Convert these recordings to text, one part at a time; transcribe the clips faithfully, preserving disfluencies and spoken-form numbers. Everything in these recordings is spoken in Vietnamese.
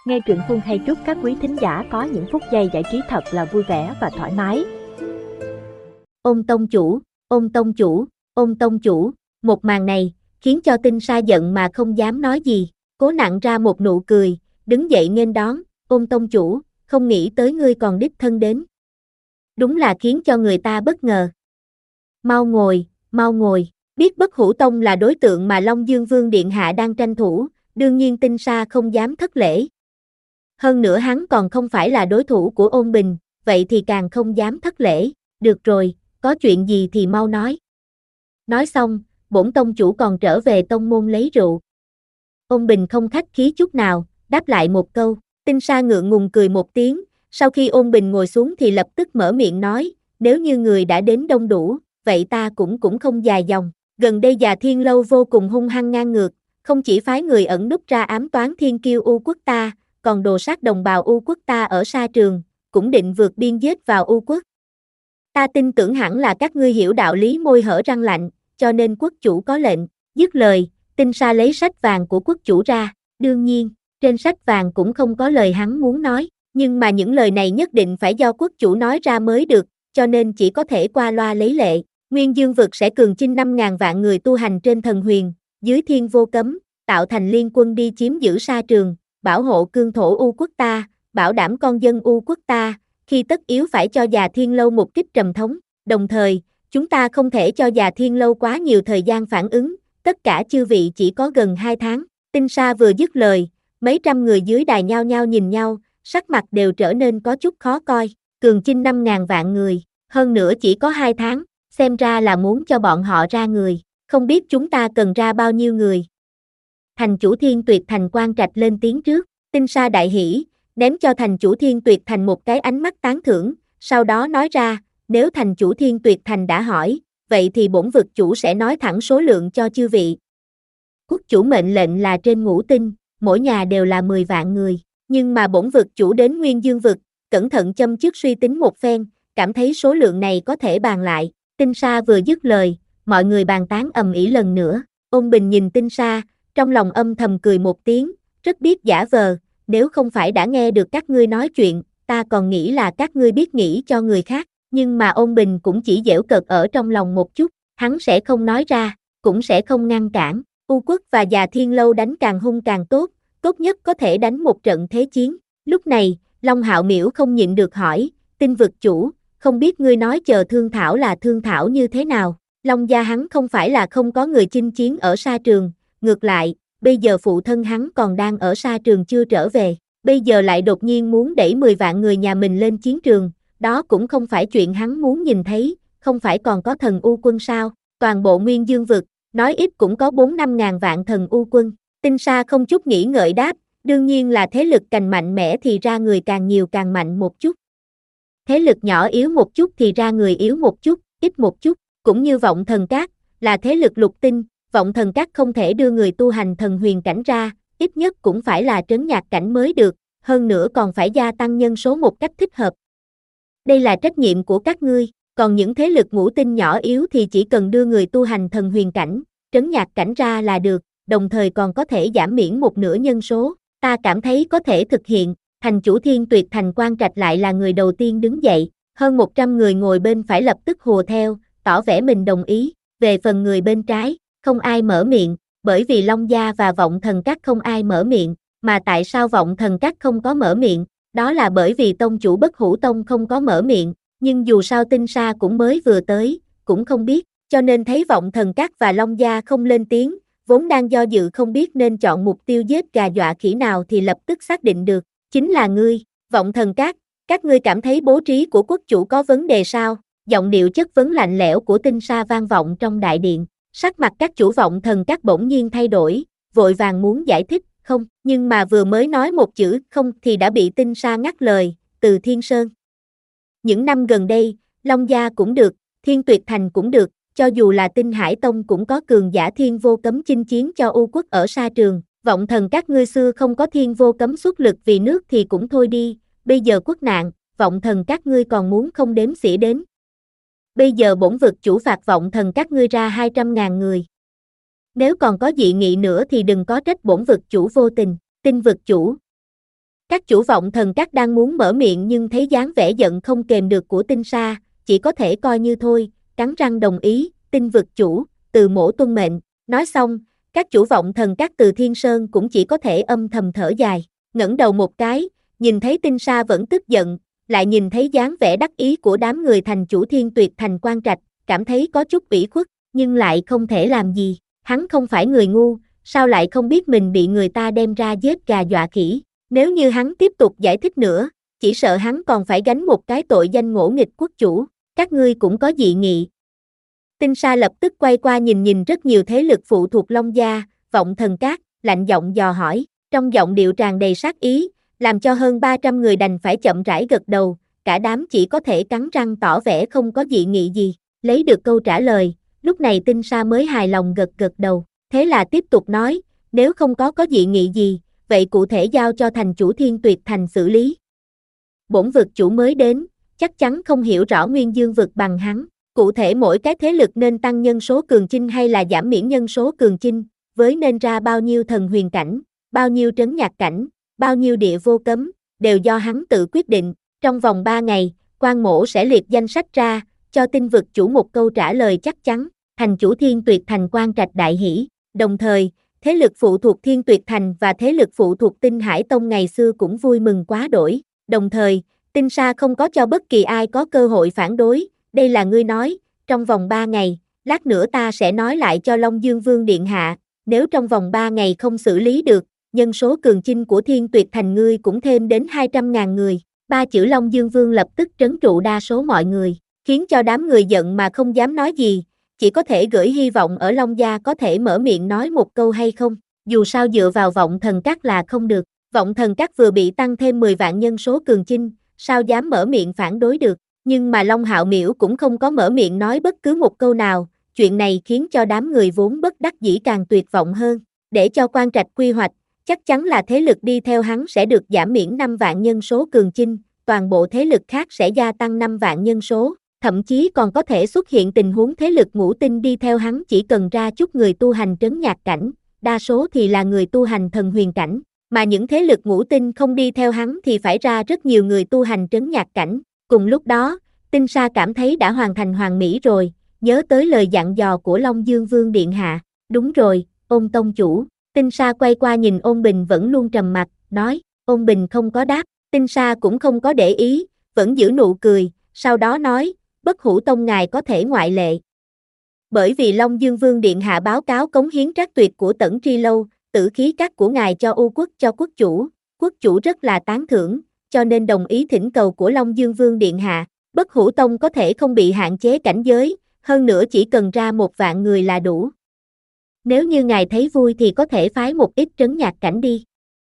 Nghe truyện Phương hay chúc các quý thính giả có những phút giây giải trí thật là vui vẻ và thoải mái. Ôn tông chủ, ôn tông chủ, ôn tông chủ, một màn này, khiến cho Tinh Sa giận mà không dám nói gì, cố nặn ra một nụ cười, đứng dậy nghênh đón, ôn tông chủ, không nghĩ tới ngươi còn đích thân đến. Đúng là khiến cho người ta bất ngờ. Mau ngồi, mau ngồi, biết Bất Hủ Tông là đối tượng mà Long Dương Vương Điện Hạ đang tranh thủ, đương nhiên Tinh Sa không dám thất lễ. Hơn nữa hắn còn không phải là đối thủ của Ôn Bình, vậy thì càng không dám thất lễ, được rồi, có chuyện gì thì mau nói. Nói xong, bổn tông chủ còn trở về tông môn lấy rượu. Ôn Bình không khách khí chút nào, đáp lại một câu, Tinh Sa ngượng ngùng cười một tiếng, sau khi Ôn Bình ngồi xuống thì lập tức mở miệng nói, nếu như người đã đến đông đủ, vậy ta cũng cũng không dài dòng, gần đây Già Thiên Lâu vô cùng hung hăng ngang ngược, không chỉ phái người ẩn núp ra ám toán thiên kiêu U quốc ta, còn đồ sát đồng bào U quốc ta ở Sa Trường, cũng định vượt biên giết vào U quốc. Ta tin tưởng hẳn là các ngươi hiểu đạo lý môi hở răng lạnh, cho nên quốc chủ có lệnh, dứt lời, Tinh Sa lấy sách vàng của quốc chủ ra, đương nhiên, trên sách vàng cũng không có lời hắn muốn nói, nhưng mà những lời này nhất định phải do quốc chủ nói ra mới được, cho nên chỉ có thể qua loa lấy lệ. Nguyên Dương vực sẽ cường chinh năm ngàn vạn người tu hành trên thần huyền, dưới thiên vô cấm, tạo thành liên quân đi chiếm giữ Sa Trường, bảo hộ cương thổ U quốc ta, bảo đảm con dân U quốc ta, khi tất yếu phải cho Già Thiên Lâu một kích trầm thống, đồng thời, chúng ta không thể cho Già Thiên Lâu quá nhiều thời gian phản ứng, tất cả chư vị chỉ có gần hai tháng. Tinh Sa vừa dứt lời, mấy trăm người dưới đài nhao nhao nhìn nhau, sắc mặt đều trở nên có chút khó coi, cường chinh năm ngàn vạn người, hơn nữa chỉ có hai tháng, xem ra là muốn cho bọn họ ra người, không biết chúng ta cần ra bao nhiêu người. Thành chủ Thiên Tuyệt Thành Quan Trạch lên tiếng trước, Tinh Sa đại hỉ, ném cho thành chủ Thiên Tuyệt Thành một cái ánh mắt tán thưởng, sau đó nói ra, nếu thành chủ Thiên Tuyệt Thành đã hỏi, vậy thì bổn vực chủ sẽ nói thẳng số lượng cho chư vị. Quốc chủ mệnh lệnh là trên ngũ tinh, mỗi nhà đều là mười vạn người, nhưng mà bổn vực chủ đến Nguyên Dương vực, cẩn thận châm trước suy tính một phen, cảm thấy số lượng này có thể bàn lại. Tinh Sa vừa dứt lời, mọi người bàn tán ầm ĩ lần nữa, Ôn Bình nhìn Tinh Sa, trong lòng âm thầm cười một tiếng, rất biết giả vờ, nếu không phải đã nghe được các ngươi nói chuyện, ta còn nghĩ là các ngươi biết nghĩ cho người khác, nhưng mà Ôn Bình cũng chỉ giễu cợt ở trong lòng một chút, hắn sẽ không nói ra, cũng sẽ không ngăn cản, U quốc và Già Thiên Lâu đánh càng hung càng tốt, tốt nhất có thể đánh một trận thế chiến. Lúc này, Long Hạo Miểu không nhịn được hỏi, Tinh vực chủ, không biết ngươi nói chờ thương thảo là thương thảo như thế nào? Long gia hắn không phải là không có người chinh chiến ở Sa Trường, ngược lại, bây giờ phụ thân hắn còn đang ở Sa Trường chưa trở về, bây giờ lại đột nhiên muốn đẩy mười vạn người nhà mình lên chiến trường, đó cũng không phải chuyện hắn muốn nhìn thấy, không phải còn có thần U quân sao? Toàn bộ Nguyên Dương vực, nói ít cũng có bốn năm ngàn vạn thần U quân. Tinh Sa không chút nghĩ ngợi đáp, đương nhiên là thế lực càng mạnh mẽ thì ra người càng nhiều càng mạnh một chút. Thế lực nhỏ yếu một chút thì ra người yếu một chút, ít một chút, cũng như Vọng Thần Các, là thế lực lục tinh, Vọng Thần Các không thể đưa người tu hành thần huyền cảnh ra, ít nhất cũng phải là trấn nhạc cảnh mới được, hơn nữa còn phải gia tăng nhân số một cách thích hợp. Đây là trách nhiệm của các ngươi, còn những thế lực ngũ tinh nhỏ yếu thì chỉ cần đưa người tu hành thần huyền cảnh, trấn nhạc cảnh ra là được, đồng thời còn có thể giảm miễn một nửa nhân số, ta cảm thấy có thể thực hiện. Thành chủ Thiên Tuyệt Thành Quan Trạch lại là người đầu tiên đứng dậy, hơn một trăm người ngồi bên phải lập tức hùa theo, tỏ vẻ mình đồng ý, về phần người bên trái, không ai mở miệng, bởi vì Long Gia và Vọng Thần Các không ai mở miệng, mà tại sao Vọng Thần Các không có mở miệng, đó là bởi vì tông chủ Bất Hủ Tông không có mở miệng, nhưng dù sao Tinh Sa cũng mới vừa tới, cũng không biết, cho nên thấy Vọng Thần Các và Long Gia không lên tiếng, vốn đang do dự không biết nên chọn mục tiêu giết gà dọa khỉ nào thì lập tức xác định được. Chính là ngươi, Vọng Thần Các, các ngươi cảm thấy bố trí của quốc chủ có vấn đề sao? Giọng điệu chất vấn lạnh lẽo của Tinh Sa vang vọng trong đại điện, sắc mặt các chủ Vọng Thần Các bỗng nhiên thay đổi, vội vàng muốn giải thích, không, nhưng mà vừa mới nói một chữ không thì đã bị Tinh Sa ngắt lời, Từ Thiên Sơn. Những năm gần đây, Long Gia cũng được, Thiên Tuyệt Thành cũng được, cho dù là Tinh Hải Tông cũng có cường giả thiên vô cấm chinh chiến cho U quốc ở Sa Trường. Vọng Thần Các ngươi xưa không có thiên vô cấm xuất lực vì nước thì cũng thôi đi, bây giờ quốc nạn, Vọng Thần Các ngươi còn muốn không đếm xỉa đến. Bây giờ bổn vực chủ phạt Vọng Thần Các ngươi ra hai trăm ngàn người. Nếu còn có dị nghị nữa thì đừng có trách bổn vực chủ vô tình, Tinh vực chủ. Các chủ vọng thần các đang muốn mở miệng nhưng thấy dáng vẻ giận không kềm được của Tinh Sa, chỉ có thể coi như thôi, cắn răng đồng ý, Tinh vực chủ, Từ mỗ tuân mệnh. Nói xong, các chủ vọng thần các từ Thiên Sơn cũng chỉ có thể âm thầm thở dài, ngẩng đầu một cái, nhìn thấy Tinh Sa vẫn tức giận, lại nhìn thấy dáng vẻ đắc ý của đám người thành chủ Thiên Tuyệt Thành Quan Trạch, cảm thấy có chút ủy khuất, nhưng lại không thể làm gì, hắn không phải người ngu, sao lại không biết mình bị người ta đem ra giết gà dọa khỉ, nếu như hắn tiếp tục giải thích nữa, chỉ sợ hắn còn phải gánh một cái tội danh ngỗ nghịch quốc chủ, các ngươi cũng có dị nghị. Tinh Sa lập tức quay qua nhìn nhìn rất nhiều thế lực phụ thuộc Long Gia, Vọng Thần Các, lạnh giọng dò hỏi, trong giọng điệu tràn đầy sát ý, làm cho hơn ba trăm người đành phải chậm rãi gật đầu, cả đám chỉ có thể cắn răng tỏ vẻ không có dị nghị gì, lấy được câu trả lời, lúc này Tinh Sa mới hài lòng gật gật đầu, thế là tiếp tục nói, nếu không có có dị nghị gì, vậy cụ thể giao cho thành chủ Thiên Tuyệt Thành xử lý. Bổn vực chủ mới đến, chắc chắn không hiểu rõ Nguyên Dương vực bằng hắn, cụ thể mỗi cái thế lực nên tăng nhân số cường chinh hay là giảm miễn nhân số cường chinh, với nên ra bao nhiêu thần huyền cảnh, bao nhiêu trấn nhạc cảnh, bao nhiêu địa vô cấm, đều do hắn tự quyết định, trong vòng ba ngày, Quan Mỗ sẽ liệt danh sách ra, cho Tinh vực chủ một câu trả lời chắc chắn, thành chủ Thiên Tuyệt Thành Quan Trạch đại hỷ, đồng thời, thế lực phụ thuộc Thiên Tuyệt Thành và thế lực phụ thuộc Tinh Hải Tông ngày xưa cũng vui mừng quá đổi, đồng thời, Tinh Sa không có cho bất kỳ ai có cơ hội phản đối, đây là ngươi nói, trong vòng ba ngày, lát nữa ta sẽ nói lại cho Long Dương Vương Điện Hạ, nếu trong vòng ba ngày không xử lý được, nhân số cường chinh của Thiên Tuyệt Thành ngươi cũng thêm đến hai trăm ngàn người, ba chữ Long Dương Vương lập tức trấn trụ đa số mọi người, khiến cho đám người giận mà không dám nói gì, chỉ có thể gửi hy vọng ở Long Gia có thể mở miệng nói một câu hay không, dù sao dựa vào Vọng Thần Các là không được, Vọng Thần Các vừa bị tăng thêm mười vạn nhân số cường chinh, sao dám mở miệng phản đối được, nhưng mà Long Hạo Miễu cũng không có mở miệng nói bất cứ một câu nào, chuyện này khiến cho đám người vốn bất đắc dĩ càng tuyệt vọng hơn, để cho Quan Trạch quy hoạch, chắc chắn là thế lực đi theo hắn sẽ được giảm miễn năm vạn nhân số cường chinh, toàn bộ thế lực khác sẽ gia tăng năm vạn nhân số, thậm chí còn có thể xuất hiện tình huống thế lực ngũ tinh đi theo hắn chỉ cần ra chút người tu hành trấn nhạc cảnh, đa số thì là người tu hành thần huyền cảnh, mà những thế lực ngũ tinh không đi theo hắn thì phải ra rất nhiều người tu hành trấn nhạc cảnh, cùng lúc đó, Tinh Sa cảm thấy đã hoàn thành hoàn mỹ rồi, nhớ tới lời dặn dò của Long Dương Vương Điện Hạ, đúng rồi, Ôn tông chủ. Tinh Sa quay qua nhìn Ôn Bình vẫn luôn trầm mặc, nói, Ôn Bình không có đáp, Tinh Sa cũng không có để ý, vẫn giữ nụ cười, sau đó nói, Bất Hủ Tông ngài có thể ngoại lệ. Bởi vì Long Dương Vương Điện Hạ báo cáo cống hiến trác tuyệt của Tẩn Tri Lâu, tử khí các của ngài cho U quốc cho quốc chủ, quốc chủ rất là tán thưởng, cho nên đồng ý thỉnh cầu của Long Dương Vương Điện Hạ, Bất Hủ Tông có thể không bị hạn chế cảnh giới, hơn nữa chỉ cần ra một vạn người là đủ. Nếu như ngài thấy vui thì có thể phái một ít trấn nhạc cảnh đi.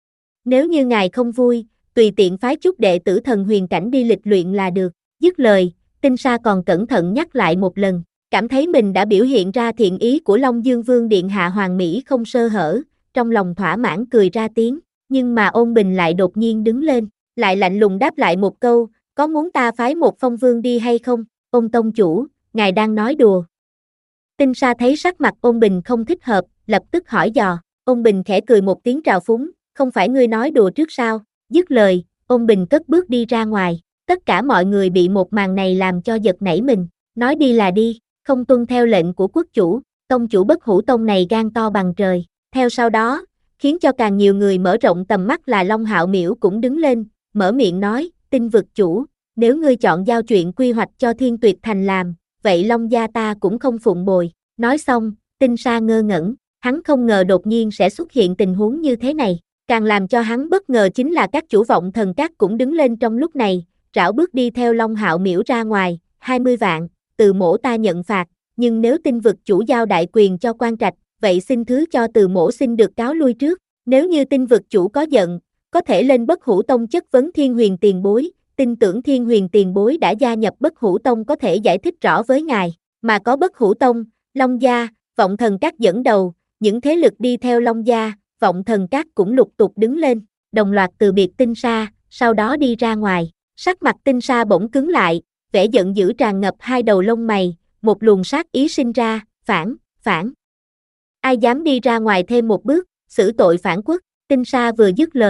Nếu như ngài không vui, tùy tiện phái chút đệ tử thần huyền cảnh đi lịch luyện là được. Dứt lời, Tinh Sa còn cẩn thận nhắc lại một lần, cảm thấy mình đã biểu hiện ra thiện ý của Long Dương Vương Điện Hạ hoàn mỹ không sơ hở, trong lòng thỏa mãn cười ra tiếng, nhưng mà Ôn Bình lại đột nhiên đứng lên, lại lạnh lùng đáp lại một câu, có muốn ta phái một phong vương đi hay không? Ôn tông chủ, ngài đang nói đùa. Tinh Sa thấy sắc mặt Ôn Bình không thích hợp, lập tức hỏi dò, Ôn Bình khẽ cười một tiếng trào phúng, không phải ngươi nói đùa trước sao? Dứt lời, Ôn Bình cất bước đi ra ngoài, tất cả mọi người bị một màn này làm cho giật nảy mình, nói đi là đi, không tuân theo lệnh của quốc chủ, tông chủ Bất Hủ Tông này gan to bằng trời. Theo sau đó, khiến cho càng nhiều người mở rộng tầm mắt là Long Hạo Miễu cũng đứng lên, mở miệng nói, Tinh vực chủ, nếu ngươi chọn giao chuyện quy hoạch cho Thiên Tuyệt Thành làm, vậy Long gia ta cũng không phụng bồi. Nói xong, Tinh Sa ngơ ngẩn, hắn không ngờ đột nhiên sẽ xuất hiện tình huống như thế này, càng làm cho hắn bất ngờ chính là các chủ Vọng Thần Các cũng đứng lên trong lúc này, rảo bước đi theo Long Hạo Miễu ra ngoài, hai mươi vạn, Từ mỗ ta nhận phạt, nhưng nếu Tinh vực chủ giao đại quyền cho Quan Trạch, vậy xin thứ cho Từ mỗ xin được cáo lui trước, nếu như Tinh vực chủ có giận, có thể lên Bất Hủ Tông chất vấn Thiên Huyền tiền bối, tin tưởng Thiên Huyền tiền bối đã gia nhập Bất Hủ Tông có thể giải thích rõ với ngài, mà có Bất Hủ Tông, Long gia, Vọng Thần Các dẫn đầu, những thế lực đi theo Long gia, Vọng Thần Các cũng lục tục đứng lên, đồng loạt từ biệt Tinh Sa, sau đó đi ra ngoài, sắc mặt Tinh Sa bỗng cứng lại, vẻ giận dữ tràn ngập hai đầu lông mày, một luồng sát ý sinh ra, phản, phản. Ai dám đi ra ngoài thêm một bước, xử tội phản quốc, Tinh Sa vừa dứt lời,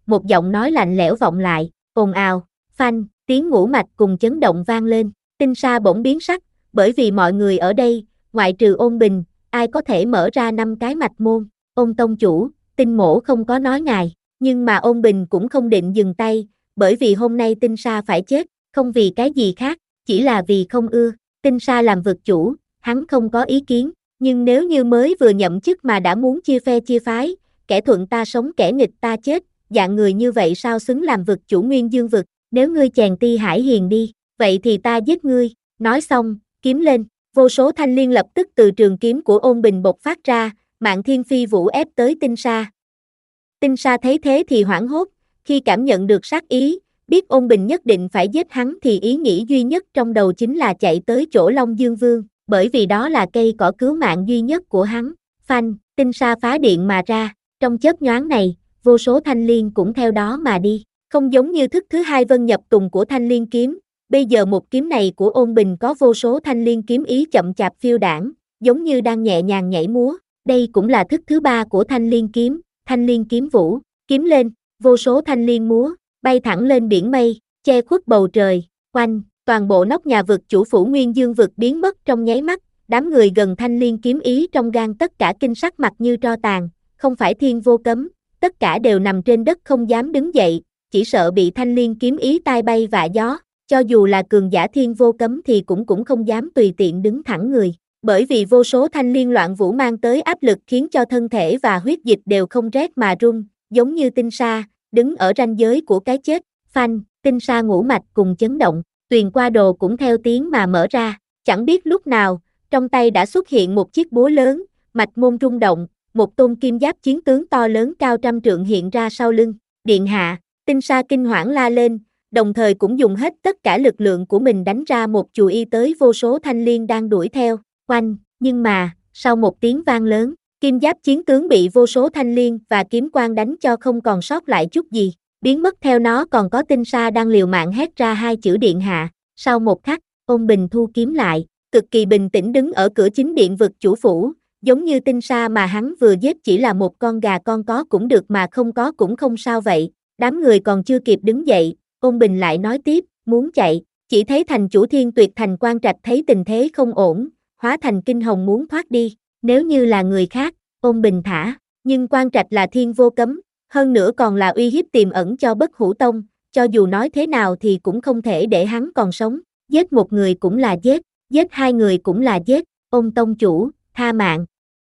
một giọng nói lạnh lẽo vọng lại, ồn ào, phanh, tiếng ngũ mạch cùng chấn động vang lên, tinh sa bỗng biến sắc, bởi vì mọi người ở đây, ngoại trừ Ôn Bình, ai có thể mở ra năm cái mạch môn, Ôn tông chủ, Tinh mỗ không có nói ngài, nhưng mà Ôn Bình cũng không định dừng tay, bởi vì hôm nay tinh sa phải chết, không vì cái gì khác, chỉ là vì không ưa, tinh sa làm vực chủ, hắn không có ý kiến, nhưng nếu như mới vừa nhậm chức mà đã muốn chia phe chia phái, kẻ thuận ta sống kẻ nghịch ta chết, dạng người như vậy sao xứng làm vực chủ Nguyên Dương vực, nếu ngươi chèn Ti Hải Hiền đi, vậy thì ta giết ngươi, nói xong, kiếm lên, vô số thanh liên lập tức từ trường kiếm của Ôn Bình bộc phát ra, Mạn Thiên Phi Vũ ép tới tinh sa. Tinh sa thấy thế thì hoảng hốt, khi cảm nhận được sát ý, biết Ôn Bình nhất định phải giết hắn thì ý nghĩ duy nhất trong đầu chính là chạy tới chỗ Long Dương Vương, bởi vì đó là cây cỏ cứu mạng duy nhất của hắn, phanh, tinh sa phá điện mà ra, trong chớp nhoáng này, vô số thanh liên cũng theo đó mà đi, không giống như thức thứ hai vân nhập tùng của thanh liên kiếm, bây giờ một kiếm này của Ôn Bình có vô số thanh liên kiếm ý chậm chạp phiêu đãng, giống như đang nhẹ nhàng nhảy múa, đây cũng là thức thứ ba của thanh liên kiếm, thanh liên kiếm vũ, kiếm lên, vô số thanh liên múa, bay thẳng lên biển mây, che khuất bầu trời, quanh, toàn bộ nóc nhà vực chủ phủ Nguyên Dương vực biến mất trong nháy mắt, đám người gần thanh liên kiếm ý trong gan tất cả kinh sắc mặt như tro tàn, không phải thiên vô cấm, tất cả đều nằm trên đất không dám đứng dậy, chỉ sợ bị thanh liên kiếm ý tai bay vạ gió, cho dù là cường giả thiên vô cấm thì cũng cũng không dám tùy tiện đứng thẳng người, bởi vì vô số thanh liên loạn vũ mang tới áp lực khiến cho thân thể và huyết dịch đều không rét mà run, giống như tinh sa, đứng ở ranh giới của cái chết, phanh, tinh sa ngũ mạch cùng chấn động, tuyền qua đồ cũng theo tiếng mà mở ra, chẳng biết lúc nào, trong tay đã xuất hiện một chiếc búa lớn, mạch môn rung động, một tôn kim giáp chiến tướng to lớn cao trăm trượng hiện ra sau lưng, điện hạ, tinh sa kinh hoảng la lên, đồng thời cũng dùng hết tất cả lực lượng của mình đánh ra một chùy y tới vô số thanh liên đang đuổi theo, quanh, nhưng mà, sau một tiếng vang lớn, kim giáp chiến tướng bị vô số thanh liên và kiếm quang đánh cho không còn sót lại chút gì, biến mất theo nó còn có tinh sa đang liều mạng hét ra hai chữ điện hạ, sau một khắc, Ôn Bình thu kiếm lại, cực kỳ bình tĩnh đứng ở cửa chính điện vực chủ phủ, giống như tinh sa mà hắn vừa giết chỉ là một con gà con có cũng được mà không có cũng không sao vậy, đám người còn chưa kịp đứng dậy, Ôn Bình lại nói tiếp, muốn chạy, chỉ thấy thành chủ Thiên Tuyệt Thành Quan Trạch thấy tình thế không ổn, hóa thành kinh hồng muốn thoát đi, nếu như là người khác, Ôn Bình thả, nhưng Quan Trạch là thiên vô cấm, hơn nữa còn là uy hiếp tiềm ẩn cho Bất Hủ Tông, cho dù nói thế nào thì cũng không thể để hắn còn sống, giết một người cũng là giết, giết hai người cũng là giết, Ôn tông chủ, tha mạng.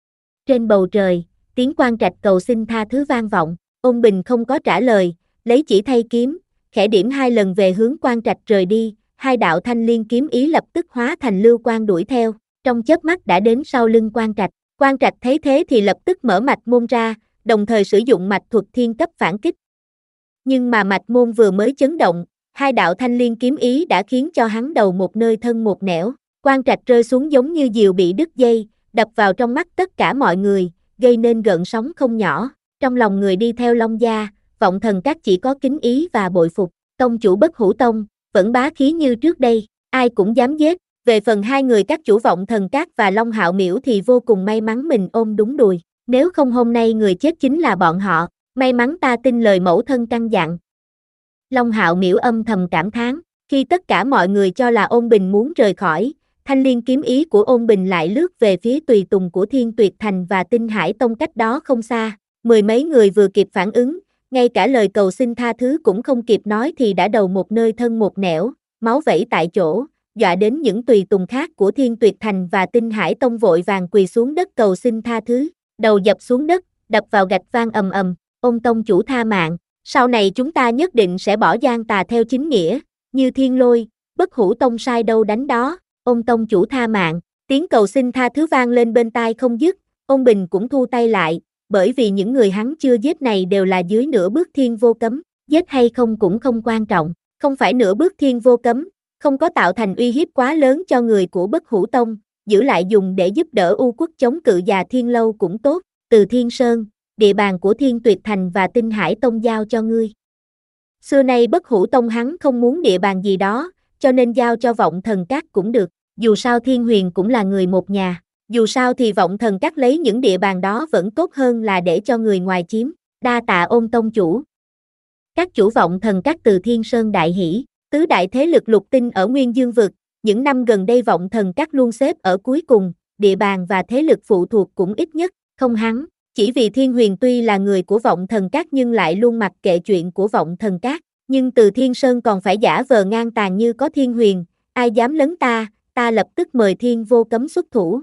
Trên bầu trời, tiếng Quan Trạch cầu xin tha thứ vang vọng, Ôn Bình không có trả lời, lấy chỉ thay kiếm, khẽ điểm hai lần về hướng Quan Trạch rời đi, hai đạo thanh liên kiếm ý lập tức hóa thành lưu quang đuổi theo, trong chớp mắt đã đến sau lưng Quan Trạch. Quan Trạch thấy thế thì lập tức mở mạch môn ra, đồng thời sử dụng mạch thuật thiên cấp phản kích. Nhưng mà mạch môn vừa mới chấn động, hai đạo thanh liên kiếm ý đã khiến cho hắn đầu một nơi thân một nẻo. Quan Trạch rơi xuống giống như diều bị đứt dây, đập vào trong mắt tất cả mọi người, gây nên gợn sóng không nhỏ. Trong lòng người đi theo Long gia, Vọng Thần Các chỉ có kính ý và bội phục. Tông chủ Bất Hủ Tông, vẫn bá khí như trước đây, ai cũng dám giết. Về phần hai người các chủ Vọng Thần Các và Long Hạo Miễu thì vô cùng may mắn mình ôm đúng đùi. Nếu không hôm nay người chết chính là bọn họ, may mắn ta tin lời mẫu thân căn dặn. Long Hạo Miễu âm thầm cảm thán, khi tất cả mọi người cho là Ôn Bình muốn rời khỏi, thanh liên kiếm ý của Ôn Bình lại lướt về phía tùy tùng của Thiên Tuyệt Thành và Tinh Hải Tông cách đó không xa. Mười mấy người vừa kịp phản ứng, ngay cả lời cầu xin tha thứ cũng không kịp nói thì đã đầu một nơi thân một nẻo, máu vẩy tại chỗ, dọa đến những tùy tùng khác của Thiên Tuyệt Thành và Tinh Hải Tông vội vàng quỳ xuống đất cầu xin tha thứ, đầu dập xuống đất, đập vào gạch vang ầm ầm, Ôn tông chủ tha mạng, sau này chúng ta nhất định sẽ bỏ gian tà theo chính nghĩa, như Thiên Lôi, Bất Hủ Tông sai đâu đánh đó, Ôn tông chủ tha mạng, tiếng cầu xin tha thứ vang lên bên tai không dứt, Ôn Bình cũng thu tay lại, bởi vì những người hắn chưa giết này đều là dưới nửa bước thiên vô cấm, giết hay không cũng không quan trọng, không phải nửa bước thiên vô cấm, không có tạo thành uy hiếp quá lớn cho người của Bất Hủ Tông, giữ lại dùng để giúp đỡ U Quốc chống cự già Thiên Lâu cũng tốt, Từ Thiên Sơn, địa bàn của Thiên Tuyệt Thành và Tinh Hải Tông giao cho ngươi. Xưa nay Bất Hủ Tông hắn không muốn địa bàn gì đó, cho nên giao cho Vọng Thần Các cũng được, dù sao Thiên Huyền cũng là người một nhà, dù sao thì Vọng Thần Các lấy những địa bàn đó vẫn tốt hơn là để cho người ngoài chiếm, đa tạ Ôn tông chủ. Các chủ vọng thần các từ Thiên Sơn đại hỷ, tứ đại thế lực lục tinh ở Nguyên Dương vực, những năm gần đây vọng thần các luôn xếp ở cuối cùng, địa bàn và thế lực phụ thuộc cũng ít nhất, không hắn, chỉ vì Thiên Huyền tuy là người của vọng thần các nhưng lại luôn mặc kệ chuyện của vọng thần các, nhưng từ Thiên Sơn còn phải giả vờ ngang tàn như có Thiên Huyền, ai dám lấn ta, ta lập tức mời Thiên Vô Cấm xuất thủ.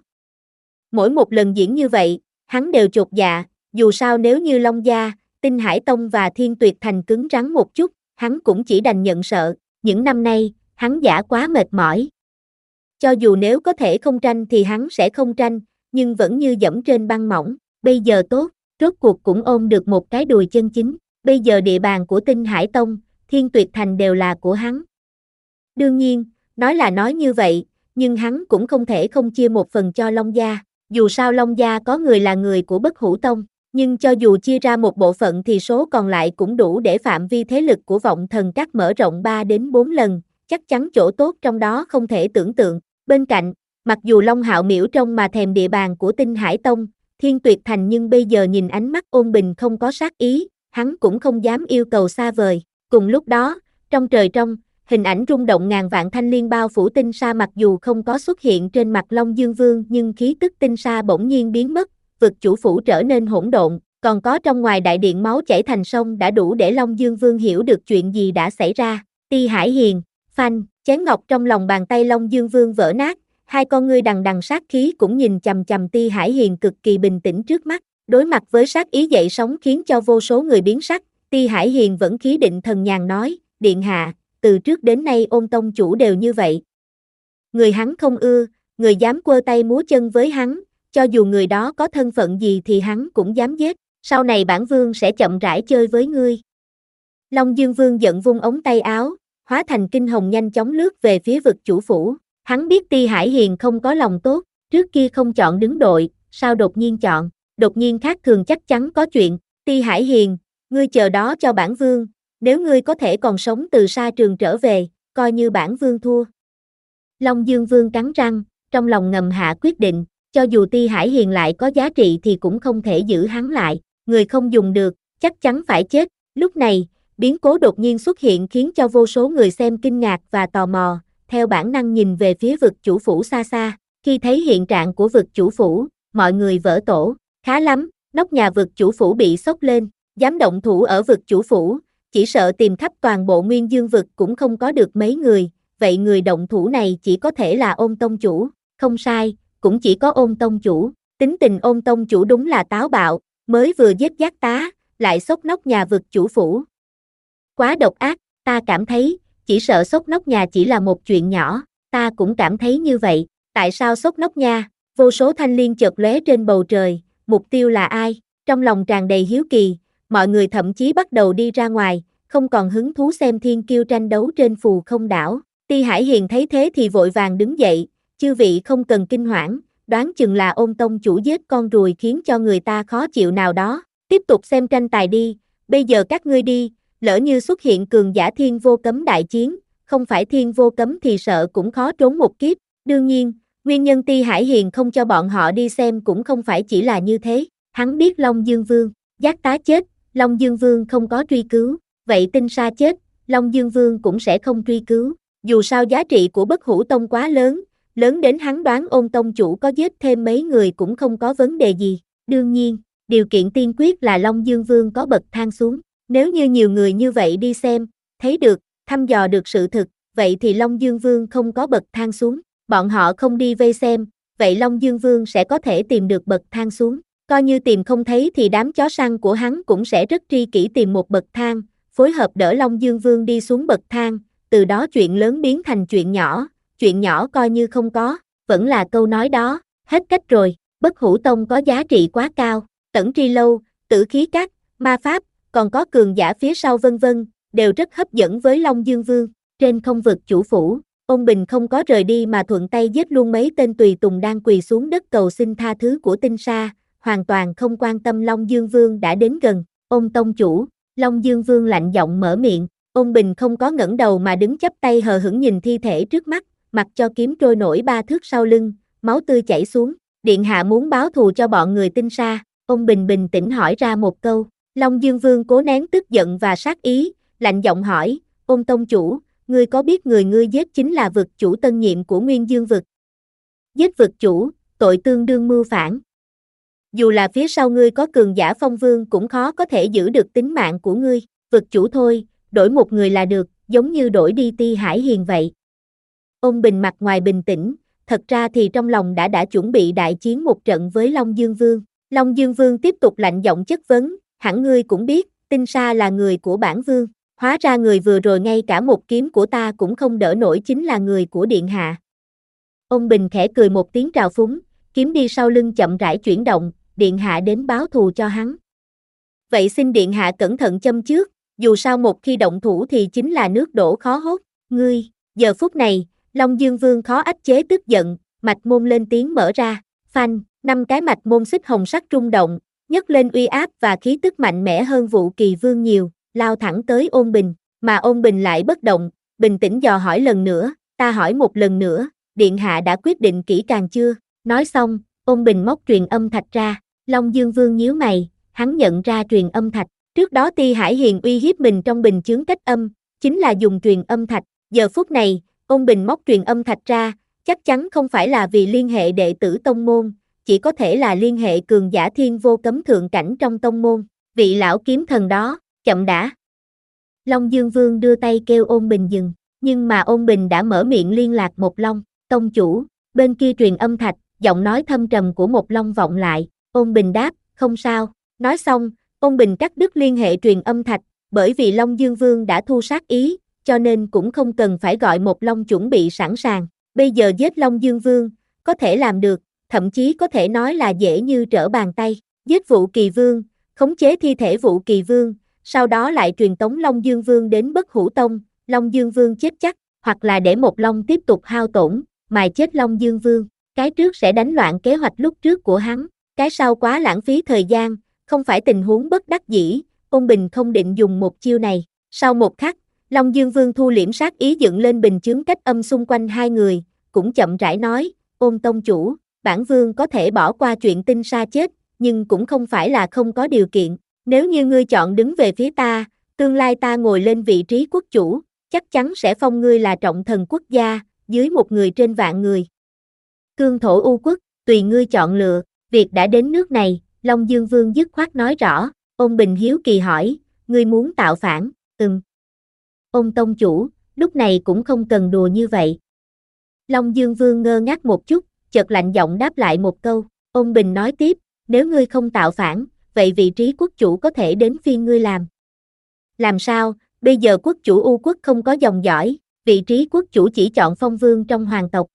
Mỗi một lần diễn như vậy, hắn đều chột dạ, dù sao nếu như Long Gia, Tinh Hải Tông và Thiên Tuyệt Thành cứng rắn một chút, hắn cũng chỉ đành nhận sợ, những năm nay, hắn giả quá mệt mỏi. Cho dù nếu có thể không tranh thì hắn sẽ không tranh, nhưng vẫn như dẫm trên băng mỏng, bây giờ tốt, rốt cuộc cũng ôm được một cái đùi chân chính, bây giờ địa bàn của Tinh Hải Tông, Thiên Tuyệt Thành đều là của hắn. Đương nhiên, nói là nói như vậy, nhưng hắn cũng không thể không chia một phần cho Long Gia, dù sao Long Gia có người là người của Bất Hủ Tông, nhưng cho dù chia ra một bộ phận thì số còn lại cũng đủ để phạm vi thế lực của vọng thần các mở rộng ba đến bốn lần, chắc chắn chỗ tốt trong đó không thể tưởng tượng. Bên cạnh, mặc dù Long Hạo Miễu trông mà thèm địa bàn của Tinh Hải Tông, Thiên Tuyệt Thành nhưng bây giờ nhìn ánh mắt ôn bình không có sát ý, hắn cũng không dám yêu cầu xa vời. Cùng lúc đó, trong trời trong, hình ảnh rung động ngàn vạn thanh liên bao phủ tinh sa mặc dù không có xuất hiện trên mặt Long Dương Vương nhưng khí tức tinh sa bỗng nhiên biến mất, vực chủ phủ trở nên hỗn độn, còn có trong ngoài đại điện máu chảy thành sông đã đủ để Long Dương Vương hiểu được chuyện gì đã xảy ra. Ti Hải Hiền, phanh, chén ngọc trong lòng bàn tay Long Dương Vương vỡ nát, hai con ngươi đằng đằng sát khí cũng nhìn chằm chằm Ti Hải Hiền cực kỳ bình tĩnh trước mắt, đối mặt với sát ý dậy sóng khiến cho vô số người biến sắc, Ti Hải Hiền vẫn khí định thần nhàn nói, điện hạ, từ trước đến nay Ôn tông chủ đều như vậy. Người hắn không ưa, người dám quơ tay múa chân với hắn, cho dù người đó có thân phận gì thì hắn cũng dám giết, sau này bản vương sẽ chậm rãi chơi với ngươi. Long Dương Vương giận vung ống tay áo, hóa thành kinh hồng nhanh chóng lướt về phía vực chủ phủ, hắn biết Ti Hải Hiền không có lòng tốt, trước kia không chọn đứng đội, sao đột nhiên chọn, đột nhiên khác thường chắc chắn có chuyện, Ti Hải Hiền, ngươi chờ đó cho bản vương, nếu ngươi có thể còn sống từ sa trường trở về, coi như bản vương thua. Long Dương Vương cắn răng, trong lòng ngầm hạ quyết định, cho dù Ti Hải Hiền lại có giá trị thì cũng không thể giữ hắn lại, người không dùng được, chắc chắn phải chết. Lúc này, biến cố đột nhiên xuất hiện khiến cho vô số người xem kinh ngạc và tò mò, theo bản năng nhìn về phía vực chủ phủ xa xa, khi thấy hiện trạng của vực chủ phủ, mọi người vỡ tổ, khá lắm, nóc nhà vực chủ phủ bị xốc lên, dám động thủ ở vực chủ phủ, chỉ sợ tìm khắp toàn bộ Nguyên Dương vực cũng không có được mấy người, vậy người động thủ này chỉ có thể là Ôn tông chủ, không sai, cũng chỉ có Ôn tông chủ, tính tình Ôn tông chủ đúng là táo bạo, mới vừa giết giác tá, lại xốc nóc nhà vực chủ phủ. Quá độc ác, ta cảm thấy, chỉ sợ xốc nóc nhà chỉ là một chuyện nhỏ, ta cũng cảm thấy như vậy, tại sao xốc nóc nhà, vô số thanh liên chợt lóe trên bầu trời, mục tiêu là ai, trong lòng tràn đầy hiếu kỳ, mọi người thậm chí bắt đầu đi ra ngoài, không còn hứng thú xem thiên kiêu tranh đấu trên phù không đảo. Ti Hải Hiền thấy thế thì vội vàng đứng dậy, chư vị không cần kinh hoảng, đoán chừng là Ôn tông chủ giết con ruồi khiến cho người ta khó chịu nào đó, tiếp tục xem tranh tài đi, bây giờ các ngươi đi, lỡ như xuất hiện cường giả Thiên Vô Cấm đại chiến, không phải Thiên Vô Cấm thì sợ cũng khó trốn một kiếp, đương nhiên, nguyên nhân Ti Hải Hiền không cho bọn họ đi xem cũng không phải chỉ là như thế, hắn biết Long Dương Vương, giác tá chết, Long Dương Vương không có truy cứu, vậy tinh sa chết, Long Dương Vương cũng sẽ không truy cứu, dù sao giá trị của Bất Hủ Tông quá lớn, lớn đến hắn đoán Ôn tông chủ có giết thêm mấy người cũng không có vấn đề gì, đương nhiên, điều kiện tiên quyết là Long Dương Vương có bậc thang xuống, nếu như nhiều người như vậy đi xem, thấy được, thăm dò được sự thực, vậy thì Long Dương Vương không có bậc thang xuống, bọn họ không đi vây xem, vậy Long Dương Vương sẽ có thể tìm được bậc thang xuống, coi như tìm không thấy thì đám chó săn của hắn cũng sẽ rất tri kỷ tìm một bậc thang, phối hợp đỡ Long Dương Vương đi xuống bậc thang, từ đó chuyện lớn biến thành chuyện nhỏ, chuyện nhỏ coi như không có, vẫn là câu nói đó, hết cách rồi, Bất Hủ Tông có giá trị quá cao, Tẩn Tri Lâu, Tử Khí Các, Ma Pháp, còn có cường giả phía sau vân vân, đều rất hấp dẫn với Long Dương Vương, trên không vực chủ phủ, Ôn Bình không có rời đi mà thuận tay giết luôn mấy tên tùy tùng đang quỳ xuống đất cầu xin tha thứ của tinh sa, hoàn toàn không quan tâm Long Dương Vương đã đến gần, Ôn tông chủ, Long Dương Vương lạnh giọng mở miệng, Ôn Bình không có ngẩng đầu mà đứng chắp tay hờ hững nhìn thi thể trước mắt, mặc cho kiếm trôi nổi ba thước sau lưng, máu tươi chảy xuống, điện hạ muốn báo thù cho bọn người tinh sa, Ôn Bình bình tĩnh hỏi ra một câu, Long Dương Vương cố nén tức giận và sát ý, lạnh giọng hỏi, Ôn tông chủ, ngươi có biết người ngươi giết chính là vực chủ tân nhiệm của Nguyên Dương vực? Giết vực chủ, tội tương đương mưu phản. Dù là phía sau ngươi có cường giả phong vương cũng khó có thể giữ được tính mạng của ngươi, vực chủ thôi, đổi một người là được, giống như đổi đi Ti Hải Hiền vậy. Ôn Bình mặt ngoài bình tĩnh, thật ra thì trong lòng đã đã chuẩn bị đại chiến một trận với Long Dương Vương. Long Dương Vương tiếp tục lạnh giọng chất vấn, hẳn ngươi cũng biết, Tinh Sa là người của bản vương, hóa ra người vừa rồi ngay cả một kiếm của ta cũng không đỡ nổi chính là người của điện hạ. Ôn Bình khẽ cười một tiếng trào phúng, kiếm đi sau lưng chậm rãi chuyển động, điện hạ đến báo thù cho hắn. Vậy xin điện hạ cẩn thận châm trước, dù sao một khi động thủ thì chính là nước đổ khó hốt, ngươi, giờ phút này, Long Dương Vương khó ách chế tức giận, mạch môn lên tiếng mở ra, phanh, năm cái mạch môn xích hồng sắc rung động, nhấc lên uy áp và khí tức mạnh mẽ hơn Vũ Kỳ Vương nhiều, lao thẳng tới Ôn Bình, mà Ôn Bình lại bất động, bình tĩnh dò hỏi lần nữa, ta hỏi một lần nữa, điện hạ đã quyết định kỹ càng chưa? Nói xong, Ôn Bình móc truyền âm thạch ra, Long Dương Vương nhíu mày, hắn nhận ra truyền âm thạch, trước đó Ti Hải Hiền uy hiếp mình trong bình chướng cách âm, chính là dùng truyền âm thạch, giờ phút này, Ôn Bình móc truyền âm thạch ra, chắc chắn không phải là vì liên hệ đệ tử tông môn, chỉ có thể là liên hệ cường giả thiên vô cấm thượng cảnh trong tông môn, vị lão kiếm thần đó, chậm đã. Long Dương Vương đưa tay kêu Ôn Bình dừng, nhưng mà Ôn Bình đã mở miệng liên lạc Một Long, tông chủ, bên kia truyền âm thạch, giọng nói thâm trầm của Một Long vọng lại, Ôn Bình đáp, không sao, nói xong, Ôn Bình cắt đứt liên hệ truyền âm thạch, bởi vì Long Dương Vương đã thu sát ý, cho nên cũng không cần phải gọi Một Long chuẩn bị sẵn sàng, bây giờ giết Long Dương Vương, có thể làm được, thậm chí có thể nói là dễ như trở bàn tay, giết Vũ Kỳ Vương, khống chế thi thể Vũ Kỳ Vương, sau đó lại truyền tống Long Dương Vương đến Bất Hủ Tông, Long Dương Vương chết chắc, hoặc là để Một Long tiếp tục hao tổn, mài chết Long Dương Vương, cái trước sẽ đánh loạn kế hoạch lúc trước của hắn, cái sau quá lãng phí thời gian, không phải tình huống bất đắc dĩ, Ôn Bình không định dùng một chiêu này, sau một khắc, Long Dương Vương thu liễm sát ý dựng lên bình chướng cách âm xung quanh hai người, cũng chậm rãi nói, Ôn tông chủ, bản vương có thể bỏ qua chuyện Tinh Sa chết, nhưng cũng không phải là không có điều kiện, nếu như ngươi chọn đứng về phía ta, tương lai ta ngồi lên vị trí quốc chủ, chắc chắn sẽ phong ngươi là trọng thần quốc gia, dưới một người trên vạn người. Cương thổ u quốc, tùy ngươi chọn lựa, việc đã đến nước này, Long Dương Vương dứt khoát nói rõ, Ôn Bình hiếu kỳ hỏi, ngươi muốn tạo phản, ừm. Ôn tông chủ, lúc này cũng không cần đùa như vậy. Long Dương Vương ngơ ngác một chút, chợt lạnh giọng đáp lại một câu, Ôn Bình nói tiếp, nếu ngươi không tạo phản, vậy vị trí quốc chủ có thể đến phiên ngươi làm. Làm sao, bây giờ quốc chủ U quốc không có dòng dõi, vị trí quốc chủ chỉ chọn phong vương trong hoàng tộc.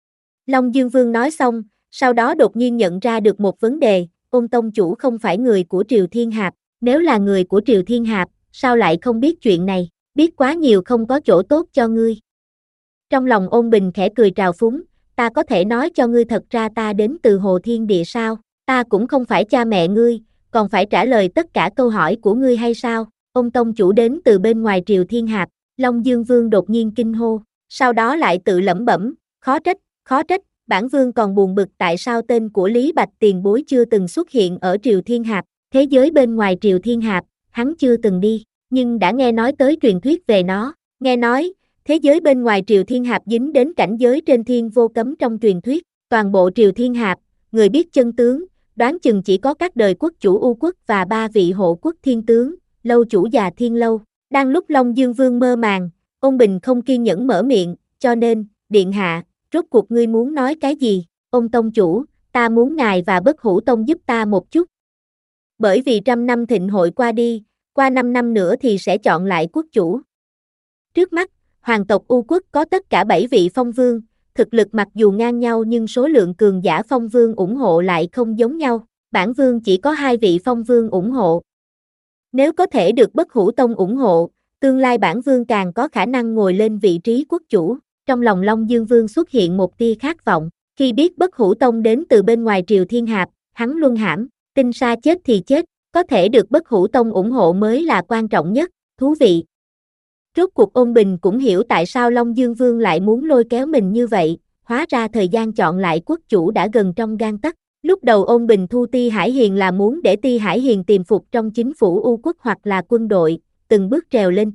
Long Dương Vương nói xong, sau đó đột nhiên nhận ra được một vấn đề, Ôn tông chủ không phải người của Triều Thiên Hạp, nếu là người của Triều Thiên Hạp, sao lại không biết chuyện này, biết quá nhiều không có chỗ tốt cho ngươi. Trong lòng Ôn Bình khẽ cười trào phúng, ta có thể nói cho ngươi thật ra ta đến từ Hồ Thiên Địa sao, ta cũng không phải cha mẹ ngươi, còn phải trả lời tất cả câu hỏi của ngươi hay sao, Ôn tông chủ đến từ bên ngoài Triều Thiên Hạp, Long Dương Vương đột nhiên kinh hô, sau đó lại tự lẩm bẩm, khó trách, khó trách, bản vương còn buồn bực tại sao tên của Lý Bạch tiền bối chưa từng xuất hiện ở Triều Thiên Hạp, thế giới bên ngoài Triều Thiên Hạp, hắn chưa từng đi, nhưng đã nghe nói tới truyền thuyết về nó, nghe nói, thế giới bên ngoài Triều Thiên Hạp dính đến cảnh giới trên thiên vô cấm trong truyền thuyết, toàn bộ Triều Thiên Hạp, người biết chân tướng, đoán chừng chỉ có các đời quốc chủ U quốc và ba vị hộ quốc thiên tướng, Lâu chủ già Thiên Lâu. Đang lúc Long Dương Vương mơ màng, Ôn Bình không kiên nhẫn mở miệng, cho nên, điện hạ, rốt cuộc ngươi muốn nói cái gì? Ôn tông chủ, ta muốn ngài và Bất Hủ Tông giúp ta một chút. Bởi vì trăm năm thịnh hội qua đi, qua năm năm nữa thì sẽ chọn lại quốc chủ. Trước mắt, hoàng tộc U quốc có tất cả bảy vị phong vương, thực lực mặc dù ngang nhau nhưng số lượng cường giả phong vương ủng hộ lại không giống nhau, bản vương chỉ có hai vị phong vương ủng hộ. Nếu có thể được Bất Hủ Tông ủng hộ, tương lai bản vương càng có khả năng ngồi lên vị trí quốc chủ. Trong lòng Long Dương Vương xuất hiện một tia khát vọng, khi biết Bất Hủ Tông đến từ bên ngoài Triều Thiên Hạp, hắn luân hãm, Tinh Sa chết thì chết, có thể được Bất Hủ Tông ủng hộ mới là quan trọng nhất, thú vị. Rốt cuộc Ôn Bình cũng hiểu tại sao Long Dương Vương lại muốn lôi kéo mình như vậy, hóa ra thời gian chọn lại quốc chủ đã gần trong gang tấc. Lúc đầu Ôn Bình thu Ti Hải Hiền là muốn để Ti Hải Hiền tiềm phục trong chính phủ U quốc hoặc là quân đội, từng bước trèo lên trên,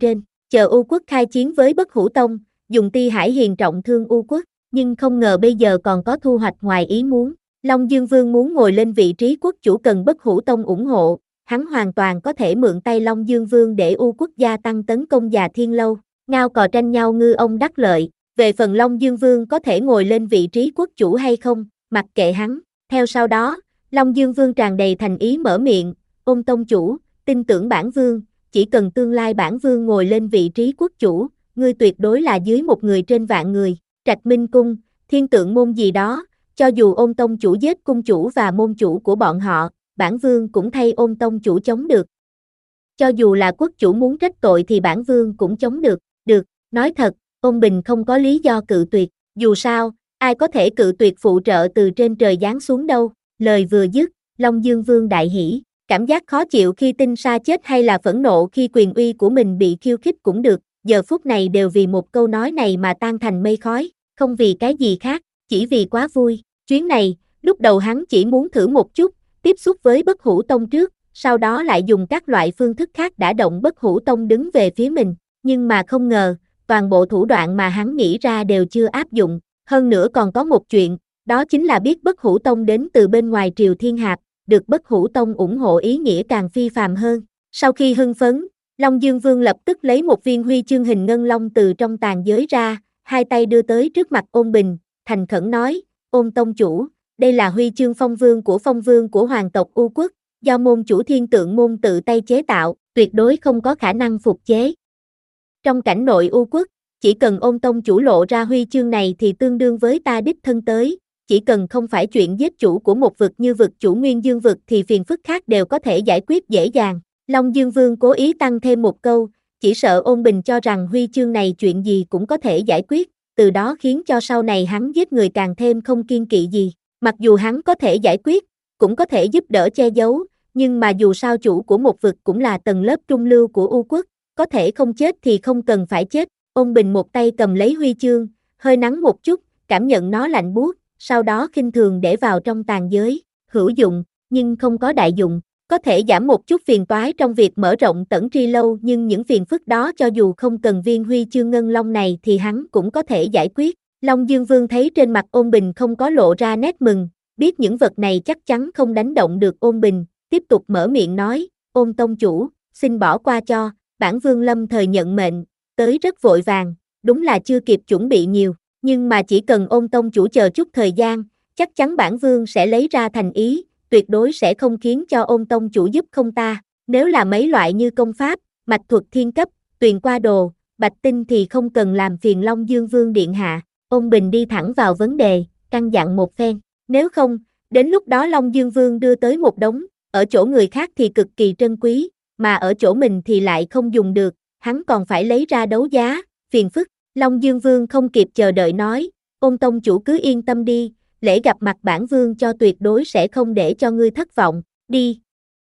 chờ U quốc khai chiến với Bất Hủ Tông, dùng Ti Hải Hiền trọng thương U quốc, nhưng không ngờ bây giờ còn có thu hoạch ngoài ý muốn. Long Dương Vương muốn ngồi lên vị trí quốc chủ cần Bất Hủ Tông ủng hộ, hắn hoàn toàn có thể mượn tay Long Dương Vương để U quốc gia tăng tấn công Già Thiên Lâu, ngao cò tranh nhau ngư ông đắc lợi. Về phần Long Dương Vương có thể ngồi lên vị trí quốc chủ hay không, mặc kệ hắn. Theo sau đó, Long Dương Vương tràn đầy thành ý mở miệng, Ôn tông chủ, tin tưởng bản vương, chỉ cần tương lai bản vương ngồi lên vị trí quốc chủ, ngươi tuyệt đối là dưới một người trên vạn người. Trạch Minh Cung, Thiên Tượng Môn gì đó, cho dù Ôn tông chủ giết cung chủ và môn chủ của bọn họ, bản vương cũng thay Ôn tông chủ chống được. Cho dù là quốc chủ muốn trách tội thì bản vương cũng chống được. Được, nói thật, Ôn Bình không có lý do cự tuyệt, dù sao, ai có thể cự tuyệt phụ trợ từ trên trời giáng xuống đâu. Lời vừa dứt, Long Dương Vương đại hỉ, cảm giác khó chịu khi Tinh Sa chết hay là phẫn nộ khi quyền uy của mình bị khiêu khích cũng được, giờ phút này đều vì một câu nói này mà tan thành mây khói, không vì cái gì khác, chỉ vì quá vui. Chuyến này, lúc đầu hắn chỉ muốn thử một chút, tiếp xúc với Bất Hủ Tông trước, sau đó lại dùng các loại phương thức khác đả động Bất Hủ Tông đứng về phía mình, nhưng mà không ngờ, toàn bộ thủ đoạn mà hắn nghĩ ra đều chưa áp dụng, hơn nữa còn có một chuyện, đó chính là biết Bất Hủ Tông đến từ bên ngoài Triều Thiên Hạp, được Bất Hủ Tông ủng hộ ý nghĩa càng phi phàm hơn. Sau khi hưng phấn, Long Dương Vương lập tức lấy một viên huy chương hình ngân long từ trong tàn giới ra, hai tay đưa tới trước mặt Ôn Bình, thành khẩn nói, Ôn tông chủ, đây là huy chương phong vương của phong vương của hoàng tộc U quốc, do môn chủ Thiên Tượng Môn tự tay chế tạo, tuyệt đối không có khả năng phục chế. Trong cảnh nội U quốc, chỉ cần Ôn tông chủ lộ ra huy chương này thì tương đương với ta đích thân tới, chỉ cần không phải chuyện giết chủ của một vực như vực chủ Nguyên Dương vực thì phiền phức khác đều có thể giải quyết dễ dàng. Long Dương Vương cố ý tăng thêm một câu, chỉ sợ Ôn Bình cho rằng huy chương này chuyện gì cũng có thể giải quyết, từ đó khiến cho sau này hắn giết người càng thêm không kiêng kỵ gì. Mặc dù hắn có thể giải quyết, cũng có thể giúp đỡ che giấu, nhưng mà dù sao chủ của một vực cũng là tầng lớp trung lưu của U quốc, có thể không chết thì không cần phải chết. Ôn Bình một tay cầm lấy huy chương, hơi nắng một chút, cảm nhận nó lạnh buốt, sau đó khinh thường để vào trong tàn giới, hữu dụng, nhưng không có đại dụng, có thể giảm một chút phiền toái trong việc mở rộng Tẩn Tri Lâu, nhưng những phiền phức đó cho dù không cần viên huy chương ngân long này thì hắn cũng có thể giải quyết. Long Dương Vương thấy trên mặt Ôn Bình không có lộ ra nét mừng, biết những vật này chắc chắn không đánh động được Ôn Bình, tiếp tục mở miệng nói, Ôn tông chủ, xin bỏ qua cho, bản vương lâm thời nhận mệnh, tới rất vội vàng, đúng là chưa kịp chuẩn bị nhiều, nhưng mà chỉ cần Ôn tông chủ chờ chút thời gian, chắc chắn bản vương sẽ lấy ra thành ý, tuyệt đối sẽ không khiến cho Ôn tông chủ giúp không ta. Nếu là mấy loại như công pháp, mạch thuật thiên cấp, tuyền qua đồ, bạch tinh thì không cần làm phiền Long Dương Vương điện hạ. Ôn Bình đi thẳng vào vấn đề, căn dặn một phen, nếu không, đến lúc đó Long Dương Vương đưa tới một đống, ở chỗ người khác thì cực kỳ trân quý, mà ở chỗ mình thì lại không dùng được, hắn còn phải lấy ra đấu giá, phiền phức. Long Dương Vương không kịp chờ đợi nói, Ôn tông chủ cứ yên tâm đi, lễ gặp mặt bản vương cho tuyệt đối sẽ không để cho ngươi thất vọng, đi.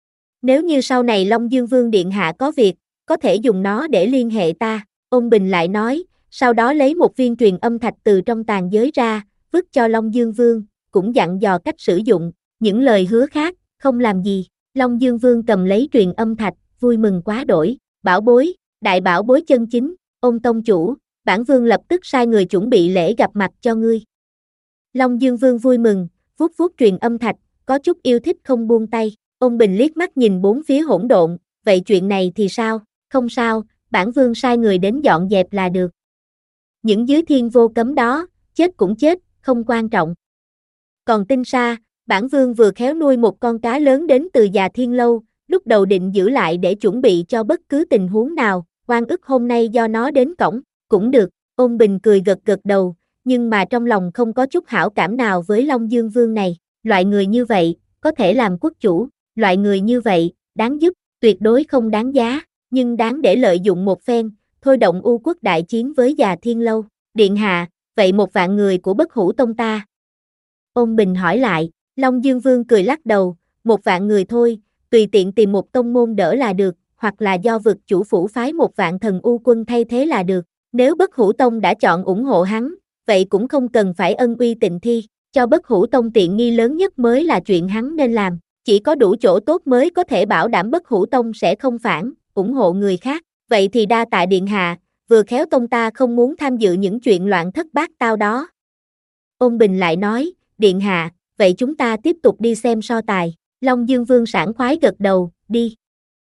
Nếu như sau này Long Dương Vương điện hạ có việc, có thể dùng nó để liên hệ ta. Ôn Bình lại nói, sau đó lấy một viên truyền âm thạch từ trong tàn giới ra, vứt cho Long Dương Vương, cũng dặn dò cách sử dụng, những lời hứa khác, không làm gì. Long Dương Vương cầm lấy truyền âm thạch, vui mừng quá đổi, bảo bối, đại bảo bối chân chính, Ôn tông chủ, bản vương lập tức sai người chuẩn bị lễ gặp mặt cho ngươi. Long Dương Vương vui mừng, vuốt vuốt truyền âm thạch, có chút yêu thích không buông tay. Ôn Bình liếc mắt nhìn bốn phía hỗn độn, vậy chuyện này thì sao? Không sao, bản vương sai người đến dọn dẹp là được. Những dưới thiên vô cấm đó, chết cũng chết, không quan trọng. Còn Tinh Sa, bản vương vừa khéo nuôi một con cá lớn đến từ Già Thiên Lâu, lúc đầu định giữ lại để chuẩn bị cho bất cứ tình huống nào, oan ức hôm nay do nó đến cổng, cũng được. Ôn Bình cười gật gật đầu, nhưng mà trong lòng không có chút hảo cảm nào với Long Dương Vương này, loại người như vậy, có thể làm quốc chủ, loại người như vậy, đáng giúp, tuyệt đối không đáng giá, nhưng đáng để lợi dụng một phen, thôi động U quốc đại chiến với Già Thiên Lâu. Điện hạ, vậy một vạn người của Bất Hủ Tông ta? Ôn Bình hỏi lại, Long Dương Vương cười lắc đầu, một vạn người thôi, tùy tiện tìm một tông môn đỡ là được, hoặc là do vực chủ phủ phái một vạn thần U quân thay thế là được. Nếu Bất Hủ Tông đã chọn ủng hộ hắn, vậy cũng không cần phải ân uy tịnh thi, cho Bất Hủ Tông tiện nghi lớn nhất mới là chuyện hắn nên làm, chỉ có đủ chỗ tốt mới có thể bảo đảm Bất Hủ Tông sẽ không phản, ủng hộ người khác. vậy thì đa tạ điện hạ, vừa khéo tông ta không muốn tham dự những chuyện loạn thất bát tao đó. Ôn Bình lại nói, điện hạ, vậy chúng ta tiếp tục đi xem so tài. Long Dương Vương sảng khoái gật đầu, đi.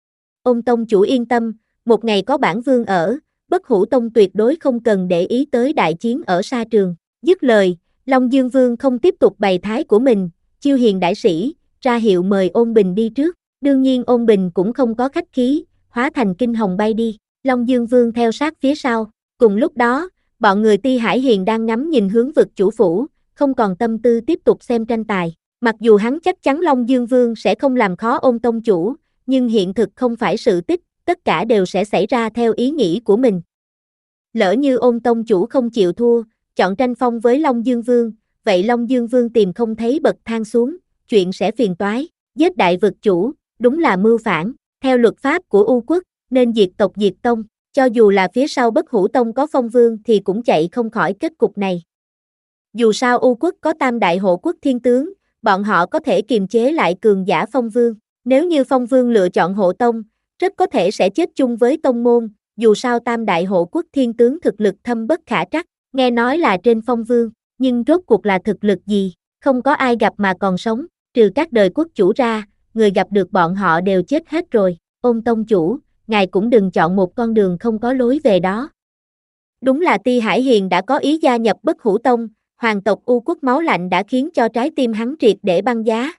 Ôn tông chủ yên tâm, một ngày có bản vương ở, Bất Hủ Tông tuyệt đối không cần để ý tới đại chiến ở sa trường. Dứt lời, Long Dương Vương không tiếp tục bày thái của mình, chiêu hiền đại sĩ, ra hiệu mời Ôn Bình đi trước. Đương nhiên Ôn Bình cũng không có khách khí, hóa thành kinh hồng bay đi. Long Dương Vương theo sát phía sau. Cùng lúc đó, bọn người Ti Hải Hiền đang ngắm nhìn hướng vực chủ phủ, không còn tâm tư tiếp tục xem tranh tài. Mặc dù hắn chắc chắn Long Dương Vương sẽ không làm khó Ôn tông chủ, nhưng hiện thực không phải sự tích, tất cả đều sẽ xảy ra theo ý nghĩ của mình. Lỡ như Ôn tông chủ không chịu thua, chọn tranh phong với Long Dương Vương, vậy Long Dương Vương tìm không thấy bậc thang xuống, chuyện sẽ phiền toái. Giết đại vực chủ, đúng là mưu phản, theo luật pháp của U quốc, nên diệt tộc diệt tông, cho dù là phía sau Bất Hủ Tông có phong vương thì cũng chạy không khỏi kết cục này. Dù sao U quốc có tam đại hộ quốc thiên tướng, bọn họ có thể kiềm chế lại cường giả phong vương, nếu như phong vương lựa chọn hộ tông, rất có thể sẽ chết chung với tông môn, dù sao tam đại hộ quốc thiên tướng thực lực thâm bất khả trắc, nghe nói là trên phong vương, nhưng rốt cuộc là thực lực gì, không có ai gặp mà còn sống, trừ các đời quốc chủ ra, người gặp được bọn họ đều chết hết rồi. Ôn tông chủ, ngài cũng đừng chọn một con đường không có lối về đó. Đúng là Ti Hải Hiền đã có ý gia nhập Bất Hủ Tông, hoàng tộc U quốc máu lạnh đã khiến cho trái tim hắn triệt để băng giá.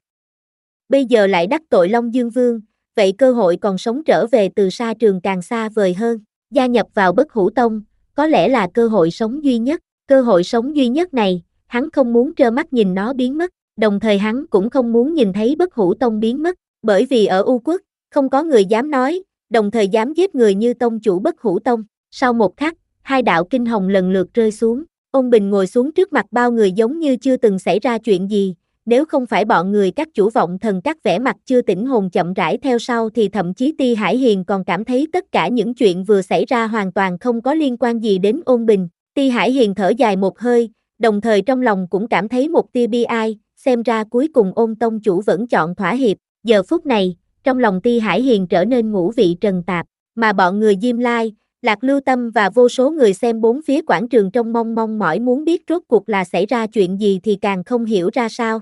Bây giờ lại đắc tội Long Dương Vương, vậy cơ hội còn sống trở về từ sa trường càng xa vời hơn. Gia nhập vào Bất Hủ Tông, có lẽ là cơ hội sống duy nhất. Cơ hội sống duy nhất này, hắn không muốn trơ mắt nhìn nó biến mất, đồng thời hắn cũng không muốn nhìn thấy Bất Hủ Tông biến mất, bởi vì ở U quốc, không có người dám nói, đồng thời dám giết người như tông chủ Bất Hủ Tông. Sau một khắc, hai đạo kinh hồng lần lượt rơi xuống, Ôn Bình ngồi xuống trước mặt bao người giống như chưa từng xảy ra chuyện gì, nếu không phải bọn người các chủ vọng thần các vẻ mặt chưa tỉnh hồn chậm rãi theo sau thì thậm chí Ti Hải Hiền còn cảm thấy tất cả những chuyện vừa xảy ra hoàn toàn không có liên quan gì đến Ôn Bình. Ti Hải Hiền thở dài một hơi, đồng thời trong lòng cũng cảm thấy một tia bi ai, xem ra cuối cùng Ôn tông chủ vẫn chọn thỏa hiệp. Giờ phút này, trong lòng Ti Hải Hiền trở nên ngũ vị trần tạp, mà bọn người Diêm Lai, Lạc Lưu Tâm và vô số người xem bốn phía quảng trường trông mong mong mỏi muốn biết rốt cuộc là xảy ra chuyện gì thì càng không hiểu ra sao.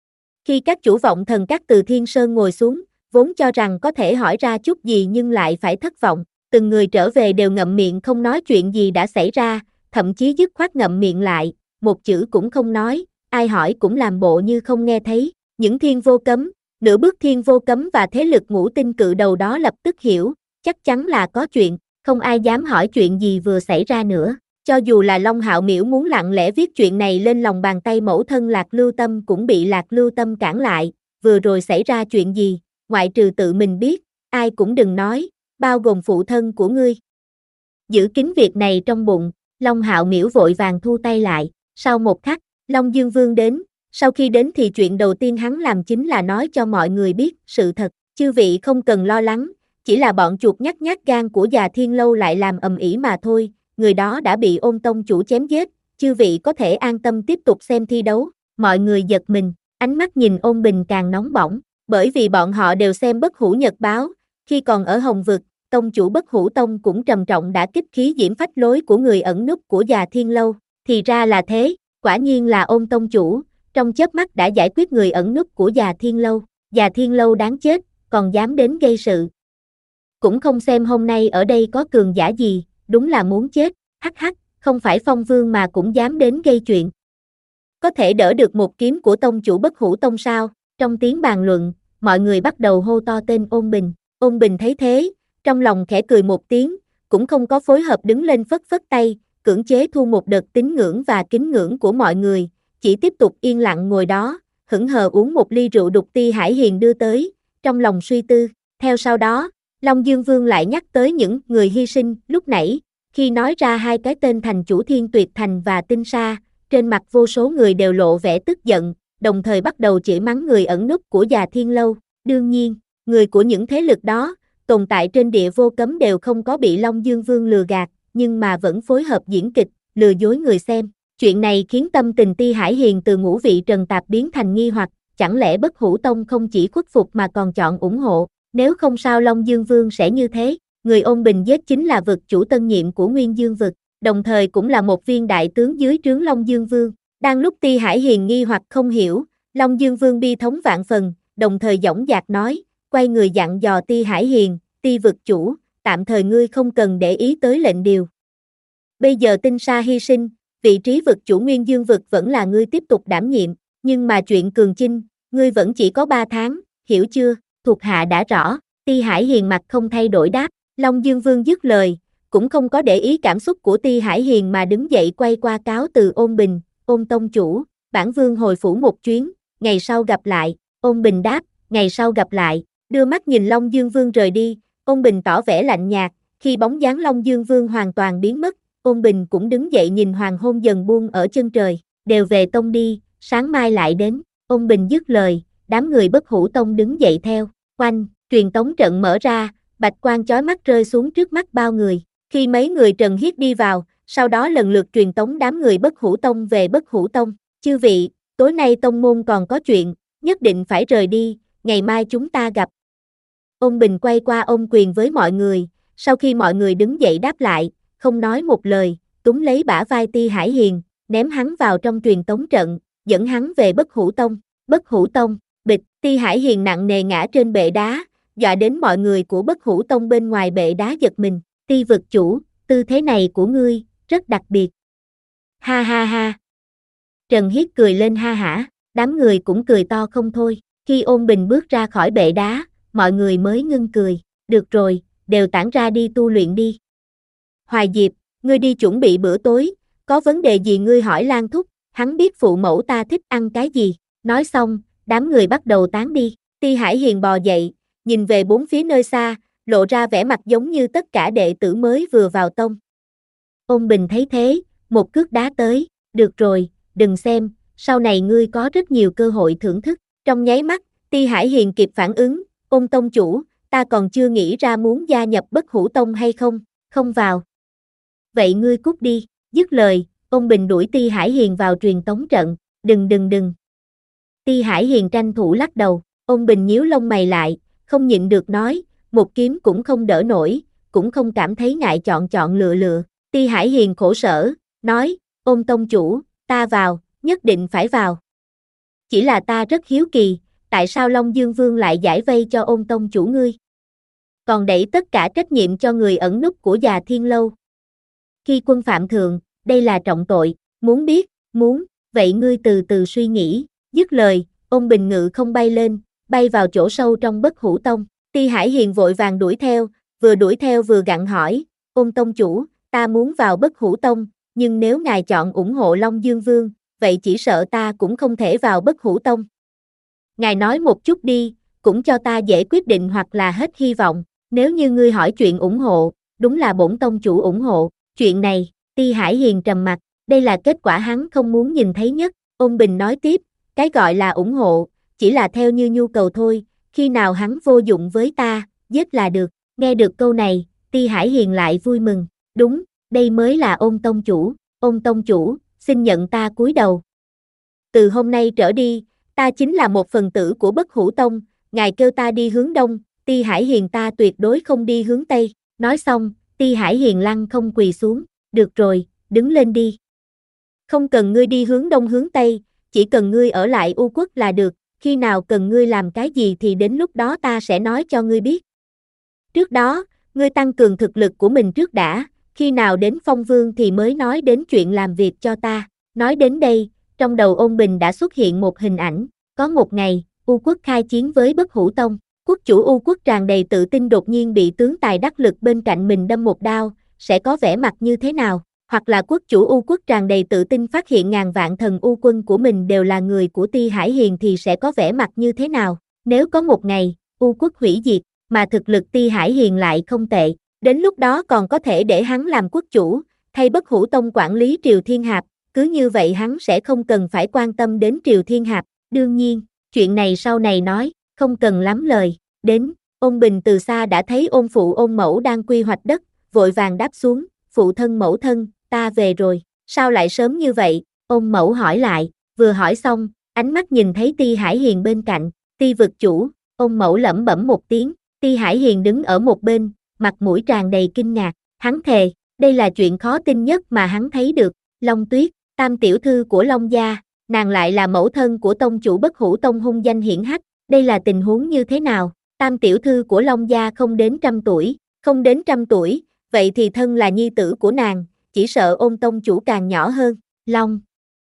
Khi các chủ vọng thần các từ Thiên Sơn ngồi xuống, vốn cho rằng có thể hỏi ra chút gì nhưng lại phải thất vọng, từng người trở về đều ngậm miệng không nói chuyện gì đã xảy ra, thậm chí dứt khoát ngậm miệng lại, một chữ cũng không nói, ai hỏi cũng làm bộ như không nghe thấy. Những thiên vô cấm, nửa bước thiên vô cấm và thế lực ngũ tinh cự đầu đó lập tức hiểu, chắc chắn là có chuyện, không ai dám hỏi chuyện gì vừa xảy ra nữa. Cho dù là Long Hạo Miểu muốn lặng lẽ viết chuyện này lên lòng bàn tay mẫu thân Lạc Lưu Tâm cũng bị Lạc Lưu Tâm cản lại, vừa rồi xảy ra chuyện gì, ngoại trừ tự mình biết, ai cũng đừng nói, bao gồm phụ thân của ngươi. Giữ kín việc này trong bụng, Long Hạo Miểu vội vàng thu tay lại, sau một khắc, Long Dương Vương đến, sau khi đến thì chuyện đầu tiên hắn làm chính là nói cho mọi người biết sự thật, chư vị không cần lo lắng, chỉ là bọn chuột nhắt nhát gan của già Thiên Lâu lại làm ầm ĩ mà thôi, người đó đã bị Ôn tông chủ chém giết, chư vị có thể an tâm tiếp tục xem thi đấu. Mọi người giật mình, ánh mắt nhìn Ôn Bình càng nóng bỏng, bởi vì bọn họ đều xem Bất Hủ Nhật báo, khi còn ở Hồng Vực, tông chủ Bất Hủ Tông cũng trầm trọng đã kích khí diễm phách lối của người ẩn núp của già Thiên Lâu, thì ra là thế, quả nhiên là Ôn tông chủ, trong chớp mắt đã giải quyết người ẩn núp của già Thiên Lâu, già Thiên Lâu đáng chết, còn dám đến gây sự. Cũng không xem hôm nay ở đây có cường giả gì, đúng là muốn chết, hắc hắc, không phải phong vương mà cũng dám đến gây chuyện. Có thể đỡ được một kiếm của tông chủ Bất Hủ Tông sao? Trong tiếng bàn luận, mọi người bắt đầu hô to tên Ôn Bình. Ôn Bình thấy thế, trong lòng khẽ cười một tiếng, cũng không có phối hợp đứng lên phất phất tay, cưỡng chế thu một đợt tín ngưỡng và kính ngưỡng của mọi người, chỉ tiếp tục yên lặng ngồi đó, hững hờ uống một ly rượu đục Ti Hải Hiền đưa tới, trong lòng suy tư. Theo sau đó, Long Dương Vương lại nhắc tới những người hy sinh lúc nãy, khi nói ra hai cái tên thành chủ Thiên Tuyệt Thành và Tinh Sa, trên mặt vô số người đều lộ vẻ tức giận, đồng thời bắt đầu chửi mắng người ẩn núp của già Thiên Lâu. Đương nhiên, người của những thế lực đó, tồn tại trên địa vô cấm đều không có bị Long Dương Vương lừa gạt, nhưng mà vẫn phối hợp diễn kịch, lừa dối người xem. Chuyện này khiến tâm tình Ti Hải Hiền từ ngũ vị trần tạp biến thành nghi hoặc, chẳng lẽ Bất Hủ Tông không chỉ khuất phục mà còn chọn ủng hộ, nếu không sao Long Dương Vương sẽ như thế. người ôn bình giết chính là vực chủ tân nhiệm của Nguyên Dương vực, đồng thời cũng là một viên đại tướng dưới trướng Long Dương Vương. Đang lúc Ti Hải Hiền nghi hoặc không hiểu, Long Dương Vương bi thống vạn phần, đồng thời dõng dạc nói, quay người dặn dò Ti Hải Hiền, Ti vực chủ, tạm thời ngươi không cần để ý tới lệnh điều. Bây giờ Tinh Sa hy sinh, vị trí vực chủ Nguyên Dương vực vẫn là ngươi tiếp tục đảm nhiệm, nhưng mà chuyện Cường Chinh, ngươi vẫn chỉ có ba tháng, hiểu chưa? Thuộc hạ đã rõ. Ti Hải Hiền mặt không thay đổi đáp. Long Dương Vương dứt lời, cũng không có để ý cảm xúc của Ti Hải Hiền mà đứng dậy quay qua cáo từ Ôn Bình. Ôn tông chủ, bản vương hồi phủ một chuyến, ngày sau gặp lại. Ôn Bình đáp, ngày sau gặp lại. Đưa mắt nhìn Long Dương Vương rời đi, Ôn Bình tỏ vẻ lạnh nhạt. Khi bóng dáng Long Dương Vương hoàn toàn biến mất, Ôn Bình cũng đứng dậy nhìn hoàng hôn dần buông ở chân trời. Đều về tông đi, sáng mai lại đến. Ôn Bình dứt lời, đám người Bất Hủ Tông đứng dậy theo. Oanh, truyền tống trận mở ra, bạch quang chói mắt rơi xuống trước mắt bao người. Khi mấy người Trần Hiết đi vào, sau đó lần lượt truyền tống đám người Bất Hủ Tông về Bất Hủ Tông. Chư vị, tối nay tông môn còn có chuyện, nhất định phải rời đi, ngày mai chúng ta gặp. Ôn Bình quay qua ôm quyền với mọi người, sau khi mọi người đứng dậy đáp lại, không nói một lời, túm lấy bả vai Ti Hải Hiền, ném hắn vào trong truyền tống trận, dẫn hắn về Bất Hủ Tông. Bất Hủ Tông, bịch, Ti Hải Hiền nặng nề ngã trên bệ đá, dọa đến mọi người của Bất Hủ Tông bên ngoài bệ đá giật mình. Ti vực chủ, tư thế này của ngươi, rất đặc biệt. Ha ha ha. Trần Hiết cười lên ha hả, đám người cũng cười to không thôi. Khi Ôn Bình bước ra khỏi bệ đá, mọi người mới ngưng cười. Được rồi, đều tản ra đi tu luyện đi. Hoài Diệp, ngươi đi chuẩn bị bữa tối, có vấn đề gì ngươi hỏi Lan Thúc, hắn biết phụ mẫu ta thích ăn cái gì. Nói xong, đám người bắt đầu tán đi. Ti Hải Hiền bò dậy, nhìn về bốn phía nơi xa, lộ ra vẻ mặt giống như tất cả đệ tử mới vừa vào tông. Ôn Bình thấy thế, một cước đá tới, được rồi, đừng xem, sau này ngươi có rất nhiều cơ hội thưởng thức. Trong nháy mắt, Ti Hải Hiền kịp phản ứng, Ôn tông chủ, ta còn chưa nghĩ ra muốn gia nhập Bất Hủ Tông hay không, không vào. Vậy ngươi cút đi, dứt lời, Ôn Bình đuổi Ti Hải Hiền vào truyền tống trận, đừng đừng đừng. Ti Hải Hiền tranh thủ lắc đầu, Ôn Bình nhíu lông mày lại, không nhịn được nói, một kiếm cũng không đỡ nổi, cũng không cảm thấy ngại chọn chọn lựa lựa. Ti Hải Hiền khổ sở, nói, Ôn tông chủ, ta vào, nhất định phải vào. Chỉ là ta rất hiếu kỳ, tại sao Long Dương Vương lại giải vây cho Ôn tông chủ ngươi? Còn đẩy tất cả trách nhiệm cho người ẩn núp của già Thiên Lâu. Khi quân phạm thượng, đây là trọng tội, muốn biết, muốn, vậy ngươi từ từ suy nghĩ. Dứt lời, Ôn Bình ngự không bay lên, bay vào chỗ sâu trong Bất Hủ Tông. Ti Hải Hiền vội vàng đuổi theo, vừa đuổi theo vừa gặng hỏi, Ôn tông chủ, ta muốn vào Bất Hủ Tông, nhưng nếu ngài chọn ủng hộ Long Dương Vương, vậy chỉ sợ ta cũng không thể vào Bất Hủ Tông. Ngài nói một chút đi, cũng cho ta dễ quyết định hoặc là hết hy vọng. Nếu như ngươi hỏi chuyện ủng hộ, đúng là bổn tông chủ ủng hộ. Chuyện này, Ti Hải Hiền trầm mặt, đây là kết quả hắn không muốn nhìn thấy nhất. Ôn Bình nói tiếp, cái gọi là ủng hộ, chỉ là theo như nhu cầu thôi, khi nào hắn vô dụng với ta, giết là được. Nghe được câu này, Ti Hải Hiền lại vui mừng, đúng, đây mới là Ôn tông chủ. Ôn tông chủ, xin nhận ta cúi đầu. Từ hôm nay trở đi, ta chính là một phần tử của Bất Hủ Tông, ngài kêu ta đi hướng đông, Ti Hải Hiền ta tuyệt đối không đi hướng tây. Nói xong, Ti Hải Hiền lăng không quỳ xuống, được rồi, đứng lên đi. Không cần ngươi đi hướng đông hướng tây, chỉ cần ngươi ở lại U Quốc là được, khi nào cần ngươi làm cái gì thì đến lúc đó ta sẽ nói cho ngươi biết. Trước đó, ngươi tăng cường thực lực của mình trước đã, khi nào đến Phong Vương thì mới nói đến chuyện làm việc cho ta. Nói đến đây, trong đầu Ôn Bình đã xuất hiện một hình ảnh, có một ngày, U Quốc khai chiến với Bất Hủ Tông, quốc chủ U Quốc tràn đầy tự tin đột nhiên bị tướng tài đắc lực bên cạnh mình đâm một đao, sẽ có vẻ mặt như thế nào? Hoặc là quốc chủ U Quốc tràn đầy tự tin phát hiện ngàn vạn thần U quân của mình đều là người của Ti Hải Hiền thì sẽ có vẻ mặt như thế nào? Nếu có một ngày, U Quốc hủy diệt, mà thực lực Ti Hải Hiền lại không tệ, đến lúc đó còn có thể để hắn làm quốc chủ, thay Bất Hủ Tông quản lý Triều Thiên Hạp, cứ như vậy hắn sẽ không cần phải quan tâm đến Triều Thiên Hạp. Đương nhiên, chuyện này sau này nói, không cần lắm lời. Đến, Ôn Bình từ xa đã thấy Ôn phụ Ôn mẫu đang quy hoạch đất, vội vàng đáp xuống, phụ thân mẫu thân, ta về rồi, sao lại sớm như vậy? Ôn mẫu hỏi lại, vừa hỏi xong, ánh mắt nhìn thấy Ti Hải Hiền bên cạnh, Ti vực chủ, Ôn mẫu lẩm bẩm một tiếng, Ti Hải Hiền đứng ở một bên, mặt mũi tràn đầy kinh ngạc, hắn thề, đây là chuyện khó tin nhất mà hắn thấy được, Long Tuyết, tam tiểu thư của Long gia, nàng lại là mẫu thân của tông chủ Bất Hủ Tông hung danh hiển hách, đây là tình huống như thế nào, tam tiểu thư của Long gia không đến trăm tuổi, không đến trăm tuổi, vậy thì thân là nhi tử của nàng, chỉ sợ Ôn tông chủ càng nhỏ hơn, Long.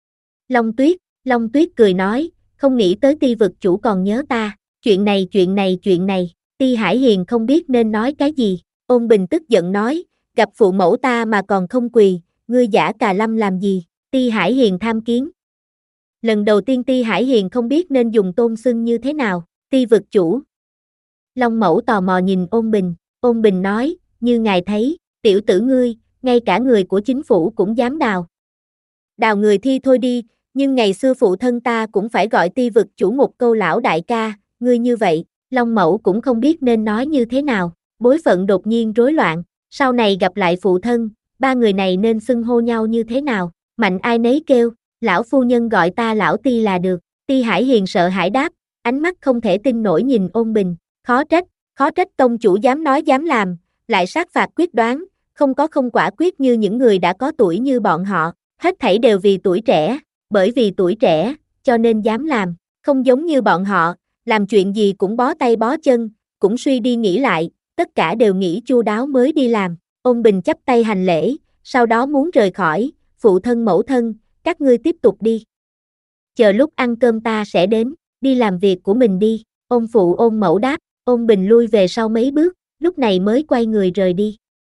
Long Tuyết, Long Tuyết cười nói, không nghĩ tới Ti vực chủ còn nhớ ta, chuyện này chuyện này chuyện này, Ti Hải Hiền không biết nên nói cái gì, Ôn Bình tức giận nói, gặp phụ mẫu ta mà còn không quỳ, ngươi giả cà lâm làm gì, Ti Hải Hiền tham kiến. Lần đầu tiên Ti Hải Hiền không biết nên dùng tôn xưng như thế nào, Ti vực chủ. Long Mẫu tò mò nhìn Ôn Bình, Ôn Bình nói, như ngài thấy, tiểu tử ngươi, ngay cả người của chính phủ cũng dám đào. Đào người thi thôi đi, nhưng ngày xưa phụ thân ta cũng phải gọi Ti vực chủ một câu lão đại ca, ngươi như vậy, Long Mẫu cũng không biết nên nói như thế nào, bối phận đột nhiên rối loạn, sau này gặp lại phụ thân, ba người này nên xưng hô nhau như thế nào, mạnh ai nấy kêu, lão phu nhân gọi ta lão Ti là được, Ti Hải Hiền sợ hãi đáp, ánh mắt không thể tin nổi nhìn Ôn Bình, khó trách, khó trách tông chủ dám nói dám làm, lại sát phạt quyết đoán, không có không quả quyết như những người đã có tuổi như bọn họ, hết thảy đều vì tuổi trẻ, bởi vì tuổi trẻ, cho nên dám làm, không giống như bọn họ, làm chuyện gì cũng bó tay bó chân, cũng suy đi nghĩ lại, tất cả đều nghĩ chu đáo mới đi làm, Ôn Bình chắp tay hành lễ, sau đó muốn rời khỏi, phụ thân mẫu thân, các ngươi tiếp tục đi. Chờ lúc ăn cơm ta sẽ đến, đi làm việc của mình đi, Ôn phụ Ôn mẫu đáp, Ôn Bình lui về sau mấy bước, lúc này mới quay người rời đi.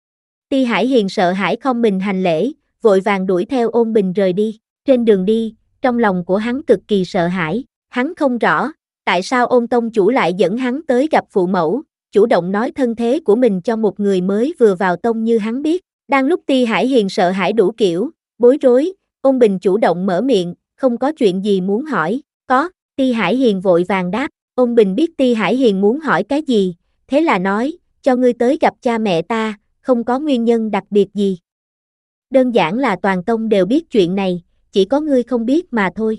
Ti Hải Hiền sợ hãi không mình hành lễ, vội vàng đuổi theo Ôn Bình rời đi, trên đường đi, trong lòng của hắn cực kỳ sợ hãi, hắn không rõ, tại sao Ôn tông chủ lại dẫn hắn tới gặp phụ mẫu, chủ động nói thân thế của mình cho một người mới vừa vào tông như hắn biết, đang lúc Ti Hải Hiền sợ hãi đủ kiểu, bối rối, Ôn Bình chủ động mở miệng, không có chuyện gì muốn hỏi, có, Ti Hải Hiền vội vàng đáp, Ôn Bình biết Ti Hải Hiền muốn hỏi cái gì, thế là nói, cho ngươi tới gặp cha mẹ ta, không có nguyên nhân đặc biệt gì. Đơn giản là toàn tông đều biết chuyện này, chỉ có ngươi không biết mà thôi.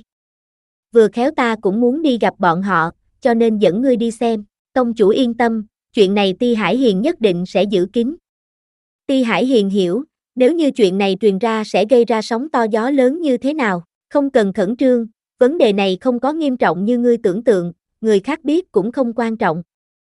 Vừa khéo ta cũng muốn đi gặp bọn họ, cho nên dẫn ngươi đi xem, tông chủ yên tâm, chuyện này Ti Hải Hiền nhất định sẽ giữ kín. Ti Hải Hiền hiểu, nếu như chuyện này truyền ra sẽ gây ra sóng to gió lớn như thế nào, không cần khẩn trương, vấn đề này không có nghiêm trọng như ngươi tưởng tượng, người khác biết cũng không quan trọng.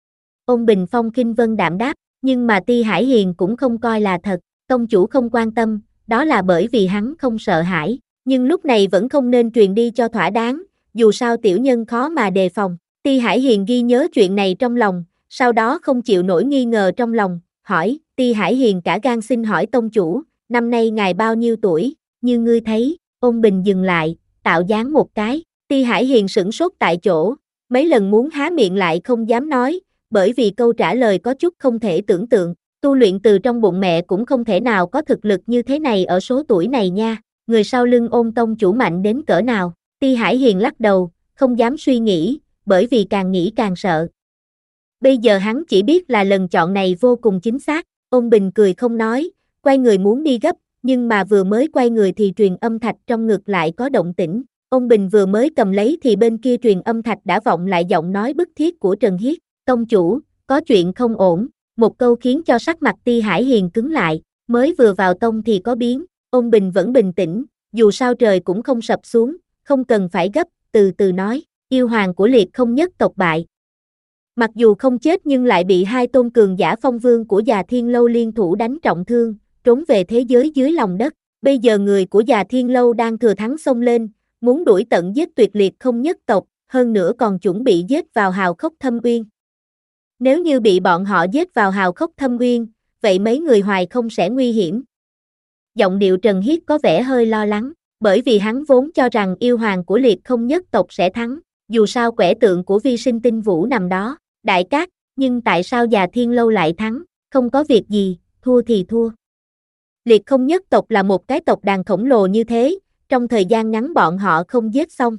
Ôn Bình phong khinh vân đạm đáp, nhưng mà Ti Hải Hiền cũng không coi là thật, tông chủ không quan tâm, đó là bởi vì hắn không sợ hãi, nhưng lúc này vẫn không nên truyền đi cho thỏa đáng, dù sao tiểu nhân khó mà đề phòng. Ti Hải Hiền ghi nhớ chuyện này trong lòng, sau đó không chịu nổi nghi ngờ trong lòng, hỏi, Ti Hải Hiền cả gan xin hỏi tông chủ, năm nay ngài bao nhiêu tuổi, như ngươi thấy, Ôn Bình dừng lại, tạo dáng một cái, Ti Hải Hiền sửng sốt tại chỗ, mấy lần muốn há miệng lại không dám nói, bởi vì câu trả lời có chút không thể tưởng tượng, tu luyện từ trong bụng mẹ cũng không thể nào có thực lực như thế này ở số tuổi này nha, người sau lưng Ôn tông chủ mạnh đến cỡ nào, Ti Hải Hiền lắc đầu, không dám suy nghĩ, bởi vì càng nghĩ càng sợ. Bây giờ hắn chỉ biết là lần chọn này vô cùng chính xác, Ôn Bình cười không nói, quay người muốn đi gấp, nhưng mà vừa mới quay người thì truyền âm thạch trong ngực lại có động tĩnh, Ôn Bình vừa mới cầm lấy thì bên kia truyền âm thạch đã vọng lại giọng nói bức thiết của Trần Hiết, tông chủ, có chuyện không ổn, một câu khiến cho sắc mặt Ti Hải Hiền cứng lại, mới vừa vào tông thì có biến, Ôn Bình vẫn bình tĩnh, dù sao trời cũng không sập xuống, không cần phải gấp, từ từ nói, yêu hoàng của Liệt Không Nhất tộc bại. Mặc dù không chết nhưng lại bị hai tôn cường giả phong vương của Già Thiên Lâu liên thủ đánh trọng thương, trốn về thế giới dưới lòng đất, bây giờ người của Già Thiên Lâu đang thừa thắng xông lên, muốn đuổi tận giết tuyệt Liệt Không Nhất tộc, hơn nữa còn chuẩn bị giết vào Hào Khốc Thâm Uyên. Nếu như bị bọn họ giết vào Hào Khốc Thâm Uyên, vậy mấy người Hoài không sẽ nguy hiểm. Giọng điệu Trần Hiết có vẻ hơi lo lắng, bởi vì hắn vốn cho rằng yêu hoàng của Liệt Không Nhất tộc sẽ thắng, dù sao quẻ tượng của Vi Sinh Tinh Vũ nằm đó, đại cát, nhưng tại sao Già Thiên Lâu lại thắng, không có việc gì, thua thì thua. Liệt Không Nhất tộc là một cái tộc đàn khổng lồ như thế, trong thời gian ngắn bọn họ không giết xong.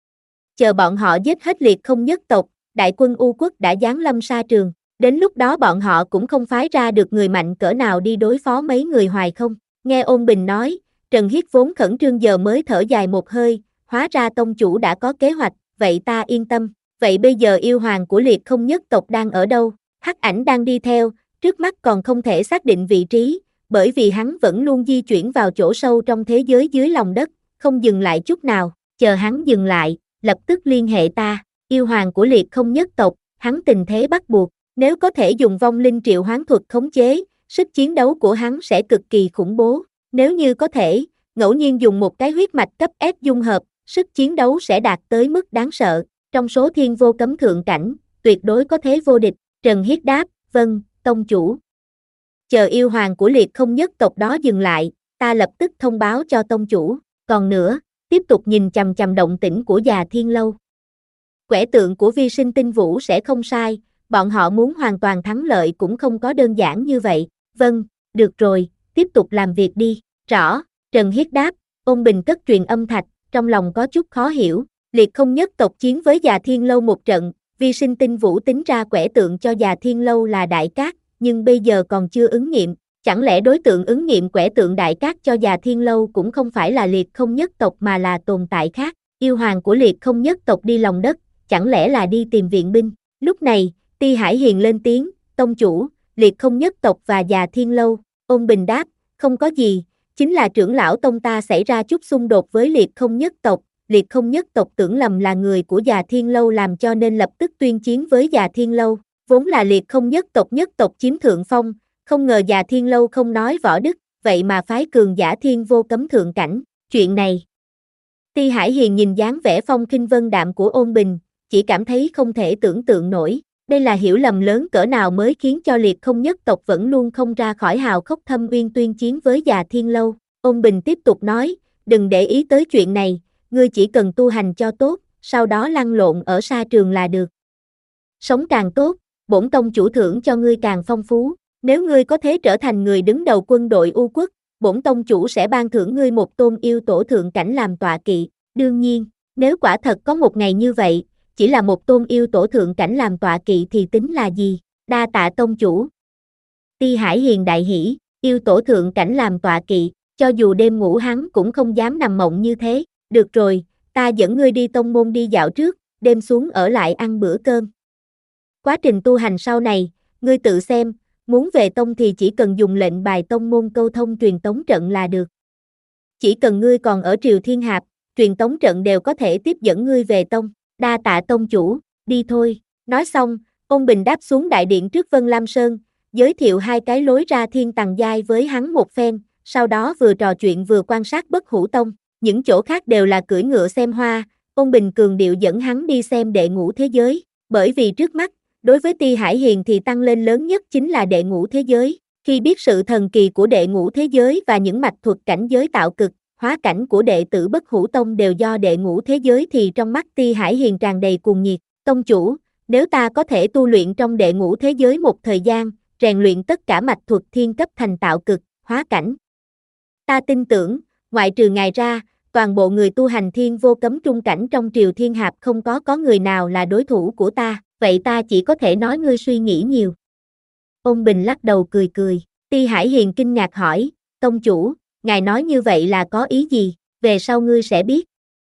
Chờ bọn họ giết hết Liệt Không Nhất tộc, đại quân U Quốc đã giáng lâm sa trường, đến lúc đó bọn họ cũng không phái ra được người mạnh cỡ nào đi đối phó mấy người Hoài không. Nghe Ôn Bình nói, Trần Hiết vốn khẩn trương giờ mới thở dài một hơi, hóa ra tông chủ đã có kế hoạch, vậy ta yên tâm, vậy bây giờ yêu hoàng của Liệt Không Nhất tộc đang ở đâu? Hắc Ảnh đang đi theo, trước mắt còn không thể xác định vị trí, bởi vì hắn vẫn luôn di chuyển vào chỗ sâu trong thế giới dưới lòng đất, không dừng lại chút nào, chờ hắn dừng lại, lập tức liên hệ ta, yêu hoàng của liệt không nhất tộc, hắn tình thế bắt buộc, nếu có thể dùng vong linh triệu hoán thuật khống chế, sức chiến đấu của hắn sẽ cực kỳ khủng bố, nếu như có thể, ngẫu nhiên dùng một cái huyết mạch cấp S dung hợp, sức chiến đấu sẽ đạt tới mức đáng sợ, trong số thiên vô cấm thượng cảnh, tuyệt đối có thế vô địch, Trần Hiết đáp, vâng, tông chủ. Chờ yêu hoàng của liệt không nhất tộc đó dừng lại, ta lập tức thông báo cho tông chủ, còn nữa, tiếp tục nhìn chằm chằm động tĩnh của già thiên lâu. Quẻ tượng của vi sinh tinh vũ sẽ không sai, bọn họ muốn hoàn toàn thắng lợi cũng không có đơn giản như vậy, vâng, được rồi, tiếp tục làm việc đi, rõ, Trần Hiết đáp, ôn bình cất truyền âm thạch, trong lòng có chút khó hiểu, liệt không nhất tộc chiến với già thiên lâu một trận, vi sinh tinh vũ tính ra quẻ tượng cho già thiên lâu là đại cát, nhưng bây giờ còn chưa ứng nghiệm, chẳng lẽ đối tượng ứng nghiệm quẻ tượng đại cát cho già thiên lâu cũng không phải là liệt không nhất tộc mà là tồn tại khác, yêu hoàng của liệt không nhất tộc đi lòng đất, chẳng lẽ là đi tìm viện binh, lúc này, Ti Hải Hiền lên tiếng, tông chủ, liệt không nhất tộc và già thiên lâu, ôn bình đáp, không có gì, chính là trưởng lão tông ta xảy ra chút xung đột với liệt không nhất tộc, liệt không nhất tộc tưởng lầm là người của già thiên lâu làm cho nên lập tức tuyên chiến với già thiên lâu, vốn là liệt không nhất tộc nhất tộc chiếm thượng phong, không ngờ già thiên lâu không nói võ đức, vậy mà phái cường giả thiên vô cấm thượng cảnh, chuyện này. Ti Hải Hiền nhìn dáng vẻ phong khinh vân đạm của ôn bình, chỉ cảm thấy không thể tưởng tượng nổi, đây là hiểu lầm lớn cỡ nào mới khiến cho liệt không nhất tộc vẫn luôn không ra khỏi hào khốc thâm uyên tuyên chiến với già thiên lâu, ôn bình tiếp tục nói, đừng để ý tới chuyện này, ngươi chỉ cần tu hành cho tốt, sau đó lăn lộn ở sa trường là được. Sống càng tốt, bổn tông chủ thưởng cho ngươi càng phong phú, nếu ngươi có thể trở thành người đứng đầu quân đội U quốc, bổn tông chủ sẽ ban thưởng ngươi một tôn yêu tổ thượng cảnh làm tọa kỵ, đương nhiên, nếu quả thật có một ngày như vậy, chỉ là một tôn yêu tổ thượng cảnh làm tọa kỵ thì tính là gì, đa tạ tông chủ. Ti Hải Hiền đại hỉ, yêu tổ thượng cảnh làm tọa kỵ, cho dù đêm ngủ hắn cũng không dám nằm mộng như thế, được rồi, ta dẫn ngươi đi tông môn đi dạo trước, đêm xuống ở lại ăn bữa cơm. Quá trình tu hành sau này, ngươi tự xem, muốn về tông thì chỉ cần dùng lệnh bài tông môn câu thông truyền tống trận là được. Chỉ cần ngươi còn ở Triều Thiên Hạp, truyền tống trận đều có thể tiếp dẫn ngươi về tông, đa tạ tông chủ, đi thôi. Nói xong, ôn bình đáp xuống đại điện trước Vân Lam Sơn, giới thiệu hai cái lối ra thiên tầng giai với hắn một phen, sau đó vừa trò chuyện vừa quan sát Bất Hủ Tông, những chỗ khác đều là cưỡi ngựa xem hoa, ôn bình cường điệu dẫn hắn đi xem đệ ngũ thế giới, bởi vì trước mắt, đối với Ti Hải Hiền thì tăng lên lớn nhất chính là đệ ngũ thế giới, khi biết sự thần kỳ của đệ ngũ thế giới và những mạch thuật cảnh giới tạo cực, hóa cảnh của đệ tử Bất Hủ Tông đều do đệ ngũ thế giới thì trong mắt Ti Hải Hiền tràn đầy cuồng nhiệt, tông chủ, nếu ta có thể tu luyện trong đệ ngũ thế giới một thời gian, rèn luyện tất cả mạch thuật thiên cấp thành tạo cực, hóa cảnh. Ta tin tưởng, ngoại trừ ngài ra, toàn bộ người tu hành thiên vô cấm trung cảnh trong Triều Thiên Hạp không có có người nào là đối thủ của ta, vậy ta chỉ có thể nói ngươi suy nghĩ nhiều. Ôn Bình lắc đầu cười cười, Ti Hải Hiền kinh ngạc hỏi, tông chủ, ngài nói như vậy là có ý gì, về sau ngươi sẽ biết.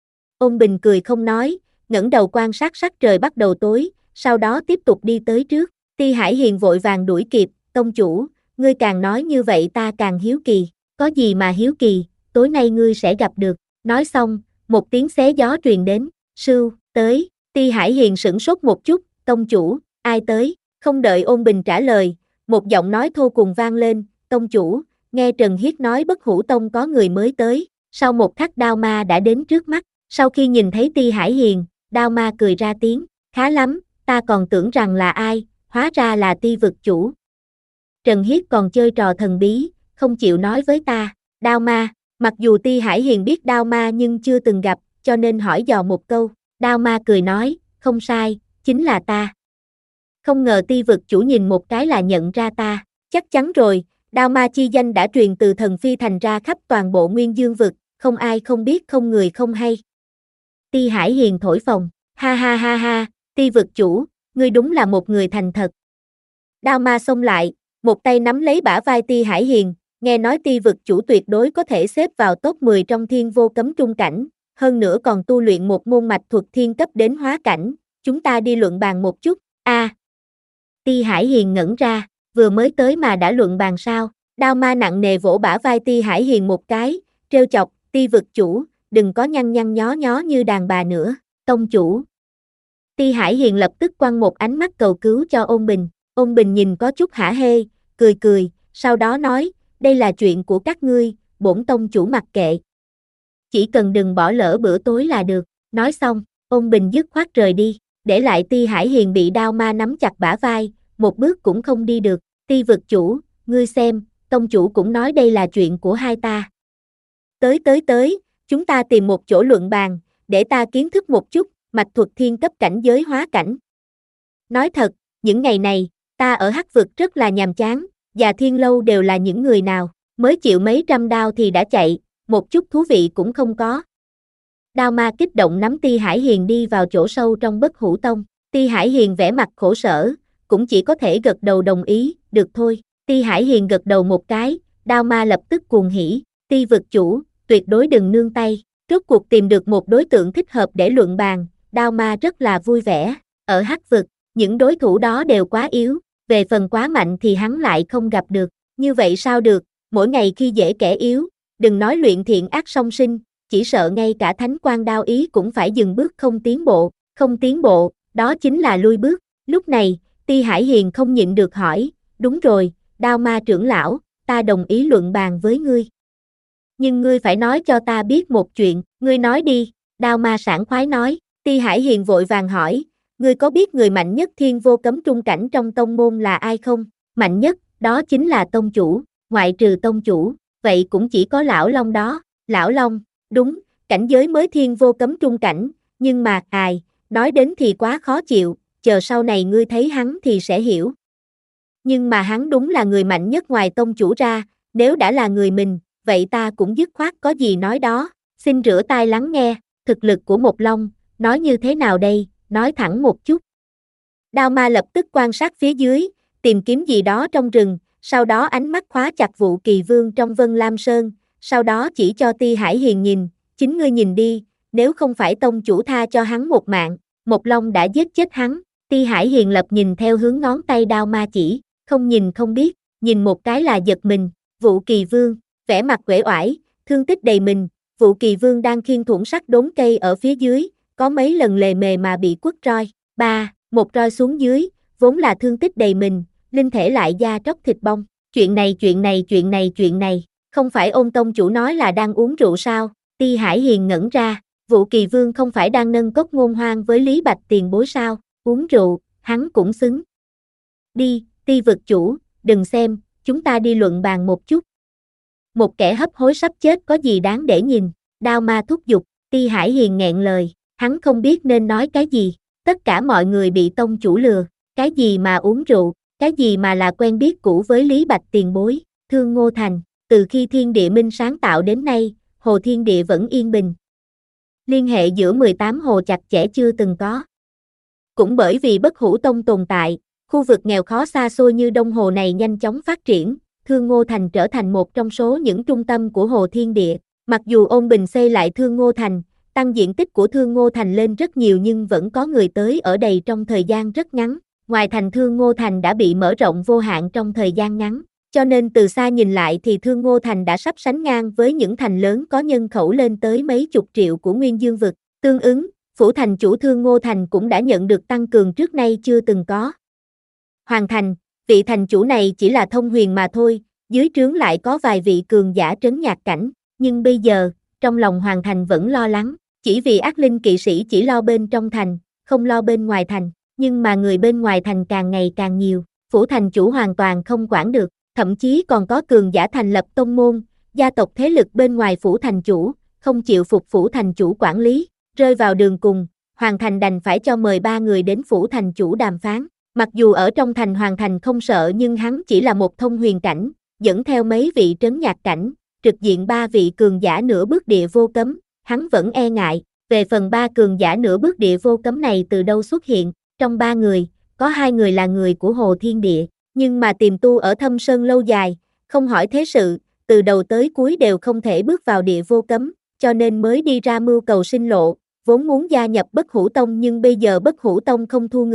Ôn Bình cười không nói, ngẩng đầu quan sát sắc trời bắt đầu tối, sau đó tiếp tục đi tới trước, Ti Hải Hiền vội vàng đuổi kịp, tông chủ, ngươi càng nói như vậy ta càng hiếu kỳ, có gì mà hiếu kỳ, tối nay ngươi sẽ gặp được, nói xong, một tiếng xé gió truyền đến, sưu, tới, Ti Hải Hiền sửng sốt một chút, tông chủ, ai tới, không đợi Ôn Bình trả lời, một giọng nói thô cùng vang lên, tông chủ, nghe Trần Hiết nói Bất Hủ Tông có người mới tới, sau một khắc Đao Ma đã đến trước mắt, sau khi nhìn thấy Ti Hải Hiền, Đao Ma cười ra tiếng, khá lắm, ta còn tưởng rằng là ai, hóa ra là Ti vực chủ. Trần Hiết còn chơi trò thần bí, không chịu nói với ta, Đao Ma, mặc dù Ti Hải Hiền biết Đao Ma nhưng chưa từng gặp, cho nên hỏi dò một câu, Đao Ma cười nói, không sai, chính là ta. Không ngờ Ti vực chủ nhìn một cái là nhận ra ta, chắc chắn rồi, Đao Ma chi danh đã truyền từ thần phi thành ra khắp toàn bộ Nguyên Dương vực, không ai không biết không người không hay. Ti Hải Hiền thổi phồng, ha ha ha ha, Ti vực chủ, ngươi đúng là một người thành thật. Đao Ma xông lại, một tay nắm lấy bả vai Ti Hải Hiền, nghe nói Ti vực chủ tuyệt đối có thể xếp vào top mười trong thiên vô cấm trung cảnh, hơn nữa còn tu luyện một môn mạch thuật thiên cấp đến hóa cảnh, chúng ta đi luận bàn một chút, a. Ti Hải Hiền ngẩn ra, vừa mới tới mà đã luận bàn sao? Đao ma nặng nề vỗ bả vai Ti Hải Hiền một cái, trêu chọc, Ti vực chủ, đừng có nhăn nhăn nhó nhó như đàn bà nữa, tông chủ. Ti Hải Hiền lập tức quăng một ánh mắt cầu cứu cho Ôn Bình, Ôn Bình nhìn có chút hả hê, cười cười, sau đó nói, đây là chuyện của các ngươi, bổn tông chủ mặc kệ. Chỉ cần đừng bỏ lỡ bữa tối là được, nói xong, Ôn Bình dứt khoát rời đi, để lại Ti Hải Hiền bị đao ma nắm chặt bả vai, một bước cũng không đi được, Ti vực chủ, ngươi xem, tông chủ cũng nói đây là chuyện của hai ta. Tới tới tới, chúng ta tìm một chỗ luận bàn, để ta kiến thức một chút, mạch thuật thiên cấp cảnh giới hóa cảnh. Nói thật, những ngày này, ta ở Hắc vực rất là nhàm chán, và Thiên Lâu đều là những người nào, mới chịu mấy trăm đao thì đã chạy, một chút thú vị cũng không có. Đao ma kích động nắm Ti Hải Hiền đi vào chỗ sâu trong Bất Hủ Tông, Ti Hải Hiền vẻ mặt khổ sở, cũng chỉ có thể gật đầu đồng ý, được thôi. Ti Hải Hiền gật đầu một cái, đao ma lập tức cuồng hỉ, Ti vực chủ, tuyệt đối đừng nương tay, rốt cuộc tìm được một đối tượng thích hợp để luận bàn, đao ma rất là vui vẻ, ở Hắc vực, những đối thủ đó đều quá yếu, về phần quá mạnh thì hắn lại không gặp được, như vậy sao được, mỗi ngày khi dễ kẻ yếu, đừng nói luyện thiện ác song sinh, chỉ sợ ngay cả thánh quan đao ý cũng phải dừng bước không tiến bộ, không tiến bộ, đó chính là lui bước, lúc này, Ti Hải Hiền không nhịn được hỏi, đúng rồi, đao ma trưởng lão, ta đồng ý luận bàn với ngươi. Nhưng ngươi phải nói cho ta biết một chuyện, ngươi nói đi, đao ma sảng khoái nói, Ti Hải Hiền vội vàng hỏi, ngươi có biết người mạnh nhất thiên vô cấm trung cảnh trong tông môn là ai không? Mạnh nhất, đó chính là tông chủ, ngoại trừ tông chủ, vậy cũng chỉ có lão Long đó, lão Long, đúng, cảnh giới mới thiên vô cấm trung cảnh, nhưng mà, ai, nói đến thì quá khó chịu, chờ sau này ngươi thấy hắn thì sẽ hiểu. Nhưng mà hắn đúng là người mạnh nhất ngoài tông chủ ra, nếu đã là người mình, vậy ta cũng dứt khoát có gì nói đó, xin rửa tai lắng nghe, thực lực của một Long, nói như thế nào đây, nói thẳng một chút. Đao ma lập tức quan sát phía dưới, tìm kiếm gì đó trong rừng, sau đó ánh mắt khóa chặt Vũ Kỳ Vương trong Vân Lam Sơn, sau đó chỉ cho Ti Hải Hiền nhìn, chính ngươi nhìn đi, nếu không phải tông chủ tha cho hắn một mạng, một Long đã giết chết hắn. Ti Hải Hiền lập nhìn theo hướng ngón tay đao ma chỉ, không nhìn không biết, nhìn một cái là giật mình, Vũ Kỳ Vương, vẻ mặt uể oải, thương tích đầy mình, Vũ Kỳ Vương đang khiêng thủng sắt đốn cây ở phía dưới, có mấy lần lề mề mà bị quất roi, ba, một roi xuống dưới, vốn là thương tích đầy mình, linh thể lại da tróc thịt bong, chuyện này chuyện này chuyện này chuyện này, không phải Ôn tông chủ nói là đang uống rượu sao? Ti Hải Hiền ngẩn ra, Vũ Kỳ Vương không phải đang nâng cốc ngôn hoang với Lý Bạch tiền bối sao? Uống rượu, hắn cũng xứng. Đi, Ti vực chủ, đừng xem, chúng ta đi luận bàn một chút. Một kẻ hấp hối sắp chết có gì đáng để nhìn, đao ma thúc giục, Ti Hải Hiền nghẹn lời, hắn không biết nên nói cái gì, tất cả mọi người bị tông chủ lừa, cái gì mà uống rượu, cái gì mà là quen biết cũ với Lý Bạch tiền bối, Thương Ngô Thành, từ khi thiên địa minh sáng tạo đến nay, hồ thiên địa vẫn yên bình. Liên hệ giữa mười tám hồ chặt chẽ chưa từng có. Cũng bởi vì Bất Hủ Tông tồn tại, khu vực nghèo khó xa xôi như Đông Hồ này nhanh chóng phát triển, Thương Ngô Thành trở thành một trong số những trung tâm của hồ thiên địa. Mặc dù Ôn Bình xây lại Thương Ngô Thành, tăng diện tích của Thương Ngô Thành lên rất nhiều nhưng vẫn có người tới ở đây trong thời gian rất ngắn. Ngoài thành Thương Ngô Thành đã bị mở rộng vô hạn trong thời gian ngắn, cho nên từ xa nhìn lại thì Thương Ngô Thành đã sắp sánh ngang với những thành lớn có nhân khẩu lên tới mấy chục triệu của Nguyên Dương vực. Tương ứng, phủ thành chủ Thương Ngô Thành cũng đã nhận được tăng cường trước nay chưa từng có. Hoàng Thành, vị thành chủ này chỉ là thông huyền mà thôi, dưới trướng lại có vài vị cường giả trấn nhạc cảnh, nhưng bây giờ, trong lòng Hoàng Thành vẫn lo lắng, chỉ vì ác linh kỵ sĩ chỉ lo bên trong thành, không lo bên ngoài thành, nhưng mà người bên ngoài thành càng ngày càng nhiều, phủ thành chủ hoàn toàn không quản được, thậm chí còn có cường giả thành lập tông môn, gia tộc thế lực bên ngoài phủ thành chủ, không chịu phục phủ thành chủ quản lý, rơi vào đường cùng, Hoàng Thành đành phải cho mời ba người đến phủ thành chủ đàm phán. Mặc dù ở trong thành Hoàng Thành không sợ nhưng hắn chỉ là một thông huyền cảnh, dẫn theo mấy vị trấn nhạc cảnh, trực diện ba vị cường giả nửa bước địa vô cấm, hắn vẫn e ngại, về phần ba cường giả nửa bước địa vô cấm này từ đâu xuất hiện, trong ba người, có hai người là người của Hồ Thiên Địa, nhưng mà tiềm tu ở Thâm Sơn lâu dài, không hỏi thế sự, từ đầu tới cuối đều không thể bước vào địa vô cấm, cho nên mới đi ra mưu cầu sinh lộ, vốn muốn gia nhập Bất Hủ Tông nhưng bây giờ Bất Hủ Tông không thu người,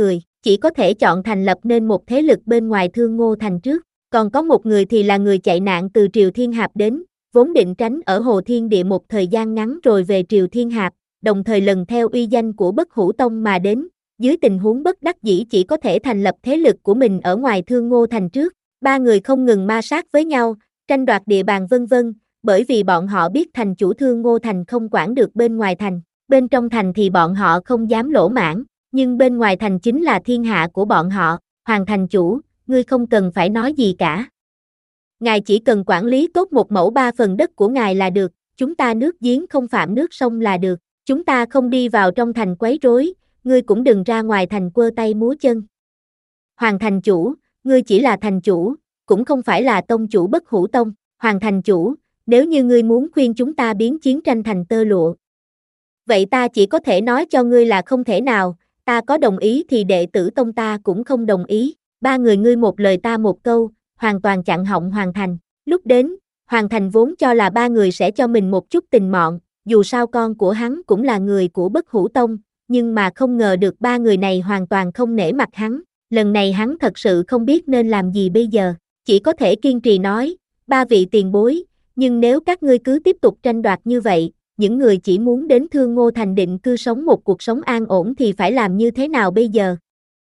chỉ có thể chọn thành lập nên một thế lực bên ngoài Thương Ngô Thành trước. Còn có một người thì là người chạy nạn từ Triều Thiên Hạp đến, vốn định tránh ở Hồ Thiên Địa một thời gian ngắn rồi về Triều Thiên Hạp, đồng thời lần theo uy danh của Bất Hủ Tông mà đến, dưới tình huống bất đắc dĩ chỉ có thể thành lập thế lực của mình ở ngoài Thương Ngô Thành trước. Ba người không ngừng ma sát với nhau, tranh đoạt địa bàn vân vân, bởi vì bọn họ biết thành chủ Thương Ngô Thành không quản được bên ngoài thành, bên trong thành thì bọn họ không dám lỗ mãng, nhưng bên ngoài thành chính là thiên hạ của bọn họ. Hoàng thành chủ, ngươi không cần phải nói gì cả. Ngài chỉ cần quản lý tốt một mẫu ba phần đất của ngài là được, chúng ta nước giếng không phạm nước sông là được, chúng ta không đi vào trong thành quấy rối, ngươi cũng đừng ra ngoài thành quơ tay múa chân. Hoàng thành chủ, ngươi chỉ là thành chủ, cũng không phải là tông chủ Bất Hủ Tông. Hoàng thành chủ, nếu như ngươi muốn khuyên chúng ta biến chiến tranh thành tơ lụa, vậy ta chỉ có thể nói cho ngươi là không thể nào, ta có đồng ý thì đệ tử tông ta cũng không đồng ý. Ba người ngươi một lời ta một câu, hoàn toàn chặn họng Hoàng Thành. Lúc đến, Hoàng Thành vốn cho là ba người sẽ cho mình một chút tình mọn, dù sao con của hắn cũng là người của Bất Hủ Tông, nhưng mà không ngờ được ba người này hoàn toàn không nể mặt hắn. Lần này hắn thật sự không biết nên làm gì bây giờ, chỉ có thể kiên trì nói, ba vị tiền bối, nhưng nếu các ngươi cứ tiếp tục tranh đoạt như vậy, những người chỉ muốn đến Thương Ngô Thành định cư sống một cuộc sống an ổn thì phải làm như thế nào bây giờ?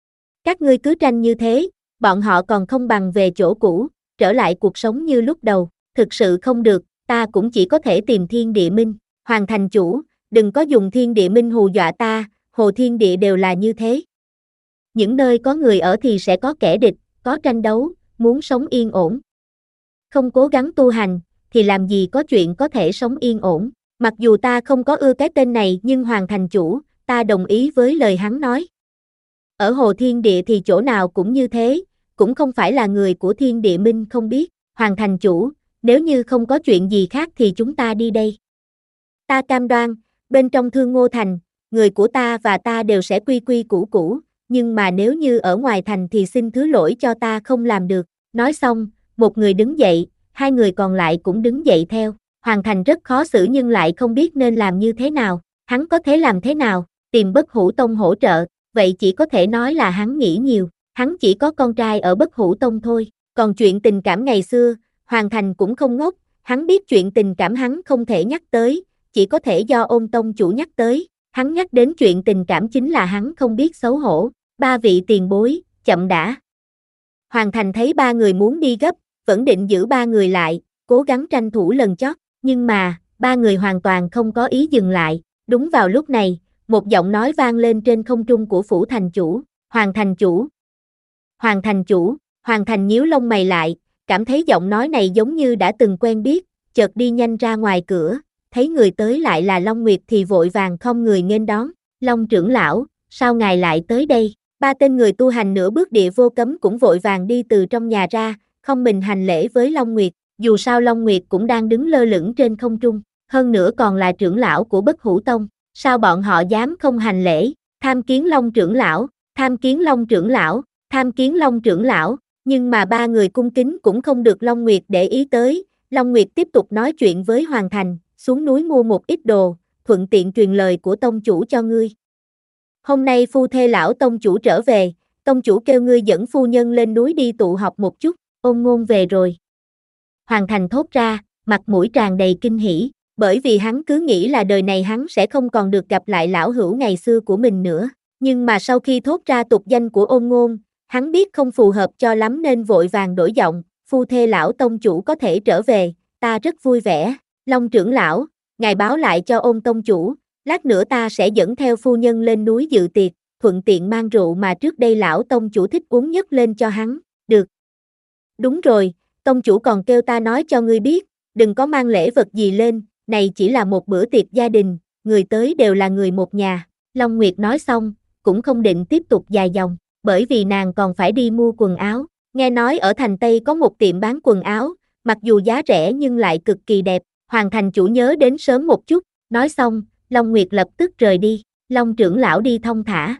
Các ngươi cứ tranh như thế, bọn họ còn không bằng về chỗ cũ, trở lại cuộc sống như lúc đầu, thực sự không được, ta cũng chỉ có thể tìm Thiên Địa Minh. Hoàng thành chủ, đừng có dùng Thiên Địa Minh hù dọa ta, Hồ Thiên Địa đều là như thế. Những nơi có người ở thì sẽ có kẻ địch, có tranh đấu, muốn sống yên ổn. Không cố gắng tu hành, thì làm gì có chuyện có thể sống yên ổn. Mặc dù ta không có ưa cái tên này nhưng Hoàng thành chủ, ta đồng ý với lời hắn nói. Ở Hồ Thiên Địa thì chỗ nào cũng như thế, cũng không phải là người của Thiên Địa Minh không biết. Hoàng thành chủ, nếu như không có chuyện gì khác thì chúng ta đi đây. Ta cam đoan, bên trong Thương Ngô Thành, người của ta và ta đều sẽ quy quy củ củ, nhưng mà nếu như ở ngoài thành thì xin thứ lỗi cho ta không làm được. Nói xong, một người đứng dậy, hai người còn lại cũng đứng dậy theo. Hoàng thành rất khó xử nhưng lại không biết nên làm như thế nào. Hắn có thể làm thế nào? Tìm Bất Hủ Tông hỗ trợ, vậy chỉ có thể nói là hắn nghĩ nhiều. Hắn chỉ có con trai ở Bất Hủ Tông thôi. Còn chuyện tình cảm ngày xưa, Hoàng thành cũng không ngốc. Hắn biết chuyện tình cảm hắn không thể nhắc tới, chỉ có thể do Ôn tông chủ nhắc tới. Hắn nhắc đến chuyện tình cảm chính là hắn không biết xấu hổ. Ba vị tiền bối, chậm đã. Hoàng thành thấy ba người muốn đi gấp, vẫn định giữ ba người lại, cố gắng tranh thủ lần chót. Nhưng mà, ba người hoàn toàn không có ý dừng lại. Đúng vào lúc này, một giọng nói vang lên trên không trung của phủ thành chủ. Hoàng thành chủ. Hoàng thành chủ. Hoàng thành nhíu lông mày lại, cảm thấy giọng nói này giống như đã từng quen biết, chợt đi nhanh ra ngoài cửa, thấy người tới lại là Long Nguyệt thì vội vàng không người nghênh đón. Long trưởng lão, sao ngài lại tới đây? Ba tên người tu hành nửa bước địa vô cấm cũng vội vàng đi từ trong nhà ra, không mình hành lễ với Long Nguyệt. Dù sao Long Nguyệt cũng đang đứng lơ lửng trên không trung, hơn nữa còn là trưởng lão của Bất Hủ Tông, sao bọn họ dám không hành lễ? Tham kiến Long trưởng lão, tham kiến Long trưởng lão, tham kiến Long trưởng lão, nhưng mà ba người cung kính cũng không được Long Nguyệt để ý tới. Long Nguyệt tiếp tục nói chuyện với Hoàng thành, xuống núi mua một ít đồ, thuận tiện truyền lời của tông chủ cho ngươi. Hôm nay phu thê lão tông chủ trở về, tông chủ kêu ngươi dẫn phu nhân lên núi đi tụ họp một chút. Ôn Ngôn về rồi. Hoàng thành thốt ra, mặt mũi tràn đầy kinh hỉ, bởi vì hắn cứ nghĩ là đời này hắn sẽ không còn được gặp lại lão hữu ngày xưa của mình nữa. Nhưng mà sau khi thốt ra tục danh của Ôn Ngôn, hắn biết không phù hợp cho lắm nên vội vàng đổi giọng, phu thê lão tông chủ có thể trở về, ta rất vui vẻ. Long trưởng lão, ngài báo lại cho Ôn tông chủ, lát nữa ta sẽ dẫn theo phu nhân lên núi dự tiệc, thuận tiện mang rượu mà trước đây lão tông chủ thích uống nhất lên cho hắn. Được. Đúng rồi, tông chủ còn kêu ta nói cho ngươi biết, đừng có mang lễ vật gì lên, này chỉ là một bữa tiệc gia đình, người tới đều là người một nhà. Long Nguyệt nói xong, cũng không định tiếp tục dài dòng, bởi vì nàng còn phải đi mua quần áo. Nghe nói ở thành Tây có một tiệm bán quần áo, mặc dù giá rẻ nhưng lại cực kỳ đẹp. Hoàng thành chủ nhớ đến sớm một chút. Nói xong, Long Nguyệt lập tức rời đi. Long trưởng lão đi thong thả,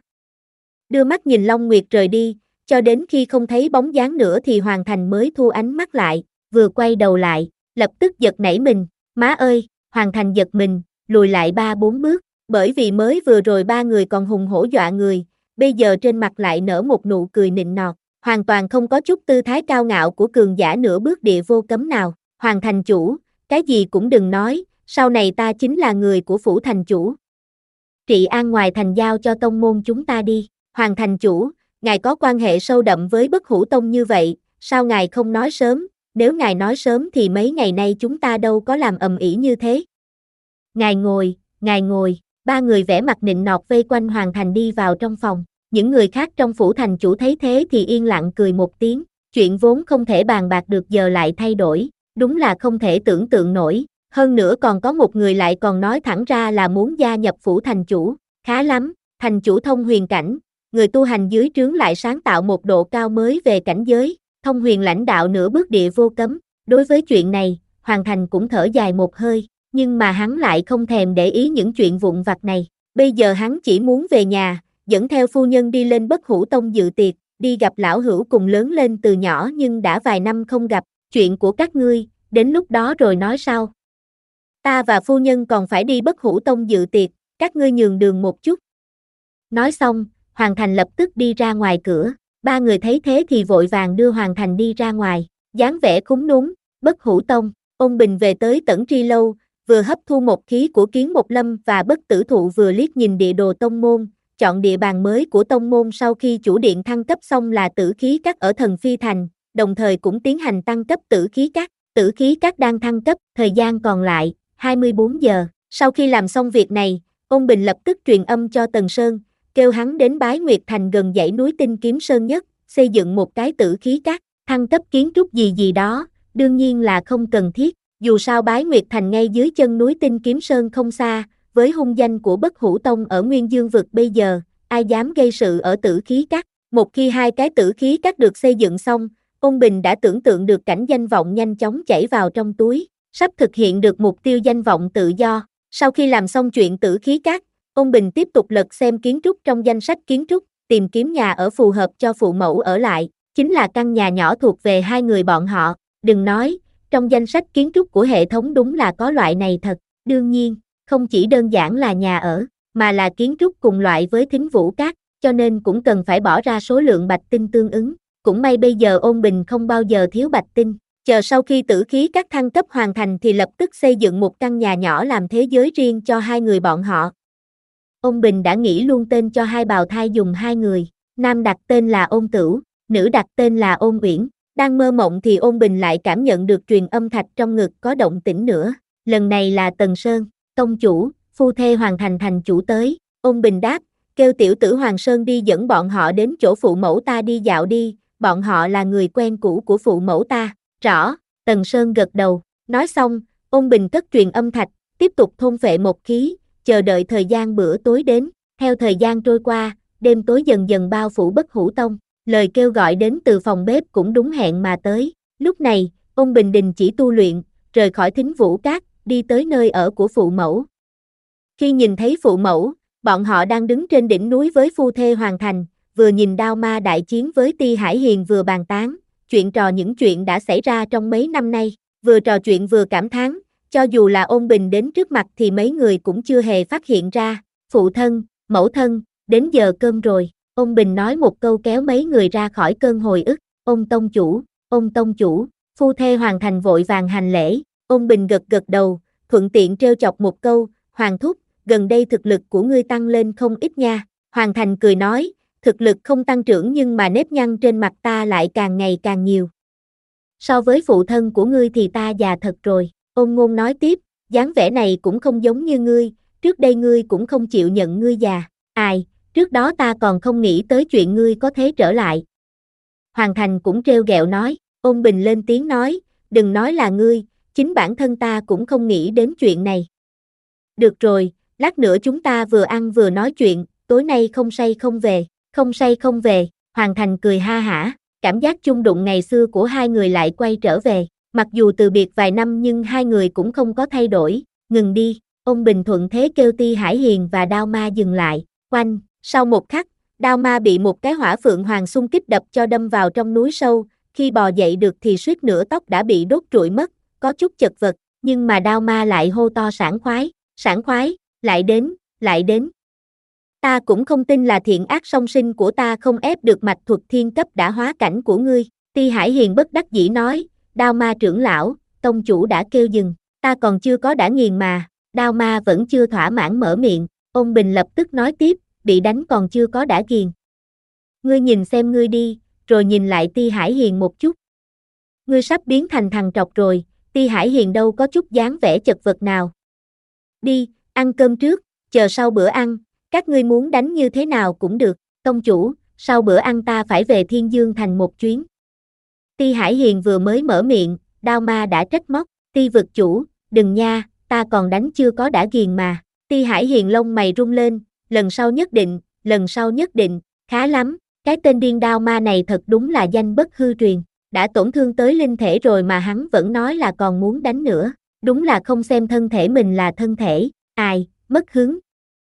đưa mắt nhìn Long Nguyệt rời đi, cho đến khi không thấy bóng dáng nữa thì Hoàng thành mới thu ánh mắt lại, vừa quay đầu lại, lập tức giật nảy mình. Má ơi! Hoàng thành giật mình, lùi lại ba bốn bước, bởi vì mới vừa rồi ba người còn hùng hổ dọa người, bây giờ trên mặt lại nở một nụ cười nịnh nọt, hoàn toàn không có chút tư thái cao ngạo của cường giả nửa bước địa vô cấm nào. Hoàng thành chủ, cái gì cũng đừng nói, sau này ta chính là người của phủ thành chủ. Trị an ngoài thành giao cho tông môn chúng ta đi. Hoàng thành chủ, ngài có quan hệ sâu đậm với Bất Hủ Tông như vậy, sao ngài không nói sớm, nếu ngài nói sớm thì mấy ngày nay chúng ta đâu có làm ầm ĩ như thế. Ngài ngồi, ngài ngồi, ba người vẽ mặt nịnh nọt vây quanh Hoàng thành đi vào trong phòng. Những người khác trong phủ thành chủ thấy thế thì yên lặng cười một tiếng, chuyện vốn không thể bàn bạc được giờ lại thay đổi, đúng là không thể tưởng tượng nổi, hơn nữa còn có một người lại còn nói thẳng ra là muốn gia nhập phủ thành chủ, khá lắm, thành chủ thông huyền cảnh, người tu hành dưới trướng lại sáng tạo một độ cao mới về cảnh giới, thông huyền lãnh đạo nửa bước địa vô cấm, đối với chuyện này, Hoàng thành cũng thở dài một hơi, nhưng mà hắn lại không thèm để ý những chuyện vụn vặt này, bây giờ hắn chỉ muốn về nhà, dẫn theo phu nhân đi lên Bất Hủ Tông dự tiệc, đi gặp lão hữu cùng lớn lên từ nhỏ nhưng đã vài năm không gặp, chuyện của các ngươi, đến lúc đó rồi nói sau. Ta và phu nhân còn phải đi Bất Hủ Tông dự tiệc, các ngươi nhường đường một chút. Nói xong, Hoàng thành lập tức đi ra ngoài cửa, ba người thấy thế thì vội vàng đưa Hoàng thành đi ra ngoài, dáng vẻ khúm núm, Bất Hủ Tông, Ôn Bình về tới Tẩn Tri Lâu, vừa hấp thu một khí của Kiến Một Lâm và Bất Tử Thụ vừa liếc nhìn địa đồ tông môn, chọn địa bàn mới của tông môn sau khi chủ điện thăng cấp xong là Tử Khí Các ở Thần Phi Thành, đồng thời cũng tiến hành tăng cấp Tử Khí Các. Tử Khí Các đang thăng cấp, thời gian còn lại, hai mươi bốn giờ. Sau khi làm xong việc này, Ôn Bình lập tức truyền âm cho Tần Sơn, kêu hắn đến Bái Nguyệt Thành gần dãy núi Tinh Kiếm Sơn nhất, xây dựng một cái Tử Khí Các, thăng cấp kiến trúc gì gì đó, đương nhiên là không cần thiết, dù sao Bái Nguyệt Thành ngay dưới chân núi Tinh Kiếm Sơn không xa, với hung danh của Bất Hủ Tông ở Nguyên Dương vực bây giờ, ai dám gây sự ở Tử Khí Các. Một khi hai cái Tử Khí Các được xây dựng xong, Ôn Bình đã tưởng tượng được cảnh danh vọng nhanh chóng chảy vào trong túi, sắp thực hiện được mục tiêu danh vọng tự do. Sau khi làm xong chuyện Tử Khí Các, Ôn Bình tiếp tục lật xem kiến trúc trong danh sách kiến trúc, tìm kiếm nhà ở phù hợp cho phụ mẫu ở lại, chính là căn nhà nhỏ thuộc về hai người bọn họ. Đừng nói, trong danh sách kiến trúc của hệ thống đúng là có loại này thật, đương nhiên, không chỉ đơn giản là nhà ở, mà là kiến trúc cùng loại với Thính Vũ Các, cho nên cũng cần phải bỏ ra số lượng bạch tinh tương ứng. Cũng may bây giờ Ôn Bình không bao giờ thiếu bạch tinh, chờ sau khi Tử Khí Các thăng cấp hoàn thành thì lập tức xây dựng một căn nhà nhỏ làm thế giới riêng cho hai người bọn họ. Ôn Bình đã nghĩ luôn tên cho hai bào thai dùng hai người, nam đặt tên là Ôn Tửu, nữ đặt tên là Ôn Uyển. Đang mơ mộng thì Ôn Bình lại cảm nhận được truyền âm thạch trong ngực có động tĩnh nữa, lần này là Tần Sơn, tông chủ, phu thê Hoàng thành thành chủ tới. Ôn Bình đáp, kêu tiểu tử Hoàng Sơn đi dẫn bọn họ đến chỗ phụ mẫu ta đi dạo đi, bọn họ là người quen cũ của phụ mẫu ta. Rõ, Tần Sơn gật đầu, nói xong, Ôn Bình cất truyền âm thạch, tiếp tục thôn phệ một khí, chờ đợi thời gian bữa tối đến. Theo thời gian trôi qua, đêm tối dần dần bao phủ Bất Hủ Tông, lời kêu gọi đến từ phòng bếp cũng đúng hẹn mà tới. Lúc này, Ôn Bình đình chỉ tu luyện, rời khỏi Thính Vũ Các, đi tới nơi ở của phụ mẫu. Khi nhìn thấy phụ mẫu, bọn họ đang đứng trên đỉnh núi với phu thê Hoàng thành, vừa nhìn Đao Ma đại chiến với Ti Hải Hiền vừa bàn tán, chuyện trò những chuyện đã xảy ra trong mấy năm nay, vừa trò chuyện vừa cảm thán, cho dù là Ôn Bình đến trước mặt thì mấy người cũng chưa hề phát hiện ra. Phụ thân, mẫu thân, đến giờ cơm rồi. Ôn Bình nói một câu kéo mấy người ra khỏi cơn hồi ức. Ôn tông chủ, ôn tông chủ, phu thê Hoàng thành vội vàng hành lễ. Ôn Bình gật gật đầu, thuận tiện trêu chọc một câu, Hoàng thúc, gần đây thực lực của ngươi tăng lên không ít nha. Hoàng thành cười nói, thực lực không tăng trưởng nhưng mà nếp nhăn trên mặt ta lại càng ngày càng nhiều. So với phụ thân của ngươi thì ta già thật rồi. Ôn Ngôn nói tiếp, dáng vẻ này cũng không giống như ngươi, trước đây ngươi cũng không chịu nhận ngươi già. Ai, trước đó ta còn không nghĩ tới chuyện ngươi có thế trở lại. Hoàng thành cũng trêu ghẹo nói. Ôn Bình lên tiếng nói, đừng nói là ngươi, chính bản thân ta cũng không nghĩ đến chuyện này. Được rồi, lát nữa chúng ta vừa ăn vừa nói chuyện, tối nay không say không về, không say không về. Hoàng thành cười ha hả, cảm giác chung đụng ngày xưa của hai người lại quay trở về, mặc dù từ biệt vài năm nhưng hai người cũng không có thay đổi. Ngừng đi. Ôn Bình thuận thế kêu Ti Hải Hiền và Đao Ma dừng lại. Oanh, sau một khắc, Đao Ma bị một cái hỏa phượng hoàng xung kích đập cho đâm vào trong núi sâu, khi bò dậy được thì suýt nữa tóc đã bị đốt trụi mất, có chút chật vật, nhưng mà Đao Ma lại hô to sảng khoái, sảng khoái, lại đến, lại đến. Ta cũng không tin là thiện ác song sinh của ta không ép được mạch thuật thiên cấp đã hóa cảnh của ngươi. Ti Hải Hiền bất đắc dĩ nói, Đao Ma trưởng lão, tông chủ đã kêu dừng, ta còn chưa có đã nghiền mà. Đao Ma vẫn chưa thỏa mãn mở miệng, Ôn Bình lập tức nói tiếp, bị đánh còn chưa có đã ghiền. Ngươi nhìn xem ngươi đi, rồi nhìn lại Ti Hải Hiền một chút. Ngươi sắp biến thành thằng trọc rồi, Ti Hải Hiền đâu có chút dáng vẻ chật vật nào. Đi, ăn cơm trước, chờ sau bữa ăn, các ngươi muốn đánh như thế nào cũng được, tông chủ, sau bữa ăn ta phải về Thiên Dương Thành một chuyến. Ti Hải Hiền vừa mới mở miệng, Đao Ma đã trách móc, Ti vực chủ, đừng nha, ta còn đánh chưa có đã ghiền mà. Ti Hải Hiền lông mày rung lên, lần sau nhất định, lần sau nhất định, khá lắm, cái tên điên Đao Ma này thật đúng là danh bất hư truyền, đã tổn thương tới linh thể rồi mà hắn vẫn nói là còn muốn đánh nữa, đúng là không xem thân thể mình là thân thể, ai, mất hứng.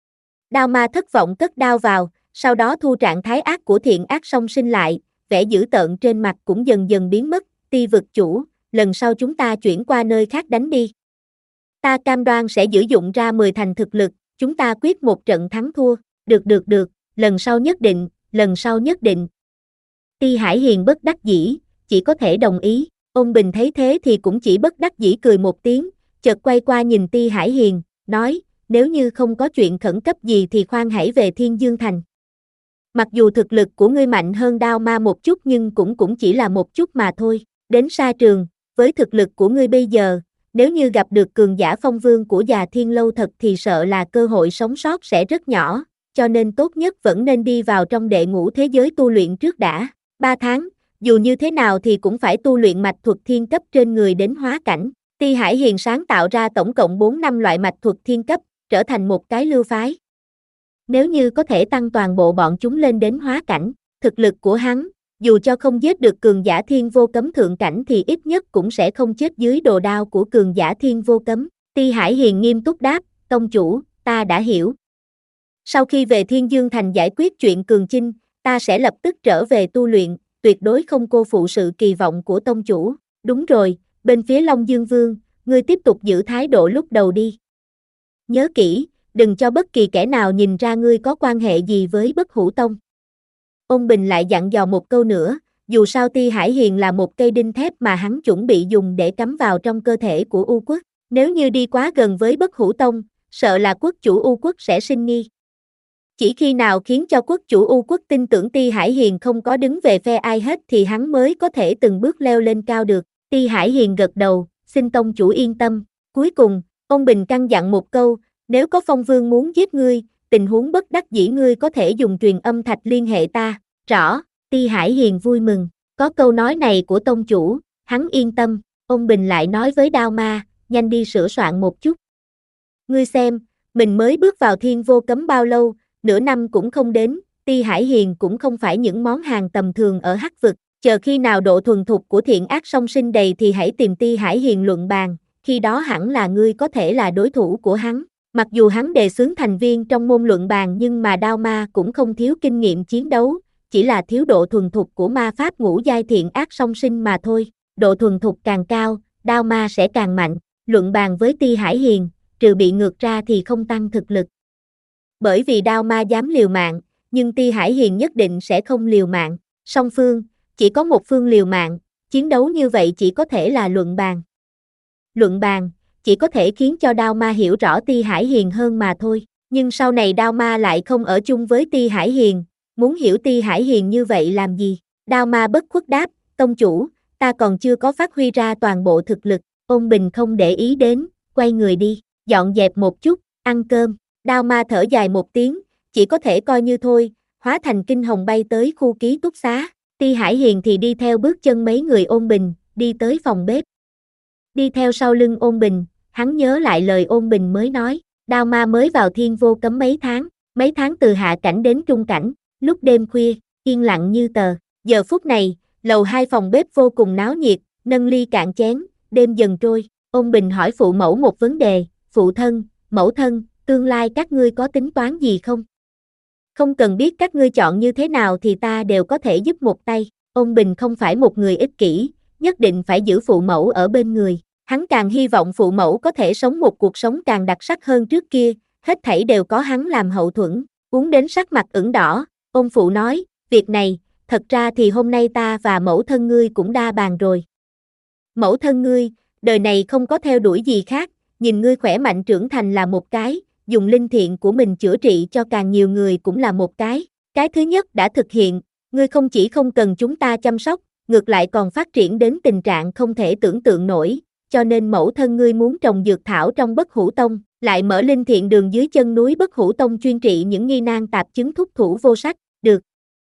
Đao Ma thất vọng cất đao vào, sau đó thu trạng thái ác của thiện ác song sinh lại, vẻ dữ tợn trên mặt cũng dần dần biến mất, Ti vực chủ, lần sau chúng ta chuyển qua nơi khác đánh đi. Ta cam đoan sẽ sử dụng ra mười thành thực lực, chúng ta quyết một trận thắng thua, được được được, lần sau nhất định, lần sau nhất định. Ti Hải Hiền bất đắc dĩ, chỉ có thể đồng ý, Ôn Bình thấy thế thì cũng chỉ bất đắc dĩ cười một tiếng, chợt quay qua nhìn Ti Hải Hiền, nói, nếu như không có chuyện khẩn cấp gì thì khoan hãy về Thiên Dương Thành. Mặc dù thực lực của ngươi mạnh hơn Đao Ma một chút nhưng cũng cũng chỉ là một chút mà thôi, đến sa trường, với thực lực của ngươi bây giờ, nếu như gặp được cường giả phong vương của Già Thiên Lâu thật thì sợ là cơ hội sống sót sẽ rất nhỏ, cho nên tốt nhất vẫn nên đi vào trong đệ ngũ thế giới tu luyện trước đã, ba tháng, dù như thế nào thì cũng phải tu luyện mạch thuật thiên cấp trên người đến hóa cảnh. Ti Hải Hiền sáng tạo ra tổng cộng bốn năm loại mạch thuật thiên cấp, trở thành một cái lưu phái. Nếu như có thể tăng toàn bộ bọn chúng lên đến hóa cảnh, thực lực của hắn, dù cho không giết được cường giả thiên vô cấm thượng cảnh thì ít nhất cũng sẽ không chết dưới đồ đao của cường giả thiên vô cấm. Ti Hải Hiền nghiêm túc đáp, tông chủ, ta đã hiểu. Sau khi về Thiên Dương Thành giải quyết chuyện Cường Chinh, ta sẽ lập tức trở về tu luyện, tuyệt đối không cô phụ sự kỳ vọng của tông chủ. Đúng rồi, bên phía Long Dương Vương, ngươi tiếp tục giữ thái độ lúc đầu đi. Nhớ kỹ, đừng cho bất kỳ kẻ nào nhìn ra ngươi có quan hệ gì với Bất Hủ Tông. Ôn Bình lại dặn dò một câu nữa, dù sao Ti Hải Hiền là một cây đinh thép mà hắn chuẩn bị dùng để cắm vào trong cơ thể của U Quốc, nếu như đi quá gần với Bất Hủ Tông, sợ là quốc chủ U Quốc sẽ sinh nghi. Chỉ khi nào khiến cho quốc chủ U Quốc tin tưởng Ti Hải Hiền không có đứng về phe ai hết thì hắn mới có thể từng bước leo lên cao được. Ti Hải Hiền gật đầu, xin tông chủ yên tâm. Cuối cùng, Ôn Bình căn dặn một câu, nếu có phong vương muốn giết ngươi, tình huống bất đắc dĩ ngươi có thể dùng truyền âm thạch liên hệ ta. Rõ, Ti Hải Hiền vui mừng, có câu nói này của tông chủ, hắn yên tâm. Ôn Bình lại nói với Đao Ma, nhanh đi sửa soạn một chút. Ngươi xem, mình mới bước vào thiên vô cấm bao lâu, nửa năm cũng không đến, Ti Hải Hiền cũng không phải những món hàng tầm thường ở hắc vực, chờ khi nào độ thuần thục của thiện ác song sinh đầy thì hãy tìm Ti Hải Hiền luận bàn, khi đó hẳn là ngươi có thể là đối thủ của hắn. Mặc dù hắn đề xướng thành viên trong môn luận bàn nhưng mà Đao Ma cũng không thiếu kinh nghiệm chiến đấu, chỉ là thiếu độ thuần thục của ma pháp ngũ giai thiện ác song sinh mà thôi, độ thuần thục càng cao, Đao Ma sẽ càng mạnh, luận bàn với Ti Hải Hiền, trừ bị ngược ra thì không tăng thực lực. Bởi vì Đao Ma dám liều mạng, nhưng Ti Hải Hiền nhất định sẽ không liều mạng, song phương, chỉ có một phương liều mạng, chiến đấu như vậy chỉ có thể là luận bàn. Luận bàn, chỉ có thể khiến cho Đao Ma hiểu rõ Ti Hải Hiền hơn mà thôi, nhưng sau này Đao Ma lại không ở chung với Ti Hải Hiền, muốn hiểu Ti Hải Hiền như vậy làm gì? Đao Ma bất khuất đáp, tông chủ, ta còn chưa có phát huy ra toàn bộ thực lực. Ôn Bình không để ý đến, quay người đi, dọn dẹp một chút, ăn cơm. Đao Ma thở dài một tiếng, chỉ có thể coi như thôi, hóa thành kinh hồng bay tới khu ký túc xá. Ti Hải Hiền thì đi theo bước chân mấy người Ôn Bình, đi tới phòng bếp. Đi theo sau lưng Ôn Bình, hắn nhớ lại lời Ôn Bình mới nói, Đao Ma mới vào thiên vô cấm mấy tháng, mấy tháng từ hạ cảnh đến trung cảnh, lúc đêm khuya, yên lặng như tờ. Giờ phút này, lầu hai phòng bếp vô cùng náo nhiệt, nâng ly cạn chén, đêm dần trôi. Ôn Bình hỏi phụ mẫu một vấn đề, phụ thân, mẫu thân, tương lai các ngươi có tính toán gì không? Không cần biết các ngươi chọn như thế nào thì ta đều có thể giúp một tay. Ôn Bình không phải một người ích kỷ, nhất định phải giữ phụ mẫu ở bên người. Hắn càng hy vọng phụ mẫu có thể sống một cuộc sống càng đặc sắc hơn trước kia, hết thảy đều có hắn làm hậu thuẫn. uống đến sắc mặt ửng đỏ, ôn phụ nói, việc này, thật ra thì hôm nay ta và mẫu thân ngươi cũng đa bàn rồi. Mẫu thân ngươi, đời này không có theo đuổi gì khác, nhìn ngươi khỏe mạnh trưởng thành là một cái, dùng linh thiện của mình chữa trị cho càng nhiều người cũng là một cái. Cái thứ nhất đã thực hiện, ngươi không chỉ không cần chúng ta chăm sóc, ngược lại còn phát triển đến tình trạng không thể tưởng tượng nổi, cho nên mẫu thân ngươi muốn trồng dược thảo trong Bất Hủ Tông, lại mở linh thiện đường dưới chân núi Bất Hủ Tông chuyên trị những nghi nan tạp chứng thúc thủ vô sách, được.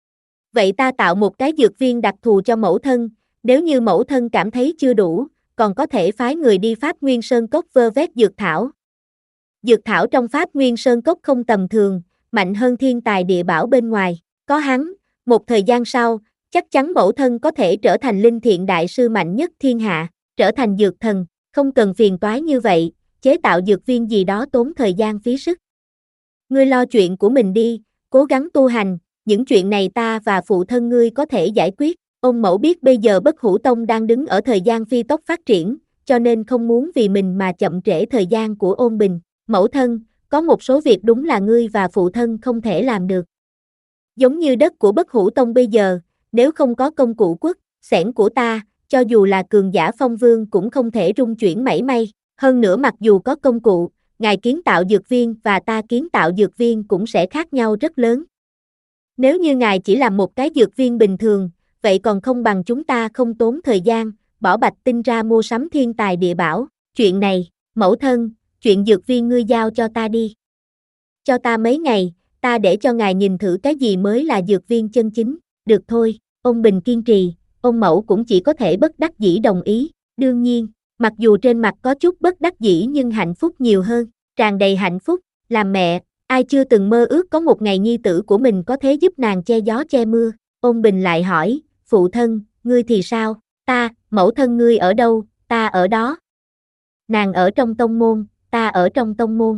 Vậy ta tạo một cái dược viên đặc thù cho mẫu thân, nếu như mẫu thân cảm thấy chưa đủ, còn có thể phái người đi Pháp Nguyên Sơn Cốc vơ vét dược thảo. Dược thảo trong Pháp Nguyên Sơn Cốc không tầm thường, mạnh hơn thiên tài địa bảo bên ngoài, có hắn, một thời gian sau, chắc chắn mẫu thân có thể trở thành linh thiện đại sư mạnh nhất thiên hạ, trở thành dược thần, không cần phiền toái như vậy, chế tạo dược viên gì đó tốn thời gian phí sức. Ngươi lo chuyện của mình đi, cố gắng tu hành, những chuyện này ta và phụ thân ngươi có thể giải quyết. Ông mẫu biết bây giờ Bất Hủ Tông đang đứng ở thời gian phi tốc phát triển, cho nên không muốn vì mình mà chậm trễ thời gian của Ôn Bình. Mẫu thân, có một số việc đúng là ngươi và phụ thân không thể làm được. Giống như đất của Bất Hủ Tông bây giờ, nếu không có công cụ quất, xẻng của ta, cho dù là cường giả phong vương cũng không thể rung chuyển mảy may. Hơn nữa mặc dù có công cụ, ngài kiến tạo dược viên và ta kiến tạo dược viên cũng sẽ khác nhau rất lớn. Nếu như ngài chỉ làm một cái dược viên bình thường, vậy còn không bằng chúng ta không tốn thời gian, bỏ bạch tinh ra mua sắm thiên tài địa bảo. Chuyện này, mẫu thân, chuyện dược viên ngươi giao cho ta đi. Cho ta mấy ngày, ta để cho ngài nhìn thử cái gì mới là dược viên chân chính. Được thôi, ông Bình kiên trì, ông mẫu cũng chỉ có thể bất đắc dĩ đồng ý. Đương nhiên, mặc dù trên mặt có chút bất đắc dĩ nhưng hạnh phúc nhiều hơn, tràn đầy hạnh phúc. Làm mẹ, ai chưa từng mơ ước có một ngày nhi tử của mình có thể giúp nàng che gió che mưa. Ôn Bình lại hỏi, phụ thân, ngươi thì sao? Ta, mẫu thân ngươi ở đâu? Ta ở đó. Nàng ở trong tông môn, ta ở trong tông môn.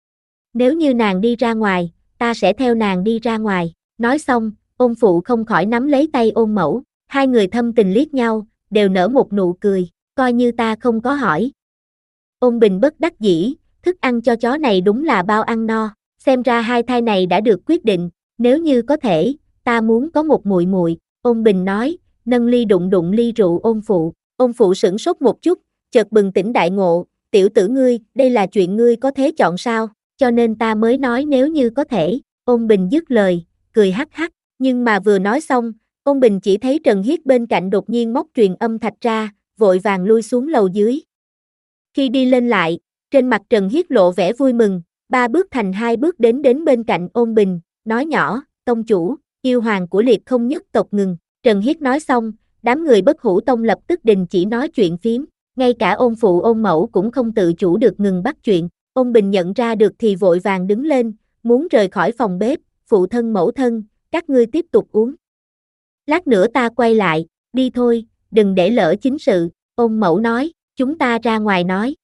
Nếu như nàng đi ra ngoài, ta sẽ theo nàng đi ra ngoài. Nói xong, ôn phụ không khỏi nắm lấy tay ôn mẫu, hai người thâm tình liếc nhau, đều nở một nụ cười, coi như ta không có hỏi. Ôn Bình bất đắc dĩ, thức ăn cho chó này đúng là bao ăn no, xem ra hai thai này đã được quyết định, nếu như có thể, ta muốn có một muội muội. Ôn Bình nói, nâng ly đụng đụng ly rượu ôn phụ. Ôn phụ sửng sốt một chút, chợt bừng tỉnh đại ngộ, tiểu tử ngươi, đây là chuyện ngươi có thế chọn sao, cho nên ta mới nói nếu như có thể. Ôn Bình dứt lời, cười hắc hắc, nhưng mà vừa nói xong, Ôn Bình chỉ thấy Trần Hiết bên cạnh đột nhiên móc truyền âm thạch ra, vội vàng lui xuống lầu dưới. Khi đi lên lại, trên mặt Trần Hiết lộ vẻ vui mừng, ba bước thành hai bước đến đến bên cạnh Ôn Bình, nói nhỏ, tông chủ, yêu hoàng của Liệt Không nhất tộc ngừng. Trần Hiết nói xong, đám người Bất Hủ Tông lập tức đình chỉ nói chuyện phím, ngay cả ôn phụ ôn mẫu cũng không tự chủ được ngừng bắt chuyện. Ôn Bình nhận ra được thì vội vàng đứng lên, muốn rời khỏi phòng bếp, phụ thân mẫu thân, các ngươi tiếp tục uống. Lát nữa ta quay lại, đi thôi, đừng để lỡ chính sự, ôn mẫu nói, chúng ta ra ngoài nói.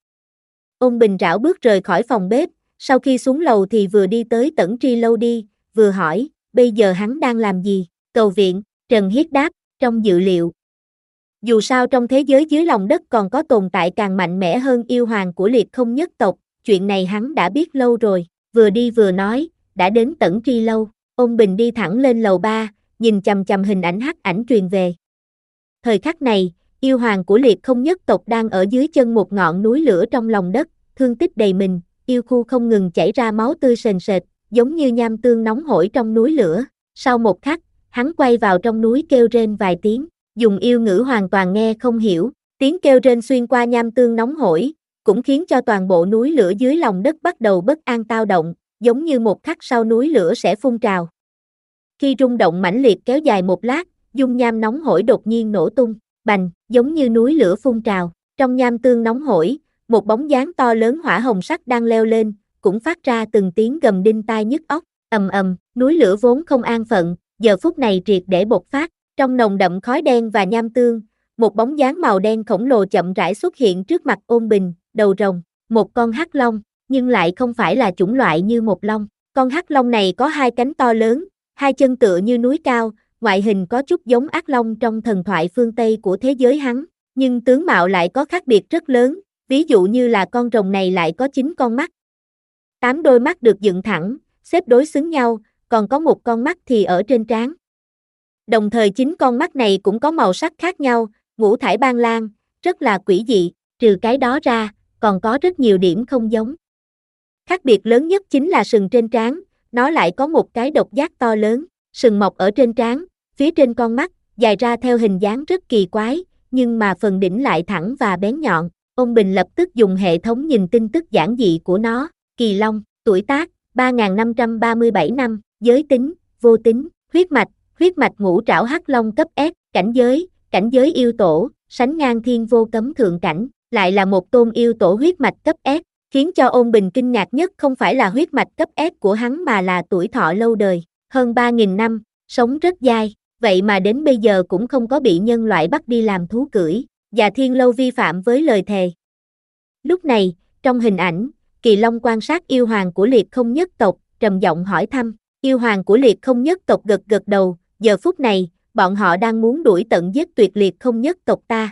Ôn Bình rảo bước rời khỏi phòng bếp, sau khi xuống lầu thì vừa đi tới Tẩn Tri Lâu đi, vừa hỏi, bây giờ hắn đang làm gì? Cầu viện, Trần Hiết đáp, trong dự liệu. Dù sao trong thế giới dưới lòng đất còn có tồn tại càng mạnh mẽ hơn yêu hoàng của Liệt Không nhất tộc, chuyện này hắn đã biết lâu rồi, vừa đi vừa nói, đã đến Tẩn Tri Lâu. Ôn Bình đi thẳng lên lầu ba, nhìn chằm chằm hình ảnh hắc ảnh truyền về. Thời khắc này, yêu hoàng của Liệt Không nhất tộc đang ở dưới chân một ngọn núi lửa trong lòng đất, thương tích đầy mình, yêu khu không ngừng chảy ra máu tươi sền sệt, giống như nham tương nóng hổi trong núi lửa. Sau một khắc, hắn quay vào trong núi kêu rên vài tiếng, dùng yêu ngữ hoàn toàn nghe không hiểu, tiếng kêu rên xuyên qua nham tương nóng hổi, cũng khiến cho toàn bộ núi lửa dưới lòng đất bắt đầu bất an tao động, giống như một khắc sau núi lửa sẽ phun trào. Khi rung động mãnh liệt kéo dài một lát, dung nham nóng hổi đột nhiên nổ tung, bành, giống như núi lửa phun trào, trong nham tương nóng hổi, một bóng dáng to lớn hỏa hồng sắc đang leo lên, cũng phát ra từng tiếng gầm đinh tai nhức óc, ầm ầm, núi lửa vốn không an phận, giờ phút này triệt để bộc phát, trong nồng đậm khói đen và nham tương, một bóng dáng màu đen khổng lồ chậm rãi xuất hiện trước mặt Ôn Bình, đầu rồng, một con hắc long, nhưng lại không phải là chủng loại như một long, con hắc long này có hai cánh to lớn, hai chân tựa như núi cao, ngoại hình có chút giống ác long trong thần thoại phương Tây của thế giới hắn, nhưng tướng mạo lại có khác biệt rất lớn, ví dụ như là con rồng này lại có chín con mắt. Tám đôi mắt được dựng thẳng, xếp đối xứng nhau, còn có một con mắt thì ở trên trán. Đồng thời chính con mắt này cũng có màu sắc khác nhau, ngũ thải ban lan, rất là quỷ dị, trừ cái đó ra, còn có rất nhiều điểm không giống. Khác biệt lớn nhất chính là sừng trên trán, nó lại có một cái độc giác to lớn, sừng mọc ở trên trán, phía trên con mắt, dài ra theo hình dáng rất kỳ quái, nhưng mà phần đỉnh lại thẳng và bén nhọn. Ông Bình lập tức dùng hệ thống nhìn tin tức giản dị của nó, Kỳ Long, tuổi tác, ba nghìn năm trăm ba mươi bảy năm, giới tính, vô tính, huyết mạch, huyết mạch ngũ trảo hắc long cấp S, cảnh giới, cảnh giới yêu tổ, sánh ngang thiên vô cấm thượng cảnh, lại là một tôn yêu tổ huyết mạch cấp S, khiến cho Ôn Bình kinh ngạc nhất không phải là huyết mạch cấp S của hắn mà là tuổi thọ lâu đời, hơn ba nghìn năm, sống rất dai, vậy mà đến bây giờ cũng không có bị nhân loại bắt đi làm thú cưỡi, và Thiên Lâu vi phạm với lời thề. Lúc này, trong hình ảnh, Kỳ Long quan sát yêu hoàng của Liệt Không Nhất tộc, trầm giọng hỏi thăm, yêu hoàng của Liệt Không Nhất tộc gật gật đầu, giờ phút này, bọn họ đang muốn đuổi tận giết tuyệt Liệt Không Nhất tộc ta.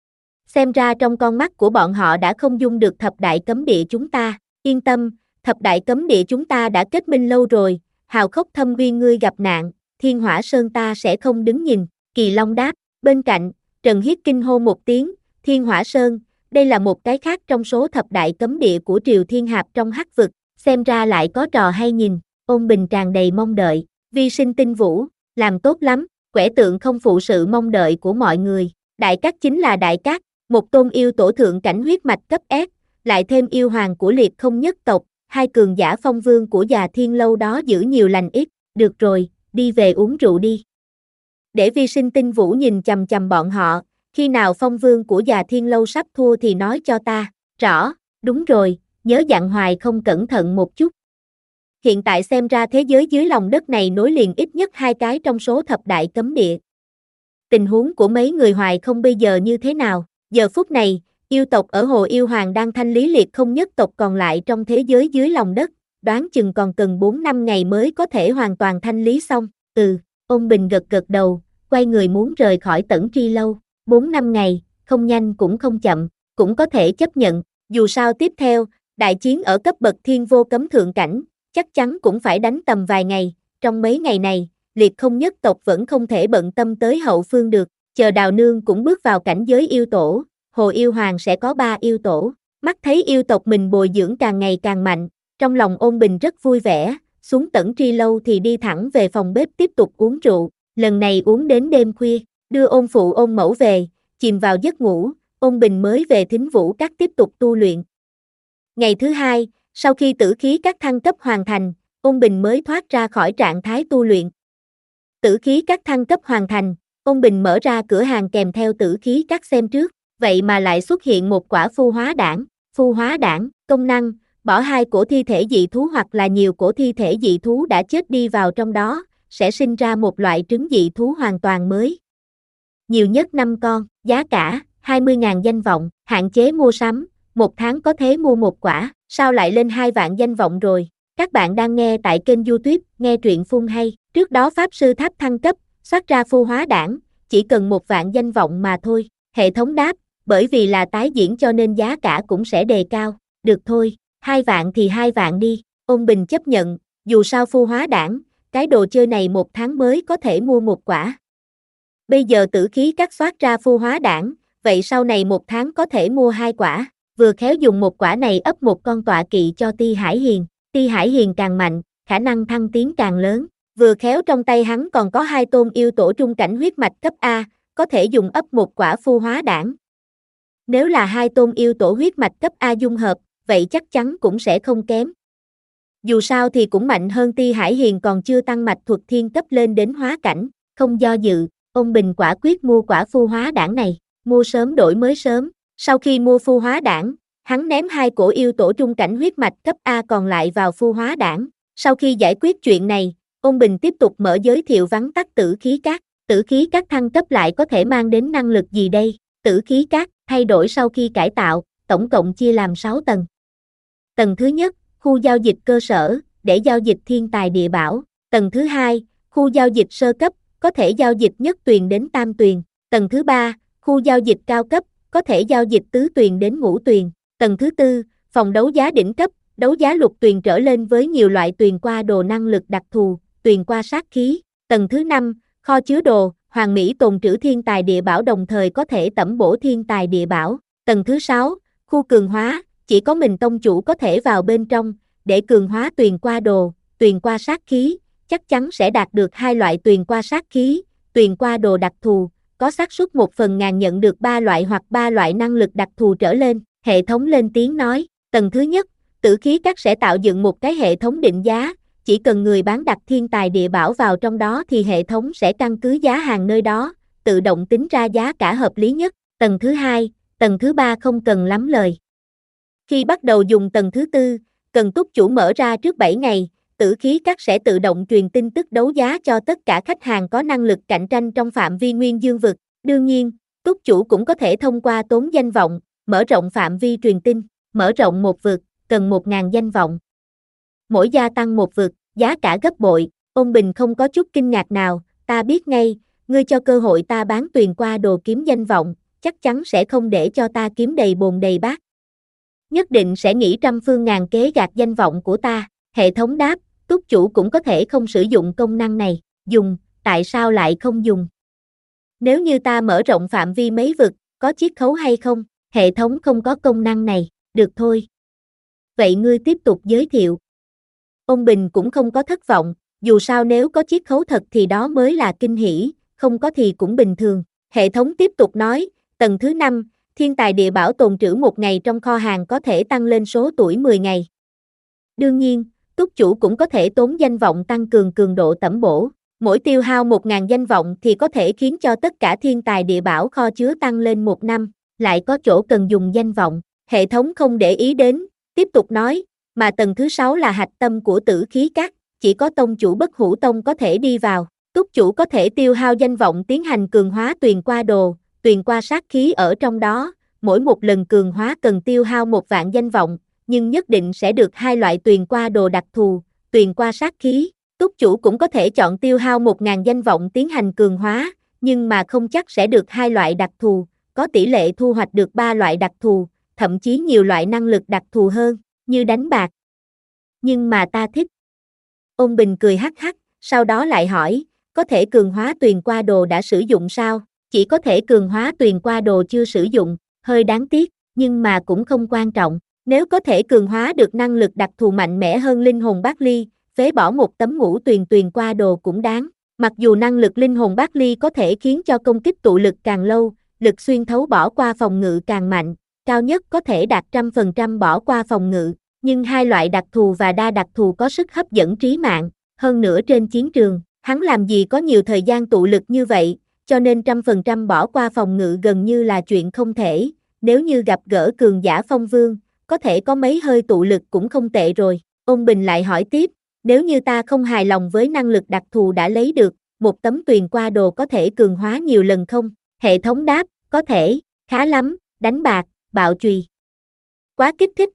Xem ra trong con mắt của bọn họ đã không dung được thập đại cấm địa chúng ta, yên tâm, thập đại cấm địa chúng ta đã kết minh lâu rồi, hào khốc thâm uyên ngươi gặp nạn, Thiên Hỏa Sơn ta sẽ không đứng nhìn, Kỳ Long đáp, bên cạnh, Trần Hiết kinh hô một tiếng, Thiên Hỏa Sơn, đây là một cái khác trong số thập đại cấm địa của Triều Thiên Hạp trong hắc vực, xem ra lại có trò hay nhìn, Ôn Bình tràn đầy mong đợi, vi sinh tinh vũ, làm tốt lắm, quẻ tượng không phụ sự mong đợi của mọi người, đại cát chính là đại cát, một tôn yêu tổ thượng cảnh huyết mạch cấp S, lại thêm yêu hoàng của Liệt Không Nhất tộc, hai cường giả phong vương của già Thiên Lâu đó giữ nhiều lành ít, được rồi, đi về uống rượu đi. Để vi sinh tinh vũ nhìn chằm chằm bọn họ, khi nào phong vương của già Thiên Lâu sắp thua thì nói cho ta, rõ, đúng rồi, nhớ dặn hoài không cẩn thận một chút. Hiện tại xem ra thế giới dưới lòng đất này nối liền ít nhất hai cái trong số thập đại cấm địa. Tình huống của mấy người hoài không bây giờ như thế nào? Giờ phút này, yêu tộc ở Hồ Yêu Hoàng đang thanh lý Liệt Không Nhất tộc còn lại trong thế giới dưới lòng đất, đoán chừng còn cần bốn năm ngày mới có thể hoàn toàn thanh lý xong. Ừ, Ôn Bình gật gật đầu, quay người muốn rời khỏi Tẩn Tri Lâu. bốn năm ngày, không nhanh cũng không chậm, cũng có thể chấp nhận, dù sao tiếp theo, đại chiến ở cấp bậc thiên vô cấm thượng cảnh, chắc chắn cũng phải đánh tầm vài ngày, trong mấy ngày này, Liệt Không Nhất tộc vẫn không thể bận tâm tới hậu phương được, chờ Đào Nương cũng bước vào cảnh giới yêu tổ, Hồ Yêu Hoàng sẽ có ba yêu tổ, mắt thấy yêu tộc mình bồi dưỡng càng ngày càng mạnh, trong lòng Ôn Bình rất vui vẻ, xuống Tẩn Tri Lâu thì đi thẳng về phòng bếp tiếp tục uống rượu, lần này uống đến đêm khuya, đưa ôn phụ ôn mẫu về, chìm vào giấc ngủ, Ôn Bình mới về Thính Vũ Các tiếp tục tu luyện. Ngày thứ hai, sau khi tử khí các thăng cấp hoàn thành, Ôn Bình mới thoát ra khỏi trạng thái tu luyện. Tử khí các thăng cấp hoàn thành, Ôn Bình mở ra cửa hàng kèm theo tử khí các xem trước, vậy mà lại xuất hiện một quả phu hóa đản. Phu hóa đản, công năng, bỏ hai cổ thi thể dị thú hoặc là nhiều cổ thi thể dị thú đã chết đi vào trong đó, sẽ sinh ra một loại trứng dị thú hoàn toàn mới. Nhiều nhất năm con, giá cả, hai mươi nghìn danh vọng, hạn chế mua sắm, một tháng có thể mua một quả, sao lại lên hai vạn danh vọng rồi? Các bạn đang nghe tại kênh YouTube, nghe truyện phun hay, trước đó Pháp Sư Tháp thăng cấp, soát ra phu hóa đản, chỉ cần một vạn danh vọng mà thôi, hệ thống đáp, bởi vì là tái diễn cho nên giá cả cũng sẽ đề cao, được thôi, hai vạn thì hai vạn đi, Ôn Bình chấp nhận, dù sao phu hóa đản, cái đồ chơi này một tháng mới có thể mua một quả. Bây giờ tử khí cắt soát ra phu hóa đản, vậy sau này một tháng có thể mua hai quả, vừa khéo dùng một quả này ấp một con tọa kỵ cho Ti Hải Hiền, Ti Hải Hiền càng mạnh, khả năng thăng tiến càng lớn, vừa khéo trong tay hắn còn có hai tôn yêu tổ trung cảnh huyết mạch cấp A, có thể dùng ấp một quả phu hóa đản. Nếu là hai tôn yêu tổ huyết mạch cấp A dung hợp, vậy chắc chắn cũng sẽ không kém. Dù sao thì cũng mạnh hơn Ti Hải Hiền còn chưa tăng mạch thuật thiên cấp lên đến hóa cảnh, không do dự, Ôn Bình quả quyết mua quả phu hóa đản này, mua sớm đổi mới sớm, sau khi mua phu hóa đản, hắn ném hai cổ yêu tổ trung cảnh huyết mạch cấp A còn lại vào phu hóa đản. Sau khi giải quyết chuyện này, Ôn Bình tiếp tục mở giới thiệu vắn tắt tử khí cát, tử khí cát thăng cấp lại có thể mang đến năng lực gì đây? Tử khí cát thay đổi sau khi cải tạo, tổng cộng chia làm sáu tầng. Tầng thứ nhất, khu giao dịch cơ sở, để giao dịch thiên tài địa bảo. Tầng thứ hai, khu giao dịch sơ cấp, có thể giao dịch nhất tuyền đến tam tuyền. Tầng thứ ba, khu giao dịch cao cấp, có thể giao dịch tứ tuyền đến ngũ tuyền. Tầng thứ tư, phòng đấu giá đỉnh cấp, đấu giá lục tuyền trở lên với nhiều loại tuyền qua đồ năng lực đặc thù. tuyền qua sát khí. Tầng thứ năm, kho chứa đồ, hoàn mỹ tồn trữ thiên tài địa bảo đồng thời có thể tẩm bổ thiên tài địa bảo. Tầng thứ sáu, khu cường hóa, chỉ có mình tông chủ có thể vào bên trong, để cường hóa tuyền qua đồ, tuyền qua sát khí, chắc chắn sẽ đạt được hai loại tuyền qua sát khí, tuyền qua đồ đặc thù, có xác suất một phần ngàn nhận được ba loại hoặc ba loại năng lực đặc thù trở lên. Hệ thống lên tiếng nói, tầng thứ nhất, Tử khí các sẽ tạo dựng một cái hệ thống định giá, chỉ cần người bán đặt thiên tài địa bảo vào trong đó thì hệ thống sẽ căn cứ giá hàng nơi đó, tự động tính ra giá cả hợp lý nhất. Tầng thứ hai, tầng thứ ba không cần lắm lời. Khi bắt đầu dùng tầng thứ tư, cần túc chủ mở ra trước bảy ngày, Tử khí các sẽ tự động truyền tin tức đấu giá cho tất cả khách hàng có năng lực cạnh tranh trong phạm vi Nguyên Dương vực. Đương nhiên, túc chủ cũng có thể thông qua tốn danh vọng, mở rộng phạm vi truyền tin, mở rộng một vực, cần một nghìn danh vọng. Mỗi gia tăng một vực, giá cả gấp bội. Ôn Bình không có chút kinh ngạc nào, ta biết ngay, ngươi cho cơ hội ta bán tuyền qua đồ kiếm danh vọng, chắc chắn sẽ không để cho ta kiếm đầy bồn đầy bát. Nhất định sẽ nghĩ trăm phương ngàn kế gạt danh vọng của ta. Hệ thống đáp, túc chủ cũng có thể không sử dụng công năng này. Dùng, tại sao lại không dùng? Nếu như ta mở rộng phạm vi mấy vực, có chiết khấu hay không? Hệ thống không có công năng này, được thôi. Vậy ngươi tiếp tục giới thiệu. Ôn Bình cũng không có thất vọng, dù sao nếu có chiết khấu thật thì đó mới là kinh hỉ, không có thì cũng bình thường. Hệ thống tiếp tục nói, tầng thứ năm, thiên tài địa bảo tồn trữ một ngày trong kho hàng có thể tăng lên số tuổi mười ngày. Đương nhiên, túc chủ cũng có thể tốn danh vọng tăng cường cường độ tẩm bổ. Mỗi tiêu hao một nghìn danh vọng thì có thể khiến cho tất cả thiên tài địa bảo kho chứa tăng lên một năm, lại có chỗ cần dùng danh vọng. Hệ thống không để ý đến, tiếp tục nói, mà tầng thứ sáu là hạch tâm của Tử khí các, chỉ có tông chủ Bất Hủ Tông có thể đi vào. Túc chủ có thể tiêu hao danh vọng tiến hành cường hóa tuyền qua đồ, tuyền qua sát khí ở trong đó, mỗi một lần cường hóa cần tiêu hao một vạn danh vọng, nhưng nhất định sẽ được hai loại tuyền qua đồ đặc thù, tuyền qua sát khí. Túc chủ cũng có thể chọn tiêu hao một nghìn danh vọng tiến hành cường hóa, nhưng mà không chắc sẽ được hai loại đặc thù, có tỷ lệ thu hoạch được ba loại đặc thù, thậm chí nhiều loại năng lực đặc thù hơn, như đánh bạc. Nhưng mà ta thích. Ôn Bình cười hắc hắc, sau đó lại hỏi, có thể cường hóa tuyền qua đồ đã sử dụng sao? Chỉ có thể cường hóa tuyền qua đồ chưa sử dụng, hơi đáng tiếc, nhưng mà cũng không quan trọng. Nếu có thể cường hóa được năng lực đặc thù mạnh mẽ hơn linh hồn bát ly, phế bỏ một tấm ngũ tuyền tuyền qua đồ cũng đáng. Mặc dù năng lực linh hồn bát ly có thể khiến cho công kích tụ lực càng lâu, lực xuyên thấu bỏ qua phòng ngự càng mạnh, cao nhất có thể đạt trăm phần trăm bỏ qua phòng ngự, nhưng hai loại đặc thù và đa đặc thù có sức hấp dẫn trí mạng, hơn nữa trên chiến trường, hắn làm gì có nhiều thời gian tụ lực như vậy, cho nên trăm phần trăm bỏ qua phòng ngự gần như là chuyện không thể, nếu như gặp gỡ cường giả phong vương, có thể có mấy hơi tụ lực cũng không tệ rồi. Ôn Bình lại hỏi tiếp, nếu như ta không hài lòng với năng lực đặc thù đã lấy được, một tấm tuyền qua đồ có thể cường hóa nhiều lần không? Hệ thống đáp, có thể, khá lắm, đánh bạc, bạo chùy. Quá kích thích.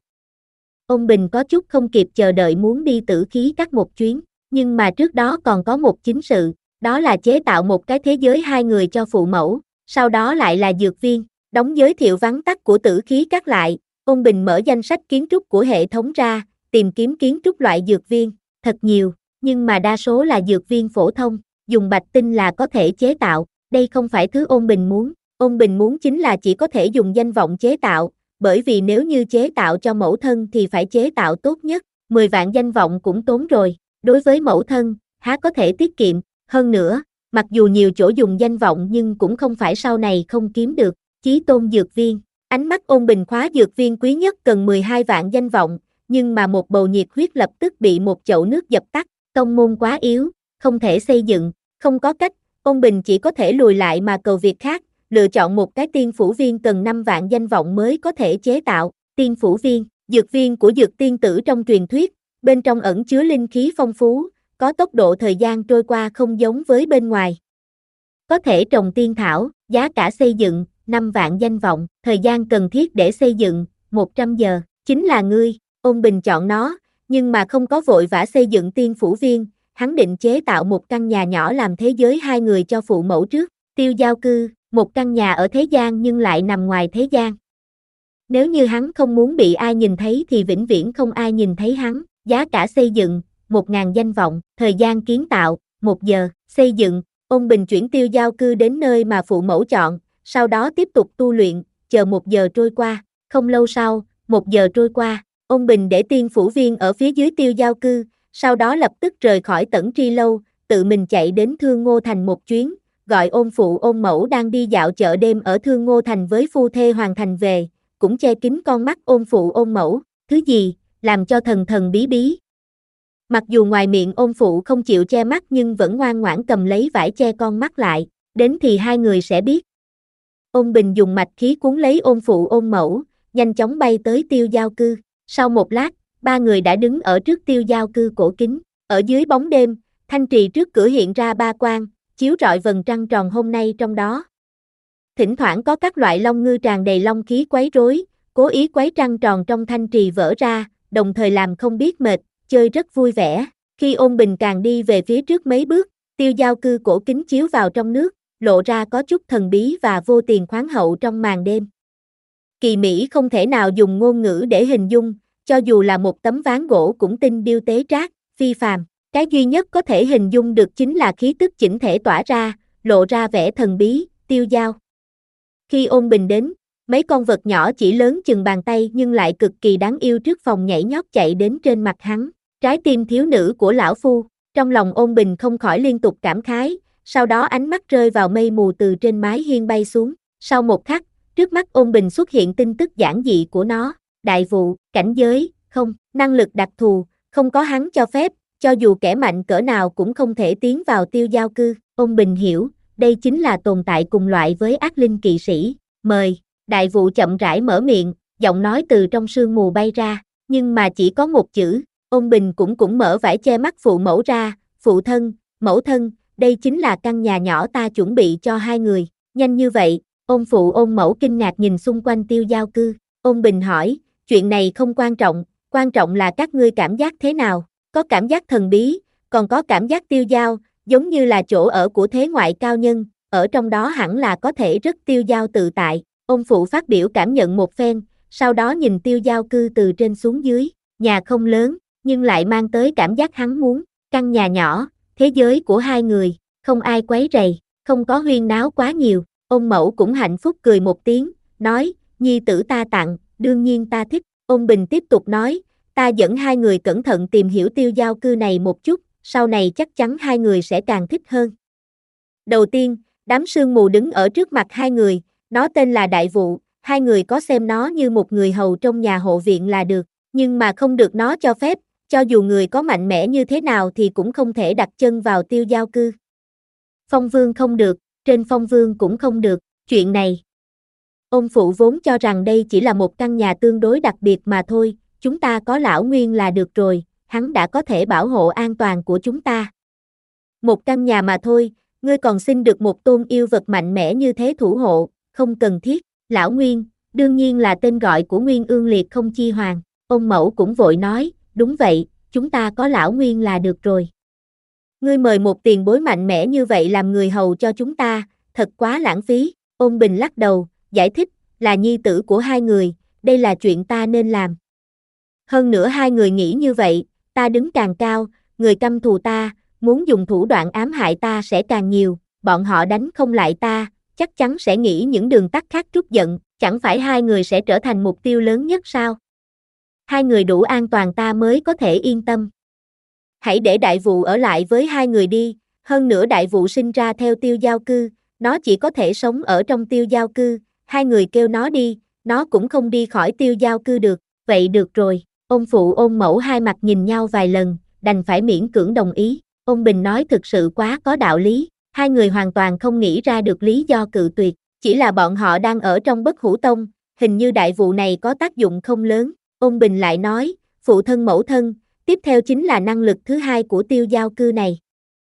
Ôn Bình có chút không kịp chờ đợi muốn đi Tử khí các một chuyến, nhưng mà trước đó còn có một chính sự, đó là chế tạo một cái thế giới hai người cho phụ mẫu, sau đó lại là dược viên. Đóng giới thiệu vắn tắt của Tử khí các lại, Ôn Bình mở danh sách kiến trúc của hệ thống ra, tìm kiếm kiến trúc loại dược viên, thật nhiều, nhưng mà đa số là dược viên phổ thông, dùng bạch tinh là có thể chế tạo, đây không phải thứ Ôn Bình muốn. Ôn Bình muốn chính là chỉ có thể dùng danh vọng chế tạo, bởi vì nếu như chế tạo cho mẫu thân thì phải chế tạo tốt nhất, mười vạn danh vọng cũng tốn rồi, đối với mẫu thân, há có thể tiết kiệm, hơn nữa, mặc dù nhiều chỗ dùng danh vọng nhưng cũng không phải sau này không kiếm được. Chí Tôn dược viên, ánh mắt Ôn Bình khóa dược viên quý nhất cần mười hai vạn danh vọng, nhưng mà một bầu nhiệt huyết lập tức bị một chậu nước dập tắt, tông môn quá yếu, không thể xây dựng, không có cách, Ôn Bình chỉ có thể lùi lại mà cầu việc khác, lựa chọn một cái tiên phủ viên cần năm vạn danh vọng mới có thể chế tạo. Tiên phủ viên, dược viên của dược tiên tử trong truyền thuyết, bên trong ẩn chứa linh khí phong phú, có tốc độ thời gian trôi qua không giống với bên ngoài. Có thể trồng tiên thảo, giá cả xây dựng, năm vạn danh vọng, thời gian cần thiết để xây dựng, một trăm giờ, chính là ngươi. Ôn Bình chọn nó, nhưng mà không có vội vã xây dựng tiên phủ viên, hắn định chế tạo một căn nhà nhỏ làm thế giới hai người cho phụ mẫu trước. Tiêu giao cư, một căn nhà ở thế gian nhưng lại nằm ngoài thế gian. Nếu như hắn không muốn bị ai nhìn thấy thì vĩnh viễn không ai nhìn thấy hắn, giá cả xây dựng, một ngàn danh vọng, thời gian kiến tạo, một giờ, xây dựng, Ôn Bình chuyển tiêu giao cư đến nơi mà phụ mẫu chọn, sau đó tiếp tục tu luyện, chờ một giờ trôi qua, không lâu sau, một giờ trôi qua, Ôn Bình để tiên phủ viên ở phía dưới tiêu giao cư, sau đó lập tức rời khỏi Tẩn Tri Lâu, tự mình chạy đến Thương Ngô Thành một chuyến, gọi ôn phụ ôn mẫu đang đi dạo chợ đêm ở Thương Ngô Thành với phu thê hoàn thành về, cũng che kín con mắt ôn phụ ôn mẫu, thứ gì, làm cho thần thần bí bí. Mặc dù ngoài miệng ôn phụ không chịu che mắt nhưng vẫn ngoan ngoãn cầm lấy vải che con mắt lại, đến thì hai người sẽ biết. Ôn Bình dùng mạch khí cuốn lấy ôn phụ ôn mẫu, nhanh chóng bay tới tiêu giao cư, sau một lát, ba người đã đứng ở trước tiêu giao cư cổ kính, ở dưới bóng đêm, thanh trì trước cửa hiện ra ba quang, chiếu rọi vầng trăng tròn hôm nay trong đó. Thỉnh thoảng có các loại long ngư tràn đầy long khí quấy rối, cố ý quấy trăng tròn trong thanh trì vỡ ra, đồng thời làm không biết mệt, chơi rất vui vẻ. Khi Ôn Bình càng đi về phía trước mấy bước, tiêu giao cư cổ kính chiếu vào trong nước, lộ ra có chút thần bí và vô tiền khoáng hậu trong màn đêm. Kỳ mỹ không thể nào dùng ngôn ngữ để hình dung, cho dù là một tấm ván gỗ cũng tinh điêu tế trác, phi phàm. Cái duy nhất có thể hình dung được chính là khí tức chỉnh thể tỏa ra, lộ ra vẻ thần bí, tiêu dao. Khi Ôn Bình đến, mấy con vật nhỏ chỉ lớn chừng bàn tay nhưng lại cực kỳ đáng yêu trước phòng nhảy nhót chạy đến trên mặt hắn. Trái tim thiếu nữ của lão phu, trong lòng Ôn Bình không khỏi liên tục cảm khái, sau đó ánh mắt rơi vào mây mù từ trên mái hiên bay xuống. Sau một khắc, trước mắt Ôn Bình xuất hiện tin tức giản dị của nó, đại vụ, cảnh giới, không, năng lực đặc thù, không có hắn cho phép, cho dù kẻ mạnh cỡ nào cũng không thể tiến vào tiêu giao cư. Ôn Bình hiểu, đây chính là tồn tại cùng loại với ác linh kỵ sĩ. Mời, đại vụ chậm rãi mở miệng, giọng nói từ trong sương mù bay ra, nhưng mà chỉ có một chữ. Ôn Bình cũng cũng mở vải che mắt phụ mẫu ra, phụ thân, mẫu thân, đây chính là căn nhà nhỏ ta chuẩn bị cho hai người. Nhanh như vậy, ôn phụ ôn mẫu kinh ngạc nhìn xung quanh tiêu giao cư. Ôn Bình hỏi, chuyện này không quan trọng, quan trọng là các ngươi cảm giác thế nào, có cảm giác thần bí, còn có cảm giác tiêu dao, giống như là chỗ ở của thế ngoại cao nhân, ở trong đó hẳn là có thể rất tiêu dao tự tại. Ôn phụ phát biểu cảm nhận một phen, sau đó nhìn tiêu giao cư từ trên xuống dưới, nhà không lớn, nhưng lại mang tới cảm giác hắn muốn, căn nhà nhỏ, thế giới của hai người, không ai quấy rầy, không có huyên náo quá nhiều. Ôn mẫu cũng hạnh phúc cười một tiếng, nói, nhi tử ta tặng, đương nhiên ta thích. Ôn Bình tiếp tục nói, ta dẫn hai người cẩn thận tìm hiểu tiêu giao cư này một chút, sau này chắc chắn hai người sẽ càng thích hơn. Đầu tiên, đám sương mù đứng ở trước mặt hai người, nó tên là Đại Vụ, hai người có xem nó như một người hầu trong nhà hộ viện là được, nhưng mà không được nó cho phép, cho dù người có mạnh mẽ như thế nào thì cũng không thể đặt chân vào tiêu giao cư. Phong Vương không được, trên Phong Vương cũng không được, chuyện này. Ôn phụ vốn cho rằng đây chỉ là một căn nhà tương đối đặc biệt mà thôi, chúng ta có Lão Nguyên là được rồi, hắn đã có thể bảo hộ an toàn của chúng ta. Một căn nhà mà thôi, ngươi còn xin được một tôn yêu vật mạnh mẽ như thế thủ hộ, không cần thiết. Lão Nguyên, đương nhiên là tên gọi của Nguyên Ương Liệt không chi hoàng. Ôn mẫu cũng vội nói, đúng vậy, chúng ta có Lão Nguyên là được rồi. Ngươi mời một tiền bối mạnh mẽ như vậy làm người hầu cho chúng ta, thật quá lãng phí. Ôn Bình lắc đầu, giải thích, là nhi tử của hai người, đây là chuyện ta nên làm. Hơn nữa hai người nghĩ như vậy, ta đứng càng cao, người căm thù ta, muốn dùng thủ đoạn ám hại ta sẽ càng nhiều, bọn họ đánh không lại ta, chắc chắn sẽ nghĩ những đường tắt khác trút giận, chẳng phải hai người sẽ trở thành mục tiêu lớn nhất sao? Hai người đủ an toàn ta mới có thể yên tâm. Hãy để Đại Vụ ở lại với hai người đi, hơn nữa Đại Vụ sinh ra theo tiêu giao cư, nó chỉ có thể sống ở trong tiêu giao cư, hai người kêu nó đi, nó cũng không đi khỏi tiêu giao cư được, vậy được rồi. Ôn phụ ôn mẫu hai mặt nhìn nhau vài lần, đành phải miễn cưỡng đồng ý. Ôn Bình nói thực sự quá có đạo lý, hai người hoàn toàn không nghĩ ra được lý do cự tuyệt, chỉ là bọn họ đang ở trong Bất Hủ Tông, hình như Đại Vụ này có tác dụng không lớn. Ôn Bình lại nói, phụ thân mẫu thân, tiếp theo chính là năng lực thứ hai của tiêu giao cư này.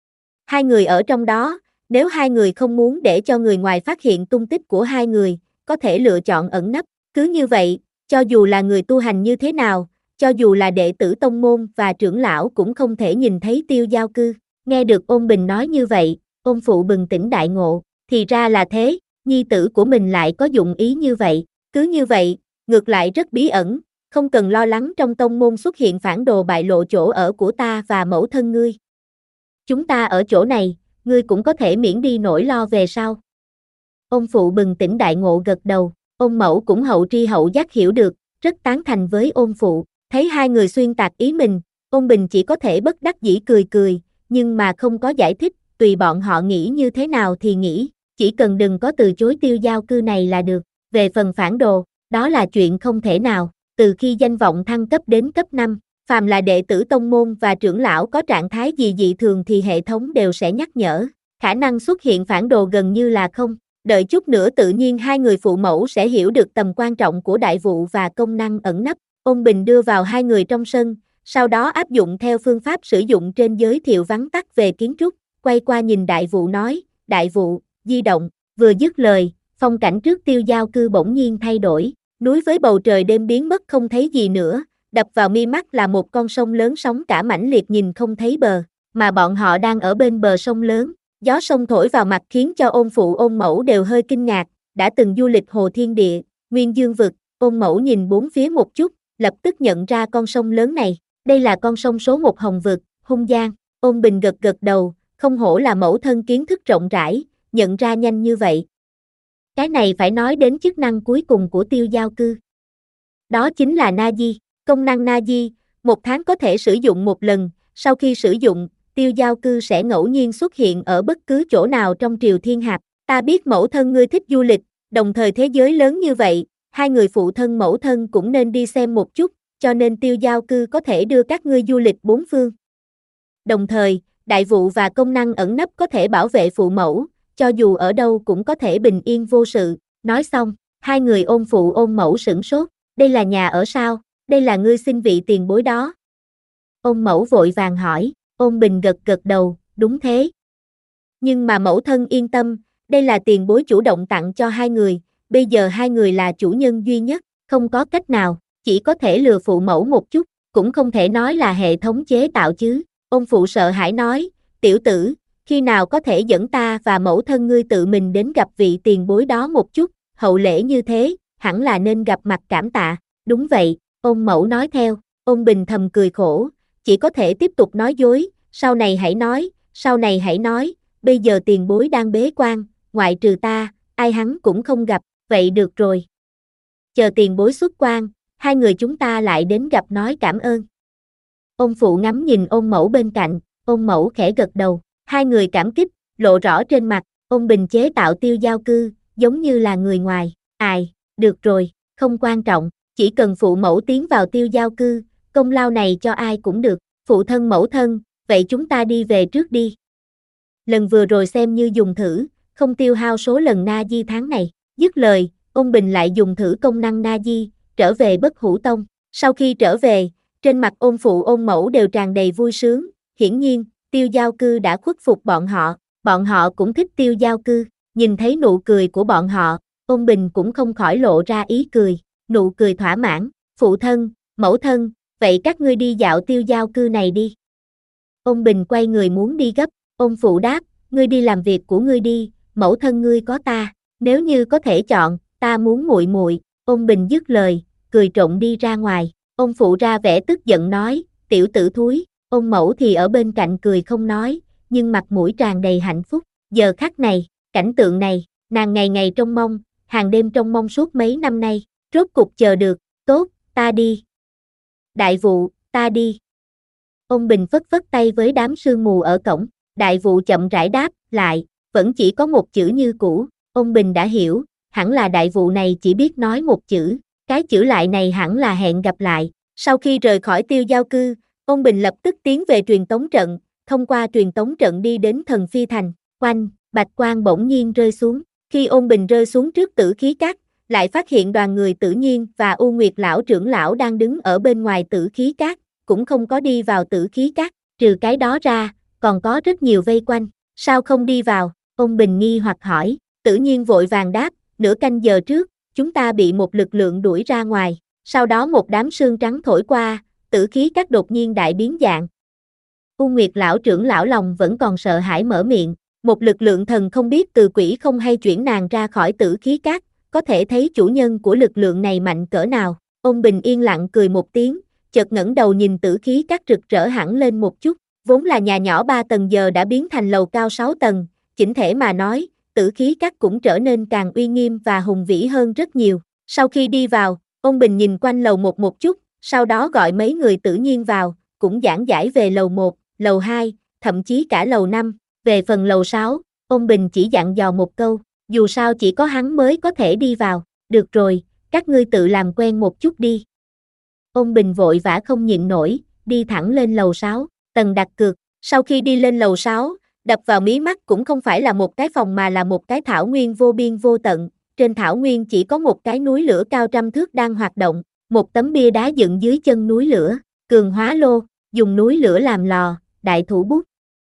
Hai người ở trong đó, nếu hai người không muốn để cho người ngoài phát hiện tung tích của hai người, có thể lựa chọn ẩn nấp, cứ như vậy, cho dù là người tu hành như thế nào, cho dù là đệ tử tông môn và trưởng lão cũng không thể nhìn thấy tiêu giao cư. Nghe được Ôn Bình nói như vậy, Ôn phụ bừng tỉnh đại ngộ, thì ra là thế, nhi tử của mình lại có dụng ý như vậy, cứ như vậy, ngược lại rất bí ẩn, không cần lo lắng trong tông môn xuất hiện phản đồ bại lộ chỗ ở của ta và mẫu thân ngươi. Chúng ta ở chỗ này, ngươi cũng có thể miễn đi nỗi lo về sau. Ông phụ bừng tỉnh đại ngộ gật đầu, ông mẫu cũng hậu tri hậu giác hiểu được, rất tán thành với ông phụ, thấy hai người xuyên tạc ý mình, ông Bình chỉ có thể bất đắc dĩ cười cười, nhưng mà không có giải thích, tùy bọn họ nghĩ như thế nào thì nghĩ, chỉ cần đừng có từ chối Tiêu Giao Cư này là được, về phần phản đồ, đó là chuyện không thể nào, từ khi danh vọng thăng cấp đến cấp năm, phàm là đệ tử tông môn và trưởng lão có trạng thái gì dị thường thì hệ thống đều sẽ nhắc nhở, khả năng xuất hiện phản đồ gần như là không. Đợi chút nữa tự nhiên hai người phụ mẫu sẽ hiểu được tầm quan trọng của đại vụ và công năng ẩn nấp. Ôn Bình đưa vào hai người trong sân, sau đó áp dụng theo phương pháp sử dụng trên giới thiệu vắn tắt về kiến trúc, quay qua nhìn đại vụ nói, đại vụ, di động, vừa dứt lời, phong cảnh trước Tiêu Giao Cư bỗng nhiên thay đổi, núi với bầu trời đêm biến mất không thấy gì nữa, đập vào mi mắt là một con sông lớn sóng cả mãnh liệt nhìn không thấy bờ, mà bọn họ đang ở bên bờ sông lớn. Gió sông thổi vào mặt khiến cho ôn phụ ôn mẫu đều hơi kinh ngạc, đã từng du lịch Hồ Thiên Địa, Nguyên Dương Vực, ôn mẫu nhìn bốn phía một chút, lập tức nhận ra con sông lớn này, đây là con sông số một Hồng Vực, Hung Giang, ôn Bình gật gật đầu, không hổ là mẫu thân kiến thức rộng rãi, nhận ra nhanh như vậy. Cái này phải nói đến chức năng cuối cùng của Tiêu Giao Cư. Đó chính là Na-di, công năng Na-di, một tháng có thể sử dụng một lần, sau khi sử dụng, Tiêu Giao Cư sẽ ngẫu nhiên xuất hiện ở bất cứ chỗ nào trong Triều Thiên Hạp. Ta biết mẫu thân ngươi thích du lịch, đồng thời thế giới lớn như vậy, hai người phụ thân mẫu thân cũng nên đi xem một chút, cho nên Tiêu Giao Cư có thể đưa các ngươi du lịch bốn phương. Đồng thời, đại vụ và công năng ẩn nấp có thể bảo vệ phụ mẫu, cho dù ở đâu cũng có thể bình yên vô sự. Nói xong, hai người ôm phụ ôm mẫu sửng sốt, đây là nhà ở sao, đây là ngươi xin vị tiền bối đó. Ôn mẫu vội vàng hỏi. Ôn Bình gật gật đầu, đúng thế. Nhưng mà mẫu thân yên tâm, đây là tiền bối chủ động tặng cho hai người, bây giờ hai người là chủ nhân duy nhất, không có cách nào, chỉ có thể lừa phụ mẫu một chút, cũng không thể nói là hệ thống chế tạo chứ. Ôn phụ sợ hãi nói, tiểu tử, khi nào có thể dẫn ta và mẫu thân ngươi tự mình đến gặp vị tiền bối đó một chút, hậu lễ như thế, hẳn là nên gặp mặt cảm tạ. Đúng vậy, ôn mẫu nói theo, ôn Bình thầm cười khổ. Chỉ có thể tiếp tục nói dối, sau này hãy nói, sau này hãy nói, bây giờ tiền bối đang bế quan, ngoại trừ ta, ai hắn cũng không gặp, vậy được rồi. Chờ tiền bối xuất quan, hai người chúng ta lại đến gặp nói cảm ơn. Ông phụ ngắm nhìn ôn mẫu bên cạnh, ôn mẫu khẽ gật đầu, hai người cảm kích, lộ rõ trên mặt, ôn Bình chế tạo Tiêu Giao Cư, giống như là người ngoài, ai, được rồi, không quan trọng, chỉ cần phụ mẫu tiến vào Tiêu Giao Cư, công lao này cho ai cũng được, phụ thân mẫu thân, vậy chúng ta đi về trước đi. Lần vừa rồi xem như dùng thử, không tiêu hao số lần Na-di tháng này, dứt lời, ôn Bình lại dùng thử công năng Na-di, trở về Bất Hủ Tông. Sau khi trở về, trên mặt ôn phụ ôn mẫu đều tràn đầy vui sướng, hiển nhiên, Tiêu Giao Cư đã khuất phục bọn họ, bọn họ cũng thích Tiêu Giao Cư, nhìn thấy nụ cười của bọn họ, ôn Bình cũng không khỏi lộ ra ý cười, nụ cười thỏa mãn, phụ thân, mẫu thân, vậy các ngươi đi dạo Tiêu Giao Cư này đi. Ôn Bình quay người muốn đi gấp, ôn phụ đáp, ngươi đi làm việc của ngươi đi, mẫu thân ngươi có ta, nếu như có thể chọn, ta muốn muội muội. Ôn Bình dứt lời, cười trộn đi ra ngoài, ôn phụ ra vẻ tức giận nói, tiểu tử thúi, ôn mẫu thì ở bên cạnh cười không nói, nhưng mặt mũi tràn đầy hạnh phúc, giờ khắc này, cảnh tượng này, nàng ngày ngày trông mong, hàng đêm trông mong suốt mấy năm nay, rốt cục chờ được, tốt, ta đi. Đại vụ, ta đi. Ôn Bình phất phất tay với đám sương mù ở cổng, đại vụ chậm rãi đáp, lại, vẫn chỉ có một chữ như cũ, ôn Bình đã hiểu, hẳn là đại vụ này chỉ biết nói một chữ, cái chữ lại này hẳn là hẹn gặp lại. Sau khi rời khỏi Tiêu Giao Cư, ôn Bình lập tức tiến về truyền tống trận, thông qua truyền tống trận đi đến Thần Phi Thành, oanh, bạch quang bỗng nhiên rơi xuống, khi ôn Bình rơi xuống trước Tử Khí Các, lại phát hiện đoàn người Tử Nhiên và U Nguyệt lão trưởng lão đang đứng ở bên ngoài Tử Khí Các, cũng không có đi vào Tử Khí Các, trừ cái đó ra, còn có rất nhiều vây quanh, sao không đi vào, ôn Bình nghi hoặc hỏi, Tử Nhiên vội vàng đáp, nửa canh giờ trước, chúng ta bị một lực lượng đuổi ra ngoài, sau đó một đám sương trắng thổi qua, Tử Khí Các đột nhiên đại biến dạng. U Nguyệt lão trưởng lão lòng vẫn còn sợ hãi mở miệng, một lực lượng thần không biết từ quỷ không hay chuyển nàng ra khỏi Tử Khí Các, có thể thấy chủ nhân của lực lượng này mạnh cỡ nào, Ôn Bình yên lặng cười một tiếng, chợt ngẩng đầu nhìn tử khí các rực rỡ hẳn lên một chút, vốn là nhà nhỏ ba tầng giờ đã biến thành lầu cao sáu tầng, chỉnh thể mà nói, tử khí các cũng trở nên càng uy nghiêm và hùng vĩ hơn rất nhiều. Sau khi đi vào, Ôn Bình nhìn quanh lầu một một chút, sau đó gọi mấy người tự nhiên vào, cũng giảng giải về lầu một, lầu hai, thậm chí cả lầu năm. Về phần lầu sáu, Ôn Bình chỉ dặn dò một câu, dù sao chỉ có hắn mới có thể đi vào, được rồi, các ngươi tự làm quen một chút đi. Ôn Bình vội vã không nhịn nổi, đi thẳng lên lầu sáu, tầng đặt cược. Sau khi đi lên lầu sáu, đập vào mí mắt cũng không phải là một cái phòng mà là một cái thảo nguyên vô biên vô tận. Trên thảo nguyên chỉ có một cái núi lửa cao trăm thước đang hoạt động, một tấm bia đá dựng dưới chân núi lửa, cường hóa lô, dùng núi lửa làm lò, đại thủ bút.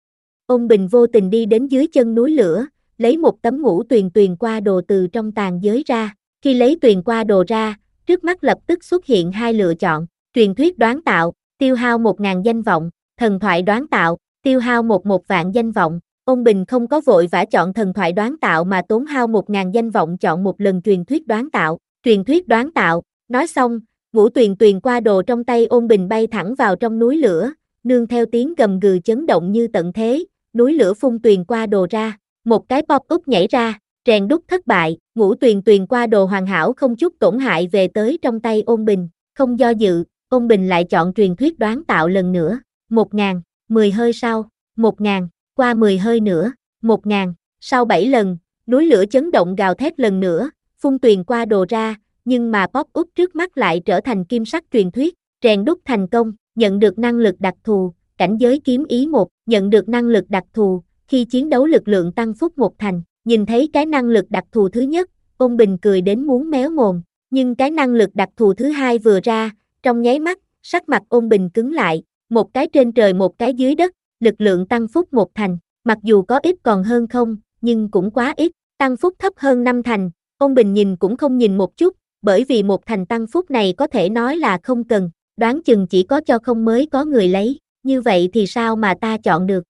Ôn Bình vô tình đi đến dưới chân núi lửa, lấy một tấm ngũ tuyền tuyền qua đồ từ trong tàn giới ra. Khi lấy tuyền qua đồ ra, trước mắt lập tức xuất hiện hai lựa chọn, truyền thuyết đoán tạo, tiêu hao một ngàn danh vọng, thần thoại đoán tạo, tiêu hao một một vạn danh vọng. Ôn Bình không có vội vã chọn thần thoại đoán tạo mà tốn hao một ngàn danh vọng chọn một lần truyền thuyết đoán tạo. Truyền thuyết đoán tạo, nói xong, ngũ tuyền tuyền qua đồ trong tay Ôn Bình bay thẳng vào trong núi lửa, nương theo tiếng gầm gừ chấn động như tận thế, núi lửa phun tuyền qua đồ ra, một cái pop-up nhảy ra, rèn đúc thất bại, ngũ tuyền tuyền qua đồ hoàn hảo không chút tổn hại về tới trong tay Ôn Bình, không do dự, Ôn Bình lại chọn truyền thuyết đoán tạo lần nữa, một ngàn, mười hơi sau, một ngàn, qua mười hơi nữa, một ngàn, sau bảy lần, núi lửa chấn động gào thét lần nữa, phun tuyền qua đồ ra, nhưng mà pop-up trước mắt lại trở thành kim sắc truyền thuyết, rèn đúc thành công, nhận được năng lực đặc thù, cảnh giới kiếm ý một, nhận được năng lực đặc thù, khi chiến đấu lực lượng tăng phúc một thành, nhìn thấy cái năng lực đặc thù thứ nhất, Ôn Bình cười đến muốn méo mồm, nhưng cái năng lực đặc thù thứ hai vừa ra, trong nháy mắt, sắc mặt Ôn Bình cứng lại, một cái trên trời một cái dưới đất, lực lượng tăng phúc một thành, mặc dù có ít còn hơn không, nhưng cũng quá ít, tăng phúc thấp hơn năm thành, Ôn Bình nhìn cũng không nhìn một chút, bởi vì một thành tăng phúc này có thể nói là không cần, đoán chừng chỉ có cho không mới có người lấy, như vậy thì sao mà ta chọn được.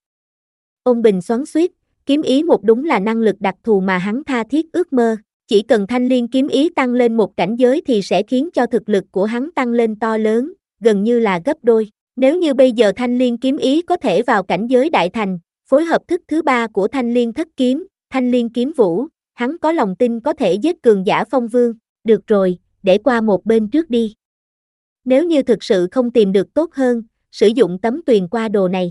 Ôn Bình xoắn xuýt, kiếm ý một đúng là năng lực đặc thù mà hắn tha thiết ước mơ, chỉ cần thanh liên kiếm ý tăng lên một cảnh giới thì sẽ khiến cho thực lực của hắn tăng lên to lớn, gần như là gấp đôi. Nếu như bây giờ thanh liên kiếm ý có thể vào cảnh giới đại thành, phối hợp thức thứ ba của thanh liên thất kiếm, thanh liên kiếm vũ, hắn có lòng tin có thể giết cường giả phong vương, được rồi, để qua một bên trước đi. Nếu như thực sự không tìm được tốt hơn, sử dụng tấm tuyền qua đồ này.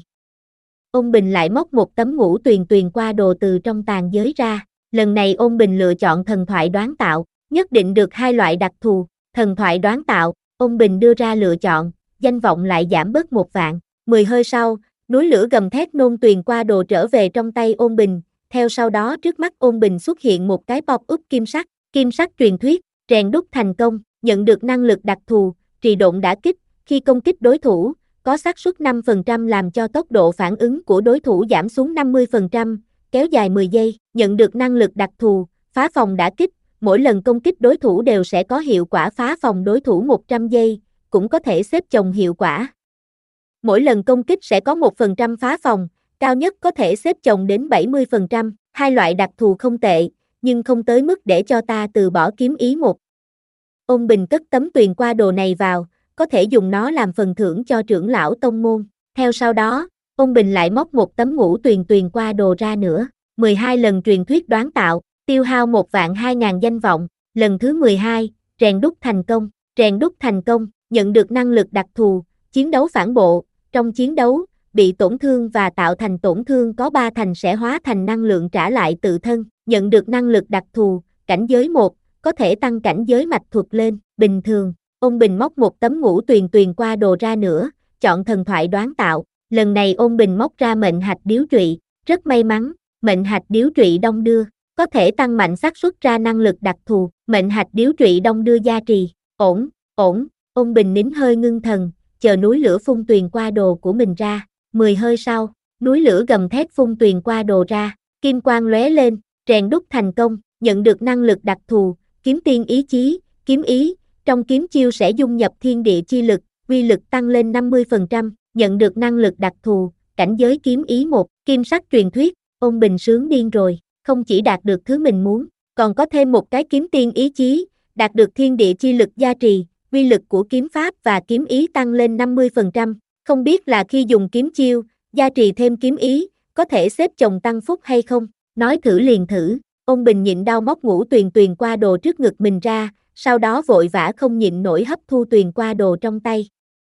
Ôn Bình lại móc một tấm ngũ tuyền tuyền qua đồ từ trong tàn giới ra, lần này Ôn Bình lựa chọn thần thoại đoán tạo, nhất định được hai loại đặc thù, thần thoại đoán tạo, Ôn Bình đưa ra lựa chọn, danh vọng lại giảm bớt một vạn, mười hơi sau, núi lửa gầm thét nôn tuyền qua đồ trở về trong tay Ôn Bình, theo sau đó trước mắt Ôn Bình xuất hiện một cái pop-up kim sắc, kim sắc truyền thuyết, rèn đúc thành công, nhận được năng lực đặc thù, trì độn đả kích, khi công kích đối thủ, có xác suất năm phần trăm làm cho tốc độ phản ứng của đối thủ giảm xuống năm mươi phần trăm, kéo dài mười giây, nhận được năng lực đặc thù, phá phòng đả kích, mỗi lần công kích đối thủ đều sẽ có hiệu quả phá phòng đối thủ một trăm giây, cũng có thể xếp chồng hiệu quả. Mỗi lần công kích sẽ có một phần trăm phá phòng, cao nhất có thể xếp chồng đến bảy mươi phần trăm, hai loại đặc thù không tệ, nhưng không tới mức để cho ta từ bỏ kiếm ý một. Ôn Bình cất tấm tuyền qua đồ này vào, có thể dùng nó làm phần thưởng cho trưởng lão tông môn. Theo sau đó, Ôn Bình lại móc một tấm ngũ tuyền tuyền qua đồ ra nữa, mười hai lần truyền thuyết đoán tạo, tiêu hao một vạn hai ngàn danh vọng, lần thứ mười hai, rèn đúc thành công, rèn đúc thành công, nhận được năng lực đặc thù, chiến đấu phản bộ, trong chiến đấu, bị tổn thương và tạo thành tổn thương có ba thành sẽ hóa thành năng lượng trả lại tự thân, nhận được năng lực đặc thù, cảnh giới một, có thể tăng cảnh giới mạch thuật lên, bình thường. Ôn Bình móc một tấm ngũ tuyền tuyền qua đồ ra nữa, chọn thần thoại đoán tạo, lần này Ôn Bình móc ra mệnh hạch điếu trụy, rất may mắn, mệnh hạch điếu trụy đông đưa, có thể tăng mạnh xác suất ra năng lực đặc thù, mệnh hạch điếu trụy đông đưa gia trì, ổn, ổn, Ôn Bình nín hơi ngưng thần, chờ núi lửa phun tuyền qua đồ của mình ra, mười hơi sau, núi lửa gầm thét phun tuyền qua đồ ra, kim quang lóe lên, rèn đúc thành công, nhận được năng lực đặc thù, kiếm tiên ý chí, kiếm ý, trong kiếm chiêu sẽ dung nhập thiên địa chi lực, uy lực tăng lên năm mươi phần trăm, nhận được năng lực đặc thù, cảnh giới kiếm ý một, kim sắc truyền thuyết, Ôn Bình sướng điên rồi, không chỉ đạt được thứ mình muốn, còn có thêm một cái kiếm tiên ý chí, đạt được thiên địa chi lực gia trì, uy lực của kiếm pháp và kiếm ý tăng lên năm mươi phần trăm. Không biết là khi dùng kiếm chiêu, gia trì thêm kiếm ý, có thể xếp chồng tăng phúc hay không? Nói thử liền thử. Ôn Bình nhịn đau móc ngũ tuyền tuyền qua đồ trước ngực mình ra, sau đó vội vã không nhịn nổi hấp thu tuyền qua đồ trong tay.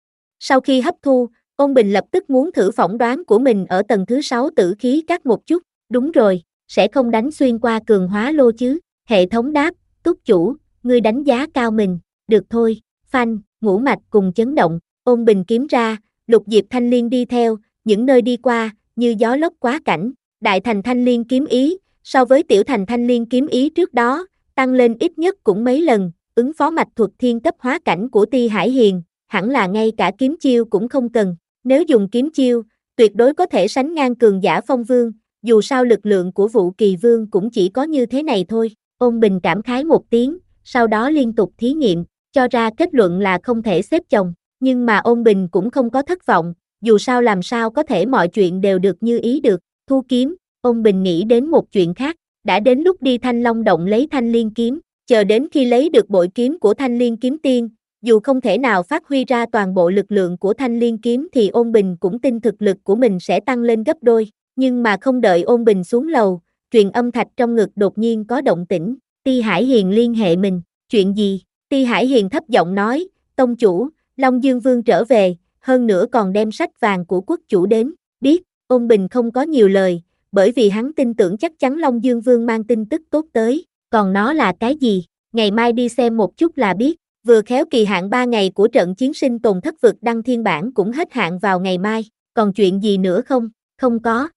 Sau khi hấp thu, Ôn Bình lập tức muốn thử phỏng đoán của mình ở tầng thứ sáu tử khí các một chút. Đúng rồi, sẽ không đánh xuyên qua cường hóa lô chứ? Hệ thống đáp, túc chủ, ngươi đánh giá cao mình. Được thôi, phanh, ngũ mạch cùng chấn động. Ôn Bình kiếm ra, Lục Diệp Thanh Liên đi theo, những nơi đi qua, như gió lốc quá cảnh. Đại thành Thanh Liên kiếm ý, so với tiểu thành Thanh Liên kiếm ý trước đó, tăng lên ít nhất cũng mấy lần, ứng phó mạch thuật thiên cấp hóa cảnh của Ti Hải Hiền, hẳn là ngay cả kiếm chiêu cũng không cần. Nếu dùng kiếm chiêu, tuyệt đối có thể sánh ngang cường giả Phong Vương, dù sao lực lượng của Vũ Kỳ Vương cũng chỉ có như thế này thôi. Ôn Bình cảm khái một tiếng, sau đó liên tục thí nghiệm, cho ra kết luận là không thể xếp chồng, nhưng mà Ôn Bình cũng không có thất vọng, dù sao làm sao có thể mọi chuyện đều được như ý được. Thu kiếm, Ôn Bình nghĩ đến một chuyện khác, đã đến lúc đi Thanh Long Động lấy Thanh Liên kiếm, chờ đến khi lấy được bội kiếm của Thanh Liên kiếm tiên, dù không thể nào phát huy ra toàn bộ lực lượng của Thanh Liên kiếm thì Ôn Bình cũng tin thực lực của mình sẽ tăng lên gấp đôi, nhưng mà không đợi Ôn Bình xuống lầu, truyền âm thạch trong ngực đột nhiên có động tĩnh, Ti Hải Hiền liên hệ mình, chuyện gì? Ti Hải Hiền thấp giọng nói, tông chủ, Long Dương Vương trở về, hơn nữa còn đem sách vàng của quốc chủ đến, biết. Ôn Bình không có nhiều lời, bởi vì hắn tin tưởng chắc chắn Long Dương Vương mang tin tức tốt tới, còn nó là cái gì, ngày mai đi xem một chút là biết, vừa khéo kỳ hạn ba ngày của trận chiến sinh tồn thất vực đăng thiên bản cũng hết hạn vào ngày mai, còn chuyện gì nữa không? Không có.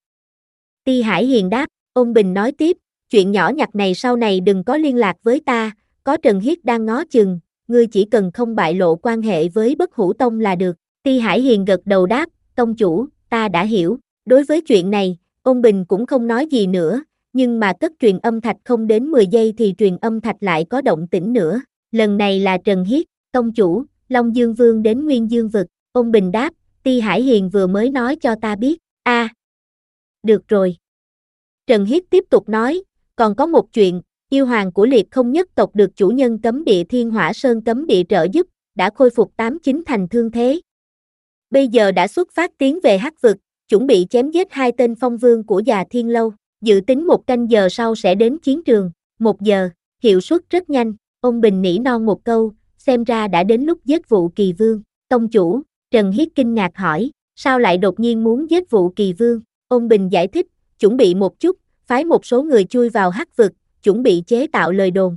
Ti Hải Hiền đáp, Ôn Bình nói tiếp, chuyện nhỏ nhặt này sau này đừng có liên lạc với ta, có Trần Hiết đang ngó chừng, ngươi chỉ cần không bại lộ quan hệ với Bất Hủ Tông là được. Ti Hải Hiền gật đầu đáp, tông chủ, ta đã hiểu. Đối với chuyện này, Ôn Bình cũng không nói gì nữa, nhưng mà cất truyền âm thạch không đến mười giây thì truyền âm thạch lại có động tĩnh nữa. Lần này là Trần Hiết, tông chủ, Long Dương Vương đến Nguyên Dương Vực. Ôn Bình đáp, Ti Hải Hiền vừa mới nói cho ta biết. A, à, được rồi. Trần Hiết tiếp tục nói, còn có một chuyện, yêu hoàng của Liệt Không nhất tộc được chủ nhân cấm địa Thiên Hỏa Sơn cấm địa trợ giúp, đã khôi phục tám chín thành thương thế. Bây giờ đã xuất phát tiến về Hắc Vực, chuẩn bị chém giết hai tên phong vương của Già Thiên Lâu, dự tính một canh giờ sau sẽ đến chiến trường, một giờ, hiệu suất rất nhanh. Ôn Bình nỉ non một câu, xem ra đã đến lúc giết Vũ Kỳ Vương. Tông chủ, Trần Hiết kinh ngạc hỏi, sao lại đột nhiên muốn giết Vũ Kỳ Vương? Ôn Bình giải thích, chuẩn bị một chút, phái một số người chui vào Hắc Vực, chuẩn bị chế tạo lời đồn.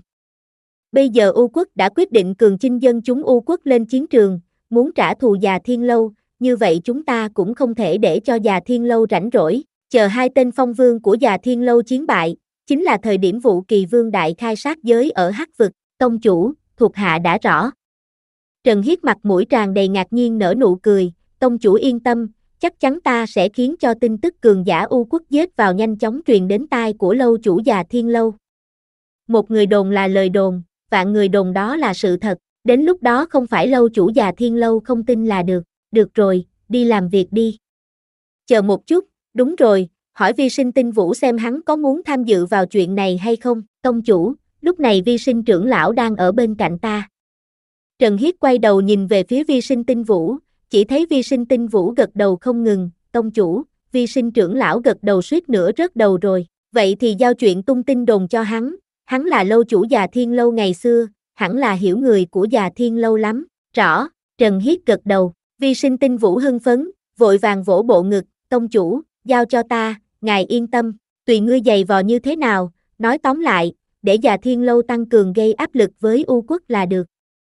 Bây giờ U Quốc đã quyết định cường chinh dân chúng U Quốc lên chiến trường, muốn trả thù Già Thiên Lâu, như vậy chúng ta cũng không thể để cho Già Thiên Lâu rảnh rỗi, chờ hai tên phong vương của Già Thiên Lâu chiến bại, chính là thời điểm Vũ Kỳ Vương đại khai sát giới ở Hắc Vực. Tông chủ, thuộc hạ đã rõ. Trần Hiết mặt mũi tràn đầy ngạc nhiên nở nụ cười, tông chủ yên tâm, chắc chắn ta sẽ khiến cho tin tức cường giả U Quốc giết vào nhanh chóng truyền đến tai của lâu chủ Già Thiên Lâu. Một người đồn là lời đồn, vạn người đồn đó là sự thật, đến lúc đó không phải lâu chủ Già Thiên Lâu không tin là được. Được rồi, đi làm việc đi. Chờ một chút, đúng rồi, hỏi Vi Sinh Tinh Vũ xem hắn có muốn tham dự vào chuyện này hay không, tông chủ, lúc này Vi Sinh trưởng lão đang ở bên cạnh ta. Trần Hiết quay đầu nhìn về phía Vi Sinh Tinh Vũ, chỉ thấy Vi Sinh Tinh Vũ gật đầu không ngừng, tông chủ, Vi Sinh trưởng lão gật đầu suýt nữa rớt đầu rồi, vậy thì giao chuyện tung tin đồn cho hắn, hắn là lâu chủ Già Thiên Lâu ngày xưa, hẳn là hiểu người của Già Thiên Lâu lắm, rõ, Trần Hiết gật đầu. Vi Sinh Tinh Vũ hưng phấn, vội vàng vỗ bộ ngực, tông chủ, giao cho ta, ngài yên tâm, tùy ngươi giày vò như thế nào, nói tóm lại, để Già Thiên Lâu tăng cường gây áp lực với U Quốc là được.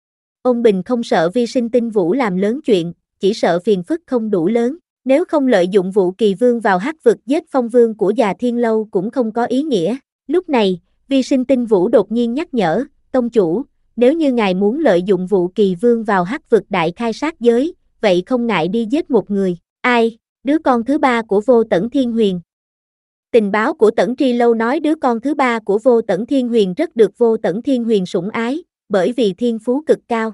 Ôn Bình không sợ Vi Sinh Tinh Vũ làm lớn chuyện, chỉ sợ phiền phức không đủ lớn, nếu không lợi dụng Vũ Kỳ Vương vào Hắc Vực giết phong vương của Già Thiên Lâu cũng không có ý nghĩa. Lúc này, Vi Sinh Tinh Vũ đột nhiên nhắc nhở, tông chủ, nếu như ngài muốn lợi dụng Vũ Kỳ Vương vào Hắc Vực đại khai sát giới, vậy không ngại đi giết một người, ai, đứa con thứ ba của Vô Tẩn Thiên Huyền. Tình báo của Tẩn Tri Lâu nói đứa con thứ ba của Vô Tẩn Thiên Huyền rất được Vô Tẩn Thiên Huyền sủng ái, bởi vì thiên phú cực cao.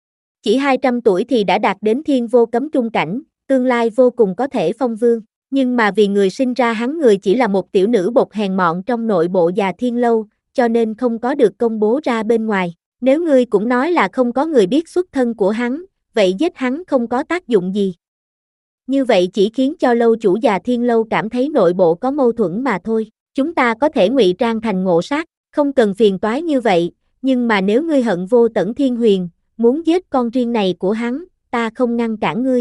Chỉ hai trăm tuổi thì đã đạt đến thiên vô cấm trung cảnh, tương lai vô cùng có thể phong vương, nhưng mà vì người sinh ra hắn người chỉ là một tiểu nữ bột hèn mọn trong nội bộ Già Thiên Lâu, cho nên không có được công bố ra bên ngoài. Nếu ngươi cũng nói là không có người biết xuất thân của hắn, vậy giết hắn không có tác dụng gì. Như vậy chỉ khiến cho lâu chủ già Thiên Lâu cảm thấy nội bộ có mâu thuẫn mà thôi. Chúng ta có thể ngụy trang thành ngộ sát, không cần phiền toái như vậy, nhưng mà nếu ngươi hận Vô Tẩn Thiên Huyền, muốn giết con riêng này của hắn, ta không ngăn cản ngươi.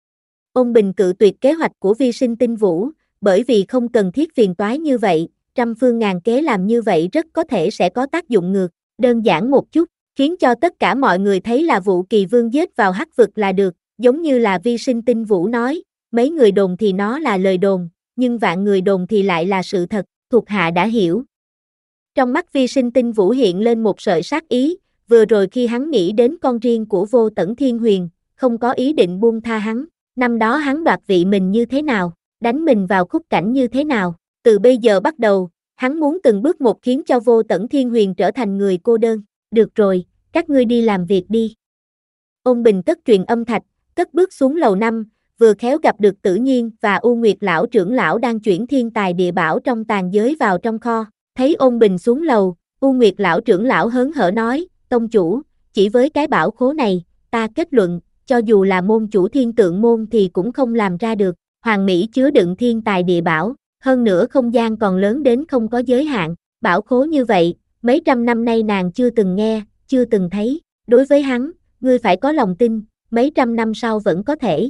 Ôn Bình cự tuyệt kế hoạch của Vi Sinh Tinh Vũ, bởi vì không cần thiết phiền toái như vậy, trăm phương ngàn kế làm như vậy rất có thể sẽ có tác dụng ngược, đơn giản một chút, khiến cho tất cả mọi người thấy là Vũ Kỳ Vương giết vào hắc vực là được, giống như là Vi Sinh Tinh Vũ nói, mấy người đồn thì nó là lời đồn, nhưng vạn người đồn thì lại là sự thật, thuộc hạ đã hiểu. Trong mắt Vi Sinh Tinh Vũ hiện lên một sợi sát ý, vừa rồi khi hắn nghĩ đến con riêng của Vô Tẩn Thiên Huyền, không có ý định buông tha hắn, năm đó hắn đoạt vị mình như thế nào, đánh mình vào khúc cảnh như thế nào, từ bây giờ bắt đầu, hắn muốn từng bước một khiến cho Vô Tẩn Thiên Huyền trở thành người cô đơn, được rồi, các ngươi đi làm việc đi. Ôn Bình cất truyền âm thạch, cất bước xuống lầu năm, vừa khéo gặp được Tử Nhiên và U Nguyệt lão trưởng lão đang chuyển thiên tài địa bảo trong tàn giới vào trong kho, thấy Ôn Bình xuống lầu, U Nguyệt lão trưởng lão hớn hở nói, tông chủ, chỉ với cái bảo khố này, ta kết luận, cho dù là môn chủ thiên tượng môn thì cũng không làm ra được, Hoàng Mỹ chứa đựng thiên tài địa bảo, hơn nữa không gian còn lớn đến không có giới hạn, bảo khố như vậy, mấy trăm năm nay nàng chưa từng nghe, chưa từng thấy, đối với hắn, ngươi phải có lòng tin, mấy trăm năm sau vẫn có thể.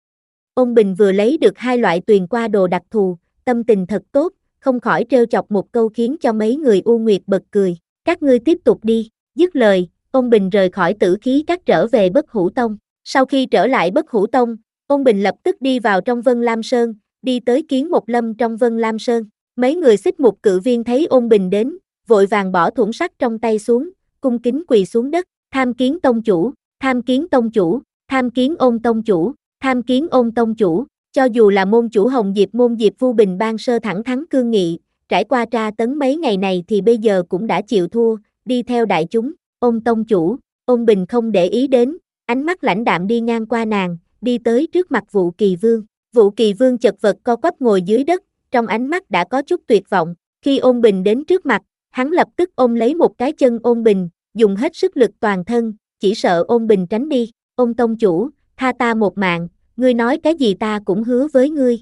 Ôn Bình vừa lấy được hai loại tuyền qua đồ đặc thù, tâm tình thật tốt, không khỏi trêu chọc một câu khiến cho mấy người U Nguyệt bật cười, các ngươi tiếp tục đi, dứt lời, Ôn Bình rời khỏi Tử Khí Các trở về Bất Hủ Tông, sau khi trở lại Bất Hủ Tông, Ôn Bình lập tức đi vào trong Vân Lam Sơn, đi tới Kiến Một Lâm trong Vân Lam Sơn, mấy người Xích Mục cự viên thấy Ôn Bình đến, vội vàng bỏ thủng sắt trong tay xuống, cung kính quỳ xuống đất, tham kiến tông chủ, tham kiến tông chủ, tham kiến Ôn tông chủ, tham kiến Ôn tông chủ, cho dù là môn chủ Hồng Diệp môn Diệp Vu Bình ban sơ thẳng thắn cương nghị, trải qua tra tấn mấy ngày này thì bây giờ cũng đã chịu thua, đi theo đại chúng, Ôn tông chủ, Ôn Bình không để ý đến, ánh mắt lãnh đạm đi ngang qua nàng, đi tới trước mặt Vũ Kỳ Vương, Vũ Kỳ Vương chật vật co quắp ngồi dưới đất, trong ánh mắt đã có chút tuyệt vọng, khi Ôn Bình đến trước mặt, hắn lập tức ôm lấy một cái chân Ôn Bình, dùng hết sức lực toàn thân, chỉ sợ Ôn Bình tránh đi, Ôn tông chủ, tha ta một mạng, ngươi nói cái gì ta cũng hứa với ngươi.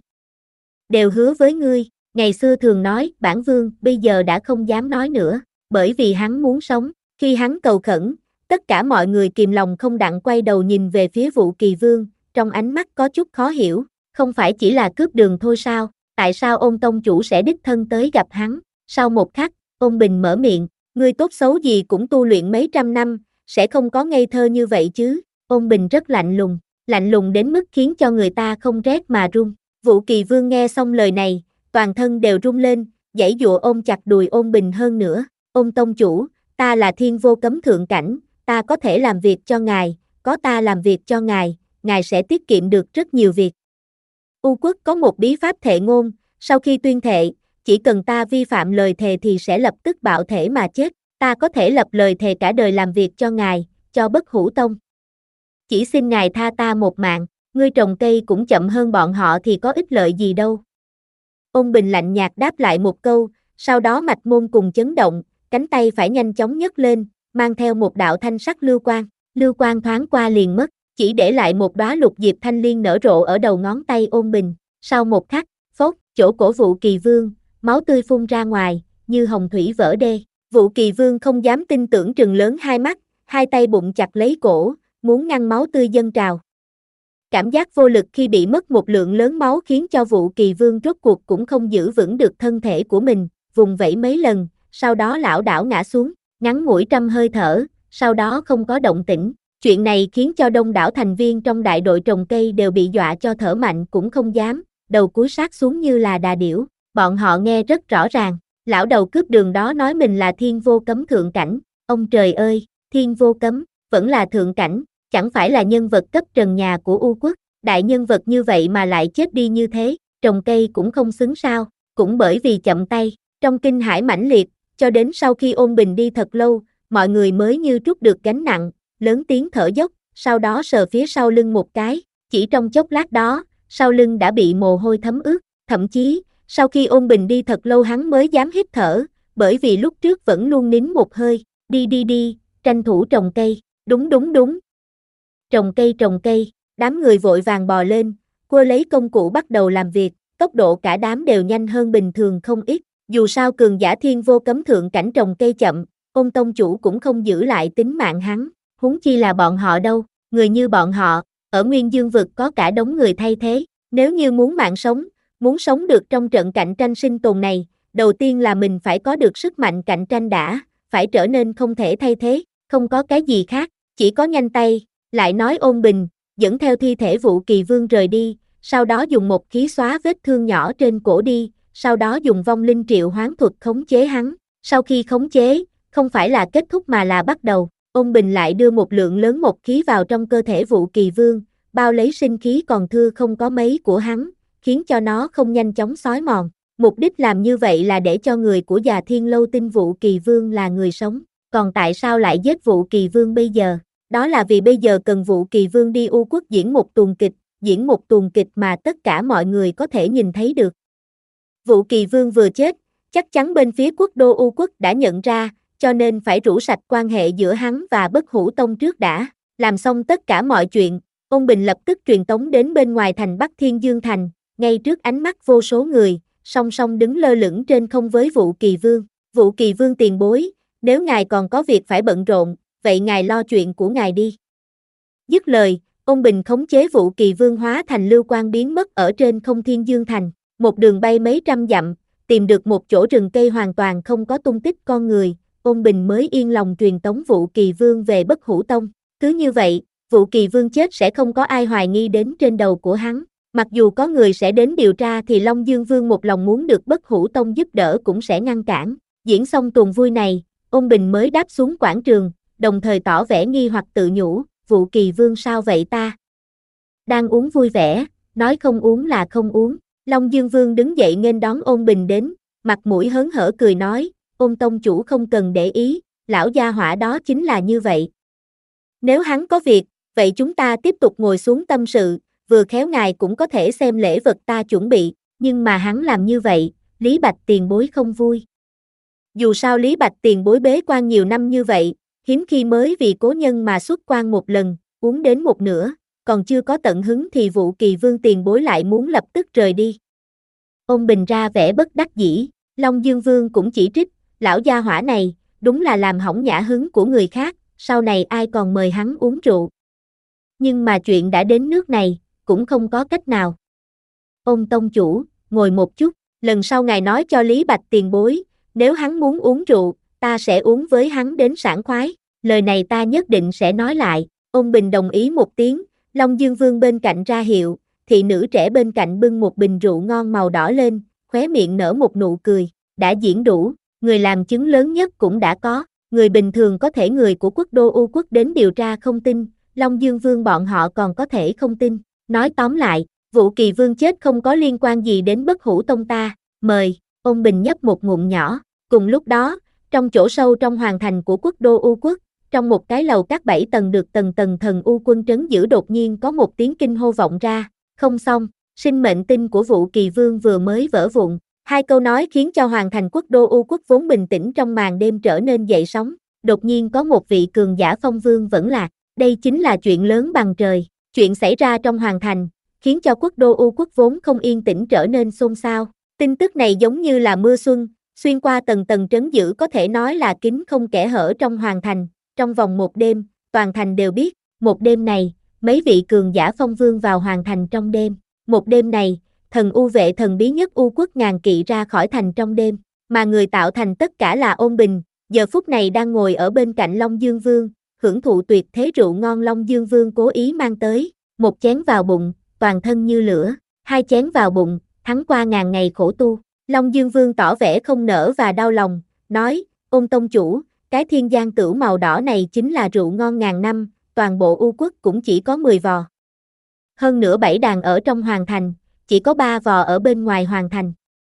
Đều hứa với ngươi, ngày xưa thường nói, bản vương, bây giờ đã không dám nói nữa, bởi vì hắn muốn sống, khi hắn cầu khẩn, tất cả mọi người kìm lòng không đặng quay đầu nhìn về phía Vũ Kỳ Vương, trong ánh mắt có chút khó hiểu, không phải chỉ là cướp đường thôi sao, tại sao Ôn tông chủ sẽ đích thân tới gặp hắn, sau một khắc, Ôn Bình mở miệng, ngươi tốt xấu gì cũng tu luyện mấy trăm năm, sẽ không có ngây thơ như vậy chứ, Ôn Bình rất lạnh lùng, lạnh lùng đến mức khiến cho người ta không rét mà run, Vũ Kỳ Vương nghe xong lời này, toàn thân đều run lên, giãy giụa ôm chặt đùi Ôn Bình hơn nữa, Ôn tông chủ, ta là thiên vô cấm thượng cảnh, ta có thể làm việc cho ngài, có ta làm việc cho ngài, ngài sẽ tiết kiệm được rất nhiều việc. U quốc có một bí pháp thệ ngôn, sau khi tuyên thệ, chỉ cần ta vi phạm lời thề thì sẽ lập tức bạo thể mà chết, ta có thể lập lời thề cả đời làm việc cho ngài, cho Bất Hủ Tông. Chỉ xin ngài tha ta một mạng, ngươi trồng cây cũng chậm hơn bọn họ thì có ích lợi gì đâu. Ôn Bình lạnh nhạt đáp lại một câu, sau đó mạch môn cùng chấn động, cánh tay phải nhanh chóng nhấc lên, mang theo một đạo thanh sắc lưu quang, lưu quang thoáng qua liền mất, chỉ để lại một đóa lục diệp thanh liên nở rộ ở đầu ngón tay Ôn Bình, sau một khắc, phốt, chỗ cổ Vũ Kỳ Vương, máu tươi phun ra ngoài, như hồng thủy vỡ đê, Vũ Kỳ Vương không dám tin tưởng trừng lớn hai mắt, hai tay bụng chặt lấy cổ, muốn ngăn máu tươi dâng trào. Cảm giác vô lực khi bị mất một lượng lớn máu khiến cho Vũ Kỳ Vương rốt cuộc cũng không giữ vững được thân thể của mình, vùng vẫy mấy lần, sau đó lảo đảo ngã xuống, ngắn ngủi trăm hơi thở, sau đó không có động tĩnh. Chuyện này khiến cho đông đảo thành viên trong đại đội trồng cây đều bị dọa cho thở mạnh cũng không dám, đầu cúi sát xuống như là đà điểu, bọn họ nghe rất rõ ràng, lão đầu cướp đường đó nói mình là thiên vô cấm thượng cảnh, ông trời ơi, thiên vô cấm, vẫn là thượng cảnh, chẳng phải là nhân vật cấp trần nhà của U quốc, đại nhân vật như vậy mà lại chết đi như thế, trồng cây cũng không xứng sao, cũng bởi vì chậm tay, trong kinh hãi mãnh liệt, cho đến sau khi Ôn Bình đi thật lâu, mọi người mới như trút được gánh nặng, lớn tiếng thở dốc, sau đó sờ phía sau lưng một cái, chỉ trong chốc lát đó, sau lưng đã bị mồ hôi thấm ướt, thậm chí, sau khi Ôn Bình đi thật lâu hắn mới dám hít thở, bởi vì lúc trước vẫn luôn nín một hơi, đi đi đi, tranh thủ trồng cây, đúng đúng đúng. Trồng cây trồng cây, đám người vội vàng bò lên, quơ lấy công cụ bắt đầu làm việc, tốc độ cả đám đều nhanh hơn bình thường không ít, dù sao cường giả thiên vô cấm thượng cảnh trồng cây chậm, Ôn tông chủ cũng không giữ lại tính mạng hắn, huống chi là bọn họ đâu, người như bọn họ, ở Nguyên Dương vực có cả đống người thay thế, nếu như muốn mạng sống, muốn sống được trong trận cạnh tranh sinh tồn này, đầu tiên là mình phải có được sức mạnh cạnh tranh đã, phải trở nên không thể thay thế, không có cái gì khác, chỉ có nhanh tay, lại nói Ôn Bình, dẫn theo thi thể Vũ Kỳ Vương rời đi, sau đó dùng một khí xóa vết thương nhỏ trên cổ đi, sau đó dùng vong linh triệu hoán thuật khống chế hắn, sau khi khống chế, không phải là kết thúc mà là bắt đầu, Ôn Bình lại đưa một lượng lớn một khí vào trong cơ thể Vũ Kỳ Vương, bao lấy sinh khí còn thưa không có mấy của hắn, khiến cho nó không nhanh chóng xói mòn. Mục đích làm như vậy là để cho người của Già Thiên Lâu tin Vũ Kỳ Vương là người sống, còn tại sao lại giết Vũ Kỳ Vương bây giờ? Đó là vì bây giờ cần Vũ Kỳ Vương đi U Quốc diễn một tuồng kịch, diễn một tuồng kịch mà tất cả mọi người có thể nhìn thấy được. Vũ Kỳ Vương vừa chết, chắc chắn bên phía quốc đô U Quốc đã nhận ra, cho nên phải rũ sạch quan hệ giữa hắn và Bất Hủ Tông trước đã. Làm xong tất cả mọi chuyện, Ôn Bình lập tức truyền tống đến bên ngoài thành Bắc Thiên Dương Thành, ngay trước ánh mắt vô số người, song song đứng lơ lửng trên không với Vũ Kỳ Vương. Vũ Kỳ Vương tiền bối, nếu ngài còn có việc phải bận rộn, vậy ngài lo chuyện của ngài đi. Dứt lời, Ôn Bình khống chế Vũ Kỳ Vương hóa thành lưu quang biến mất ở trên không Thiên Dương Thành, một đường bay mấy trăm dặm, tìm được một chỗ rừng cây hoàn toàn không có tung tích con người, Ôn Bình mới yên lòng truyền tống Vũ Kỳ Vương về Bất Hủ Tông. Cứ như vậy, Vũ Kỳ Vương chết sẽ không có ai hoài nghi đến trên đầu của hắn. Mặc dù có người sẽ đến điều tra thì Long Dương Vương một lòng muốn được Bất Hủ Tông giúp đỡ cũng sẽ ngăn cản. Diễn xong tuồng vui này, Ôn Bình mới đáp xuống quảng trường, đồng thời tỏ vẻ nghi hoặc tự nhủ, Vũ Kỳ Vương sao vậy ta? Đang uống vui vẻ, nói không uống là không uống. Long Dương Vương đứng dậy nghênh đón Ôn Bình đến, mặt mũi hớn hở cười nói, Ôn tông chủ không cần để ý, lão gia hỏa đó chính là như vậy. Nếu hắn có việc, vậy chúng ta tiếp tục ngồi xuống tâm sự, vừa khéo ngài cũng có thể xem lễ vật ta chuẩn bị, nhưng mà hắn làm như vậy, Lý Bạch tiền bối không vui. Dù sao Lý Bạch tiền bối bế quan nhiều năm như vậy, hiếm khi mới vì cố nhân mà xuất quan một lần, uống đến một nửa, còn chưa có tận hứng thì Vũ Kỳ Vương tiền bối lại muốn lập tức rời đi. Ôn Bình ra vẻ bất đắc dĩ, Long Dương Vương cũng chỉ trích, lão gia hỏa này, đúng là làm hỏng nhã hứng của người khác, sau này ai còn mời hắn uống rượu. Nhưng mà chuyện đã đến nước này, cũng không có cách nào. Ôn tông chủ, ngồi một chút, lần sau ngài nói cho Lý Bạch tiền bối, nếu hắn muốn uống rượu, ta sẽ uống với hắn đến sảng khoái, lời này ta nhất định sẽ nói lại. Ôn Bình đồng ý một tiếng, Long Dương Vương bên cạnh ra hiệu, thị nữ trẻ bên cạnh bưng một bình rượu ngon màu đỏ lên, khóe miệng nở một nụ cười, đã diễn đủ, người làm chứng lớn nhất cũng đã có, người bình thường có thể người của quốc đô U Quốc đến điều tra không tin, Long Dương Vương bọn họ còn có thể không tin, nói tóm lại, Vũ Kỳ Vương chết không có liên quan gì đến Bất Hủ Tông ta, mời. Ôn Bình nhấp một ngụm nhỏ, cùng lúc đó, trong chỗ sâu trong hoàng thành của quốc đô U Quốc, trong một cái lầu các bảy tầng được tầng tầng thần U quân trấn giữ đột nhiên có một tiếng kinh hô vọng ra, không xong, sinh mệnh tinh của Vũ Kỳ Vương vừa mới vỡ vụn, hai câu nói khiến cho hoàng thành quốc đô U Quốc vốn bình tĩnh trong màn đêm trở nên dậy sóng, đột nhiên có một vị cường giả phong vương vẫn lạc, đây chính là chuyện lớn bằng trời, chuyện xảy ra trong hoàng thành, khiến cho quốc đô U Quốc vốn không yên tĩnh trở nên xôn xao. Tin tức này giống như là mưa xuân, xuyên qua tầng tầng trấn giữ có thể nói là kín không kẽ hở trong hoàng thành, trong vòng một đêm, toàn thành đều biết, một đêm này, mấy vị cường giả phong vương vào hoàng thành trong đêm, một đêm này, thần U vệ thần bí nhất U Quốc ngàn kỵ ra khỏi thành trong đêm, mà người tạo thành tất cả là Ôn Bình, giờ phút này đang ngồi ở bên cạnh Long Dương Vương, hưởng thụ tuyệt thế rượu ngon Long Dương Vương cố ý mang tới, một chén vào bụng, toàn thân như lửa, hai chén vào bụng, thắng qua ngàn ngày khổ tu. Long Dương Vương tỏ vẻ không nỡ và đau lòng, nói, Ôn tông chủ, cái thiên giang tửu màu đỏ này chính là rượu ngon ngàn năm, toàn bộ U Quốc cũng chỉ có mười vò. Hơn nữa bảy đàn ở trong hoàng thành, chỉ có ba vò ở bên ngoài hoàng thành.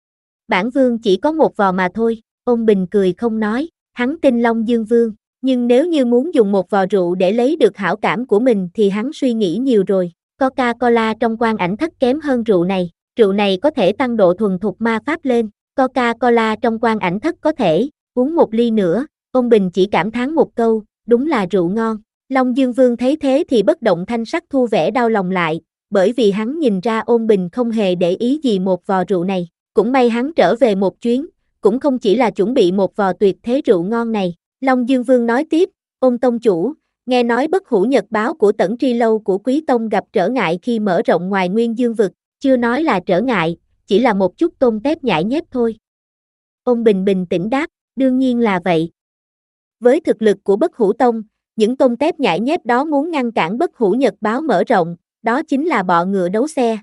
Bản Vương chỉ có một vò mà thôi, Ôn Bình cười không nói, hắn tin Long Dương Vương, nhưng nếu như muốn dùng một vò rượu để lấy được hảo cảm của mình thì hắn suy nghĩ nhiều rồi, Coca-Cola trong quan ảnh thất kém hơn rượu này. Rượu này có thể tăng độ thuần thục ma pháp lên, Coca-Cola trong quan ảnh thất có thể, uống một ly nữa, Ôn Bình chỉ cảm thán một câu, đúng là rượu ngon. Long Dương Vương thấy thế thì bất động thanh sắc thu vẻ đau lòng lại, bởi vì hắn nhìn ra Ôn Bình không hề để ý gì một vò rượu này. Cũng may hắn trở về một chuyến, cũng không chỉ là chuẩn bị một vò tuyệt thế rượu ngon này. Long Dương Vương nói tiếp, Ôn tông chủ, nghe nói Bất Hủ Nhật báo của Tẩn Tri Lâu của Quý Tông gặp trở ngại khi mở rộng ngoài Nguyên Dương vực, chưa nói là trở ngại, chỉ là một chút tôm tép nhãi nhép thôi. Ôn Bình bình tĩnh đáp, đương nhiên là vậy. Với thực lực của Bất Hủ Tông, những tôm tép nhãi nhép đó muốn ngăn cản Bất Hủ Nhật báo mở rộng, đó chính là bọ ngựa đấu xe.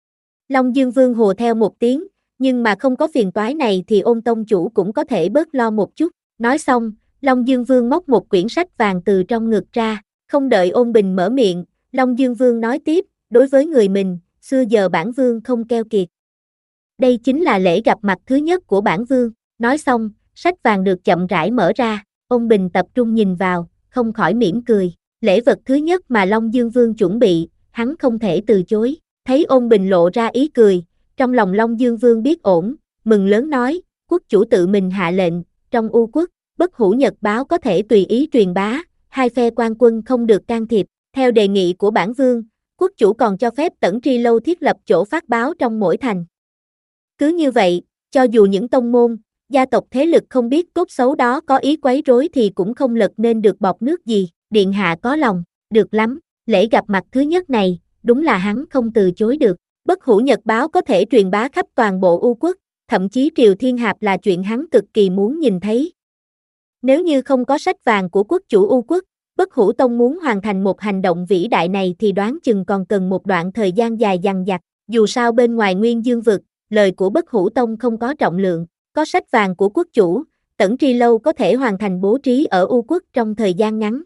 Long Dương Vương hùa theo một tiếng, nhưng mà không có phiền toái này thì Ôn tông chủ cũng có thể bớt lo một chút. Nói xong, Long Dương Vương móc một quyển sách vàng từ trong ngực ra, không đợi Ôn Bình mở miệng, Long Dương Vương nói tiếp, đối với người mình, xưa giờ bản vương không keo kiệt. Đây chính là lễ gặp mặt thứ nhất của bản vương. Nói xong, sách vàng được chậm rãi mở ra, Ôn Bình tập trung nhìn vào, không khỏi mỉm cười. Lễ vật thứ nhất mà Long Dương Vương chuẩn bị, hắn không thể từ chối. Thấy Ôn Bình lộ ra ý cười, trong lòng Long Dương Vương biết ổn, mừng lớn nói, quốc chủ tự mình hạ lệnh, trong U quốc, Bất Hủ Nhật báo có thể tùy ý truyền bá, hai phe quan quân không được can thiệp. Theo đề nghị của bản vương, quốc chủ còn cho phép Tẩn Tri Lâu thiết lập chỗ phát báo trong mỗi thành. Cứ như vậy, cho dù những tông môn, gia tộc thế lực không biết tốt xấu đó có ý quấy rối thì cũng không lật nên được bọt nước gì. Điện hạ có lòng, được lắm, lễ gặp mặt thứ nhất này, đúng là hắn không từ chối được. Bất Hủ Nhật báo có thể truyền bá khắp toàn bộ U quốc, thậm chí Triều Thiên Hạp là chuyện hắn cực kỳ muốn nhìn thấy. Nếu như không có sách vàng của quốc chủ U quốc, Bất Hủ Tông muốn hoàn thành một hành động vĩ đại này thì đoán chừng còn cần một đoạn thời gian dài dằng dặc. Dù sao bên ngoài Nguyên Dương vực, lời của Bất Hủ Tông không có trọng lượng, có sách vàng của quốc chủ, Tẩn Tri Lâu có thể hoàn thành bố trí ở U quốc trong thời gian ngắn.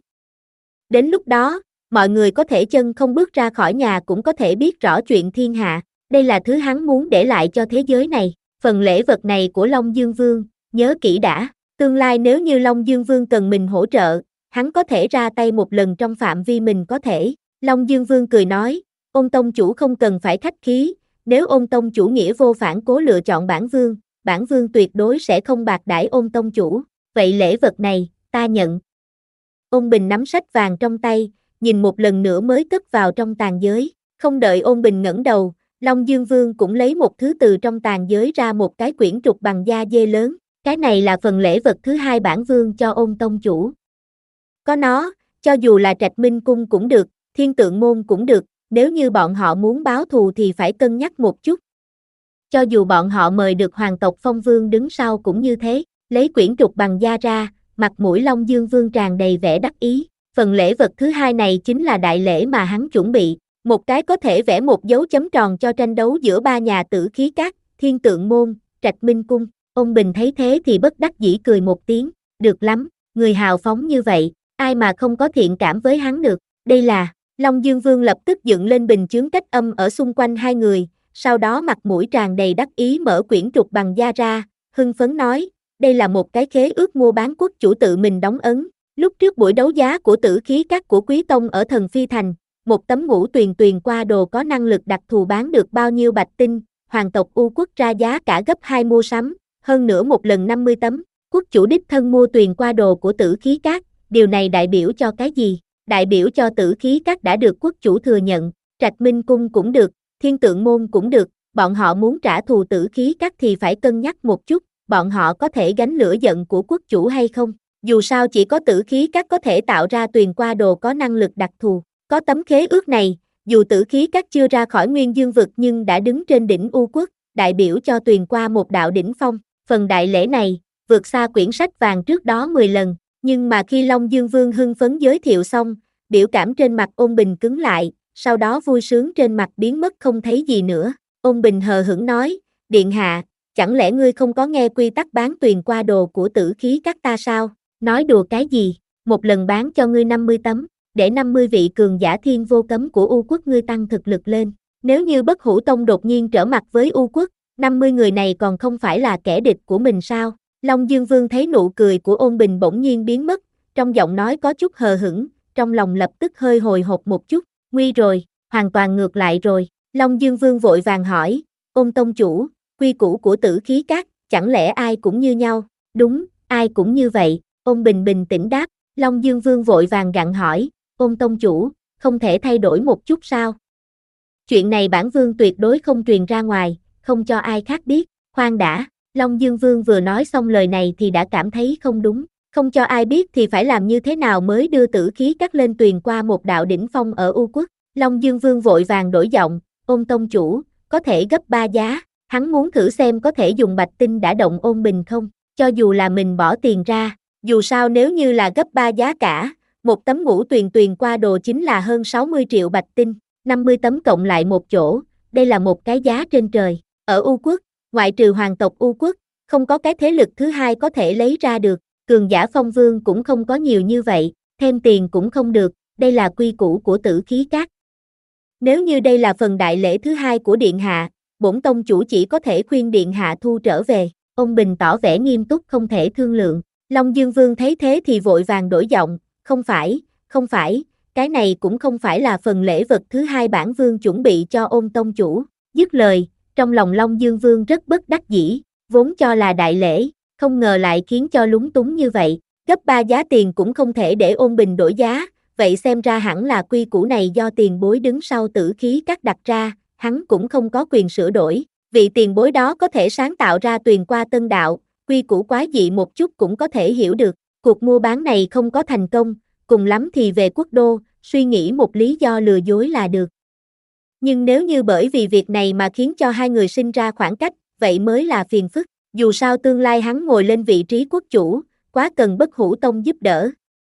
Đến lúc đó, mọi người có thể chân không bước ra khỏi nhà cũng có thể biết rõ chuyện thiên hạ, đây là thứ hắn muốn để lại cho thế giới này. Phần lễ vật này của Long Dương Vương, nhớ kỹ đã, tương lai nếu như Long Dương Vương cần mình hỗ trợ, hắn có thể ra tay một lần trong phạm vi mình có thể. Long Dương Vương cười nói, Ôn tông chủ không cần phải khách khí, nếu Ôn tông chủ nghĩa vô phản cố lựa chọn bản vương, bản vương tuyệt đối sẽ không bạc đãi Ôn tông chủ, vậy lễ vật này, ta nhận. Ôn Bình nắm sách vàng trong tay, nhìn một lần nữa mới cất vào trong tàn giới, không đợi Ôn Bình ngẩng đầu, Long Dương Vương cũng lấy một thứ từ trong tàn giới ra một cái quyển trục bằng da dê lớn, cái này là phần lễ vật thứ hai bản vương cho Ôn tông chủ. Có nó, cho dù là Trạch Minh Cung cũng được, Thiên Tượng Môn cũng được, nếu như bọn họ muốn báo thù thì phải cân nhắc một chút. Cho dù bọn họ mời được hoàng tộc Phong Vương đứng sau cũng như thế, lấy quyển trục bằng da ra, mặt mũi Long Dương Vương tràn đầy vẻ đắc ý. Phần lễ vật thứ hai này chính là đại lễ mà hắn chuẩn bị, một cái có thể vẽ một dấu chấm tròn cho tranh đấu giữa ba nhà Tử Khí Các, Thiên Tượng Môn, Trạch Minh Cung. Ôn Bình thấy thế thì bất đắc dĩ cười một tiếng, được lắm, người hào phóng như vậy, ai mà không có thiện cảm với hắn được. Đây là, Long Dương Vương lập tức dựng lên bình chướng cách âm ở xung quanh hai người, sau đó mặt mũi tràn đầy đắc ý mở quyển trục bằng da ra, hưng phấn nói, đây là một cái khế ước mua bán quốc chủ tự mình đóng ấn. Lúc trước buổi đấu giá của Tử Khí Các của Quý Tông ở Thần Phi Thành, một tấm ngũ tuyền tuyền qua đồ có năng lực đặc thù bán được bao nhiêu bạch tinh, hoàng tộc U quốc ra giá cả gấp hai mua sắm, hơn nữa một lần năm mươi tấm, quốc chủ đích thân mua tuyền qua đồ của Tử Khí Các, điều này đại biểu cho cái gì? Đại biểu cho Tử Khí Các đã được quốc chủ thừa nhận, Trạch Minh Cung cũng được, Thiên Tượng Môn cũng được, bọn họ muốn trả thù Tử Khí Các thì phải cân nhắc một chút, bọn họ có thể gánh lửa giận của quốc chủ hay không? Dù sao chỉ có Tử Khí Các có thể tạo ra tuyền qua đồ có năng lực đặc thù. Có tấm khế ước này, dù Tử Khí Các chưa ra khỏi Nguyên Dương vực nhưng đã đứng trên đỉnh U quốc, đại biểu cho tuyền qua một đạo đỉnh phong. Phần đại lễ này, vượt xa quyển sách vàng trước đó mười lần, nhưng mà khi Long Dương Vương hưng phấn giới thiệu xong, biểu cảm trên mặt Ôn Bình cứng lại, sau đó vui sướng trên mặt biến mất không thấy gì nữa. Ôn Bình hờ hững nói, Điện hạ, chẳng lẽ ngươi không có nghe quy tắc bán tuyền qua đồ của Tử Khí Các ta sao? Nói đùa cái gì, một lần bán cho ngươi năm mươi tấm, để năm mươi vị cường giả thiên vô cấm của U quốc ngươi tăng thực lực lên. Nếu như Bất Hủ Tông đột nhiên trở mặt với U quốc, năm mươi người này còn không phải là kẻ địch của mình sao? Long Dương Vương thấy nụ cười của Ôn Bình bỗng nhiên biến mất, trong giọng nói có chút hờ hững, trong lòng lập tức hơi hồi hộp một chút, nguy rồi, hoàn toàn ngược lại rồi. Long Dương Vương vội vàng hỏi, Ôn tông chủ, quy củ của Tử Khí Các, chẳng lẽ ai cũng như nhau? Đúng, ai cũng như vậy. Ôn Bình bình tĩnh đáp, Long Dương Vương vội vàng gặng hỏi, Ôn tông chủ, không thể thay đổi một chút sao? Chuyện này bản vương tuyệt đối không truyền ra ngoài, không cho ai khác biết. Khoan đã, Long Dương Vương vừa nói xong lời này thì đã cảm thấy không đúng, không cho ai biết thì phải làm như thế nào mới đưa tử khí cắt lên tuyền qua một đạo đỉnh phong ở U Quốc. Long Dương Vương vội vàng đổi giọng, Ôn tông chủ, có thể gấp ba giá, hắn muốn thử xem có thể dùng bạch tinh đã động ôn bình không, cho dù là mình bỏ tiền ra, dù sao nếu như là gấp ba giá cả, một tấm ngũ tuyền tuyền qua đồ chính là hơn sáu mươi triệu bạch tinh, năm mươi tấm cộng lại một chỗ, đây là một cái giá trên trời. Ở U Quốc, ngoại trừ hoàng tộc U Quốc, không có cái thế lực thứ hai có thể lấy ra được, cường giả phong vương cũng không có nhiều như vậy, thêm tiền cũng không được, đây là quy củ của Tử Khí Các. Nếu như đây là phần đại lễ thứ hai của điện hạ, bổn tông chủ chỉ có thể khuyên điện hạ thu trở về. Ông Bình tỏ vẻ nghiêm túc không thể thương lượng. Long Dương Vương thấy thế thì vội vàng đổi giọng, không phải, không phải, cái này cũng không phải là phần lễ vật thứ hai bản vương chuẩn bị cho Ôn tông chủ. Dứt lời, trong lòng Long Dương Vương rất bất đắc dĩ, vốn cho là đại lễ, không ngờ lại khiến cho lúng túng như vậy, gấp ba giá tiền cũng không thể để Ôn Bình đổi giá, vậy xem ra hẳn là quy củ này do tiền bối đứng sau Tử Khí Các đặt ra, hắn cũng không có quyền sửa đổi, vị tiền bối đó có thể sáng tạo ra tuyền qua tân đạo, quy củ quái dị một chút cũng có thể hiểu được, cuộc mua bán này không có thành công, cùng lắm thì về quốc đô, suy nghĩ một lý do lừa dối là được. Nhưng nếu như bởi vì việc này mà khiến cho hai người sinh ra khoảng cách, vậy mới là phiền phức, dù sao tương lai hắn ngồi lên vị trí quốc chủ, quá cần Bất Hủ Tông giúp đỡ.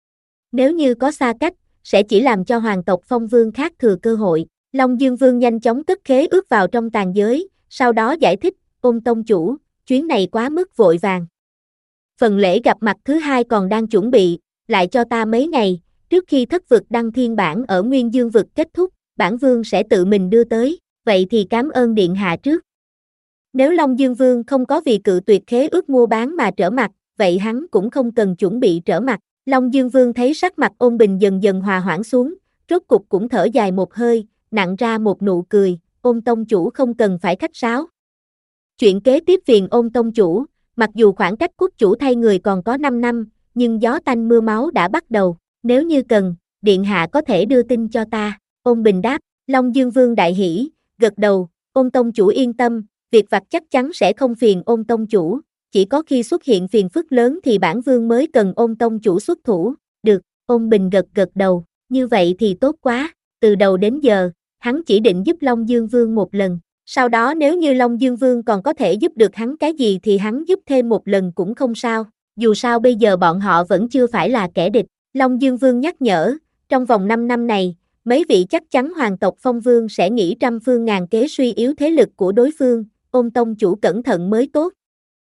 Nếu như có xa cách, sẽ chỉ làm cho hoàng tộc phong vương khác thừa cơ hội. Long Dương Vương nhanh chóng cất khế ước vào trong tàn giới, sau đó giải thích, Ôn tông chủ, chuyến này quá mức vội vàng. Phần lễ gặp mặt thứ hai còn đang chuẩn bị, lại cho ta mấy ngày, trước khi thất vực đăng thiên bản ở Nguyên Dương vực kết thúc, bản vương sẽ tự mình đưa tới, vậy thì cảm ơn điện hạ trước. Nếu Long Dương Vương không có vì cự tuyệt khế ước mua bán mà trở mặt, vậy hắn cũng không cần chuẩn bị trở mặt. Long Dương Vương thấy sắc mặt Ôn Bình dần dần hòa hoãn xuống, rốt cục cũng thở dài một hơi, nặn ra một nụ cười, Ôn tông chủ không cần phải khách sáo. Chuyện kế tiếp phiền Ôn tông chủ, mặc dù khoảng cách quốc chủ thay người còn có năm năm, nhưng gió tanh mưa máu đã bắt đầu, nếu như cần, điện hạ có thể đưa tin cho ta. Ôn Bình đáp, Long Dương Vương đại hỉ, gật đầu, Ôn tông chủ yên tâm, việc vặt chắc chắn sẽ không phiền Ôn tông chủ, chỉ có khi xuất hiện phiền phức lớn thì bản vương mới cần Ôn tông chủ xuất thủ. Được, Ôn Bình gật gật đầu, như vậy thì tốt quá, từ đầu đến giờ, hắn chỉ định giúp Long Dương Vương một lần, sau đó nếu như Long Dương Vương còn có thể giúp được hắn cái gì thì hắn giúp thêm một lần cũng không sao, dù sao bây giờ bọn họ vẫn chưa phải là kẻ địch. Long Dương Vương nhắc nhở, trong vòng năm năm này, mấy vị chắc chắn hoàng tộc phong vương sẽ nghĩ trăm phương ngàn kế suy yếu thế lực của đối phương, Ôn tông chủ cẩn thận mới tốt.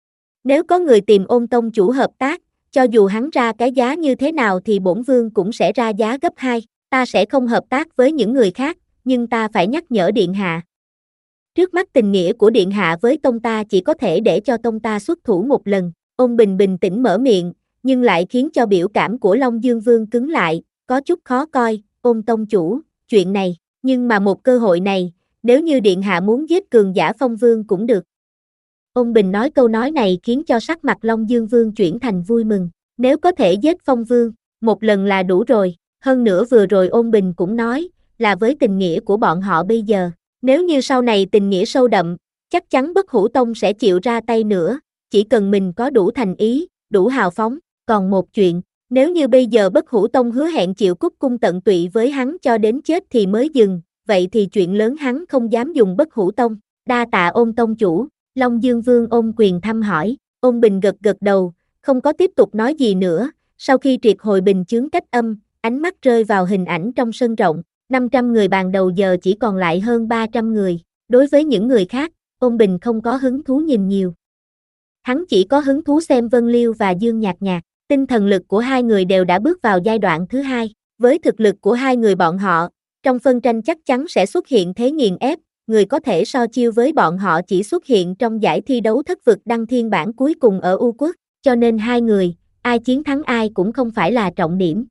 Nếu có người tìm Ôn tông chủ hợp tác, cho dù hắn ra cái giá như thế nào thì bổn vương cũng sẽ ra giá gấp hai, ta sẽ không hợp tác với những người khác, nhưng ta phải nhắc nhở điện hạ. Trước mắt tình nghĩa của điện hạ với tông ta chỉ có thể để cho tông ta xuất thủ một lần. Ôn Bình bình tĩnh mở miệng, nhưng lại khiến cho biểu cảm của Long Dương Vương cứng lại, có chút khó coi, Ôn tông chủ, chuyện này, nhưng mà một cơ hội này, nếu như điện hạ muốn giết cường giả phong vương cũng được. Ôn Bình nói câu nói này khiến cho sắc mặt Long Dương Vương chuyển thành vui mừng, nếu có thể giết phong vương, một lần là đủ rồi, hơn nữa vừa rồi Ôn Bình cũng nói, là với tình nghĩa của bọn họ bây giờ, nếu như sau này tình nghĩa sâu đậm, chắc chắn Bất Hủ Tông sẽ chịu ra tay nữa, chỉ cần mình có đủ thành ý, đủ hào phóng, còn một chuyện, nếu như bây giờ Bất Hủ Tông hứa hẹn chịu cúc cung tận tụy với hắn cho đến chết thì mới dừng, vậy thì chuyện lớn hắn không dám dùng Bất Hủ Tông. Đa tạ Ôn tông chủ. Long Dương Vương ôm quyền thăm hỏi, Ôn Bình gật gật đầu, không có tiếp tục nói gì nữa, sau khi triệt hồi bình chướng cách âm, ánh mắt rơi vào hình ảnh trong sân rộng, năm trăm người bàn đầu giờ chỉ còn lại hơn ba trăm người, đối với những người khác, Ôn Bình không có hứng thú nhìn nhiều. Hắn chỉ có hứng thú xem Vân Liêu và Dương Nhạc Nhạc, tinh thần lực của hai người đều đã bước vào giai đoạn thứ hai, với thực lực của hai người bọn họ, trong phân tranh chắc chắn sẽ xuất hiện thế nghiền ép. Người có thể so chiêu với bọn họ chỉ xuất hiện trong giải thi đấu thất vực đăng thiên bản cuối cùng ở U Quốc, cho nên hai người, ai chiến thắng ai cũng không phải là trọng điểm.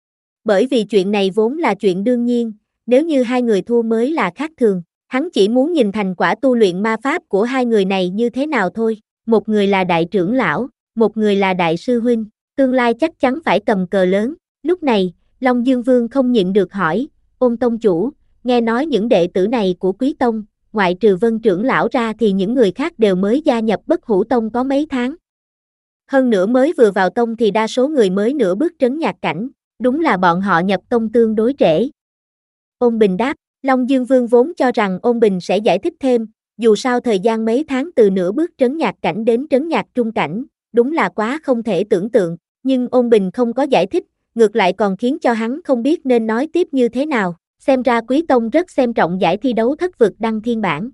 Bởi vì chuyện này vốn là chuyện đương nhiên, nếu như hai người thua mới là khác thường, hắn chỉ muốn nhìn thành quả tu luyện ma pháp của hai người này như thế nào thôi, một người là đại trưởng lão, một người là đại sư huynh, tương lai chắc chắn phải cầm cờ lớn. Lúc này, Long Dương Vương không nhịn được hỏi, Ôn tông chủ, nghe nói những đệ tử này của Quý Tông, ngoại trừ Vân trưởng lão ra thì những người khác đều mới gia nhập Bất Hủ Tông có mấy tháng. Hơn nữa mới vừa vào tông thì đa số người mới nửa bước trấn nhạc cảnh, đúng là bọn họ nhập tông tương đối trễ. Ôn Bình đáp, Long Dương Vương vốn cho rằng Ôn Bình sẽ giải thích thêm, dù sao thời gian mấy tháng từ nửa bước trấn nhạc cảnh đến trấn nhạc trung cảnh, đúng là quá không thể tưởng tượng, nhưng Ôn Bình không có giải thích, ngược lại còn khiến cho hắn không biết nên nói tiếp như thế nào, xem ra Quý Tông rất xem trọng giải thi đấu thất vực đăng thiên bản.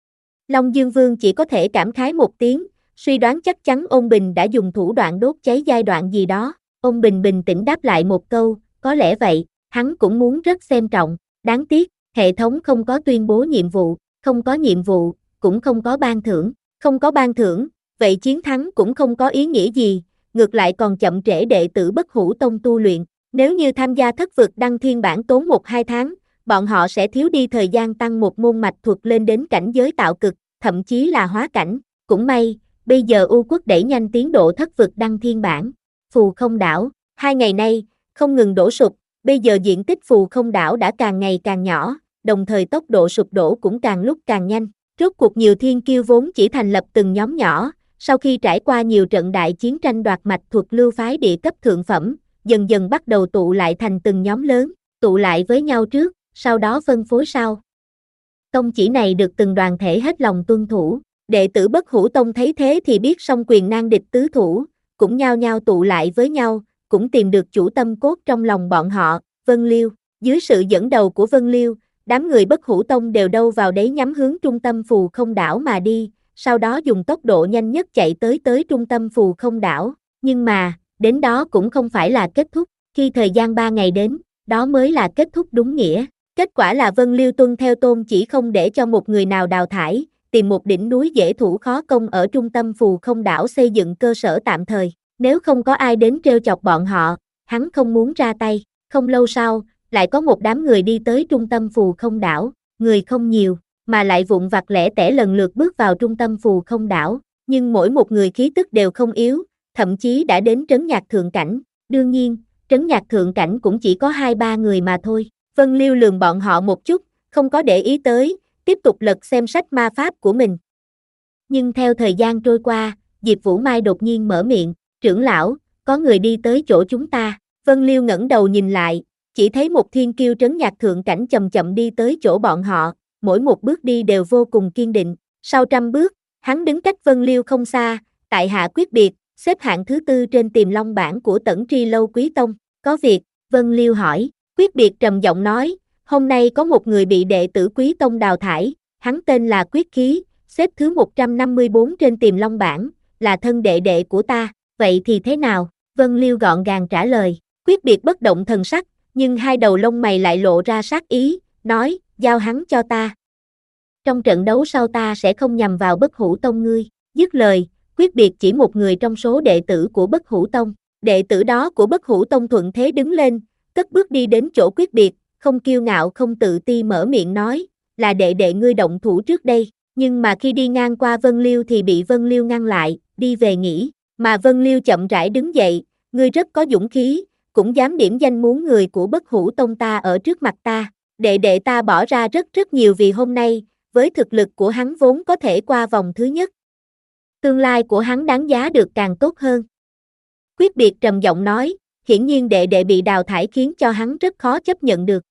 Long Dương Vương chỉ có thể cảm khái một tiếng, suy đoán chắc chắn Ôn Bình đã dùng thủ đoạn đốt cháy giai đoạn gì đó. Ôn Bình bình tĩnh đáp lại một câu, có lẽ vậy, hắn cũng muốn rất xem trọng, đáng tiếc, hệ thống không có tuyên bố nhiệm vụ, không có nhiệm vụ, cũng không có ban thưởng, không có ban thưởng, vậy chiến thắng cũng không có ý nghĩa gì, ngược lại còn chậm trễ đệ tử Bất Hủ Tông tu luyện, nếu như tham gia thất vực đăng thiên bản tốn một hai tháng, bọn họ sẽ thiếu đi thời gian tăng một môn mạch thuật lên đến cảnh giới tạo cực, thậm chí là hóa cảnh, cũng may, bây giờ U Quốc đẩy nhanh tiến độ thất vực đăng thiên bản. Phù Không đảo, hai ngày nay, không ngừng đổ sụp, bây giờ diện tích Phù Không đảo đã càng ngày càng nhỏ, đồng thời tốc độ sụp đổ cũng càng lúc càng nhanh. Rốt cuộc nhiều thiên kiêu vốn chỉ thành lập từng nhóm nhỏ, sau khi trải qua nhiều trận đại chiến tranh đoạt mạch thuật lưu phái địa cấp thượng phẩm, dần dần bắt đầu tụ lại thành từng nhóm lớn, tụ lại với nhau trước, sau đó phân phối sau. Tông chỉ này được từng đoàn thể hết lòng tuân thủ, đệ tử Bất Hủ Tông thấy thế thì biết song quyền nan địch tứ thủ, cũng nhao nhao tụ lại với nhau, cũng tìm được chủ tâm cốt trong lòng bọn họ, Vân Liêu. Dưới sự dẫn đầu của Vân Liêu, đám người Bất Hủ Tông đều đâu vào đấy nhắm hướng trung tâm Phù Không đảo mà đi, sau đó dùng tốc độ nhanh nhất chạy tới tới trung tâm Phù Không đảo, nhưng mà, đến đó cũng không phải là kết thúc, khi thời gian ba ngày đến, đó mới là kết thúc đúng nghĩa. Kết quả là Vân Liêu tuân theo tôn chỉ không để cho một người nào đào thải, tìm một đỉnh núi dễ thủ khó công ở trung tâm Phù Không đảo xây dựng cơ sở tạm thời, nếu không có ai đến trêu chọc bọn họ, hắn không muốn ra tay. Không lâu sau, lại có một đám người đi tới trung tâm Phù Không đảo, người không nhiều, mà lại vụn vặt lẻ tẻ lần lượt bước vào trung tâm Phù Không đảo, nhưng mỗi một người khí tức đều không yếu, thậm chí đã đến trấn nhạc thượng cảnh, đương nhiên, trấn nhạc thượng cảnh cũng chỉ có hai ba người mà thôi. Vân Liêu lườm bọn họ một chút, không có để ý tới, tiếp tục lật xem sách ma pháp của mình. Nhưng theo thời gian trôi qua, Diệp Vũ Mai đột nhiên mở miệng, trưởng lão, có người đi tới chỗ chúng ta. Vân Liêu ngẩng đầu nhìn lại, chỉ thấy một thiên kiêu trấn nhạc thượng cảnh chậm chậm đi tới chỗ bọn họ, mỗi một bước đi đều vô cùng kiên định. Sau trăm bước, hắn đứng cách Vân Liêu không xa, tại hạ quyết biệt, xếp hạng thứ tư trên Tiềm Long bảng của Tẩn Tri Lâu Quý Tông. Có việc, Vân Liêu hỏi. Quyết biệt trầm giọng nói, hôm nay có một người bị đệ tử Quý Tông đào thải, hắn tên là Quyết Khí, xếp thứ một trăm năm mươi tư trên Tiềm Long bảng, là thân đệ đệ của ta, vậy thì thế nào? Vân Liêu gọn gàng trả lời, Quyết biệt bất động thần sắc, nhưng hai đầu lông mày lại lộ ra sát ý, nói, giao hắn cho ta. Trong trận đấu sau ta sẽ không nhằm vào Bất Hủ Tông ngươi, dứt lời, Quyết biệt chỉ một người trong số đệ tử của Bất Hủ Tông, đệ tử đó của Bất Hủ Tông thuận thế đứng lên, cất bước đi đến chỗ Quyết biệt, không kiêu ngạo không tự ti mở miệng nói, là đệ đệ ngươi động thủ trước đây, nhưng mà khi đi ngang qua Vân Liêu thì bị Vân Liêu ngăn lại, đi về nghỉ, mà Vân Liêu chậm rãi đứng dậy, ngươi rất có dũng khí, cũng dám điểm danh muốn người của Bất Hủ Tông ta ở trước mặt ta, đệ đệ ta bỏ ra rất rất nhiều vì hôm nay, với thực lực của hắn vốn có thể qua vòng thứ nhất. Tương lai của hắn đáng giá được càng tốt hơn. Quyết biệt trầm giọng nói, hiển nhiên đệ đệ bị đào thải khiến cho hắn rất khó chấp nhận được.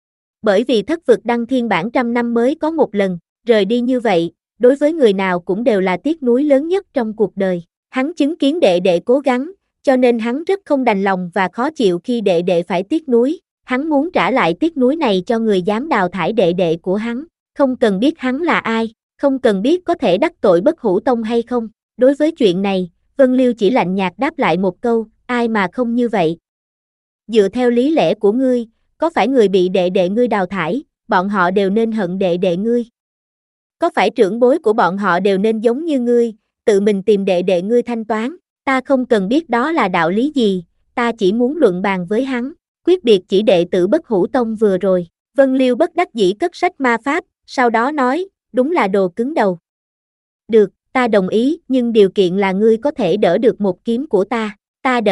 Bởi vì thất vực đăng thiên bản trăm năm mới có một lần, rời đi như vậy, đối với người nào cũng đều là tiếc nuối lớn nhất trong cuộc đời. Hắn chứng kiến đệ đệ cố gắng, cho nên hắn rất không đành lòng và khó chịu khi đệ đệ phải tiếc nuối. Hắn muốn trả lại tiếc nuối này cho người dám đào thải đệ đệ của hắn, không cần biết hắn là ai, không cần biết có thể đắc tội Bất Hủ Tông hay không. Đối với chuyện này, Vân Liêu chỉ lạnh nhạt đáp lại một câu, ai mà không như vậy. Dựa theo lý lẽ của ngươi, có phải người bị đệ đệ ngươi đào thải, bọn họ đều nên hận đệ đệ ngươi? Có phải trưởng bối của bọn họ đều nên giống như ngươi, tự mình tìm đệ đệ ngươi thanh toán? Ta không cần biết đó là đạo lý gì, ta chỉ muốn luận bàn với hắn. Quyết biệt chỉ đệ tử Bất Hủ Tông vừa rồi. Vân Liêu bất đắc dĩ cất sách ma pháp, sau đó nói, đúng là đồ cứng đầu. Được, ta đồng ý, nhưng điều kiện là ngươi có thể đỡ được một kiếm của ta. Ta đỡ,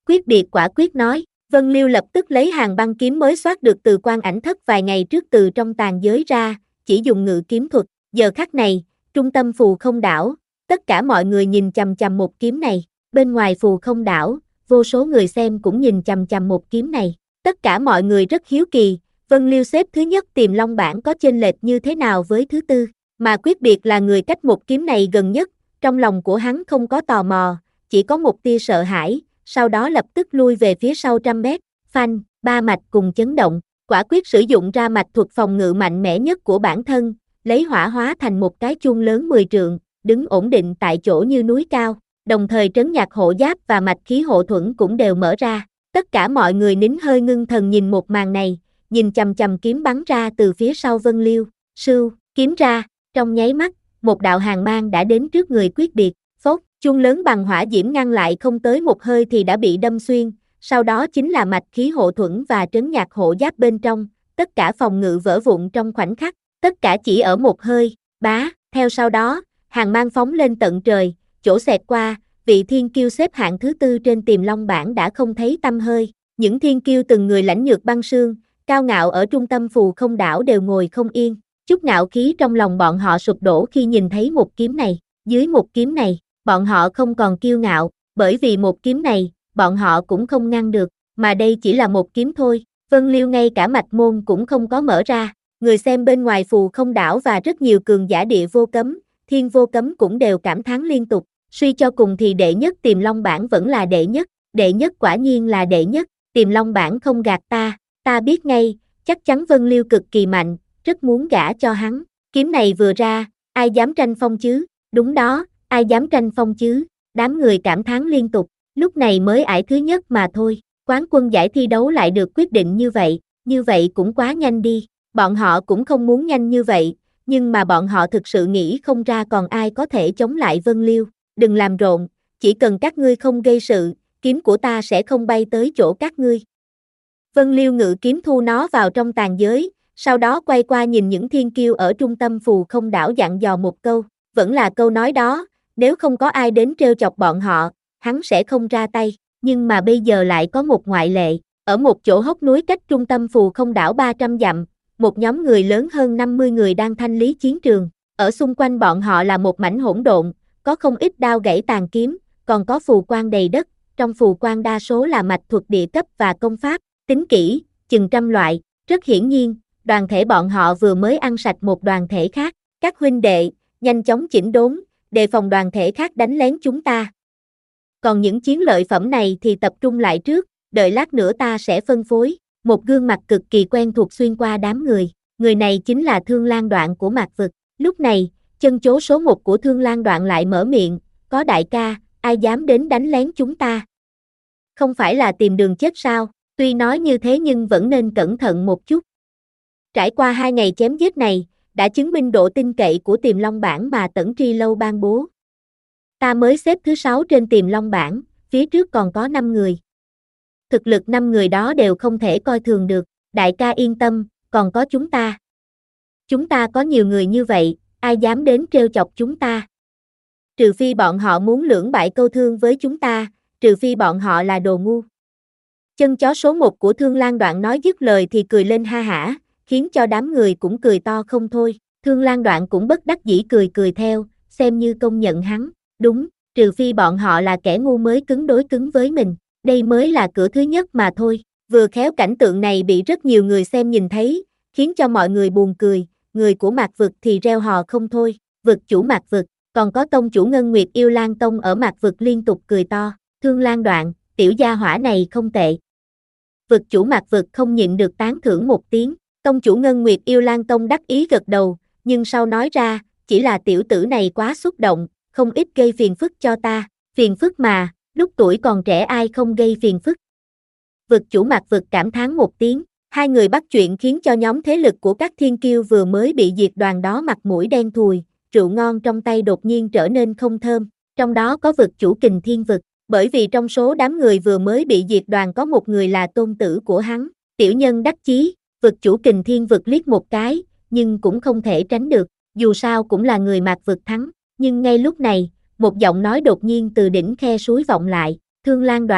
Quyết biệt quả quyết nói. Vân Liêu lập tức lấy hàng băng kiếm mới soát được từ quan ảnh thất vài ngày trước từ trong tàn giới ra, chỉ dùng ngự kiếm thuật. Giờ khắc này, trung tâm phù không đảo, tất cả mọi người nhìn chằm chằm một kiếm này. Bên ngoài phù không đảo, vô số người xem cũng nhìn chằm chằm một kiếm này. Tất cả mọi người rất hiếu kỳ, Vân Liêu xếp thứ nhất Tiềm Long bảng có chênh lệch như thế nào với thứ tư, mà Quyết biệt là người cách một kiếm này gần nhất, trong lòng của hắn không có tò mò, chỉ có một tia sợ hãi, sau đó lập tức lui về phía sau trăm mét, phanh, ba mạch cùng chấn động, quả quyết sử dụng ra mạch thuật phòng ngự mạnh mẽ nhất của bản thân, lấy hỏa hóa thành một cái chuông lớn mười trượng, đứng ổn định tại chỗ như núi cao, đồng thời trấn nhạc hộ giáp và mạch khí hộ thuẫn cũng đều mở ra. Tất cả mọi người nín hơi ngưng thần nhìn một màn này, nhìn chằm chằm kiếm bắn ra từ phía sau Vân Liêu, sưu, kiếm ra, trong nháy mắt, một đạo hàn mang đã đến trước người Quyết biệt, phốc, chuông lớn bằng hỏa diễm ngăn lại không tới một hơi thì đã bị đâm xuyên, sau đó chính là mạch khí hộ thuẫn và trấn nhạc hộ giáp bên trong, tất cả phòng ngự vỡ vụn trong khoảnh khắc, tất cả chỉ ở một hơi, bá, theo sau đó, hàn mang phóng lên tận trời, chỗ xẹt qua, vị thiên kiêu xếp hạng thứ tư trên Tiềm Long bảng đã không thấy tăm hơi, những thiên kiêu từng người lãnh nhược băng sương, cao ngạo ở trung tâm phù không đảo đều ngồi không yên, chút ngạo khí trong lòng bọn họ sụp đổ khi nhìn thấy một kiếm này, dưới một kiếm này, bọn họ không còn kiêu ngạo, bởi vì một kiếm này, bọn họ cũng không ngăn được, mà đây chỉ là một kiếm thôi, Vân Liêu ngay cả mạch môn cũng không có mở ra, người xem bên ngoài phù không đảo và rất nhiều cường giả địa vô cấm, thiên vô cấm cũng đều cảm thán liên tục, suy cho cùng thì đệ nhất Tiềm Long bảng vẫn là đệ nhất, đệ nhất quả nhiên là đệ nhất, Tiềm Long bảng không gạt ta, ta biết ngay, chắc chắn Vân Liêu cực kỳ mạnh, rất muốn gả cho hắn, kiếm này vừa ra, ai dám tranh phong chứ, đúng đó, ai dám tranh phong chứ, đám người cảm thán liên tục, lúc này mới ải thứ nhất mà thôi, quán quân giải thi đấu lại được quyết định như vậy, như vậy cũng quá nhanh đi, bọn họ cũng không muốn nhanh như vậy, nhưng mà bọn họ thực sự nghĩ không ra còn ai có thể chống lại Vân Liêu, đừng làm rộn, chỉ cần các ngươi không gây sự, kiếm của ta sẽ không bay tới chỗ các ngươi. Vân Liêu ngự kiếm thu nó vào trong tàn giới, sau đó quay qua nhìn những thiên kiêu ở trung tâm phù không đảo dặn dò một câu, vẫn là câu nói đó, nếu không có ai đến trêu chọc bọn họ, hắn sẽ không ra tay, nhưng mà bây giờ lại có một ngoại lệ, ở một chỗ hốc núi cách trung tâm phù không đảo ba trăm dặm, một nhóm người lớn hơn năm mươi người đang thanh lý chiến trường, ở xung quanh bọn họ là một mảnh hỗn độn, có không ít đao gãy tàn kiếm, còn có phù quan đầy đất, trong phù quan đa số là mạch thuật địa cấp và công pháp, tính kỹ, chừng trăm loại, rất hiển nhiên, đoàn thể bọn họ vừa mới ăn sạch một đoàn thể khác, các huynh đệ, nhanh chóng chỉnh đốn, đề phòng đoàn thể khác đánh lén chúng ta. Còn những chiến lợi phẩm này thì tập trung lại trước, đợi lát nữa ta sẽ phân phối, một gương mặt cực kỳ quen thuộc xuyên qua đám người, người này chính là Thương Lan Đoạn của Mạc Vực, lúc này, chân chố số một của Thương Lan Đoạn lại mở miệng, có đại ca, ai dám đến đánh lén chúng ta? Không phải là tìm đường chết sao, tuy nói như thế nhưng vẫn nên cẩn thận một chút. Trải qua hai ngày chém giết này, đã chứng minh độ tin cậy của Tiềm Long bảng mà Tẩn Tri Lâu ban bố. Ta mới xếp thứ sáu trên Tiềm Long bảng, phía trước còn có năm người. Thực lực năm người đó đều không thể coi thường được, đại ca yên tâm, còn có chúng ta. Chúng ta có nhiều người như vậy, ai dám đến trêu chọc chúng ta? Trừ phi bọn họ muốn lưỡng bại câu thương với chúng ta, trừ phi bọn họ là đồ ngu. Chân chó số một của Thương Lan Đoạn nói dứt lời thì cười lên ha hả, khiến cho đám người cũng cười to không thôi. Thương Lan Đoạn cũng bất đắc dĩ cười cười theo, xem như công nhận hắn. Đúng, trừ phi bọn họ là kẻ ngu mới cứng đối cứng với mình. Đây mới là cửa thứ nhất mà thôi. Vừa khéo cảnh tượng này bị rất nhiều người xem nhìn thấy, khiến cho mọi người buồn cười. Người của Mạc Vực thì reo hò không thôi. Vực chủ Mạc Vực, còn có tông chủ Ngân Nguyệt Yêu Lan Tông ở Mạc Vực liên tục cười to. Thương Lan Đoạn, tiểu gia hỏa này không tệ. Vực chủ Mạc Vực không nhịn được tán thưởng một tiếng. Tông chủ Ngân Nguyệt Yêu Lan Tông đắc ý gật đầu, nhưng sau nói ra, chỉ là tiểu tử này quá xúc động, không ít gây phiền phức cho ta. Phiền phức mà, lúc tuổi còn trẻ ai không gây phiền phức. Vực chủ Mạc Vực cảm thán một tiếng, hai người bắt chuyện khiến cho nhóm thế lực của các thiên kiêu vừa mới bị diệt đoàn đó mặt mũi đen thùi, rượu ngon trong tay đột nhiên trở nên không thơm, trong đó có vực chủ Kình Thiên Vực, bởi vì trong số đám người vừa mới bị diệt đoàn có một người là tôn tử của hắn, tiểu nhân đắc chí. Vực chủ Kình Thiên Vực liếc một cái, nhưng cũng không thể tránh được, dù sao cũng là người Mạc Vực thắng, nhưng ngay lúc này, một giọng nói đột nhiên từ đỉnh khe suối vọng lại, Thương Lan Đoạn,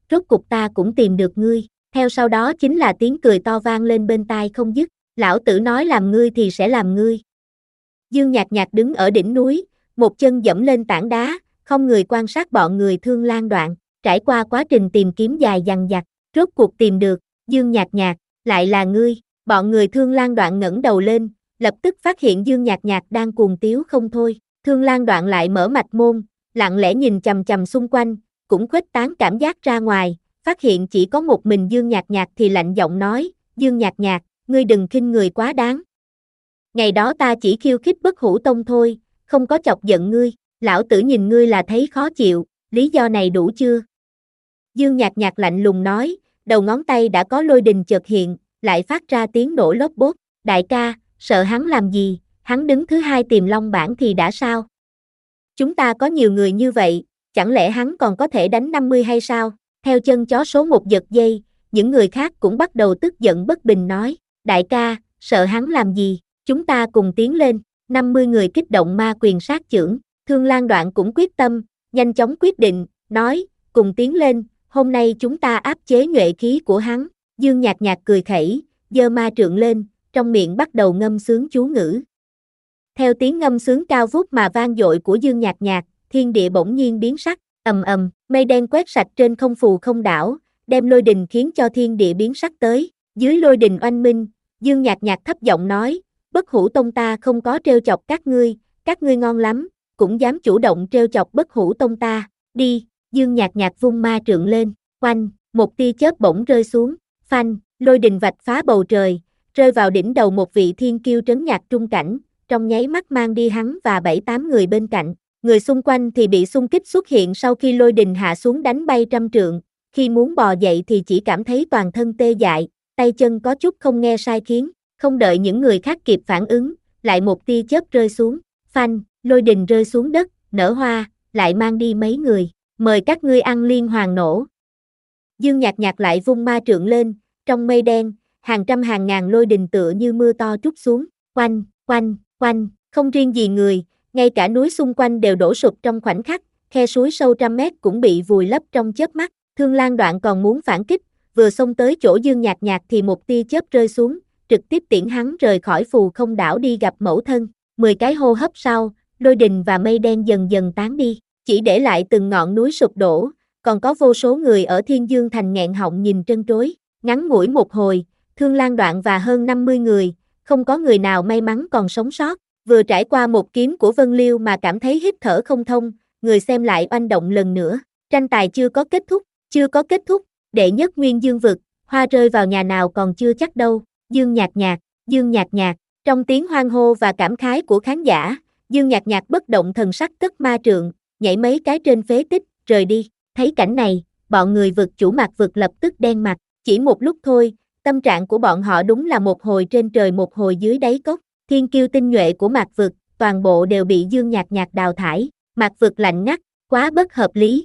rốt cục ta cũng tìm được ngươi, theo sau đó chính là tiếng cười to vang lên bên tai không dứt, lão tử nói làm ngươi thì sẽ làm ngươi. Dương Nhạc Nhạc đứng ở đỉnh núi, một chân dẫm lên tảng đá, không người quan sát bọn người Thương Lan Đoạn, trải qua quá trình tìm kiếm dài dằng dặc, rốt cuộc tìm được, Dương Nhạc Nhạc, lại là ngươi, bọn người Thương Lan Đoạn ngẩng đầu lên, lập tức phát hiện Dương Nhạc Nhạc đang cuồng tiếu không thôi, Thương Lan Đoạn lại mở mạch môn, lặng lẽ nhìn chằm chằm xung quanh, cũng khuếch tán cảm giác ra ngoài, phát hiện chỉ có một mình Dương Nhạc Nhạc thì lạnh giọng nói, Dương Nhạc Nhạc, ngươi đừng khinh người quá đáng. Ngày đó ta chỉ khiêu khích Bất Hủ Tông thôi, không có chọc giận ngươi, lão tử nhìn ngươi là thấy khó chịu, lý do này đủ chưa? Dương Nhạc Nhạc lạnh lùng nói, đầu ngón tay đã có lôi đình chợt hiện, lại phát ra tiếng nổ lốp bốp, đại ca, sợ hắn làm gì, hắn đứng thứ hai tìm long bảng thì đã sao? Chúng ta có nhiều người như vậy, chẳng lẽ hắn còn có thể đánh năm mươi hay sao? Theo chân chó số một giật dây, những người khác cũng bắt đầu tức giận bất bình nói, đại ca, sợ hắn làm gì, chúng ta cùng tiến lên, năm mươi người kích động ma quyền sát chưởng, Thương Lan Đoạn cũng quyết tâm, nhanh chóng quyết định, nói, cùng tiến lên, hôm nay chúng ta áp chế nhuệ khí của hắn, Dương Nhạc Nhạc cười khẩy, giơ ma trượng lên, trong miệng bắt đầu ngâm sướng chú ngữ. Theo tiếng ngâm sướng cao vút mà vang dội của Dương Nhạc Nhạc, thiên địa bỗng nhiên biến sắc, ầm ầm, mây đen quét sạch trên không phù không đảo, đem lôi đình khiến cho thiên địa biến sắc tới, dưới lôi đình oanh minh, Dương Nhạc Nhạc thấp giọng nói, Bất Hủ Tông ta không có trêu chọc các ngươi, các ngươi ngon lắm, cũng dám chủ động trêu chọc Bất Hủ Tông ta, đi, Dương Nhạc Nhạc vung ma trượng lên, oanh, một tia chớp bỗng rơi xuống, phanh, lôi đình vạch phá bầu trời, rơi vào đỉnh đầu một vị thiên kiêu trấn nhạc trung cảnh, trong nháy mắt mang đi hắn và bảy tám người bên cạnh, người xung quanh thì bị xung kích xuất hiện sau khi lôi đình hạ xuống đánh bay trăm trượng, khi muốn bò dậy thì chỉ cảm thấy toàn thân tê dại, tay chân có chút không nghe sai khiến, không đợi những người khác kịp phản ứng, lại một tia chớp rơi xuống, phanh, lôi đình rơi xuống đất, nở hoa, lại mang đi mấy người, mời các ngươi ăn liên hoàn nổ. Dương Nhạc Nhạc lại vung ma trượng lên, trong mây đen, hàng trăm hàng ngàn lôi đình tựa như mưa to trút xuống, quanh, quanh, quanh, không riêng gì người, ngay cả núi xung quanh đều đổ sụp trong khoảnh khắc, khe suối sâu trăm mét cũng bị vùi lấp trong chớp mắt, Thương Lan Đoạn còn muốn phản kích, vừa xông tới chỗ Dương Nhạc Nhạc thì một tia chớp rơi xuống, trực tiếp tiễn hắn rời khỏi phù không đảo đi gặp mẫu thân, mười cái hô hấp sau, lôi đình và mây đen dần dần tán đi, chỉ để lại từng ngọn núi sụp đổ, còn có vô số người ở Thiên Dương Thành nghẹn họng nhìn trân trối, ngắn ngủi một hồi, Thương Lan Đoạn và hơn năm mươi người, không có người nào may mắn còn sống sót, vừa trải qua một kiếm của Vân Liêu mà cảm thấy hít thở không thông, người xem lại oanh động lần nữa, tranh tài chưa có kết thúc, chưa có kết thúc, đệ nhất Nguyên Dương vực, hoa rơi vào nhà nào còn chưa chắc đâu, Dương Nhạc Nhạc, Dương Nhạc Nhạc, trong tiếng hoan hô và cảm khái của khán giả, Dương Nhạc Nhạc bất động thần sắc cất ma trượng, nhảy mấy cái trên phế tích, rời đi, thấy cảnh này, bọn người vực chủ Mạc vực lập tức đen mặt, chỉ một lúc thôi, tâm trạng của bọn họ đúng là một hồi trên trời một hồi dưới đáy cốc, thiên kiêu tinh nhuệ của Mạc vực, toàn bộ đều bị Dương Nhạc Nhạc đào thải, Mạc vực lạnh ngắt, quá bất hợp lý.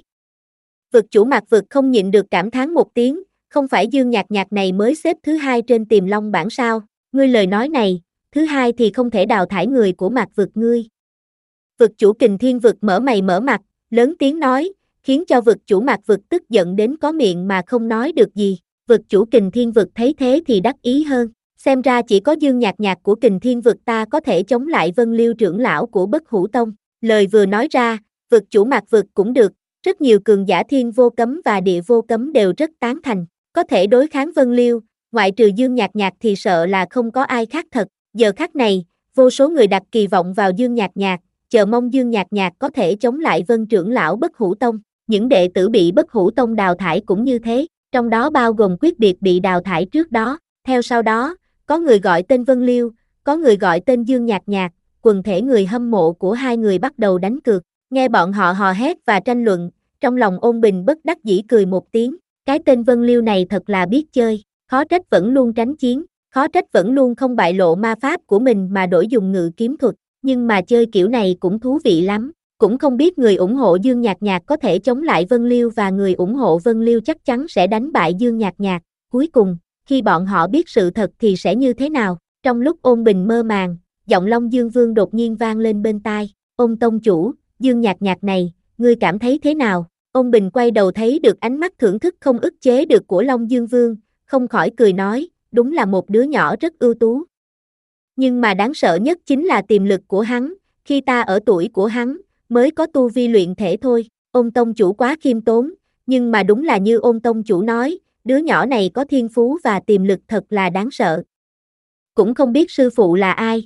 Vực chủ Mạc vực không nhịn được cảm thán một tiếng, không phải Dương Nhạc Nhạc này mới xếp thứ hai trên Tiềm Long bảng sao, ngươi lời nói này, thứ hai thì không thể đào thải người của Mạc vực ngươi. Vực chủ Kình Thiên vực mở mày mở mặt, lớn tiếng nói, khiến cho vực chủ Mạc vực tức giận đến có miệng mà không nói được gì, vực chủ Kình Thiên vực thấy thế thì đắc ý hơn, xem ra chỉ có Dương Nhạc Nhạc của Kình Thiên vực ta có thể chống lại Vân Liêu trưởng lão của Bất Hủ Tông, lời vừa nói ra, vực chủ Mạc vực cũng được, rất nhiều cường giả Thiên Vô Cấm và Địa Vô Cấm đều rất tán thành, có thể đối kháng Vân Liêu, ngoại trừ Dương Nhạc Nhạc thì sợ là không có ai khác thật, giờ khắc này, vô số người đặt kỳ vọng vào Dương Nhạc Nhạc, chờ mong Dương Nhạc Nhạc có thể chống lại Vân trưởng lão Bất Hủ Tông, những đệ tử bị Bất Hủ Tông đào thải cũng như thế, trong đó bao gồm Quyết Biệt bị đào thải trước đó, theo sau đó, có người gọi tên Vân Liêu, có người gọi tên Dương Nhạc Nhạc, quần thể người hâm mộ của hai người bắt đầu đánh cược, nghe bọn họ hò hét và tranh luận, trong lòng Ôn Bình bất đắc dĩ cười một tiếng, cái tên Vân Liêu này thật là biết chơi, khó trách vẫn luôn tránh chiến, khó trách vẫn luôn không bại lộ ma pháp của mình mà đổi dùng ngự kiếm thuật, nhưng mà chơi kiểu này cũng thú vị lắm, cũng không biết người ủng hộ Dương Nhạc Nhạc có thể chống lại Vân Liêu và người ủng hộ Vân Liêu chắc chắn sẽ đánh bại Dương Nhạc Nhạc, cuối cùng, khi bọn họ biết sự thật thì sẽ như thế nào, trong lúc Ôn Bình mơ màng, giọng Long Dương Vương đột nhiên vang lên bên tai, Ôn tông chủ, Dương Nhạc Nhạc này, ngươi cảm thấy thế nào, Ôn Bình quay đầu thấy được ánh mắt thưởng thức không ức chế được của Long Dương Vương, không khỏi cười nói, đúng là một đứa nhỏ rất ưu tú. Nhưng mà đáng sợ nhất chính là tiềm lực của hắn, khi ta ở tuổi của hắn, mới có tu vi luyện thể thôi. Ôn tông chủ quá khiêm tốn, nhưng mà đúng là như ôn tông chủ nói, đứa nhỏ này có thiên phú và tiềm lực thật là đáng sợ. Cũng không biết sư phụ là ai.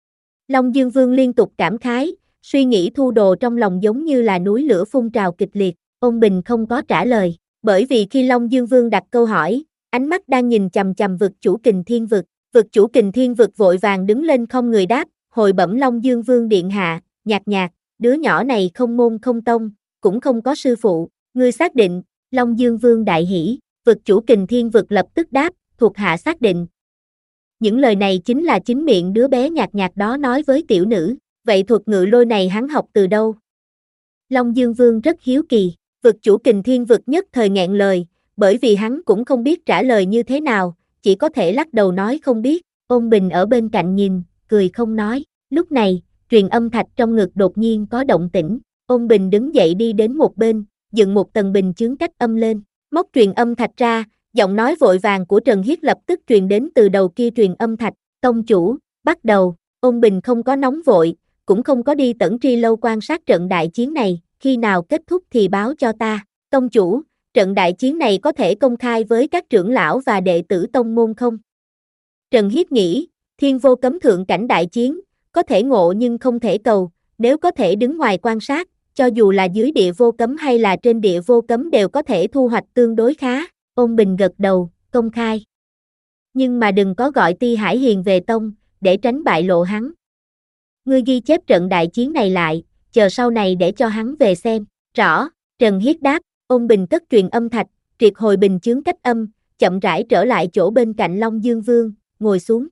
Long Dương Vương liên tục cảm khái, suy nghĩ thu đồ trong lòng giống như là núi lửa phun trào kịch liệt. Ôn Bình không có trả lời, bởi vì khi Long Dương Vương đặt câu hỏi, ánh mắt đang nhìn chằm chằm vực chủ Kình Thiên Vực. Vực chủ Kình Thiên Vực vội vàng đứng lên không người đáp, hồi bẩm Long Dương Vương điện hạ, nhạt nhạt, đứa nhỏ này không môn không tông, cũng không có sư phụ, ngươi xác định. Long Dương Vương đại hỉ, vực chủ Kình Thiên Vực lập tức đáp, thuộc hạ xác định. Những lời này chính là chính miệng đứa bé nhạt nhạt đó nói với tiểu nữ, vậy thuật ngự lôi này hắn học từ đâu? Long Dương Vương rất hiếu kỳ, vực chủ Kình Thiên Vực nhất thời nghẹn lời, bởi vì hắn cũng không biết trả lời như thế nào, chỉ có thể lắc đầu nói không biết. Ôn Bình ở bên cạnh nhìn, cười không nói. Lúc này, truyền âm thạch trong ngực đột nhiên có động tĩnh. Ôn Bình đứng dậy đi đến một bên, dựng một tầng bình chướng cách âm lên, móc truyền âm thạch ra, giọng nói vội vàng của Trần Hiết lập tức truyền đến từ đầu kia truyền âm thạch. Tông chủ, bắt đầu. Ôn Bình không có nóng vội, cũng không có đi Tẩn Tri lâu quan sát trận đại chiến này, khi nào kết thúc thì báo cho ta. Tông chủ, trận đại chiến này có thể công khai với các trưởng lão và đệ tử tông môn không? Trần Hiết nghĩ, thiên vô cấm thượng cảnh đại chiến, có thể ngộ nhưng không thể cầu, nếu có thể đứng ngoài quan sát, cho dù là dưới địa vô cấm hay là trên địa vô cấm đều có thể thu hoạch tương đối khá. Ôn Bình gật đầu, công khai. Nhưng mà đừng có gọi Ti Hải Hiền về tông, để tránh bại lộ hắn. Ngươi ghi chép trận đại chiến này lại, chờ sau này để cho hắn về xem. Rõ, Trần Hiết đáp. Ôn Bình cất truyền âm thạch, triệt hồi bình chướng cách âm, chậm rãi trở lại chỗ bên cạnh Long Dương Vương, ngồi xuống.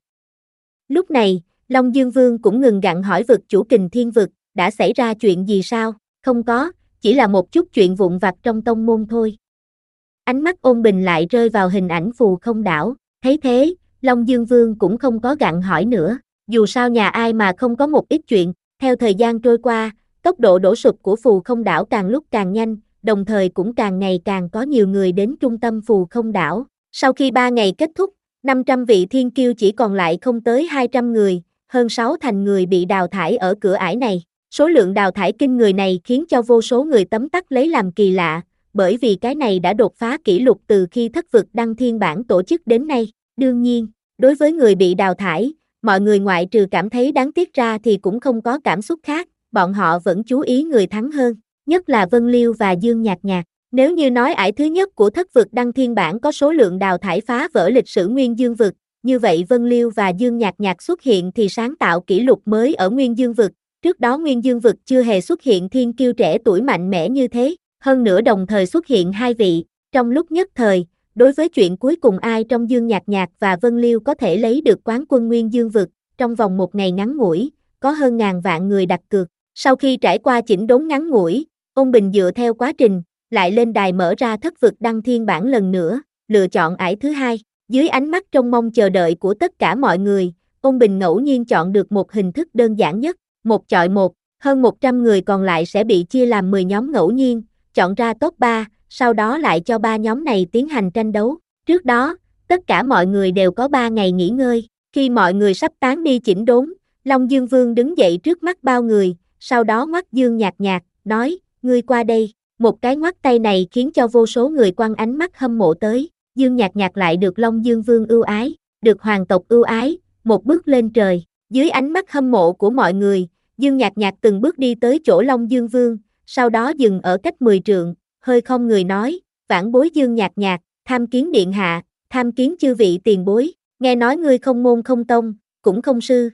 Lúc này, Long Dương Vương cũng ngừng gặng hỏi vực chủ Kình Thiên Vực, đã xảy ra chuyện gì sao? Không có, chỉ là một chút chuyện vụn vặt trong tông môn thôi. Ánh mắt Ôn Bình lại rơi vào hình ảnh phù không đảo, thấy thế, Long Dương Vương cũng không có gặng hỏi nữa, dù sao nhà ai mà không có một ít chuyện. Theo thời gian trôi qua, tốc độ đổ sụp của phù không đảo càng lúc càng nhanh, đồng thời cũng càng ngày càng có nhiều người đến trung tâm phù không đảo. Sau khi ba ngày kết thúc, năm trăm vị thiên kiêu chỉ còn lại không tới hai trăm người, hơn sáu thành người bị đào thải ở cửa ải này. Số lượng đào thải kinh người này khiến cho vô số người tấm tắc lấy làm kỳ lạ, bởi vì cái này đã đột phá kỷ lục từ khi thất vực đăng thiên bản tổ chức đến nay. Đương nhiên, đối với người bị đào thải, mọi người ngoại trừ cảm thấy đáng tiếc ra thì cũng không có cảm xúc khác, bọn họ vẫn chú ý người thắng hơn, nhất là Vân Liêu và Dương Nhạc Nhạc. Nếu như nói ải thứ nhất của thất vực đăng thiên bản có số lượng đào thải phá vỡ lịch sử Nguyên Dương vực, như vậy Vân Liêu và Dương Nhạc Nhạc xuất hiện thì sáng tạo kỷ lục mới ở Nguyên Dương vực. Trước đó Nguyên Dương vực chưa hề xuất hiện thiên kiêu trẻ tuổi mạnh mẽ như thế, hơn nữa đồng thời xuất hiện hai vị. Trong lúc nhất thời, đối với chuyện cuối cùng ai trong Dương Nhạc Nhạc và Vân Liêu có thể lấy được quán quân Nguyên Dương vực, trong vòng một ngày ngắn ngủi, có hơn ngàn vạn người đặt cược. Sau khi trải qua chỉnh đốn ngắn ngủi, Ôn Bình dựa theo quá trình, lại lên đài mở ra thất vực đăng thiên bản lần nữa, lựa chọn ải thứ hai. Dưới ánh mắt trông mong chờ đợi của tất cả mọi người, Ôn Bình ngẫu nhiên chọn được một hình thức đơn giản nhất, một chọi một, hơn một trăm người còn lại sẽ bị chia làm mười nhóm ngẫu nhiên, chọn ra top ba, sau đó lại cho ba nhóm này tiến hành tranh đấu. Trước đó, tất cả mọi người đều có ba ngày nghỉ ngơi, khi mọi người sắp tán đi chỉnh đốn, Long Dương Vương đứng dậy trước mắt bao người, sau đó ngoắc Dương Nhạc Nhạc, nói, ngươi qua đây. Một cái ngoắc tay này khiến cho vô số người quăng ánh mắt hâm mộ tới. Dương Nhạc Nhạc lại được Long Dương Vương ưu ái, được hoàng tộc ưu ái, một bước lên trời. Dưới ánh mắt hâm mộ của mọi người, Dương Nhạc Nhạc từng bước đi tới chỗ Long Dương Vương, sau đó dừng ở cách mười trượng, hơi không người nói, vãn bối Dương Nhạc Nhạc, tham kiến điện hạ, tham kiến chư vị tiền bối, nghe nói ngươi không môn không tông, cũng không sư.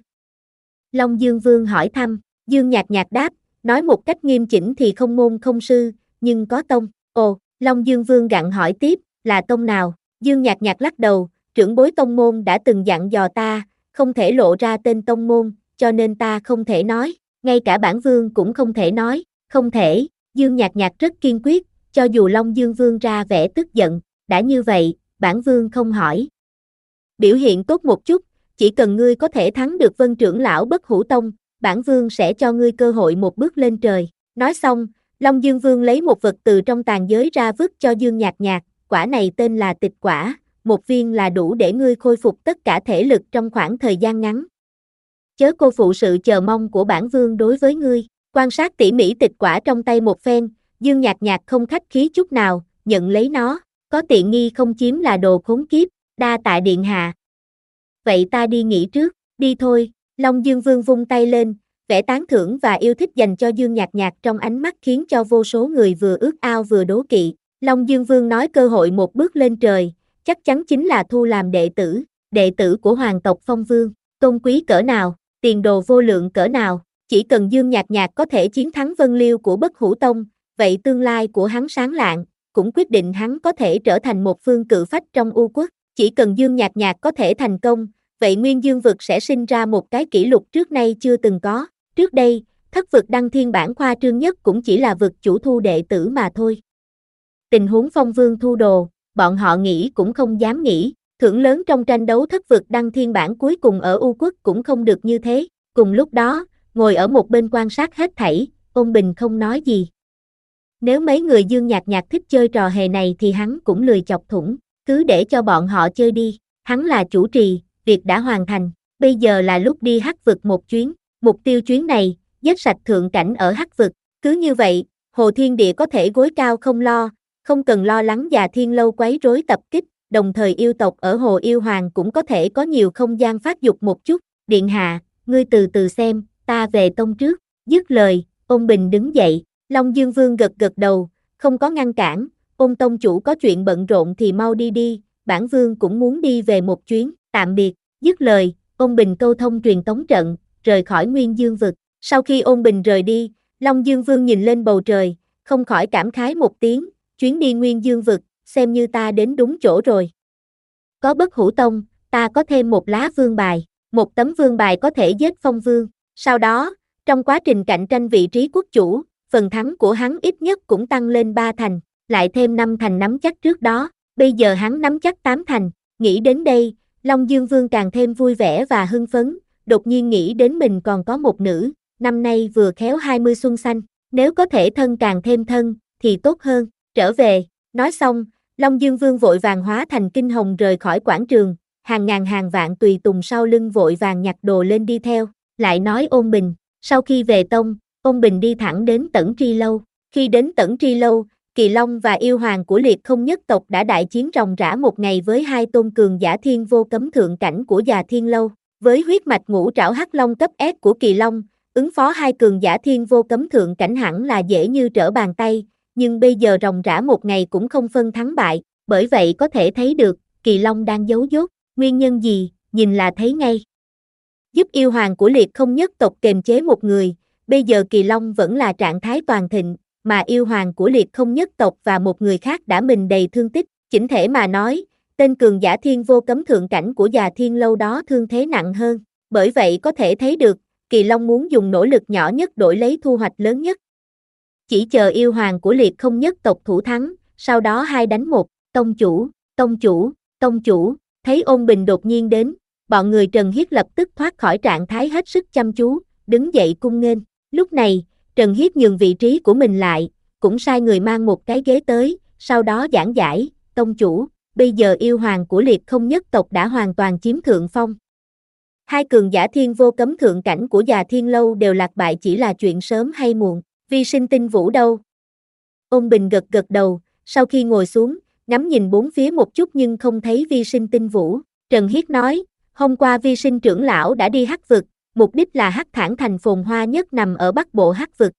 Long Dương Vương hỏi thăm, Dương Nhạc Nhạc đáp, nói một cách nghiêm chỉnh thì không môn không sư, nhưng có tông. Ồ, Long Dương Vương gặng hỏi tiếp, là tông nào? Dương Nhạc Nhạc lắc đầu, trưởng bối tông môn đã từng dặn dò ta, không thể lộ ra tên tông môn, cho nên ta không thể nói, ngay cả bản vương cũng không thể nói, không thể. Dương Nhạc Nhạc rất kiên quyết, cho dù Long Dương Vương ra vẻ tức giận, đã như vậy, bản vương không hỏi. Biểu hiện tốt một chút, chỉ cần ngươi có thể thắng được Vân trưởng lão Bất Hủ Tông, bản vương sẽ cho ngươi cơ hội một bước lên trời. Nói xong, Long Dương Vương lấy một vật từ trong tàn giới ra vứt cho Dương Nhạc Nhạc, quả này tên là tịch quả, một viên là đủ để ngươi khôi phục tất cả thể lực trong khoảng thời gian ngắn. Chớ cô phụ sự chờ mong của bản vương đối với ngươi. Quan sát tỉ mỉ tịch quả trong tay một phen, Dương Nhạc Nhạc không khách khí chút nào, nhận lấy nó, có tiện nghi không chiếm là đồ khốn kiếp, đa tạ điện hạ. Vậy ta đi nghỉ trước, đi thôi. Long Dương Vương vung tay lên, vẻ tán thưởng và yêu thích dành cho Dương Nhạc Nhạc trong ánh mắt khiến cho vô số người vừa ước ao vừa đố kỵ. Long Dương Vương nói cơ hội một bước lên trời, chắc chắn chính là thu làm đệ tử, đệ tử của hoàng tộc Phong Vương, tôn quý cỡ nào, tiền đồ vô lượng cỡ nào, chỉ cần Dương Nhạc Nhạc có thể chiến thắng Vân Liêu của Bất Hủ Tông, vậy tương lai của hắn sáng lạng, cũng quyết định hắn có thể trở thành một phương cự phách trong U Quốc, chỉ cần Dương Nhạc Nhạc có thể thành công, vậy Nguyên Dương Vực sẽ sinh ra một cái kỷ lục trước nay chưa từng có. Trước đây, thất vực đăng thiên bản khoa trương nhất cũng chỉ là vực chủ thu đệ tử mà thôi. Tình huống Phong Vương thu đồ, bọn họ nghĩ cũng không dám nghĩ, thưởng lớn trong tranh đấu thất vực đăng thiên bản cuối cùng ở U Quốc cũng không được như thế. Cùng lúc đó, ngồi ở một bên quan sát hết thảy, Ôn Bình không nói gì. Nếu mấy người Dương Nhạc Nhạc thích chơi trò hề này thì hắn cũng lười chọc thủng, cứ để cho bọn họ chơi đi, hắn là chủ trì, việc đã hoàn thành, bây giờ là lúc đi Hắc Vực một chuyến, mục tiêu chuyến này, giết sạch thượng cảnh ở Hắc Vực, cứ như vậy, Hồ Thiên Địa có thể gối cao không lo, không cần lo lắng Già Thiên Lâu quấy rối tập kích, đồng thời yêu tộc ở Hồ Yêu Hoàng cũng có thể có nhiều không gian phát dục một chút, điện hạ, ngươi từ từ xem, ta về tông trước, dứt lời, Ôn Bình đứng dậy, Long Dương Vương gật gật đầu, không có ngăn cản, Ôn tông chủ có chuyện bận rộn thì mau đi đi, bản vương cũng muốn đi về một chuyến, tạm biệt, dứt lời, Ôn Bình câu thông truyền tống trận, rời khỏi Nguyên Dương Vực, sau khi Ôn Bình rời đi, Long Dương Vương nhìn lên bầu trời, không khỏi cảm khái một tiếng, chuyến đi Nguyên Dương Vực, xem như ta đến đúng chỗ rồi. Có Bất Hủ Tông, ta có thêm một lá vương bài, một tấm vương bài có thể giết Phong Vương, sau đó, trong quá trình cạnh tranh vị trí quốc chủ, phần thắng của hắn ít nhất cũng tăng lên ba thành, lại thêm năm thành nắm chắc trước đó, bây giờ hắn nắm chắc tám thành, nghĩ đến đây, Long Dương Vương càng thêm vui vẻ và hưng phấn, đột nhiên nghĩ đến mình còn có một nữ, năm nay vừa khéo hai mươi xuân xanh, nếu có thể thân càng thêm thân, thì tốt hơn, trở về, nói xong, Long Dương Vương vội vàng hóa thành kinh hồng rời khỏi quảng trường, hàng ngàn hàng vạn tùy tùng sau lưng vội vàng nhặt đồ lên đi theo, lại nói Ôn Bình, sau khi về tông, Ôn Bình đi thẳng đến Tẩn Tri Lâu, khi đến Tẩn Tri Lâu, Kỳ Long và yêu hoàng của Liệt Không nhất tộc đã đại chiến ròng rã một ngày với hai tôn cường giả thiên vô cấm thượng cảnh của Già Thiên Lâu, với huyết mạch ngũ trảo hắc long cấp S của Kỳ Long, ứng phó hai cường giả thiên vô cấm thượng cảnh hẳn là dễ như trở bàn tay, nhưng bây giờ ròng rã một ngày cũng không phân thắng bại, bởi vậy có thể thấy được, Kỳ Long đang giấu dốt, nguyên nhân gì, nhìn là thấy ngay. Giúp yêu hoàng của Liệt Không nhất tộc kềm chế một người, bây giờ Kỳ Long vẫn là trạng thái toàn thịnh, mà yêu hoàng của Liệt Không nhất tộc và một người khác đã mình đầy thương tích, chỉnh thể mà nói, tên cường giả thiên vô cấm thượng cảnh của Già Thiên Lâu đó thương thế nặng hơn, bởi vậy có thể thấy được, Kỳ Long muốn dùng nỗ lực nhỏ nhất đổi lấy thu hoạch lớn nhất. Chỉ chờ yêu hoàng của Liệt Không nhất tộc thủ thắng, sau đó hai đánh một, tông chủ, tông chủ, tông chủ, thấy Ôn Bình đột nhiên đến, bọn người Trần Hiết lập tức thoát khỏi trạng thái hết sức chăm chú, đứng dậy cung nghênh, lúc này, Trần Hiết nhường vị trí của mình lại, cũng sai người mang một cái ghế tới, sau đó giảng giải, tông chủ, bây giờ yêu hoàng của Liệt Không nhất tộc đã hoàn toàn chiếm thượng phong. Hai cường giả thiên vô cấm thượng cảnh của Già Thiên Lâu đều lạc bại chỉ là chuyện sớm hay muộn, Vi Sinh Tinh Vũ đâu? Ôn Bình gật gật đầu, sau khi ngồi xuống, ngắm nhìn bốn phía một chút nhưng không thấy Vi Sinh Tinh Vũ, Trần Hiết nói, hôm qua Vi Sinh trưởng lão đã đi Hắc Vực, mục đích là Hắc Thản thành phồn hoa nhất nằm ở bắc bộ Hắc Vực.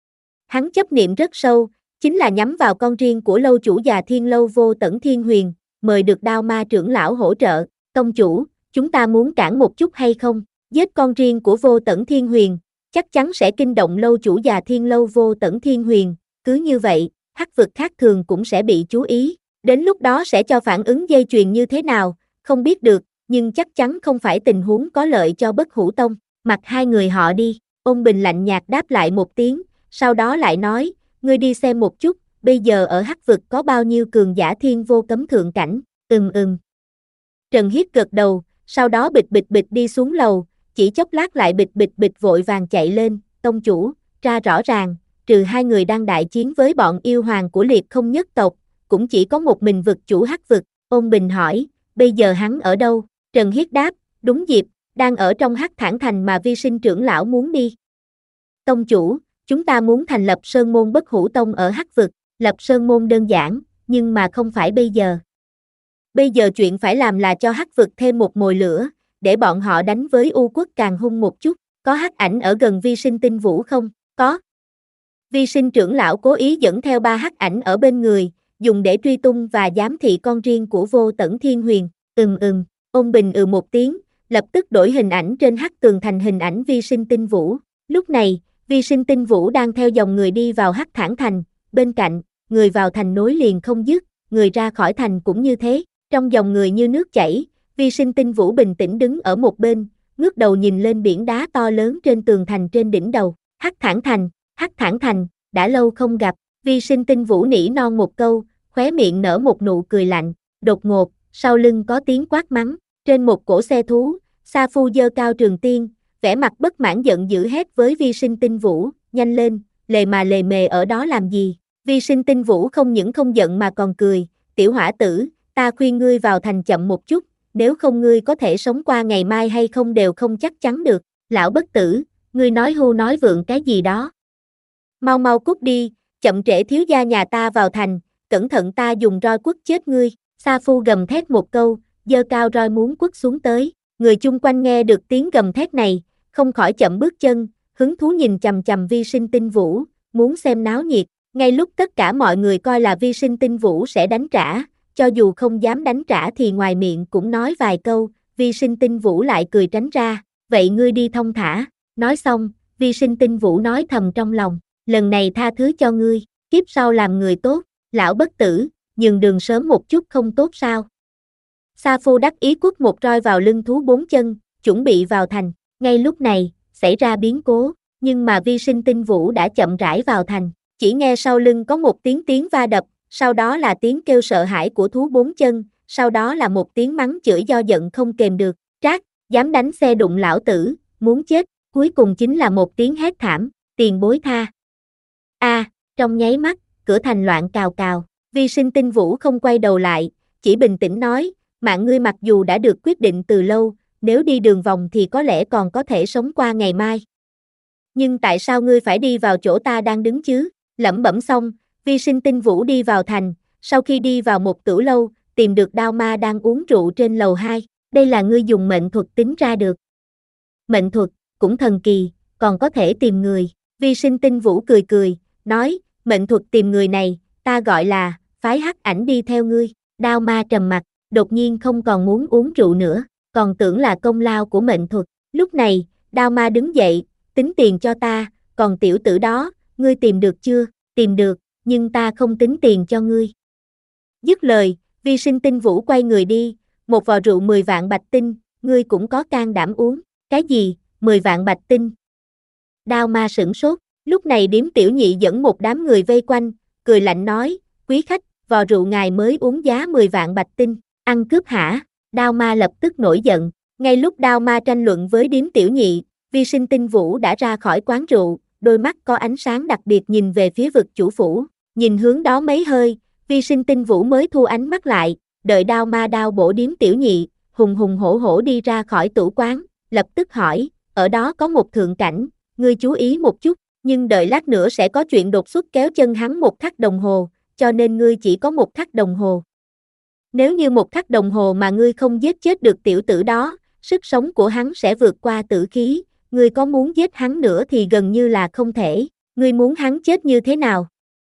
Hắn chấp niệm rất sâu, chính là nhắm vào con riêng của lâu chủ Già Thiên Lâu Vô Tẩn Thiên Huyền, mời được Đao Ma trưởng lão hỗ trợ, tông chủ, chúng ta muốn cản một chút hay không, giết con riêng của Vô Tẩn Thiên Huyền, chắc chắn sẽ kinh động lâu chủ Già Thiên Lâu Vô Tẩn Thiên Huyền, cứ như vậy, Hắc Vực khác thường cũng sẽ bị chú ý, đến lúc đó sẽ cho phản ứng dây chuyền như thế nào, không biết được, nhưng chắc chắn không phải tình huống có lợi cho Bất Hủ Tông, mặc hai người họ đi, Ôn Bình lạnh nhạt đáp lại một tiếng, sau đó lại nói, ngươi đi xem một chút, bây giờ ở Hắc Vực có bao nhiêu cường giả thiên vô cấm thượng cảnh, ừm ừm. Trần Hiết gật đầu, sau đó bịch bịch bịch đi xuống lầu, chỉ chốc lát lại bịch bịch bịch vội vàng chạy lên, tông chủ, tra rõ ràng, trừ hai người đang đại chiến với bọn yêu hoàng của Liệt Không nhất tộc, cũng chỉ có một mình vực chủ Hắc vực. Ôn Bình hỏi, bây giờ hắn ở đâu? Trần Hiết đáp, đúng dịp, đang ở trong Hắc Thản Thành mà Vi Sinh trưởng lão muốn đi. Tông chủ, chúng ta muốn thành lập Sơn môn Bất Hủ Tông ở Hắc vực. Lập Sơn môn đơn giản, nhưng mà không phải bây giờ. Bây giờ chuyện phải làm là cho Hắc vực thêm một mồi lửa, để bọn họ đánh với U quốc càng hung một chút. Có Hắc ảnh ở gần Vi Sinh Tinh Vũ không? Có. Vi Sinh trưởng lão cố ý dẫn theo ba Hắc ảnh ở bên người, dùng để truy tung và giám thị con riêng của Vô Tẩn Thiên Huyền. Ừm ừm, Ôn Bình ừ một tiếng, lập tức đổi hình ảnh trên Hắc tường thành hình ảnh Vi Sinh Tinh Vũ. Lúc này, Vi Sinh Tinh Vũ đang theo dòng người đi vào Hắc Thản Thành, bên cạnh, người vào thành nối liền không dứt, người ra khỏi thành cũng như thế. Trong dòng người như nước chảy, Vi Sinh Tinh Vũ bình tĩnh đứng ở một bên, ngước đầu nhìn lên biển đá to lớn trên tường thành trên đỉnh đầu. Hắc Thản Thành, Hắc Thản Thành, đã lâu không gặp. Vi Sinh Tinh Vũ nỉ non một câu, khóe miệng nở một nụ cười lạnh. Đột ngột, sau lưng có tiếng quát mắng. Trên một cỗ xe thú, Sa Phu giơ cao trường tiên, vẻ mặt bất mãn giận dữ hét với Vi Sinh Tinh Vũ, nhanh lên, lề mà lề mề ở đó làm gì? Vi Sinh Tinh Vũ không những không giận mà còn cười, tiểu hỏa tử, ta khuyên ngươi vào thành chậm một chút, nếu không ngươi có thể sống qua ngày mai hay không đều không chắc chắn được. Lão bất tử, ngươi nói hưu nói vượng cái gì đó? Mau mau cút đi, chậm trễ thiếu gia nhà ta vào thành, cẩn thận ta dùng roi quất chết ngươi. Sa Phu gầm thét một câu, giơ cao roi muốn quất xuống tới. Người chung quanh nghe được tiếng gầm thét này, không khỏi chậm bước chân, hứng thú nhìn chằm chằm Vi Sinh Tinh Vũ, muốn xem náo nhiệt. Ngay lúc tất cả mọi người coi là Vi Sinh Tinh Vũ sẽ đánh trả, cho dù không dám đánh trả thì ngoài miệng cũng nói vài câu, Vi Sinh Tinh Vũ lại cười tránh ra, vậy ngươi đi thông thả. Nói xong, Vi Sinh Tinh Vũ nói thầm trong lòng, lần này tha thứ cho ngươi, kiếp sau làm người tốt. Lão bất tử, nhường đường sớm một chút không tốt sao? Sa Phu đắc ý quất một roi vào lưng thú bốn chân, chuẩn bị vào thành. Ngay lúc này, xảy ra biến cố, nhưng mà Vi Sinh Tinh Vũ đã chậm rãi vào thành. Chỉ nghe sau lưng có một tiếng tiếng va đập, sau đó là tiếng kêu sợ hãi của thú bốn chân, sau đó là một tiếng mắng chửi do giận không kềm được. Trác, dám đánh xe đụng lão tử, muốn chết. Cuối cùng chính là một tiếng hét thảm, tiền bối tha. A, à, trong nháy mắt, cửa thành loạn cào cào. Vi Sinh Tinh Vũ không quay đầu lại, chỉ bình tĩnh nói, mạng ngươi mặc dù đã được quyết định từ lâu, nếu đi đường vòng thì có lẽ còn có thể sống qua ngày mai. Nhưng tại sao ngươi phải đi vào chỗ ta đang đứng chứ? Lẩm bẩm xong, Vi Sinh Tinh Vũ đi vào thành, sau khi đi vào một tửu lâu, tìm được Đao Ma đang uống rượu trên lầu hai. Đây là ngươi dùng mệnh thuật tính ra được. Mệnh thuật, cũng thần kỳ, còn có thể tìm người. Vi Sinh Tinh Vũ cười cười, nói, mệnh thuật tìm người này, ta gọi là, phái Hắc ảnh đi theo ngươi. Đao Ma trầm mặt, đột nhiên không còn muốn uống rượu nữa, còn tưởng là công lao của mệnh thuật. Lúc này, Đao Ma đứng dậy, tính tiền cho ta, còn tiểu tử đó, ngươi tìm được chưa? Tìm được, nhưng ta không tính tiền cho ngươi. Dứt lời, Vi Sinh Tinh Vũ quay người đi, một vò rượu mười vạn bạch tinh, ngươi cũng có can đảm uống. Cái gì, mười vạn bạch tinh? Đao Ma sửng sốt, lúc này Điếm Tiểu Nhị dẫn một đám người vây quanh, cười lạnh nói, quý khách, vò rượu ngài mới uống giá mười vạn bạch tinh, ăn cướp hả? Đao Ma lập tức nổi giận, ngay lúc Đao Ma tranh luận với Điếm Tiểu Nhị, Vi Sinh Tinh Vũ đã ra khỏi quán rượu, đôi mắt có ánh sáng đặc biệt nhìn về phía vực chủ phủ, nhìn hướng đó mấy hơi, Vi Sinh Tinh Vũ mới thu ánh mắt lại, đợi Đao Ma đao bổ Điếm Tiểu Nhị, hùng hùng hổ hổ đi ra khỏi tủ quán, lập tức hỏi, ở đó có một thượng cảnh, ngươi chú ý một chút, nhưng đợi lát nữa sẽ có chuyện đột xuất kéo chân hắn một khắc đồng hồ, cho nên ngươi chỉ có một khắc đồng hồ. Nếu như một khắc đồng hồ mà ngươi không giết chết được tiểu tử đó, sức sống của hắn sẽ vượt qua tử khí, ngươi có muốn giết hắn nữa thì gần như là không thể, ngươi muốn hắn chết như thế nào?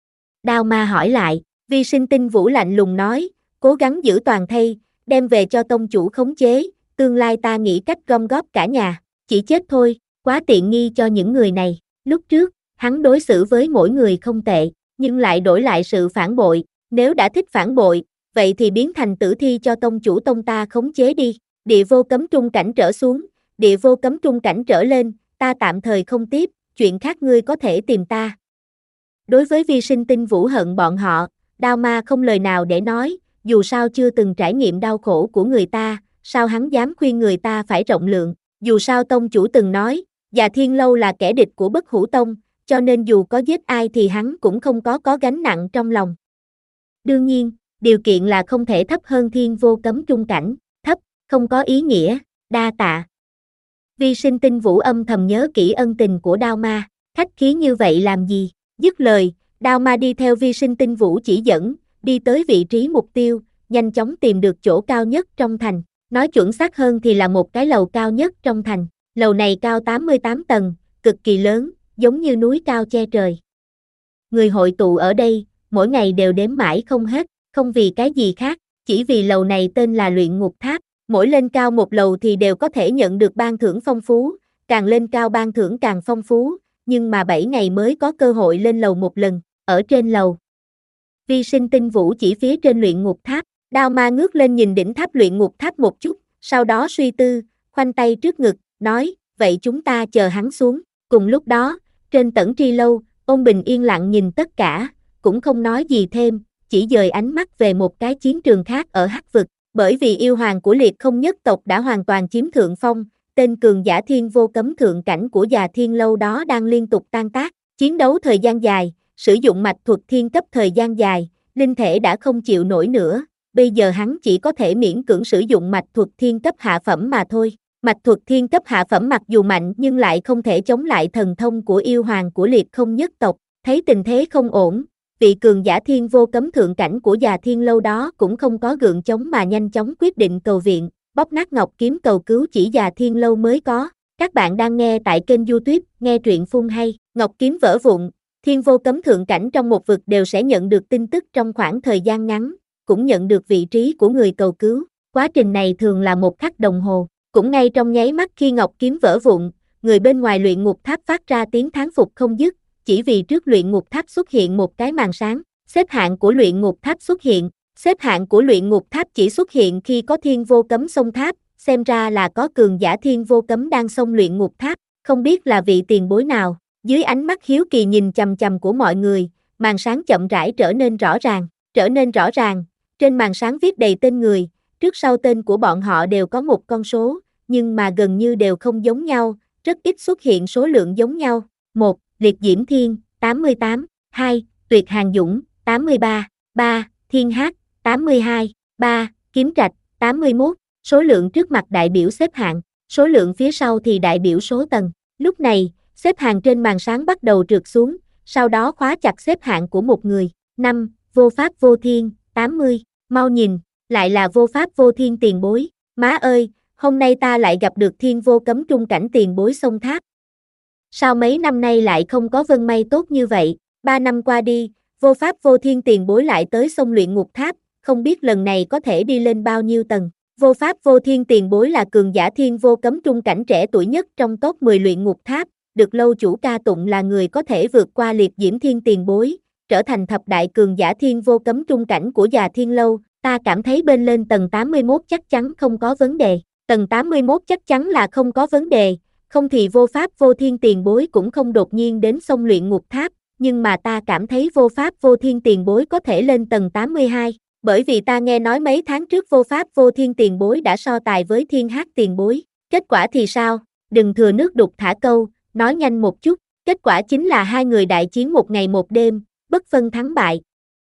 Đao Ma hỏi lại, Vi Sinh Tinh Vũ lạnh lùng nói, cố gắng giữ toàn thây, đem về cho tông chủ khống chế, tương lai ta nghĩ cách gom góp cả nhà, chỉ chết thôi, quá tiện nghi cho những người này. Lúc trước, hắn đối xử với mỗi người không tệ, nhưng lại đổi lại sự phản bội, nếu đã thích phản bội, vậy thì biến thành tử thi cho tông chủ tông ta khống chế đi. Địa vô cấm trung cảnh trở xuống, địa vô cấm trung cảnh trở lên, ta tạm thời không tiếp, chuyện khác ngươi có thể tìm ta. Đối với Vi Sinh Tinh Vũ hận bọn họ, Đao Ma không lời nào để nói, dù sao chưa từng trải nghiệm đau khổ của người ta, sao hắn dám khuyên người ta phải rộng lượng, dù sao tông chủ từng nói, Già Thiên Lâu là kẻ địch của Bất Hủ Tông, cho nên dù có giết ai thì hắn cũng không có có gánh nặng trong lòng. Đương nhiên, điều kiện là không thể thấp hơn thiên vô cấm trung cảnh, thấp, không có ý nghĩa, đa tạ. Vi Sinh Tinh Vũ âm thầm nhớ kỹ ân tình của Đao Ma, khách khí như vậy làm gì, dứt lời, Đao Ma đi theo Vi Sinh Tinh Vũ chỉ dẫn, đi tới vị trí mục tiêu, nhanh chóng tìm được chỗ cao nhất trong thành, nói chuẩn xác hơn thì là một cái lầu cao nhất trong thành, lầu này cao tám mươi tám tầng, cực kỳ lớn, giống như núi cao che trời. Người hội tụ ở đây, mỗi ngày đều đếm mãi không hết, không vì cái gì khác, chỉ vì lầu này tên là Luyện Ngục Tháp, mỗi lên cao một lầu thì đều có thể nhận được ban thưởng phong phú, càng lên cao ban thưởng càng phong phú, nhưng mà bảy ngày mới có cơ hội lên lầu một lần, ở trên lầu. Vi Sinh Tinh Vũ chỉ phía trên Luyện Ngục Tháp, Đao Ma ngước lên nhìn đỉnh tháp Luyện Ngục Tháp một chút, sau đó suy tư, khoanh tay trước ngực, nói, vậy chúng ta chờ hắn xuống. Cùng lúc đó, trên Tẩn Tri Lâu, Ôn Bình yên lặng nhìn tất cả, cũng không nói gì thêm, chỉ dời ánh mắt về một cái chiến trường khác ở Hắc Vực, bởi vì yêu hoàng của Liệt Không nhất tộc đã hoàn toàn chiếm thượng phong, tên cường giả thiên vô cấm thượng cảnh của Già Thiên Lâu đó đang liên tục tan tác, chiến đấu thời gian dài, sử dụng mạch thuật thiên cấp thời gian dài, linh thể đã không chịu nổi nữa, bây giờ hắn chỉ có thể miễn cưỡng sử dụng mạch thuật thiên cấp hạ phẩm mà thôi. Mạch thuật thiên cấp hạ phẩm mặc dù mạnh nhưng lại không thể chống lại thần thông của yêu hoàng của Liệt Không nhất tộc, thấy tình thế không ổn, vị cường giả thiên vô cấm thượng cảnh của Già Thiên Lâu đó cũng không có gượng chống mà nhanh chóng quyết định cầu viện, bóp nát ngọc kiếm cầu cứu chỉ Già Thiên Lâu mới có. Các bạn đang nghe tại kênh YouTube, nghe truyện phun hay, ngọc kiếm vỡ vụn, thiên vô cấm thượng cảnh trong một vực đều sẽ nhận được tin tức trong khoảng thời gian ngắn, cũng nhận được vị trí của người cầu cứu, quá trình này thường là một khắc đồng hồ. Cũng ngay trong nháy mắt khi ngọc kiếm vỡ vụn, người bên ngoài Luyện Ngục Tháp phát ra tiếng thán phục không dứt, chỉ vì trước Luyện Ngục Tháp xuất hiện một cái màn sáng, xếp hạng của Luyện Ngục Tháp xuất hiện, xếp hạng của Luyện Ngục Tháp chỉ xuất hiện khi có thiên vô cấm xông tháp, xem ra là có cường giả thiên vô cấm đang xông Luyện Ngục Tháp, không biết là vị tiền bối nào. Dưới ánh mắt hiếu kỳ nhìn chằm chằm của mọi người, màn sáng chậm rãi trở nên rõ ràng, trở nên rõ ràng, trên màn sáng viết đầy tên người, trước sau tên của bọn họ đều có một con số, nhưng mà gần như đều không giống nhau, rất ít xuất hiện số lượng giống nhau. một. Liệt Diễm Thiên, tám mươi tám, hai. Tuyệt Hàn Dũng, tám mươi ba, ba. Thiên Hát, tám mươi hai, ba. Kiếm Trạch, tám mươi mốt, số lượng trước mặt đại biểu xếp hạng, số lượng phía sau thì đại biểu số tầng. Lúc này, xếp hạng trên màn sáng bắt đầu trượt xuống, sau đó khóa chặt xếp hạng của một người. năm. Vô Pháp Vô Thiên, tám mươi, mau nhìn, lại là Vô Pháp Vô Thiên tiền bối, má ơi, hôm nay ta lại gặp được thiên vô cấm trung cảnh tiền bối sông tháp. Sao mấy năm nay lại không có vân may tốt như vậy, ba năm qua đi, Vô Pháp Vô Thiên tiền bối lại tới sông Luyện Ngục Tháp, không biết lần này có thể đi lên bao nhiêu tầng. Vô Pháp Vô Thiên tiền bối là cường giả thiên vô cấm trung cảnh trẻ tuổi nhất trong top mười Luyện Ngục Tháp, được lâu chủ ca tụng là người có thể vượt qua Liệt Diễm Thiên tiền bối, trở thành thập đại cường giả thiên vô cấm trung cảnh của Già Thiên Lâu, ta cảm thấy bên lên tầng tám mươi mốt chắc chắn không có vấn đề. Tầng tám mươi mốt chắc chắn là không có vấn đề, không thì Vô Pháp Vô Thiên tiền bối cũng không đột nhiên đến sông Luyện Ngục Tháp, nhưng mà ta cảm thấy Vô Pháp Vô Thiên tiền bối có thể lên tầng tám mươi hai, bởi vì ta nghe nói mấy tháng trước Vô Pháp Vô Thiên tiền bối đã so tài với Thiên Hát tiền bối, kết quả thì sao, đừng thừa nước đục thả câu, nói nhanh một chút, kết quả chính là hai người đại chiến một ngày một đêm, bất phân thắng bại.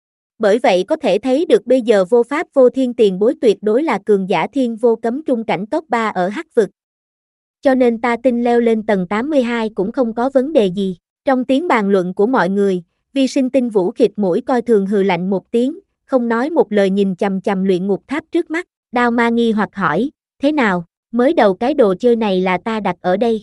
Bởi vậy có thể thấy được bây giờ Vô Pháp Vô Thiên tiền bối tuyệt đối là cường giả thiên vô cấm trung cảnh top ba ở Hắc Vực. Cho nên ta tin leo lên tầng tám mươi hai cũng không có vấn đề gì. Trong tiếng bàn luận của mọi người, Vi Sinh Tinh Vũ khịt mũi coi thường hừ lạnh một tiếng, không nói một lời nhìn chằm chằm Luyện Ngục Tháp trước mắt. Đao Ma nghi hoặc hỏi, thế nào, mới đầu cái đồ chơi này là ta đặt ở đây.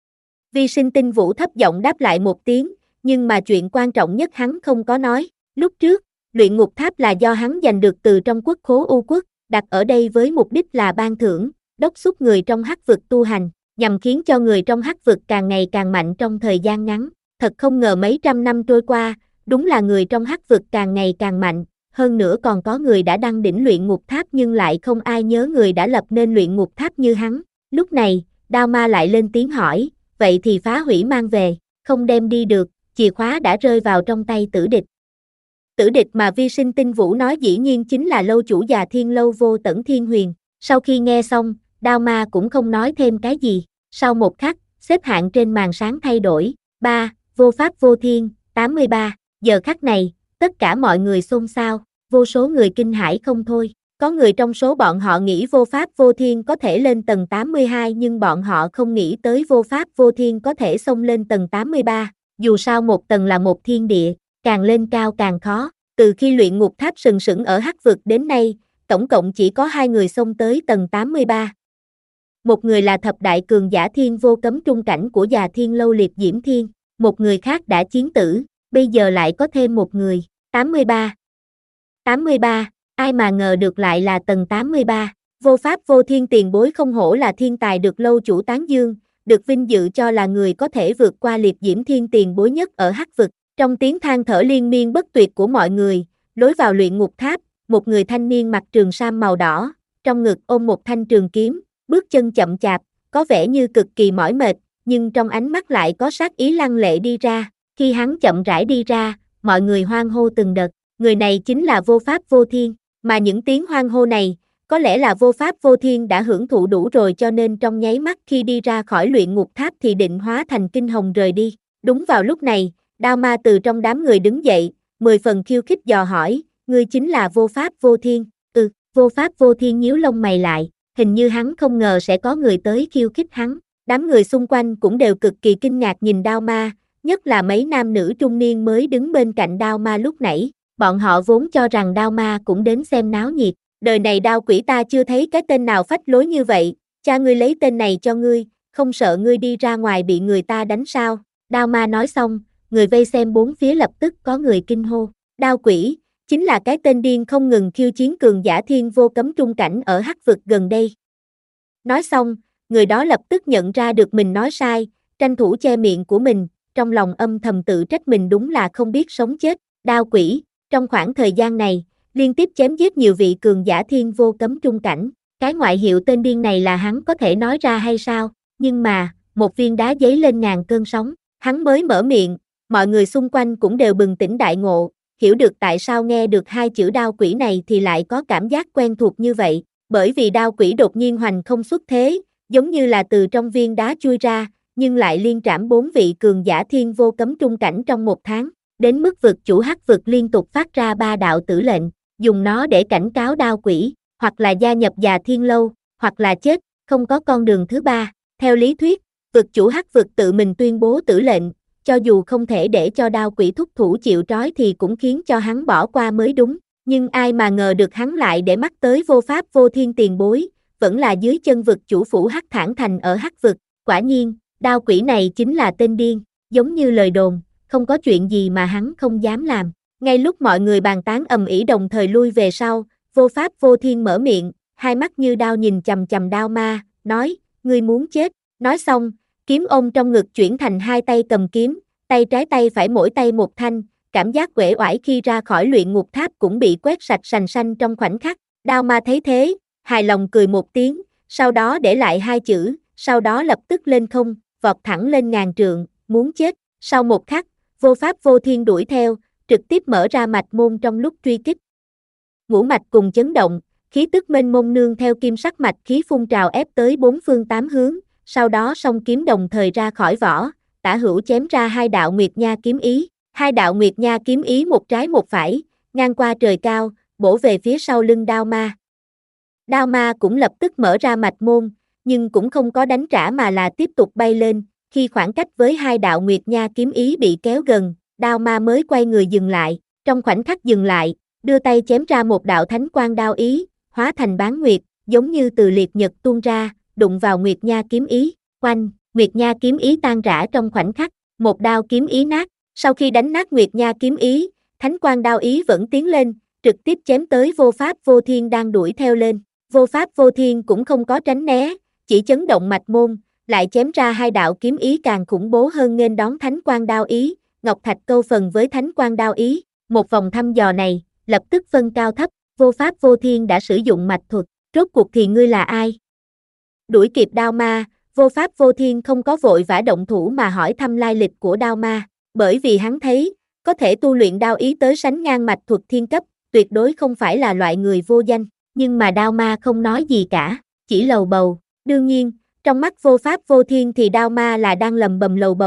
Vi Sinh Tinh Vũ thấp giọng đáp lại một tiếng, nhưng mà chuyện quan trọng nhất hắn không có nói. Lúc trước, Luyện Ngục Tháp là do hắn giành được từ trong quốc khố U Quốc, đặt ở đây với mục đích là ban thưởng, đốc thúc người trong Hắc Vực tu hành, nhằm khiến cho người trong Hắc Vực càng ngày càng mạnh trong thời gian ngắn. Thật không ngờ mấy trăm năm trôi qua, đúng là người trong Hắc Vực càng ngày càng mạnh, hơn nữa còn có người đã đăng đỉnh Luyện Ngục Tháp nhưng lại không ai nhớ người đã lập nên Luyện Ngục Tháp như hắn. Lúc này, Đao Ma lại lên tiếng hỏi, vậy thì phá hủy mang về, không đem đi được, chìa khóa đã rơi vào trong tay Tử Địch. Tử Địch mà Vi Sinh Tinh Vũ nói dĩ nhiên chính là lâu chủ Già Thiên Lâu Vô Tẩn Thiên Huyền. Sau khi nghe xong, Đao Ma cũng không nói thêm cái gì. Sau một khắc, xếp hạng trên màn sáng thay đổi. ba. Vô pháp vô thiên, tám mươi ba, giờ khắc này, tất cả mọi người xôn xao, vô số người kinh hãi không thôi. Có người trong số bọn họ nghĩ vô pháp vô thiên có thể lên tầng tám mươi hai nhưng bọn họ không nghĩ tới vô pháp vô thiên có thể xông lên tầng tám mươi ba. Dù sao một tầng là một thiên địa, càng lên cao càng khó. Từ khi luyện ngục tháp sừng sững ở Hắc vực đến nay, tổng cộng chỉ có hai người xông tới tầng tám mươi ba. Một người là thập đại cường giả thiên vô cấm trung cảnh của Già Thiên Lâu Liệt Diễm Thiên, một người khác đã chiến tử, bây giờ lại có thêm một người, tám mươi ba. tám mươi ba, ai mà ngờ được lại là tầng tám mươi ba, vô pháp vô thiên tiền bối không hổ là thiên tài được lâu chủ tán dương, được vinh dự cho là người có thể vượt qua Liệt Diễm Thiên tiền bối nhất ở Hắc vực. Trong tiếng than thở liên miên bất tuyệt của mọi người, lối vào luyện ngục tháp, một người thanh niên mặc trường sam màu đỏ, trong ngực ôm một thanh trường kiếm, bước chân chậm chạp, có vẻ như cực kỳ mỏi mệt, nhưng trong ánh mắt lại có sát ý lăng lệ đi ra. Khi hắn chậm rãi đi ra, mọi người hoan hô từng đợt, người này chính là vô pháp vô thiên, mà những tiếng hoan hô này, có lẽ là vô pháp vô thiên đã hưởng thụ đủ rồi cho nên trong nháy mắt khi đi ra khỏi luyện ngục tháp thì định hóa thành kinh hồng rời đi. Đúng vào lúc này, Đao Ma từ trong đám người đứng dậy, mười phần khiêu khích dò hỏi, ngươi chính là vô pháp vô thiên? Ừ, vô pháp vô thiên nhíu lông mày lại, hình như hắn không ngờ sẽ có người tới khiêu khích hắn. Đám người xung quanh cũng đều cực kỳ kinh ngạc nhìn Đao Ma, nhất là mấy nam nữ trung niên mới đứng bên cạnh Đao Ma lúc nãy, bọn họ vốn cho rằng Đao Ma cũng đến xem náo nhiệt. Đời này Đao Quỷ ta chưa thấy cái tên nào phách lối như vậy, cha ngươi lấy tên này cho ngươi, không sợ ngươi đi ra ngoài bị người ta đánh sao? Đao Ma nói xong, người vây xem bốn phía lập tức có người kinh hô, Đao Quỷ, chính là cái tên điên không ngừng khiêu chiến cường giả thiên vô cấm trung cảnh ở Hắc vực gần đây. Nói xong, người đó lập tức nhận ra được mình nói sai, tranh thủ che miệng của mình, trong lòng âm thầm tự trách mình đúng là không biết sống chết. Đao Quỷ, trong khoảng thời gian này, liên tiếp chém giết nhiều vị cường giả thiên vô cấm trung cảnh, cái ngoại hiệu tên điên này là hắn có thể nói ra hay sao? Nhưng mà, một viên đá giấy lên ngàn cơn sóng, hắn mới mở miệng, mọi người xung quanh cũng đều bừng tỉnh đại ngộ, hiểu được tại sao nghe được hai chữ Đao Quỷ này thì lại có cảm giác quen thuộc như vậy, bởi vì Đao Quỷ đột nhiên hoành không xuất thế, giống như là từ trong viên đá chui ra, nhưng lại liên trảm bốn vị cường giả thiên vô cấm trung cảnh trong một tháng, đến mức vực chủ Hắc vực liên tục phát ra ba đạo tử lệnh, dùng nó để cảnh cáo Đao Quỷ, hoặc là gia nhập Già Thiên Lâu, hoặc là chết, không có con đường thứ ba. Theo lý thuyết, vực chủ Hắc vực tự mình tuyên bố tử lệnh, cho dù không thể để cho Đao Quỷ thúc thủ chịu trói thì cũng khiến cho hắn bỏ qua mới đúng, nhưng ai mà ngờ được hắn lại để mắt tới vô pháp vô thiên tiền bối, vẫn là dưới chân vực chủ phủ Hắc Thản Thành ở Hắc vực. Quả nhiên, Đao Quỷ này chính là tên điên, giống như lời đồn, không có chuyện gì mà hắn không dám làm. Ngay lúc mọi người bàn tán ầm ĩ đồng thời lui về sau, vô pháp vô thiên mở miệng, hai mắt như đao nhìn chằm chằm Đao Ma, nói, ngươi muốn chết. Nói xong, kiếm ôm trong ngực chuyển thành hai tay cầm kiếm, tay trái tay phải mỗi tay một thanh, cảm giác uể oải khi ra khỏi luyện ngục tháp cũng bị quét sạch sành sanh trong khoảnh khắc. Đao Ma thấy thế, hài lòng cười một tiếng, sau đó để lại hai chữ, sau đó lập tức lên không, vọt thẳng lên ngàn trượng, muốn chết. Sau một khắc, vô pháp vô thiên đuổi theo, trực tiếp mở ra mạch môn trong lúc truy kích. Ngũ mạch cùng chấn động, khí tức mênh mông nương theo kim sắc mạch khí phun trào ép tới bốn phương tám hướng, sau đó song kiếm đồng thời ra khỏi vỏ, tả hữu chém ra hai đạo nguyệt nha kiếm ý, hai đạo nguyệt nha kiếm ý một trái một phải, ngang qua trời cao, bổ về phía sau lưng Đao Ma. Đao Ma cũng lập tức mở ra mạch môn, nhưng cũng không có đánh trả mà là tiếp tục bay lên, khi khoảng cách với hai đạo nguyệt nha kiếm ý bị kéo gần, Đao Ma mới quay người dừng lại, trong khoảnh khắc dừng lại, đưa tay chém ra một đạo thánh quang đao ý, hóa thành bán nguyệt, giống như từ liệt nhật tuôn ra, đụng vào nguyệt nha kiếm ý, oanh, nguyệt nha kiếm ý tan rã trong khoảnh khắc, một đao kiếm ý nát, sau khi đánh nát nguyệt nha kiếm ý, thánh quang đao ý vẫn tiến lên, trực tiếp chém tới vô pháp vô thiên đang đuổi theo lên, vô pháp vô thiên cũng không có tránh né, chỉ chấn động mạch môn, lại chém ra hai đạo kiếm ý càng khủng bố hơn nghênh đón thánh quang đao ý, ngọc thạch câu phần với thánh quang đao ý, một vòng thăm dò này, lập tức phân cao thấp, vô pháp vô thiên đã sử dụng mạch thuật, rốt cuộc thì ngươi là ai? Đuổi kịp Đao Ma, vô pháp vô thiên không có vội vã động thủ mà hỏi thăm lai lịch của Đao Ma, bởi vì hắn thấy, có thể tu luyện đao ý tới sánh ngang mạch thuật thiên cấp, tuyệt đối không phải là loại người vô danh, nhưng mà Đao Ma không nói gì cả, chỉ lầu bầu, đương nhiên, trong mắt vô pháp vô thiên thì Đao Ma là đang lầm bầm lầu bầu,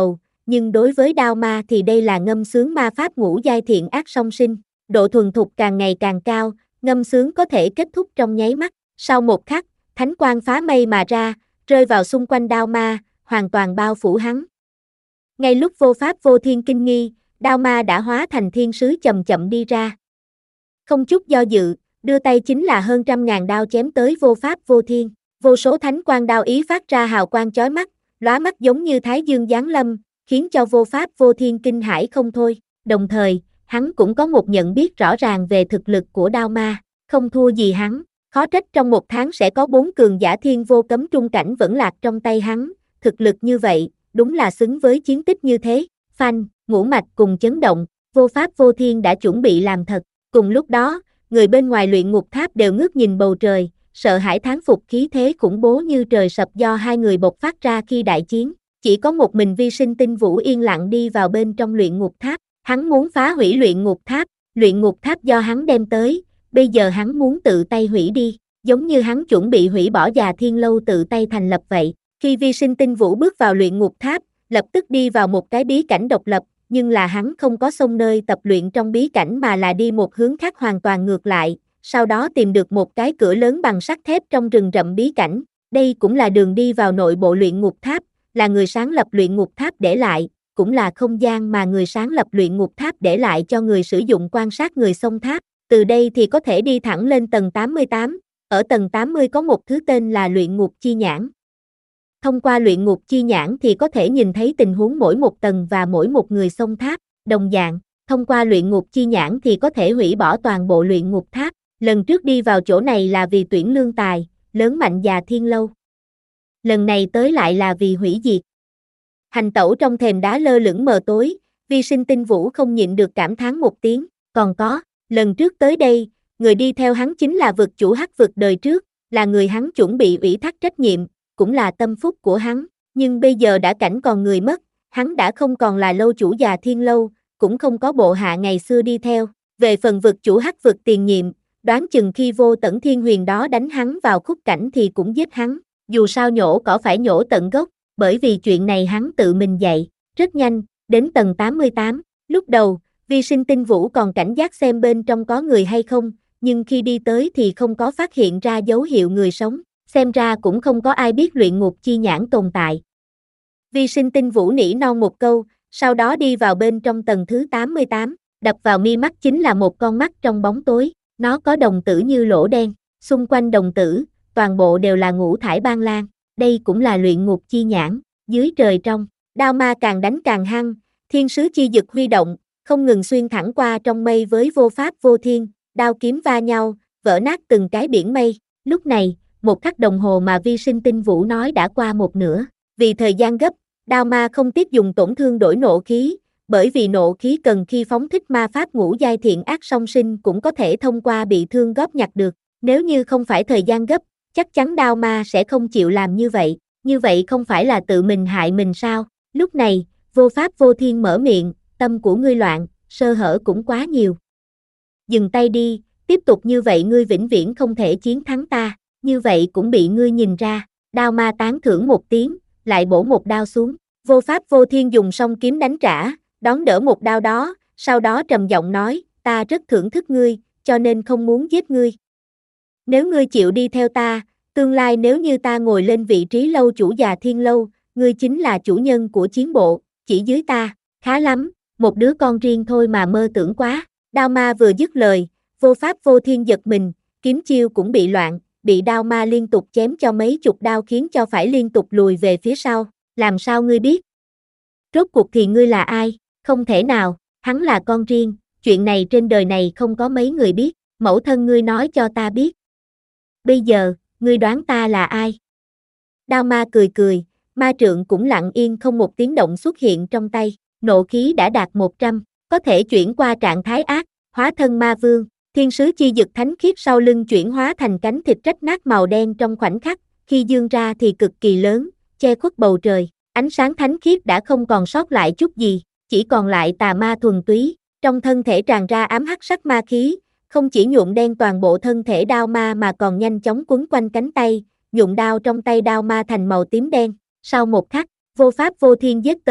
nhưng đối với đao ma thì đây là ngâm xướng ma pháp ngũ giai thiện ác song sinh, độ thuần thục càng ngày càng cao, ngâm xướng có thể kết thúc trong nháy mắt, sau một khắc, thánh quang phá mây mà ra, rơi vào xung quanh đao ma, hoàn toàn bao phủ hắn. Ngay lúc vô pháp vô thiên kinh nghi, đao ma đã hóa thành thiên sứ chậm chậm đi ra. Không chút do dự, đưa tay chính là hơn trăm ngàn đao chém tới vô pháp vô thiên, vô số thánh quang đao ý phát ra hào quang chói mắt, lóa mắt giống như thái dương giáng lâm, khiến cho vô pháp vô thiên kinh hãi không thôi, đồng thời, hắn cũng có một nhận biết rõ ràng về thực lực của đao ma, không thua gì hắn, khó trách trong một tháng sẽ có bốn cường giả thiên vô cấm trung cảnh vẫn lạc trong tay hắn, thực lực như vậy, đúng là xứng với chiến tích như thế, phanh, ngũ mạch cùng chấn động, vô pháp vô thiên đã chuẩn bị làm thật, cùng lúc đó, người bên ngoài luyện ngục tháp đều ngước nhìn bầu trời, sợ hãi thán phục khí thế khủng bố như trời sập do hai người bộc phát ra khi đại chiến, chỉ có một mình Vi Sinh Tinh Vũ yên lặng đi vào bên trong luyện ngục tháp, hắn muốn phá hủy luyện ngục tháp, luyện ngục tháp do hắn đem tới, bây giờ hắn muốn tự tay hủy đi, giống như hắn chuẩn bị hủy bỏ Già Thiên Lâu tự tay thành lập vậy. Khi Vi Sinh Tinh Vũ bước vào luyện ngục tháp, lập tức đi vào một cái bí cảnh độc lập, nhưng là hắn không có xông nơi tập luyện trong bí cảnh mà là đi một hướng khác hoàn toàn ngược lại, sau đó tìm được một cái cửa lớn bằng sắt thép trong rừng rậm bí cảnh, đây cũng là đường đi vào nội bộ luyện ngục tháp, là người sáng lập luyện ngục tháp để lại, cũng là không gian mà người sáng lập luyện ngục tháp để lại cho người sử dụng quan sát người xông tháp, từ đây thì có thể đi thẳng lên tầng tám mươi tám, ở tầng tám mươi có một thứ tên là luyện ngục chi nhãn. Thông qua luyện ngục chi nhãn thì có thể nhìn thấy tình huống mỗi một tầng và mỗi một người xông tháp, đồng dạng, thông qua luyện ngục chi nhãn thì có thể hủy bỏ toàn bộ luyện ngục tháp, lần trước đi vào chỗ này là vì tuyển lương tài, lớn mạnh Già Thiên Lâu. Lần này tới lại là vì hủy diệt. Hành tẩu trong thềm đá lơ lửng mờ tối, Vi Sinh Tinh Vũ không nhịn được cảm thán một tiếng, còn có, lần trước tới đây, người đi theo hắn chính là vực chủ hắc vực đời trước, là người hắn chuẩn bị ủy thác trách nhiệm, cũng là tâm phúc của hắn, nhưng bây giờ đã cảnh còn người mất, hắn đã không còn là lâu chủ Già Thiên Lâu, cũng không có bộ hạ ngày xưa đi theo, về phần vực chủ hắc vực tiền nhiệm, đoán chừng khi vô tận thiên huyền đó đánh hắn vào khúc cảnh thì cũng giết hắn, dù sao nhổ cỏ phải nhổ tận gốc, bởi vì chuyện này hắn tự mình dạy, rất nhanh, đến tầng tám mươi tám, lúc đầu, Vi Sinh Tinh Vũ còn cảnh giác xem bên trong có người hay không, nhưng khi đi tới thì không có phát hiện ra dấu hiệu người sống, xem ra cũng không có ai biết luyện ngục chi nhãn tồn tại. Vi Sinh Tinh Vũ nỉ non một câu, sau đó đi vào bên trong tầng thứ tám mươi tám, đập vào mi mắt chính là một con mắt trong bóng tối, nó có đồng tử như lỗ đen, xung quanh đồng tử, toàn bộ đều là ngũ thải ban lan, đây cũng là luyện ngục chi nhãn, dưới trời trong, đao ma càng đánh càng hăng, thiên sứ chi dực huy động, không ngừng xuyên thẳng qua trong mây với vô pháp vô thiên, đao kiếm va nhau, vỡ nát từng cái biển mây, lúc này, một khắc đồng hồ mà Vi Sinh Tinh Vũ nói đã qua một nửa, vì thời gian gấp, đao ma không tiếc dùng tổn thương đổi nộ khí, bởi vì nộ khí cần khi phóng thích ma pháp ngũ giai thiện ác song sinh cũng có thể thông qua bị thương góp nhặt được, nếu như không phải thời gian gấp, chắc chắn đao ma sẽ không chịu làm như vậy, như vậy không phải là tự mình hại mình sao, lúc này, vô pháp vô thiên mở miệng, tâm của ngươi loạn, sơ hở cũng quá nhiều. Dừng tay đi, tiếp tục như vậy ngươi vĩnh viễn không thể chiến thắng ta, như vậy cũng bị ngươi nhìn ra, đao ma tán thưởng một tiếng, lại bổ một đao xuống, vô pháp vô thiên dùng song kiếm đánh trả, đón đỡ một đao đó, sau đó trầm giọng nói, ta rất thưởng thức ngươi, cho nên không muốn giết ngươi. Nếu ngươi chịu đi theo ta, tương lai nếu như ta ngồi lên vị trí lâu chủ Già Thiên Lâu, ngươi chính là chủ nhân của chiến bộ, chỉ dưới ta, khá lắm, một đứa con riêng thôi mà mơ tưởng quá. Đao ma vừa dứt lời, vô pháp vô thiên giật mình, kiếm chiêu cũng bị loạn, bị đao ma liên tục chém cho mấy chục đao khiến cho phải liên tục lùi về phía sau, làm sao ngươi biết? Rốt cuộc thì ngươi là ai? Không thể nào, hắn là con riêng, chuyện này trên đời này không có mấy người biết, mẫu thân ngươi nói cho ta biết. Bây giờ, ngươi đoán ta là ai? Đao ma cười cười, ma trượng cũng lặng yên không một tiếng động xuất hiện trong tay, nộ khí đã đạt một trăm, có thể chuyển qua trạng thái ác, hóa thân ma vương, thiên sứ chi dực thánh khiết sau lưng chuyển hóa thành cánh thịt rách nát màu đen trong khoảnh khắc, khi dương ra thì cực kỳ lớn, che khuất bầu trời, ánh sáng thánh khiết đã không còn sót lại chút gì, chỉ còn lại tà ma thuần túy, trong thân thể tràn ra ám hắc sắc ma khí, không chỉ nhuộm đen toàn bộ thân thể đao ma mà còn nhanh chóng quấn quanh cánh tay, nhuộm đao trong tay đao ma thành màu tím đen, sau một khắc, vô pháp vô thiên giết tới,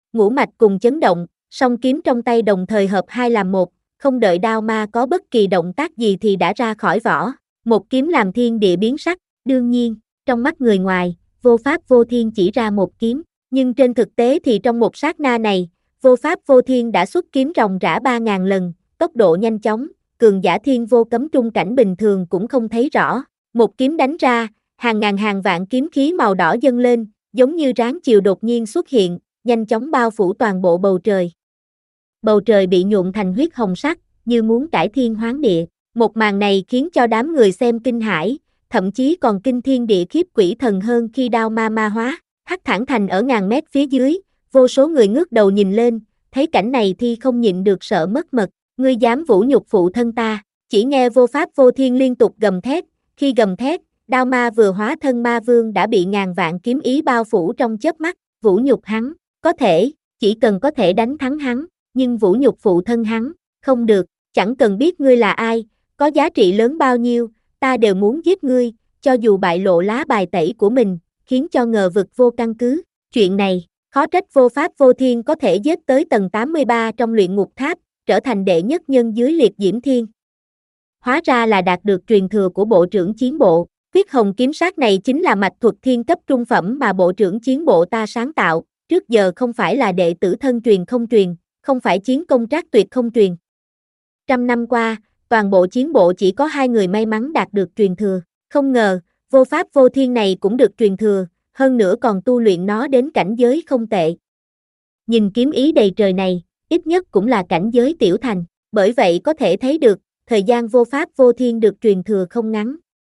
ngũ mạch cùng chấn động, song kiếm trong tay đồng thời hợp hai làm một, không đợi đao ma có bất kỳ động tác gì thì đã ra khỏi vỏ, một kiếm làm thiên địa biến sắc, đương nhiên, trong mắt người ngoài, vô pháp vô thiên chỉ ra một kiếm, nhưng trên thực tế thì trong một sát na này, vô pháp vô thiên đã xuất kiếm ròng rã ba ngàn lần, tốc độ nhanh chóng, cường giả thiên vô cấm trung cảnh bình thường cũng không thấy rõ, một kiếm đánh ra, hàng ngàn hàng vạn kiếm khí màu đỏ dâng lên, giống như ráng chiều đột nhiên xuất hiện, nhanh chóng bao phủ toàn bộ bầu trời. Bầu trời bị nhuộm thành huyết hồng sắc, như muốn cải thiên hoán địa, một màn này khiến cho đám người xem kinh hãi, thậm chí còn kinh thiên địa khiếp quỷ thần hơn khi đao ma ma hóa. Hắc Thản Thành ở ngàn mét phía dưới, vô số người ngước đầu nhìn lên, thấy cảnh này thì không nhịn được sợ mất mật, ngươi dám vũ nhục phụ thân ta, chỉ nghe vô pháp vô thiên liên tục gầm thét, khi gầm thét, đao ma vừa hóa thân ma vương đã bị ngàn vạn kiếm ý bao phủ trong chớp mắt, vũ nhục hắn, có thể, chỉ cần có thể đánh thắng hắn, nhưng vũ nhục phụ thân hắn, không được, chẳng cần biết ngươi là ai, có giá trị lớn bao nhiêu, ta đều muốn giết ngươi, cho dù bại lộ lá bài tẩy của mình, khiến cho ngờ vực vô căn cứ, chuyện này, khó trách vô pháp vô thiên có thể giết tới tầng tám mươi ba trong luyện ngục tháp, trở thành đệ nhất nhân dưới liệt diễm thiên. Hóa ra là đạt được truyền thừa của bộ trưởng chiến bộ, huyết hồng kiếm sát này chính là mạch thuật thiên cấp trung phẩm mà bộ trưởng chiến bộ ta sáng tạo, trước giờ không phải là đệ tử thân truyền không truyền, không phải chiến công trác tuyệt không truyền. Trăm năm qua, toàn bộ chiến bộ chỉ có hai người may mắn đạt được truyền thừa, không ngờ, vô pháp vô thiên này cũng được truyền thừa, hơn nữa còn tu luyện nó đến cảnh giới không tệ. Nhìn kiếm ý đầy trời này, ít nhất cũng là cảnh giới tiểu thành, bởi vậy có thể thấy được, thời gian vô pháp vô thiên được truyền thừa không ngắn.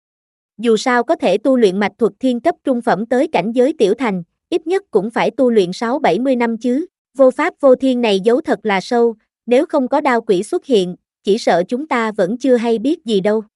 Dù sao có thể tu luyện mạch thuật thiên cấp trung phẩm tới cảnh giới tiểu thành, ít nhất cũng phải tu luyện sáu bảy mươi năm chứ, vô pháp vô thiên này giấu thật là sâu, nếu không có đao quỷ xuất hiện, chỉ sợ chúng ta vẫn chưa hay biết gì đâu.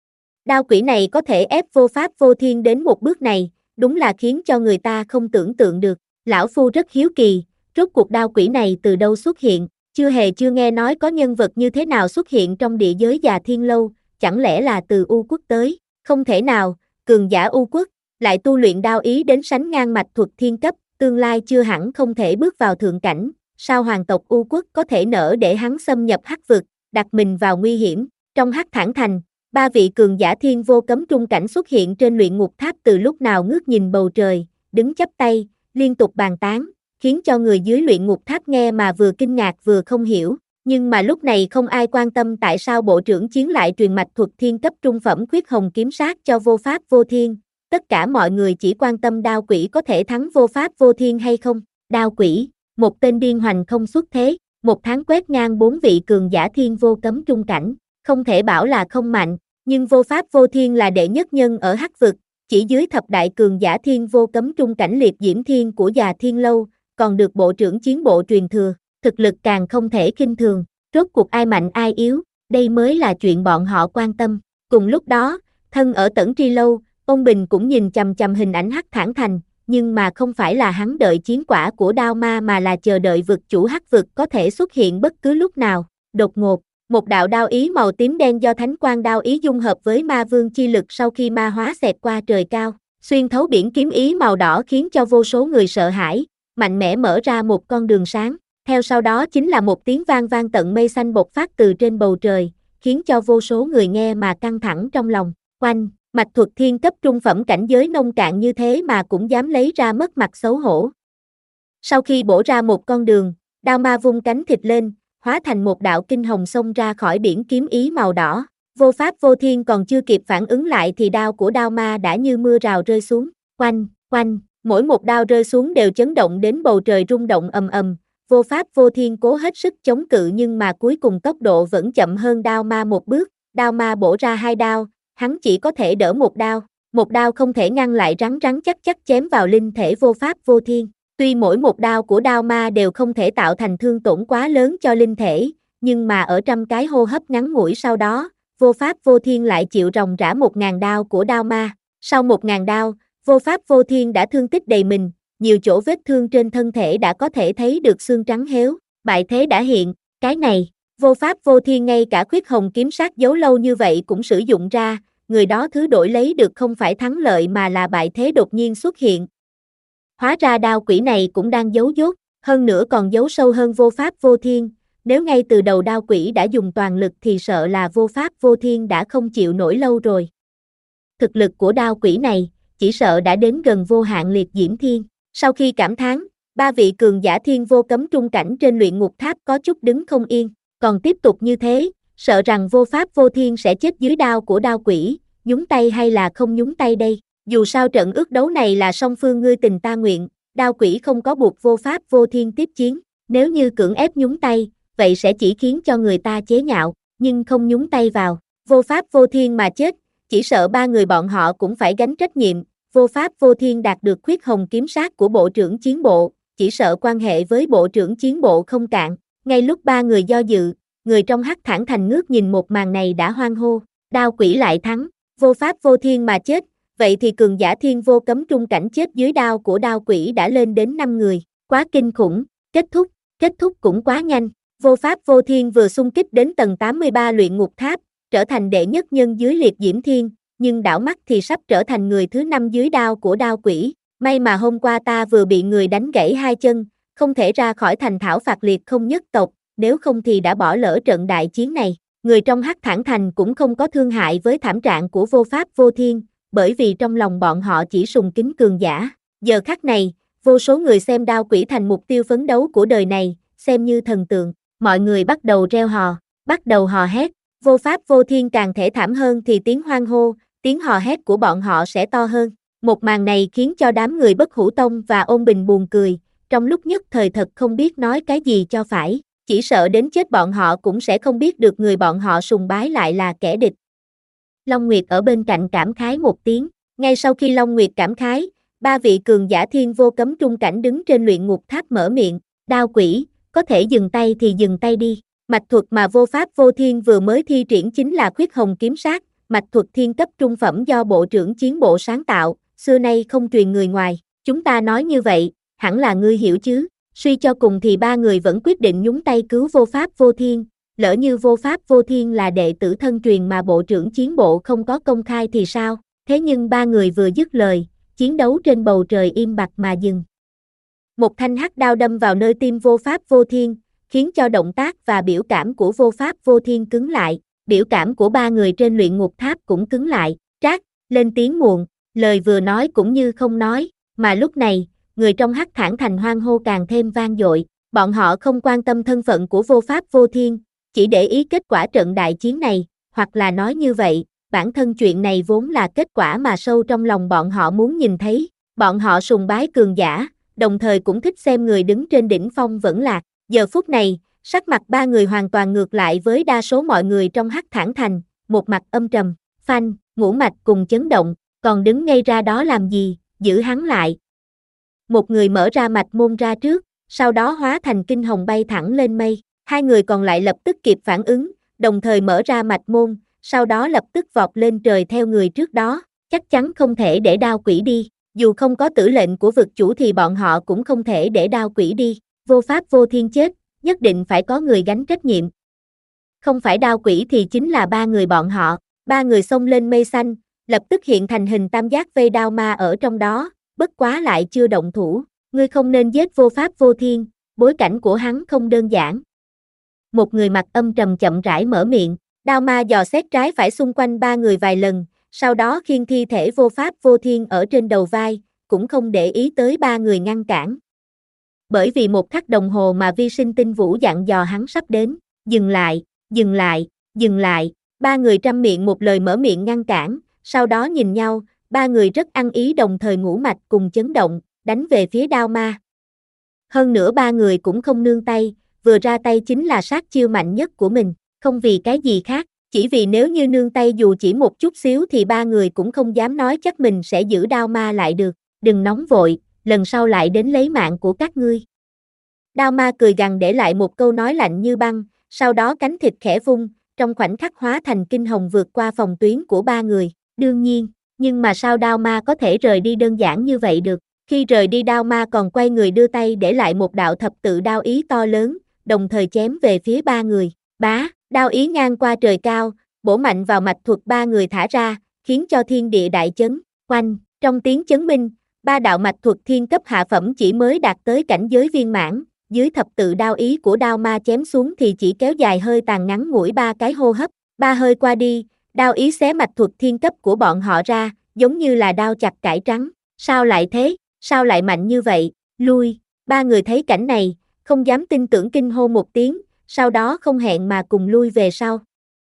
Đao quỷ này có thể ép vô pháp vô thiên đến một bước này, đúng là khiến cho người ta không tưởng tượng được, lão phu rất hiếu kỳ, rốt cuộc đao quỷ này từ đâu xuất hiện, chưa hề chưa nghe nói có nhân vật như thế nào xuất hiện trong địa giới Già Thiên Lâu, chẳng lẽ là từ U quốc tới, không thể nào, cường giả U quốc, lại tu luyện đao ý đến sánh ngang mạch thuật thiên cấp, tương lai chưa hẳn không thể bước vào thượng cảnh, sao hoàng tộc U quốc có thể nỡ để hắn xâm nhập hắc vực, đặt mình vào nguy hiểm, trong Hắc Thản Thành. Ba vị cường giả thiên vô cấm trung cảnh xuất hiện trên luyện ngục tháp từ lúc nào ngước nhìn bầu trời, đứng chắp tay, liên tục bàn tán, khiến cho người dưới luyện ngục tháp nghe mà vừa kinh ngạc vừa không hiểu. Nhưng mà lúc này không ai quan tâm tại sao bộ trưởng chiến lại truyền mạch thuật thiên cấp trung phẩm huyết hồng kiếm sát cho vô pháp vô thiên. Tất cả mọi người chỉ quan tâm đao quỷ có thể thắng vô pháp vô thiên hay không. Đao quỷ, một tên điên hoành không xuất thế, một tháng quét ngang bốn vị cường giả thiên vô cấm trung cảnh, không thể bảo là không mạnh. Nhưng vô pháp vô thiên là đệ nhất nhân ở hắc vực, chỉ dưới thập đại cường giả thiên vô cấm trung cảnh liệt diễm thiên của Già Thiên Lâu, còn được bộ trưởng chiến bộ truyền thừa, thực lực càng không thể khinh thường, rốt cuộc ai mạnh ai yếu, đây mới là chuyện bọn họ quan tâm. Cùng lúc đó, thân ở Tẩn Tri Lâu, ông Bình cũng nhìn chằm chằm hình ảnh Hắc Thản Thành, nhưng mà không phải là hắn đợi chiến quả của đao ma mà là chờ đợi vực chủ hắc vực có thể xuất hiện bất cứ lúc nào, đột ngột. Một đạo đao ý màu tím đen do thánh quang đao ý dung hợp với ma vương chi lực sau khi ma hóa xẹt qua trời cao, xuyên thấu biển kiếm ý màu đỏ khiến cho vô số người sợ hãi, mạnh mẽ mở ra một con đường sáng, theo sau đó chính là một tiếng vang vang tận mây xanh bộc phát từ trên bầu trời, khiến cho vô số người nghe mà căng thẳng trong lòng, oanh, mạch thuật thiên cấp trung phẩm cảnh giới nông cạn như thế mà cũng dám lấy ra mất mặt xấu hổ. Sau khi bổ ra một con đường, đao ma vung cánh thịt lên, hóa thành một đạo kinh hồng xông ra khỏi biển kiếm ý màu đỏ. Vô pháp vô thiên còn chưa kịp phản ứng lại thì đao của đao ma đã như mưa rào rơi xuống. Oanh, oanh, mỗi một đao rơi xuống đều chấn động đến bầu trời rung động ầm ầm. Vô pháp vô thiên cố hết sức chống cự nhưng mà cuối cùng tốc độ vẫn chậm hơn đao ma một bước. Đao ma bổ ra hai đao, hắn chỉ có thể đỡ một đao. Một đao không thể ngăn lại rắn rắn chắc chắc chém vào linh thể vô pháp vô thiên. Tuy mỗi một đao của đao ma đều không thể tạo thành thương tổn quá lớn cho linh thể, nhưng mà ở trăm cái hô hấp ngắn ngủi sau đó, vô pháp vô thiên lại chịu ròng rã một ngàn đao của đao ma. Sau một ngàn đao, vô pháp vô thiên đã thương tích đầy mình, nhiều chỗ vết thương trên thân thể đã có thể thấy được xương trắng héo, bại thế đã hiện, cái này, vô pháp vô thiên ngay cả khuyết hồng kiếm sát giấu lâu như vậy cũng sử dụng ra, người đó thứ đổi lấy được không phải thắng lợi mà là bại thế đột nhiên xuất hiện. Hóa ra đao quỷ này cũng đang giấu dốt, Hơn nữa còn giấu sâu hơn vô pháp vô thiên, nếu ngay từ đầu đao quỷ đã dùng toàn lực thì sợ là vô pháp vô thiên đã không chịu nổi lâu rồi. Thực lực của đao quỷ này, chỉ sợ đã đến gần vô hạn liệt diễm thiên. Sau khi cảm thán, ba vị cường giả thiên vô cấm trung cảnh trên luyện ngục tháp có chút đứng không yên, còn tiếp tục như thế, sợ rằng vô pháp vô thiên sẽ chết dưới đao của đao quỷ, nhúng tay hay là không nhúng tay đây. Dù sao trận ước đấu này là song phương ngươi tình ta nguyện, đao quỷ không có buộc vô pháp vô thiên tiếp chiến, nếu như cưỡng ép nhúng tay, vậy sẽ chỉ khiến cho người ta chế nhạo, nhưng không nhúng tay vào, vô pháp vô thiên mà chết, chỉ sợ ba người bọn họ cũng phải gánh trách nhiệm. Vô pháp vô thiên đạt được khuyết hồng kiếm sát của bộ trưởng chiến bộ, chỉ sợ quan hệ với bộ trưởng chiến bộ không cạn. Ngay lúc ba người do dự, người trong hắc thản thành ngước nhìn một màn này đã hoan hô, đao quỷ lại thắng, vô pháp vô thiên mà chết, vậy thì cường giả thiên vô cấm trung cảnh chết dưới đao của đao quỷ đã lên đến năm người, quá kinh khủng, kết thúc, kết thúc cũng quá nhanh, vô pháp vô thiên vừa xung kích đến tầng tám mươi ba luyện ngục tháp, trở thành đệ nhất nhân dưới liệt diễm thiên, nhưng đảo mắt thì sắp trở thành người thứ năm dưới đao của đao quỷ, may mà hôm qua ta vừa bị người đánh gãy hai chân, không thể ra khỏi thành thảo phạt liệt không nhất tộc, nếu không thì đã bỏ lỡ trận đại chiến này. Người trong hắc thản thành cũng không có thương hại với thảm trạng của vô pháp vô thiên, bởi vì trong lòng bọn họ chỉ sùng kính cường giả. Giờ khắc này, vô số người xem đao quỷ thành mục tiêu phấn đấu của đời này, xem như thần tượng, mọi người bắt đầu reo hò, bắt đầu hò hét, vô pháp vô thiên càng thể thảm hơn thì tiếng hoan hô, tiếng hò hét của bọn họ sẽ to hơn. Một màn này khiến cho đám người Bất Hủ Tông và Ôn Bình buồn cười, trong lúc nhất thời thật không biết nói cái gì cho phải, chỉ sợ đến chết bọn họ cũng sẽ không biết được người bọn họ sùng bái lại là kẻ địch. Long Nguyệt ở bên cạnh cảm khái một tiếng, ngay sau khi Long Nguyệt cảm khái, ba vị cường giả thiên vô cấm trung cảnh đứng trên luyện ngục tháp mở miệng, đao quỷ, có thể dừng tay thì dừng tay đi. Mạch thuật mà vô pháp vô thiên vừa mới thi triển chính là khuyết hồng kiếm sát, mạch thuật thiên cấp trung phẩm do bộ trưởng chiến bộ sáng tạo, xưa nay không truyền người ngoài, chúng ta nói như vậy, hẳn là ngươi hiểu chứ, suy cho cùng thì ba người vẫn quyết định nhúng tay cứu vô pháp vô thiên, lỡ như vô pháp vô thiên là đệ tử thân truyền mà bộ trưởng chiến bộ không có công khai thì sao, thế nhưng ba người vừa dứt lời, chiến đấu trên bầu trời im bặt mà dừng. Một thanh hắc đao đâm vào nơi tim vô pháp vô thiên, khiến cho động tác và biểu cảm của vô pháp vô thiên cứng lại, biểu cảm của ba người trên luyện ngục tháp cũng cứng lại, trác, lên tiếng muộn, lời vừa nói cũng như không nói, mà lúc này, người trong hắc thản thành hoan hô càng thêm vang dội, bọn họ không quan tâm thân phận của vô pháp vô thiên, chỉ để ý kết quả trận đại chiến này, hoặc là nói như vậy, bản thân chuyện này vốn là kết quả mà sâu trong lòng bọn họ muốn nhìn thấy, bọn họ sùng bái cường giả, đồng thời cũng thích xem người đứng trên đỉnh phong vẫn lạc. Giờ phút này, sắc mặt ba người hoàn toàn ngược lại với đa số mọi người trong hắc thản thành, một mặt âm trầm, phanh, ngũ mạch cùng chấn động, còn đứng ngay ra đó làm gì, giữ hắn lại. Một người mở ra mạch môn ra trước, sau đó hóa thành kinh hồng bay thẳng lên mây, hai người còn lại lập tức kịp phản ứng, đồng thời mở ra mạch môn, sau đó lập tức vọt lên trời theo người trước đó, chắc chắn không thể để đao quỷ đi, dù không có tử lệnh của vực chủ thì bọn họ cũng không thể để đao quỷ đi. Vô pháp vô thiên chết, nhất định phải có người gánh trách nhiệm. Không phải đao quỷ thì chính là ba người bọn họ, ba người xông lên mây xanh, lập tức hiện thành hình tam giác vây đao ma ở trong đó, bất quá lại chưa động thủ, ngươi không nên giết vô pháp vô thiên, bối cảnh của hắn không đơn giản. Một người mặt âm trầm chậm rãi mở miệng, đao ma dò xét trái phải xung quanh ba người vài lần, sau đó khiêng thi thể vô pháp vô thiên ở trên đầu vai, cũng không để ý tới ba người ngăn cản. Bởi vì một khắc đồng hồ mà vi sinh tinh vũ dặn dò hắn sắp đến, dừng lại, dừng lại, dừng lại, ba người trăm miệng một lời mở miệng ngăn cản, sau đó nhìn nhau, ba người rất ăn ý đồng thời ngũ mạch cùng chấn động, đánh về phía đao ma. Hơn nữa ba người cũng không nương tay, vừa ra tay chính là sát chiêu mạnh nhất của mình, không vì cái gì khác, chỉ vì nếu như nương tay dù chỉ một chút xíu thì ba người cũng không dám nói chắc mình sẽ giữ đao ma lại được, đừng nóng vội, lần sau lại đến lấy mạng của các ngươi. Đao ma cười gằn để lại một câu nói lạnh như băng, sau đó cánh thịt khẽ vung, trong khoảnh khắc hóa thành kinh hồng vượt qua phòng tuyến của ba người, đương nhiên, nhưng mà sao đao ma có thể rời đi đơn giản như vậy được, khi rời đi đao ma còn quay người đưa tay để lại một đạo thập tự đao ý to lớn, đồng thời chém về phía ba người, bá, đao ý ngang qua trời cao, bổ mạnh vào mạch thuật ba người thả ra, khiến cho thiên địa đại chấn, oanh, trong tiếng chấn minh, ba đạo mạch thuật thiên cấp hạ phẩm chỉ mới đạt tới cảnh giới viên mãn, dưới thập tự đao ý của đao ma chém xuống thì chỉ kéo dài hơi tàn ngắn ngủi ba cái hô hấp, ba hơi qua đi, đao ý xé mạch thuật thiên cấp của bọn họ ra, giống như là đao chặt cải trắng. Sao lại thế, sao lại mạnh như vậy, lui, ba người thấy cảnh này, không dám tin tưởng kinh hô một tiếng, sau đó không hẹn mà cùng lui về sau.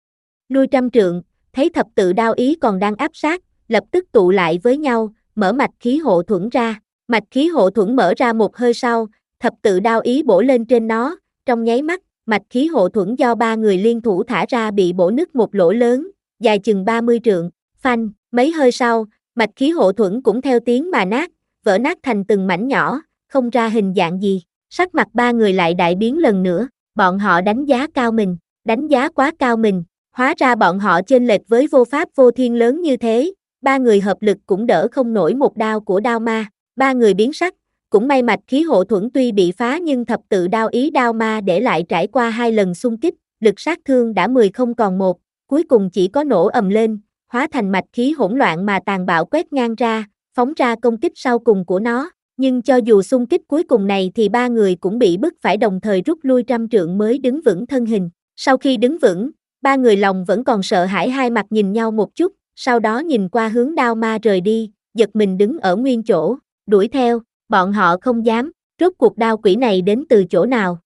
Lui trăm trượng, thấy thập tự đao ý còn đang áp sát, lập tức tụ lại với nhau, mở mạch khí hộ thuẫn ra, mạch khí hộ thuẫn mở ra một hơi sau, thập tự đao ý bổ lên trên nó, trong nháy mắt, mạch khí hộ thuẫn do ba người liên thủ thả ra bị bổ nứt một lỗ lớn, dài chừng ba mươi trượng, phanh, mấy hơi sau, mạch khí hộ thuẫn cũng theo tiếng mà nát, vỡ nát thành từng mảnh nhỏ, không ra hình dạng gì, sắc mặt ba người lại đại biến lần nữa, bọn họ đánh giá cao mình, đánh giá quá cao mình, hóa ra bọn họ chênh lệch với vô pháp vô thiên lớn như thế, ba người hợp lực cũng đỡ không nổi một đao của đao ma, ba người biến sắc, cũng may mạch khí hộ thuẫn tuy bị phá nhưng thập tự đao ý đao ma để lại trải qua hai lần xung kích, lực sát thương đã mười không còn một, cuối cùng chỉ có nổ ầm lên, hóa thành mạch khí hỗn loạn mà tàn bạo quét ngang ra, phóng ra công kích sau cùng của nó, nhưng cho dù xung kích cuối cùng này thì ba người cũng bị bức phải đồng thời rút lui trăm trượng mới đứng vững thân hình, sau khi đứng vững, ba người lòng vẫn còn sợ hãi hai mặt nhìn nhau một chút, sau đó nhìn qua hướng đao ma rời đi, giật mình đứng ở nguyên chỗ, đuổi theo, bọn họ không dám, rốt cuộc đao quỷ này đến từ chỗ nào.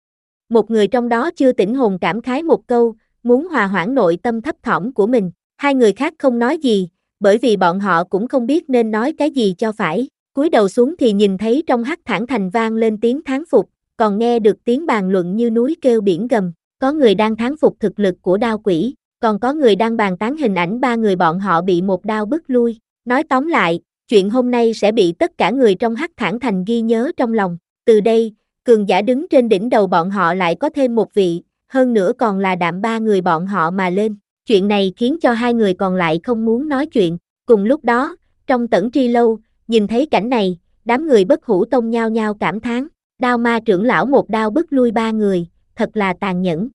Một người trong đó chưa tỉnh hồn cảm khái một câu, muốn hòa hoãn nội tâm thấp thỏm của mình, hai người khác không nói gì, bởi vì bọn họ cũng không biết nên nói cái gì cho phải, cúi đầu xuống thì nhìn thấy trong hắc thản thành vang lên tiếng thán phục, còn nghe được tiếng bàn luận như núi kêu biển gầm, có người đang thán phục thực lực của đao quỷ, còn có người đang bàn tán hình ảnh ba người bọn họ bị một đao bức lui, nói tóm lại, chuyện hôm nay sẽ bị tất cả người trong hắc thản thành ghi nhớ trong lòng, từ đây, cường giả đứng trên đỉnh đầu bọn họ lại có thêm một vị, hơn nữa còn là đạm ba người bọn họ mà lên, chuyện này khiến cho hai người còn lại không muốn nói chuyện, cùng lúc đó, trong Tẩn Tri Lâu, nhìn thấy cảnh này, đám người Bất Hủ Tông nhao nhao cảm thán, đao ma trưởng lão một đao bức lui ba người, thật là tàn nhẫn.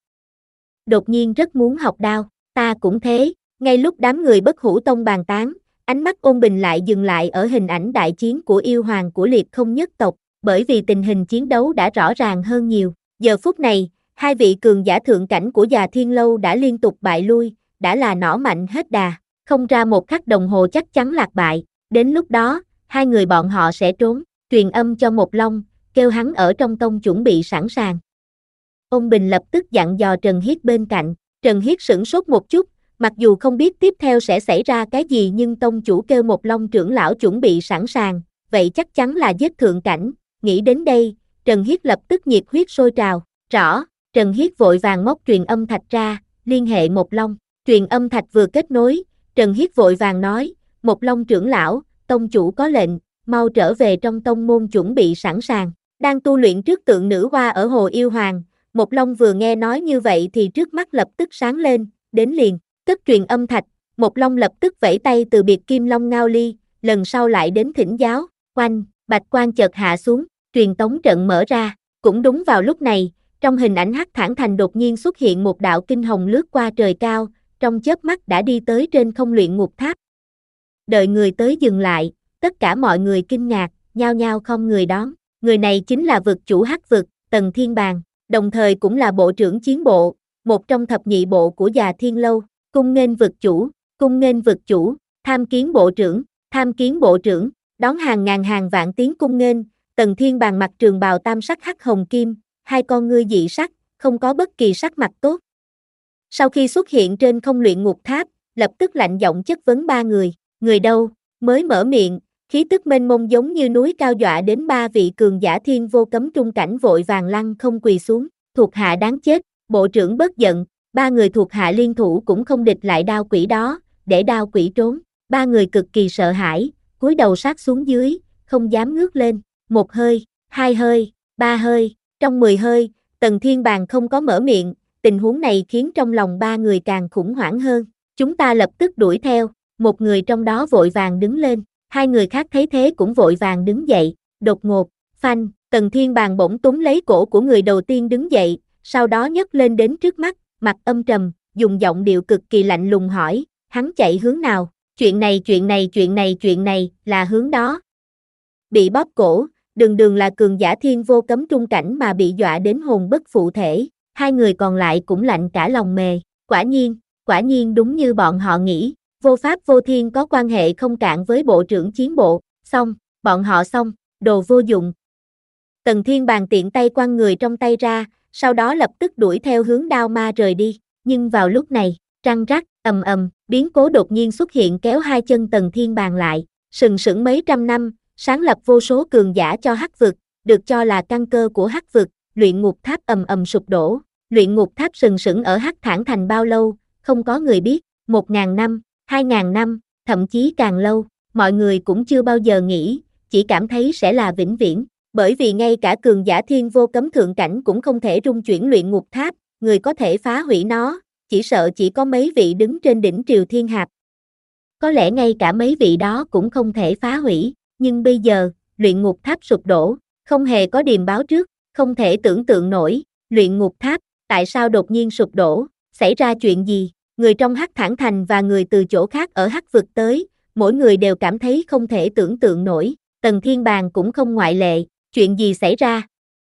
Đột nhiên rất muốn học đao, ta cũng thế, ngay lúc đám người Bất Hủ Tông bàn tán, ánh mắt Ôn Bình lại dừng lại ở hình ảnh đại chiến của yêu hoàng của Liệt Không nhất tộc, bởi vì tình hình chiến đấu đã rõ ràng hơn nhiều, giờ phút này, hai vị cường giả thượng cảnh của Già Thiên Lâu đã liên tục bại lui, đã là nỏ mạnh hết đà, không ra một khắc đồng hồ chắc chắn lạc bại, đến lúc đó, hai người bọn họ sẽ trốn, truyền âm cho Một Long, kêu hắn ở trong tông chuẩn bị sẵn sàng. Ôn Bình lập tức dặn dò Trần Hiết bên cạnh, Trần Hiết sửng sốt một chút, mặc dù không biết tiếp theo sẽ xảy ra cái gì nhưng tông chủ kêu Một Long trưởng lão chuẩn bị sẵn sàng, vậy chắc chắn là giết thượng cảnh, nghĩ đến đây, Trần Hiết lập tức nhiệt huyết sôi trào, rõ, Trần Hiết vội vàng móc truyền âm thạch ra, liên hệ Một Long, truyền âm thạch vừa kết nối, Trần Hiết vội vàng nói, Một Long trưởng lão, tông chủ có lệnh, mau trở về trong tông môn chuẩn bị sẵn sàng, đang tu luyện trước tượng nữ hoa ở Hồ Yêu Hoàng, Một Long vừa nghe nói như vậy thì trước mắt lập tức sáng lên, đến liền, cất truyền âm thạch, Một Long lập tức vẫy tay từ biệt Kim Long Ngao Ly, lần sau lại đến thỉnh giáo, oanh, bạch quang chợt hạ xuống, truyền tống trận mở ra, cũng đúng vào lúc này, trong hình ảnh hắc thản thành đột nhiên xuất hiện một đạo kinh hồng lướt qua trời cao, trong chớp mắt đã đi tới trên không luyện ngục tháp. Đợi người tới dừng lại, tất cả mọi người kinh ngạc, nhao nhao không người đón, người này chính là vực chủ hắc vực, Tần Thiên Bàng, đồng thời cũng là bộ trưởng chiến bộ, một trong thập nhị bộ của Già Thiên Lâu, cung nghênh vực chủ, cung nghênh vực chủ, tham kiến bộ trưởng, tham kiến bộ trưởng, đón hàng ngàn hàng vạn tiếng cung nghênh, Tần Thiên Bàng mặc trường bào tam sắc hắc hồng kim, hai con ngươi dị sắc, không có bất kỳ sắc mặt tốt. Sau khi xuất hiện trên không luyện ngục tháp, lập tức lạnh giọng chất vấn ba người, người đâu, mới mở miệng, khí tức mênh mông giống như núi cao dọa đến ba vị cường giả thiên vô cấm trung cảnh vội vàng lăn không quỳ xuống, thuộc hạ đáng chết, bộ trưởng bớt giận, ba người thuộc hạ liên thủ cũng không địch lại đao quỷ đó, để đao quỷ trốn, ba người cực kỳ sợ hãi, cúi đầu sát xuống dưới, không dám ngước lên, một hơi, hai hơi, ba hơi, trong mười hơi, Tần Thiên Bàng không có mở miệng, tình huống này khiến trong lòng ba người càng khủng hoảng hơn, chúng ta lập tức đuổi theo, một người trong đó vội vàng đứng lên, hai người khác thấy thế cũng vội vàng đứng dậy, đột ngột, phanh, Tần Thiên Bàng bỗng túm lấy cổ của người đầu tiên đứng dậy, sau đó nhấc lên đến trước mắt, mặt âm trầm, dùng giọng điệu cực kỳ lạnh lùng hỏi, hắn chạy hướng nào, chuyện này chuyện này chuyện này chuyện này, là hướng đó. Bị bóp cổ, Đường Đường là cường giả thiên vô cấm trung cảnh mà bị dọa đến hồn bất phụ thể, hai người còn lại cũng lạnh cả lòng mề, quả nhiên, quả nhiên đúng như bọn họ nghĩ, vô pháp vô thiên có quan hệ không cạn với bộ trưởng chiến bộ, xong, bọn họ xong, đồ vô dụng. Tần Thiên Bàng tiện tay quăng người trong tay ra, sau đó lập tức đuổi theo hướng đao ma rời đi, nhưng vào lúc này, răng rắc, ầm ầm, biến cố đột nhiên xuất hiện kéo hai chân Tần Thiên Bàng lại, sừng sững mấy trăm năm, sáng lập vô số cường giả cho Hắc vực, được cho là căn cơ của Hắc vực, luyện ngục tháp ầm ầm sụp đổ, luyện ngục tháp sừng sững ở Hắc Thản Thành bao lâu, không có người biết, một ngàn năm, hai ngàn năm, thậm chí càng lâu, mọi người cũng chưa bao giờ nghĩ, chỉ cảm thấy sẽ là vĩnh viễn, bởi vì ngay cả cường giả thiên vô cấm thượng cảnh cũng không thể rung chuyển luyện ngục tháp, người có thể phá hủy nó, chỉ sợ chỉ có mấy vị đứng trên đỉnh triều thiên hạp. Có lẽ ngay cả mấy vị đó cũng không thể phá hủy, nhưng bây giờ, luyện ngục tháp sụp đổ, không hề có điềm báo trước, không thể tưởng tượng nổi, luyện ngục tháp, tại sao đột nhiên sụp đổ, xảy ra chuyện gì, người trong Hắc Thản Thành và người từ chỗ khác ở Hắc vực tới, mỗi người đều cảm thấy không thể tưởng tượng nổi, Tần Thiên Bàng cũng không ngoại lệ, chuyện gì xảy ra?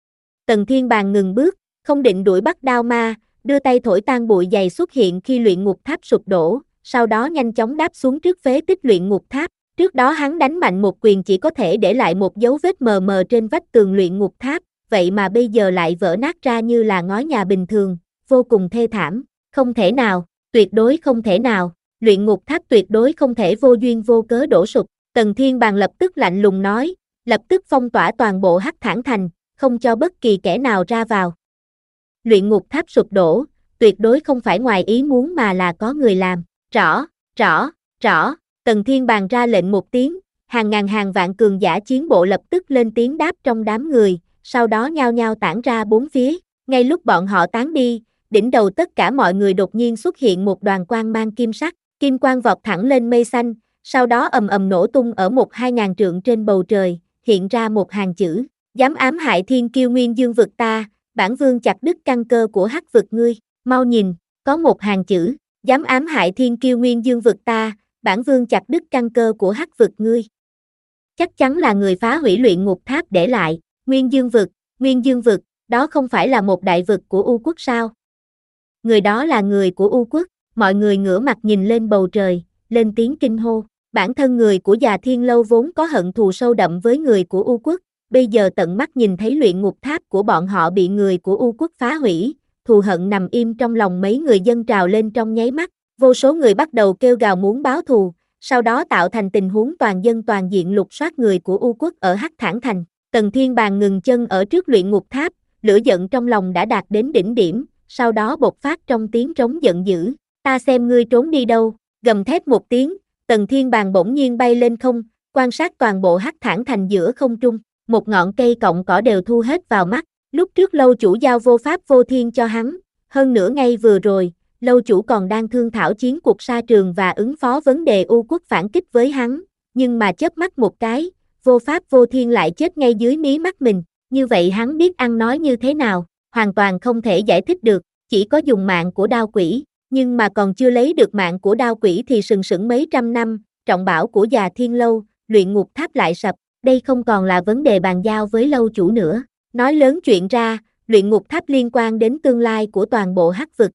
Tần Thiên Bàng ngừng bước, không định đuổi bắt đao ma, đưa tay thổi tan bụi dày xuất hiện khi luyện ngục tháp sụp đổ, sau đó nhanh chóng đáp xuống trước phế tích luyện ngục tháp. Trước đó hắn đánh mạnh một quyền chỉ có thể để lại một dấu vết mờ mờ trên vách tường luyện ngục tháp, vậy mà bây giờ lại vỡ nát ra như là ngói nhà bình thường, vô cùng thê thảm, không thể nào, tuyệt đối không thể nào, luyện ngục tháp tuyệt đối không thể vô duyên vô cớ đổ sụp, Tần Thiên Bàng lập tức lạnh lùng nói, lập tức phong tỏa toàn bộ Hắc Thản Thành, không cho bất kỳ kẻ nào ra vào. Luyện ngục tháp sụp đổ, tuyệt đối không phải ngoài ý muốn mà là có người làm, rõ, rõ, rõ. Tần Thiên Bàng ra lệnh một tiếng, hàng ngàn hàng vạn cường giả chiến bộ lập tức lên tiếng đáp trong đám người, sau đó nhao nhao tản ra bốn phía, ngay lúc bọn họ tán đi, đỉnh đầu tất cả mọi người đột nhiên xuất hiện một đoàn quang mang kim sắc, kim quang vọt thẳng lên mây xanh, sau đó ầm ầm nổ tung ở một hai ngàn trượng trên bầu trời, hiện ra một hàng chữ, dám ám hại thiên kiêu nguyên dương vực ta, bản vương chặt đứt căn cơ của Hắc vực ngươi, mau nhìn, có một hàng chữ, dám ám hại thiên kiêu nguyên dương vực ta, bản vương chặt đứt căn cơ của Hắc vực ngươi. Chắc chắn là người phá hủy luyện ngục tháp để lại, Nguyên Dương vực, Nguyên Dương vực, đó không phải là một đại vực của U quốc sao? Người đó là người của U quốc, mọi người ngửa mặt nhìn lên bầu trời, lên tiếng kinh hô. Bản thân người của Già Thiên Lâu vốn có hận thù sâu đậm với người của U quốc, bây giờ tận mắt nhìn thấy luyện ngục tháp của bọn họ bị người của U quốc phá hủy, thù hận nằm im trong lòng mấy người dân trào lên trong nháy mắt. Vô số người bắt đầu kêu gào muốn báo thù, sau đó tạo thành tình huống toàn dân toàn diện lục soát người của U quốc ở Hắc Thản Thành. Tần Thiên Bàng ngừng chân ở trước luyện ngục tháp, lửa giận trong lòng đã đạt đến đỉnh điểm, sau đó bộc phát trong tiếng trống giận dữ. Ta xem ngươi trốn đi đâu, gầm thét một tiếng, Tần Thiên Bàng bỗng nhiên bay lên không, quan sát toàn bộ Hắc Thản Thành giữa không trung, một ngọn cây cọng cỏ đều thu hết vào mắt, lúc trước lâu chủ giao vô pháp vô thiên cho hắn, hơn nữa ngay vừa rồi, lâu chủ còn đang thương thảo chiến cuộc sa trường và ứng phó vấn đề U quốc phản kích với hắn, nhưng mà chớp mắt một cái, vô pháp vô thiên lại chết ngay dưới mí mắt mình, như vậy hắn biết ăn nói như thế nào, hoàn toàn không thể giải thích được, chỉ có dùng mạng của đao quỷ, nhưng mà còn chưa lấy được mạng của đao quỷ thì sừng sững mấy trăm năm, trọng bảo của Già Thiên Lâu, luyện ngục tháp lại sập, đây không còn là vấn đề bàn giao với lâu chủ nữa, nói lớn chuyện ra, luyện ngục tháp liên quan đến tương lai của toàn bộ Hắc vực.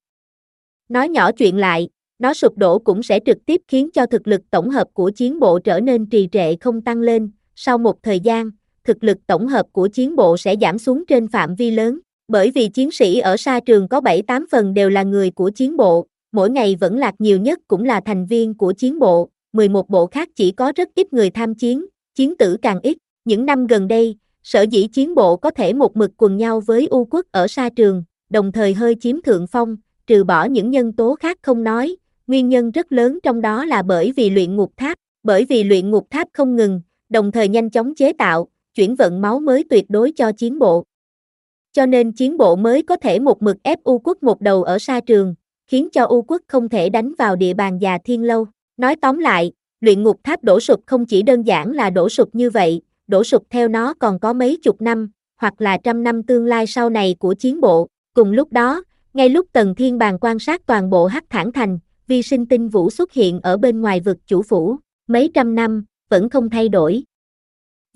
Nói nhỏ chuyện lại, nó sụp đổ cũng sẽ trực tiếp khiến cho thực lực tổng hợp của chiến bộ trở nên trì trệ không tăng lên, sau một thời gian, thực lực tổng hợp của chiến bộ sẽ giảm xuống trên phạm vi lớn, bởi vì chiến sĩ ở sa trường có bảy tám phần đều là người của chiến bộ, mỗi ngày vẫn lạc nhiều nhất cũng là thành viên của chiến bộ, mười một bộ khác chỉ có rất ít người tham chiến, chiến tử càng ít, những năm gần đây, sở dĩ chiến bộ có thể một mực quần nhau với U quốc ở sa trường, đồng thời hơi chiếm thượng phong, trừ bỏ những nhân tố khác không nói, nguyên nhân rất lớn trong đó là bởi vì luyện ngục tháp, bởi vì luyện ngục tháp không ngừng, đồng thời nhanh chóng chế tạo, chuyển vận máu mới tuyệt đối cho chiến bộ. Cho nên chiến bộ mới có thể một mực ép U quốc một đầu ở sa trường, khiến cho U quốc không thể đánh vào địa bàn Già Thiên Lâu. Nói tóm lại, luyện ngục tháp đổ sụp không chỉ đơn giản là đổ sụp như vậy, đổ sụp theo nó còn có mấy chục năm, hoặc là trăm năm tương lai sau này của chiến bộ. Cùng lúc đó, ngay lúc Tần Thiên Bàng quan sát toàn bộ Hắc Thản Thành, vi sinh tinh vũ xuất hiện ở bên ngoài vực chủ phủ, mấy trăm năm, vẫn không thay đổi.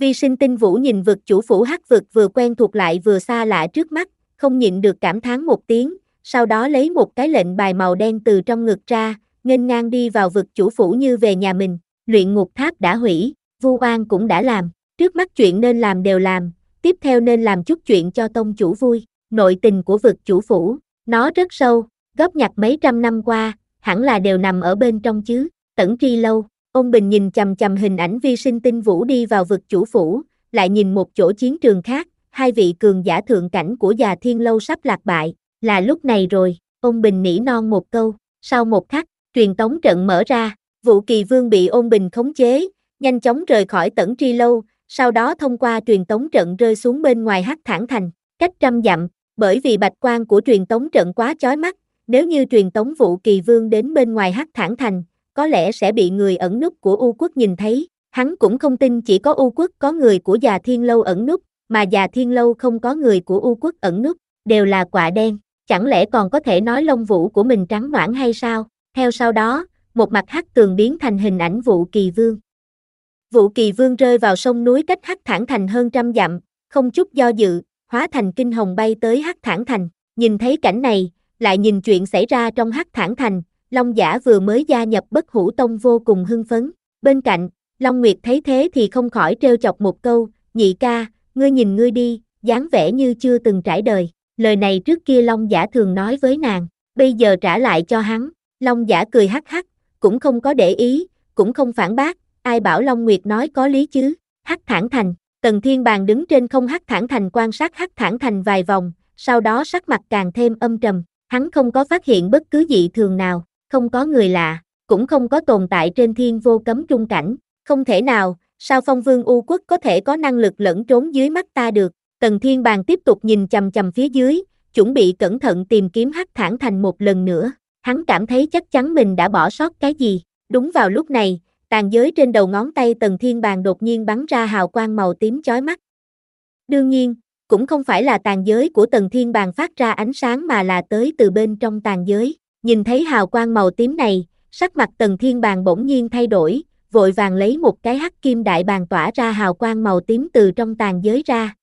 Vi Sinh Tinh Vũ nhìn vực chủ phủ hắc vực vừa quen thuộc lại vừa xa lạ trước mắt, không nhịn được cảm thán một tiếng, sau đó lấy một cái lệnh bài màu đen từ trong ngực ra, nghênh ngang đi vào vực chủ phủ như về nhà mình. Luyện ngục tháp đã hủy, vu oan cũng đã làm, trước mắt chuyện nên làm đều làm, tiếp theo nên làm chút chuyện cho tông chủ vui. Nội tình của vực chủ phủ, nó rất sâu, góp nhặt mấy trăm năm qua, hẳn là đều nằm ở bên trong chứ. Tẩn Tri Lâu, Ôn Bình nhìn chằm chằm hình ảnh Vi Sinh Tinh Vũ đi vào vực chủ phủ, lại nhìn một chỗ chiến trường khác, hai vị cường giả thượng cảnh của Già Thiên Lâu sắp lạc bại, là lúc này rồi. Ôn Bình nỉ non một câu, sau một khắc, truyền tống trận mở ra, Vũ Kỳ Vương bị Ôn Bình khống chế, nhanh chóng rời khỏi Tẩn Tri Lâu, sau đó thông qua truyền tống trận rơi xuống bên ngoài Hắc Thản Thành, cách trăm dặm, bởi vì bạch quang của truyền tống trận quá chói mắt, nếu như truyền tống Vũ Kỳ Vương đến bên ngoài Hắc Thản Thành, có lẽ sẽ bị người ẩn núp của U Quốc nhìn thấy. Hắn cũng không tin chỉ có U Quốc có người của Già Thiên Lâu ẩn núp, mà Già Thiên Lâu không có người của U Quốc ẩn núp, đều là quạ đen, chẳng lẽ còn có thể nói lông vũ của mình trắng noãn hay sao? Theo sau đó, một mặt hắc tường biến thành hình ảnh Vũ Kỳ Vương. Vũ Kỳ Vương rơi vào sông núi cách Hắc Thản Thành hơn trăm dặm, không chút do dự, hóa thành kinh hồng bay tới Hắc Thản Thành. Nhìn thấy cảnh này, lại nhìn chuyện xảy ra trong Hắc Thản Thành, Long Giả vừa mới gia nhập Bất Hủ Tông vô cùng hưng phấn. Bên cạnh, Long Nguyệt thấy thế thì không khỏi trêu chọc một câu, nhị ca, ngươi nhìn ngươi đi, dáng vẻ như chưa từng trải đời. Lời này trước kia Long Giả thường nói với nàng, bây giờ trả lại cho hắn. Long Giả cười hắc hắc, cũng không có để ý, cũng không phản bác, ai bảo Long Nguyệt nói có lý chứ. Hắc Thản Thành, Tần Thiên Bàng đứng trên không Hắc Thản Thành quan sát Hắc Thản Thành vài vòng, sau đó sắc mặt càng thêm âm trầm, hắn không có phát hiện bất cứ dị thường nào, không có người lạ, cũng không có tồn tại trên thiên vô cấm trung cảnh, không thể nào, sao Phong Vương U Quốc có thể có năng lực lẫn trốn dưới mắt ta được. Tần Thiên Bàng tiếp tục nhìn chằm chằm phía dưới, chuẩn bị cẩn thận tìm kiếm Hắc Thản Thành một lần nữa, hắn cảm thấy chắc chắn mình đã bỏ sót cái gì. Đúng vào lúc này, tàn giới trên đầu ngón tay Tần Thiên Bàng đột nhiên bắn ra hào quang màu tím chói mắt. Đương nhiên, cũng không phải là tàn giới của Tần Thiên Bàng phát ra ánh sáng mà là tới từ bên trong tàn giới. Nhìn thấy hào quang màu tím này, sắc mặt Tần Thiên Bàng bỗng nhiên thay đổi, vội vàng lấy một cái hắc kim đại bàng tỏa ra hào quang màu tím từ trong tàn giới ra.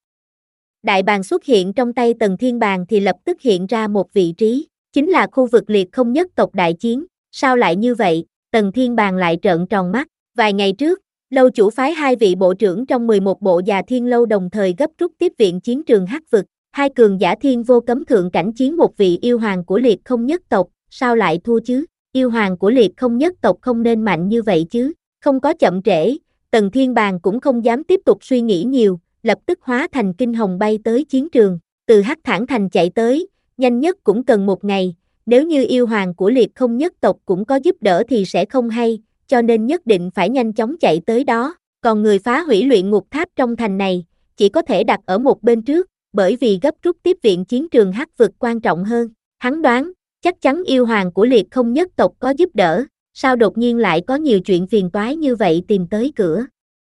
Đại bàng xuất hiện trong tay Tần Thiên Bàng thì lập tức hiện ra một vị trí, chính là khu vực liệt không nhất tộc đại chiến. Sao lại như vậy? Tần Thiên Bàng lại trợn tròn mắt. Vài ngày trước, lâu chủ phái hai vị bộ trưởng trong mười một bộ Già Thiên Lâu đồng thời gấp rút tiếp viện chiến trường hắc vực. Hai cường giả thiên vô cấm thượng cảnh chiến một vị yêu hoàng của liệt không nhất tộc, sao lại thua chứ? Yêu hoàng của liệt không nhất tộc không nên mạnh như vậy chứ? Không có chậm trễ, Tần Thiên Bàng cũng không dám tiếp tục suy nghĩ nhiều, lập tức hóa thành kinh hồng bay tới chiến trường, từ Hắc Thản Thành chạy tới, nhanh nhất cũng cần một ngày, nếu như yêu hoàng của liệt không nhất tộc cũng có giúp đỡ thì sẽ không hay, cho nên nhất định phải nhanh chóng chạy tới đó, còn người phá hủy luyện ngục tháp trong thành này, chỉ có thể đặt ở một bên trước, bởi vì gấp rút tiếp viện chiến trường hắc vực quan trọng hơn. Hắn đoán, chắc chắn yêu hoàng của liệt không nhất tộc có giúp đỡ, sao đột nhiên lại có nhiều chuyện phiền toái như vậy tìm tới cửa.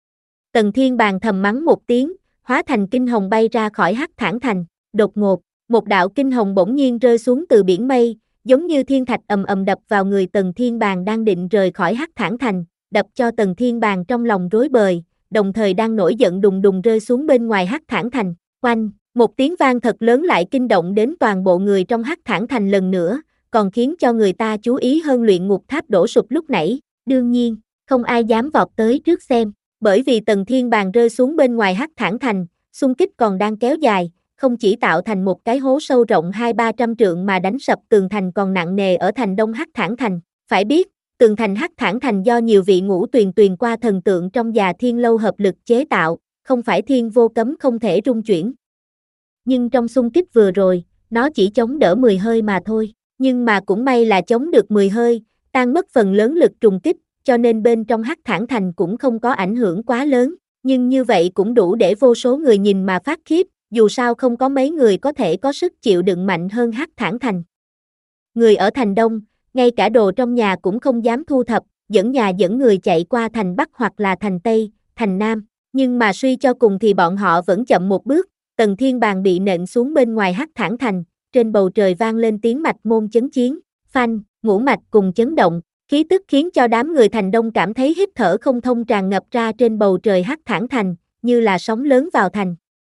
Tần Thiên Bàng thầm mắng một tiếng, hóa thành kinh hồng bay ra khỏi Hắc Thản Thành, đột ngột, một đạo kinh hồng bỗng nhiên rơi xuống từ biển mây, giống như thiên thạch ầm ầm đập vào người Tần Thiên Bàng đang định rời khỏi Hắc Thản Thành, đập cho Tần Thiên Bàng trong lòng rối bời, đồng thời đang nổi giận đùng đùng rơi xuống bên ngoài Hắc Thản Thành. Oanh, một tiếng vang thật lớn lại kinh động đến toàn bộ người trong Hắc Thản Thành lần nữa, còn khiến cho người ta chú ý hơn luyện ngục tháp đổ sụp lúc nãy. Đương nhiên, không ai dám vọt tới trước xem, bởi vì Tần Thiên Bàng rơi xuống bên ngoài Hắc Thản Thành, xung kích còn đang kéo dài, không chỉ tạo thành một cái hố sâu rộng hai ba trăm trượng mà đánh sập tường thành còn nặng nề ở thành đông Hắc Thản Thành. Phải biết, tường thành Hắc Thản Thành do nhiều vị ngũ tuyền tuyền qua thần tượng trong Già Thiên Lâu hợp lực chế tạo, không phải thiên vô cấm không thể rung chuyển. Nhưng trong xung kích vừa rồi, nó chỉ chống đỡ mười hơi mà thôi, nhưng mà cũng may là chống được mười hơi, tan mất phần lớn lực trùng kích, cho nên bên trong Hắc Thản Thành cũng không có ảnh hưởng quá lớn, nhưng như vậy cũng đủ để vô số người nhìn mà phát khiếp, dù sao không có mấy người có thể có sức chịu đựng mạnh hơn Hắc Thản Thành. Người ở thành Đông, ngay cả đồ trong nhà cũng không dám thu thập, dẫn nhà dẫn người chạy qua thành Bắc hoặc là thành Tây, thành Nam, nhưng mà suy cho cùng thì bọn họ vẫn chậm một bước. Tần Thiên Bàng bị nện xuống bên ngoài Hắc Thản Thành, trên bầu trời vang lên tiếng mạch môn chấn chiến, phanh, ngũ mạch cùng chấn động, khí tức khiến cho đám người thành Đông cảm thấy hít thở không thông tràn ngập ra trên bầu trời Hắc Thản Thành, như là sóng lớn vào thành.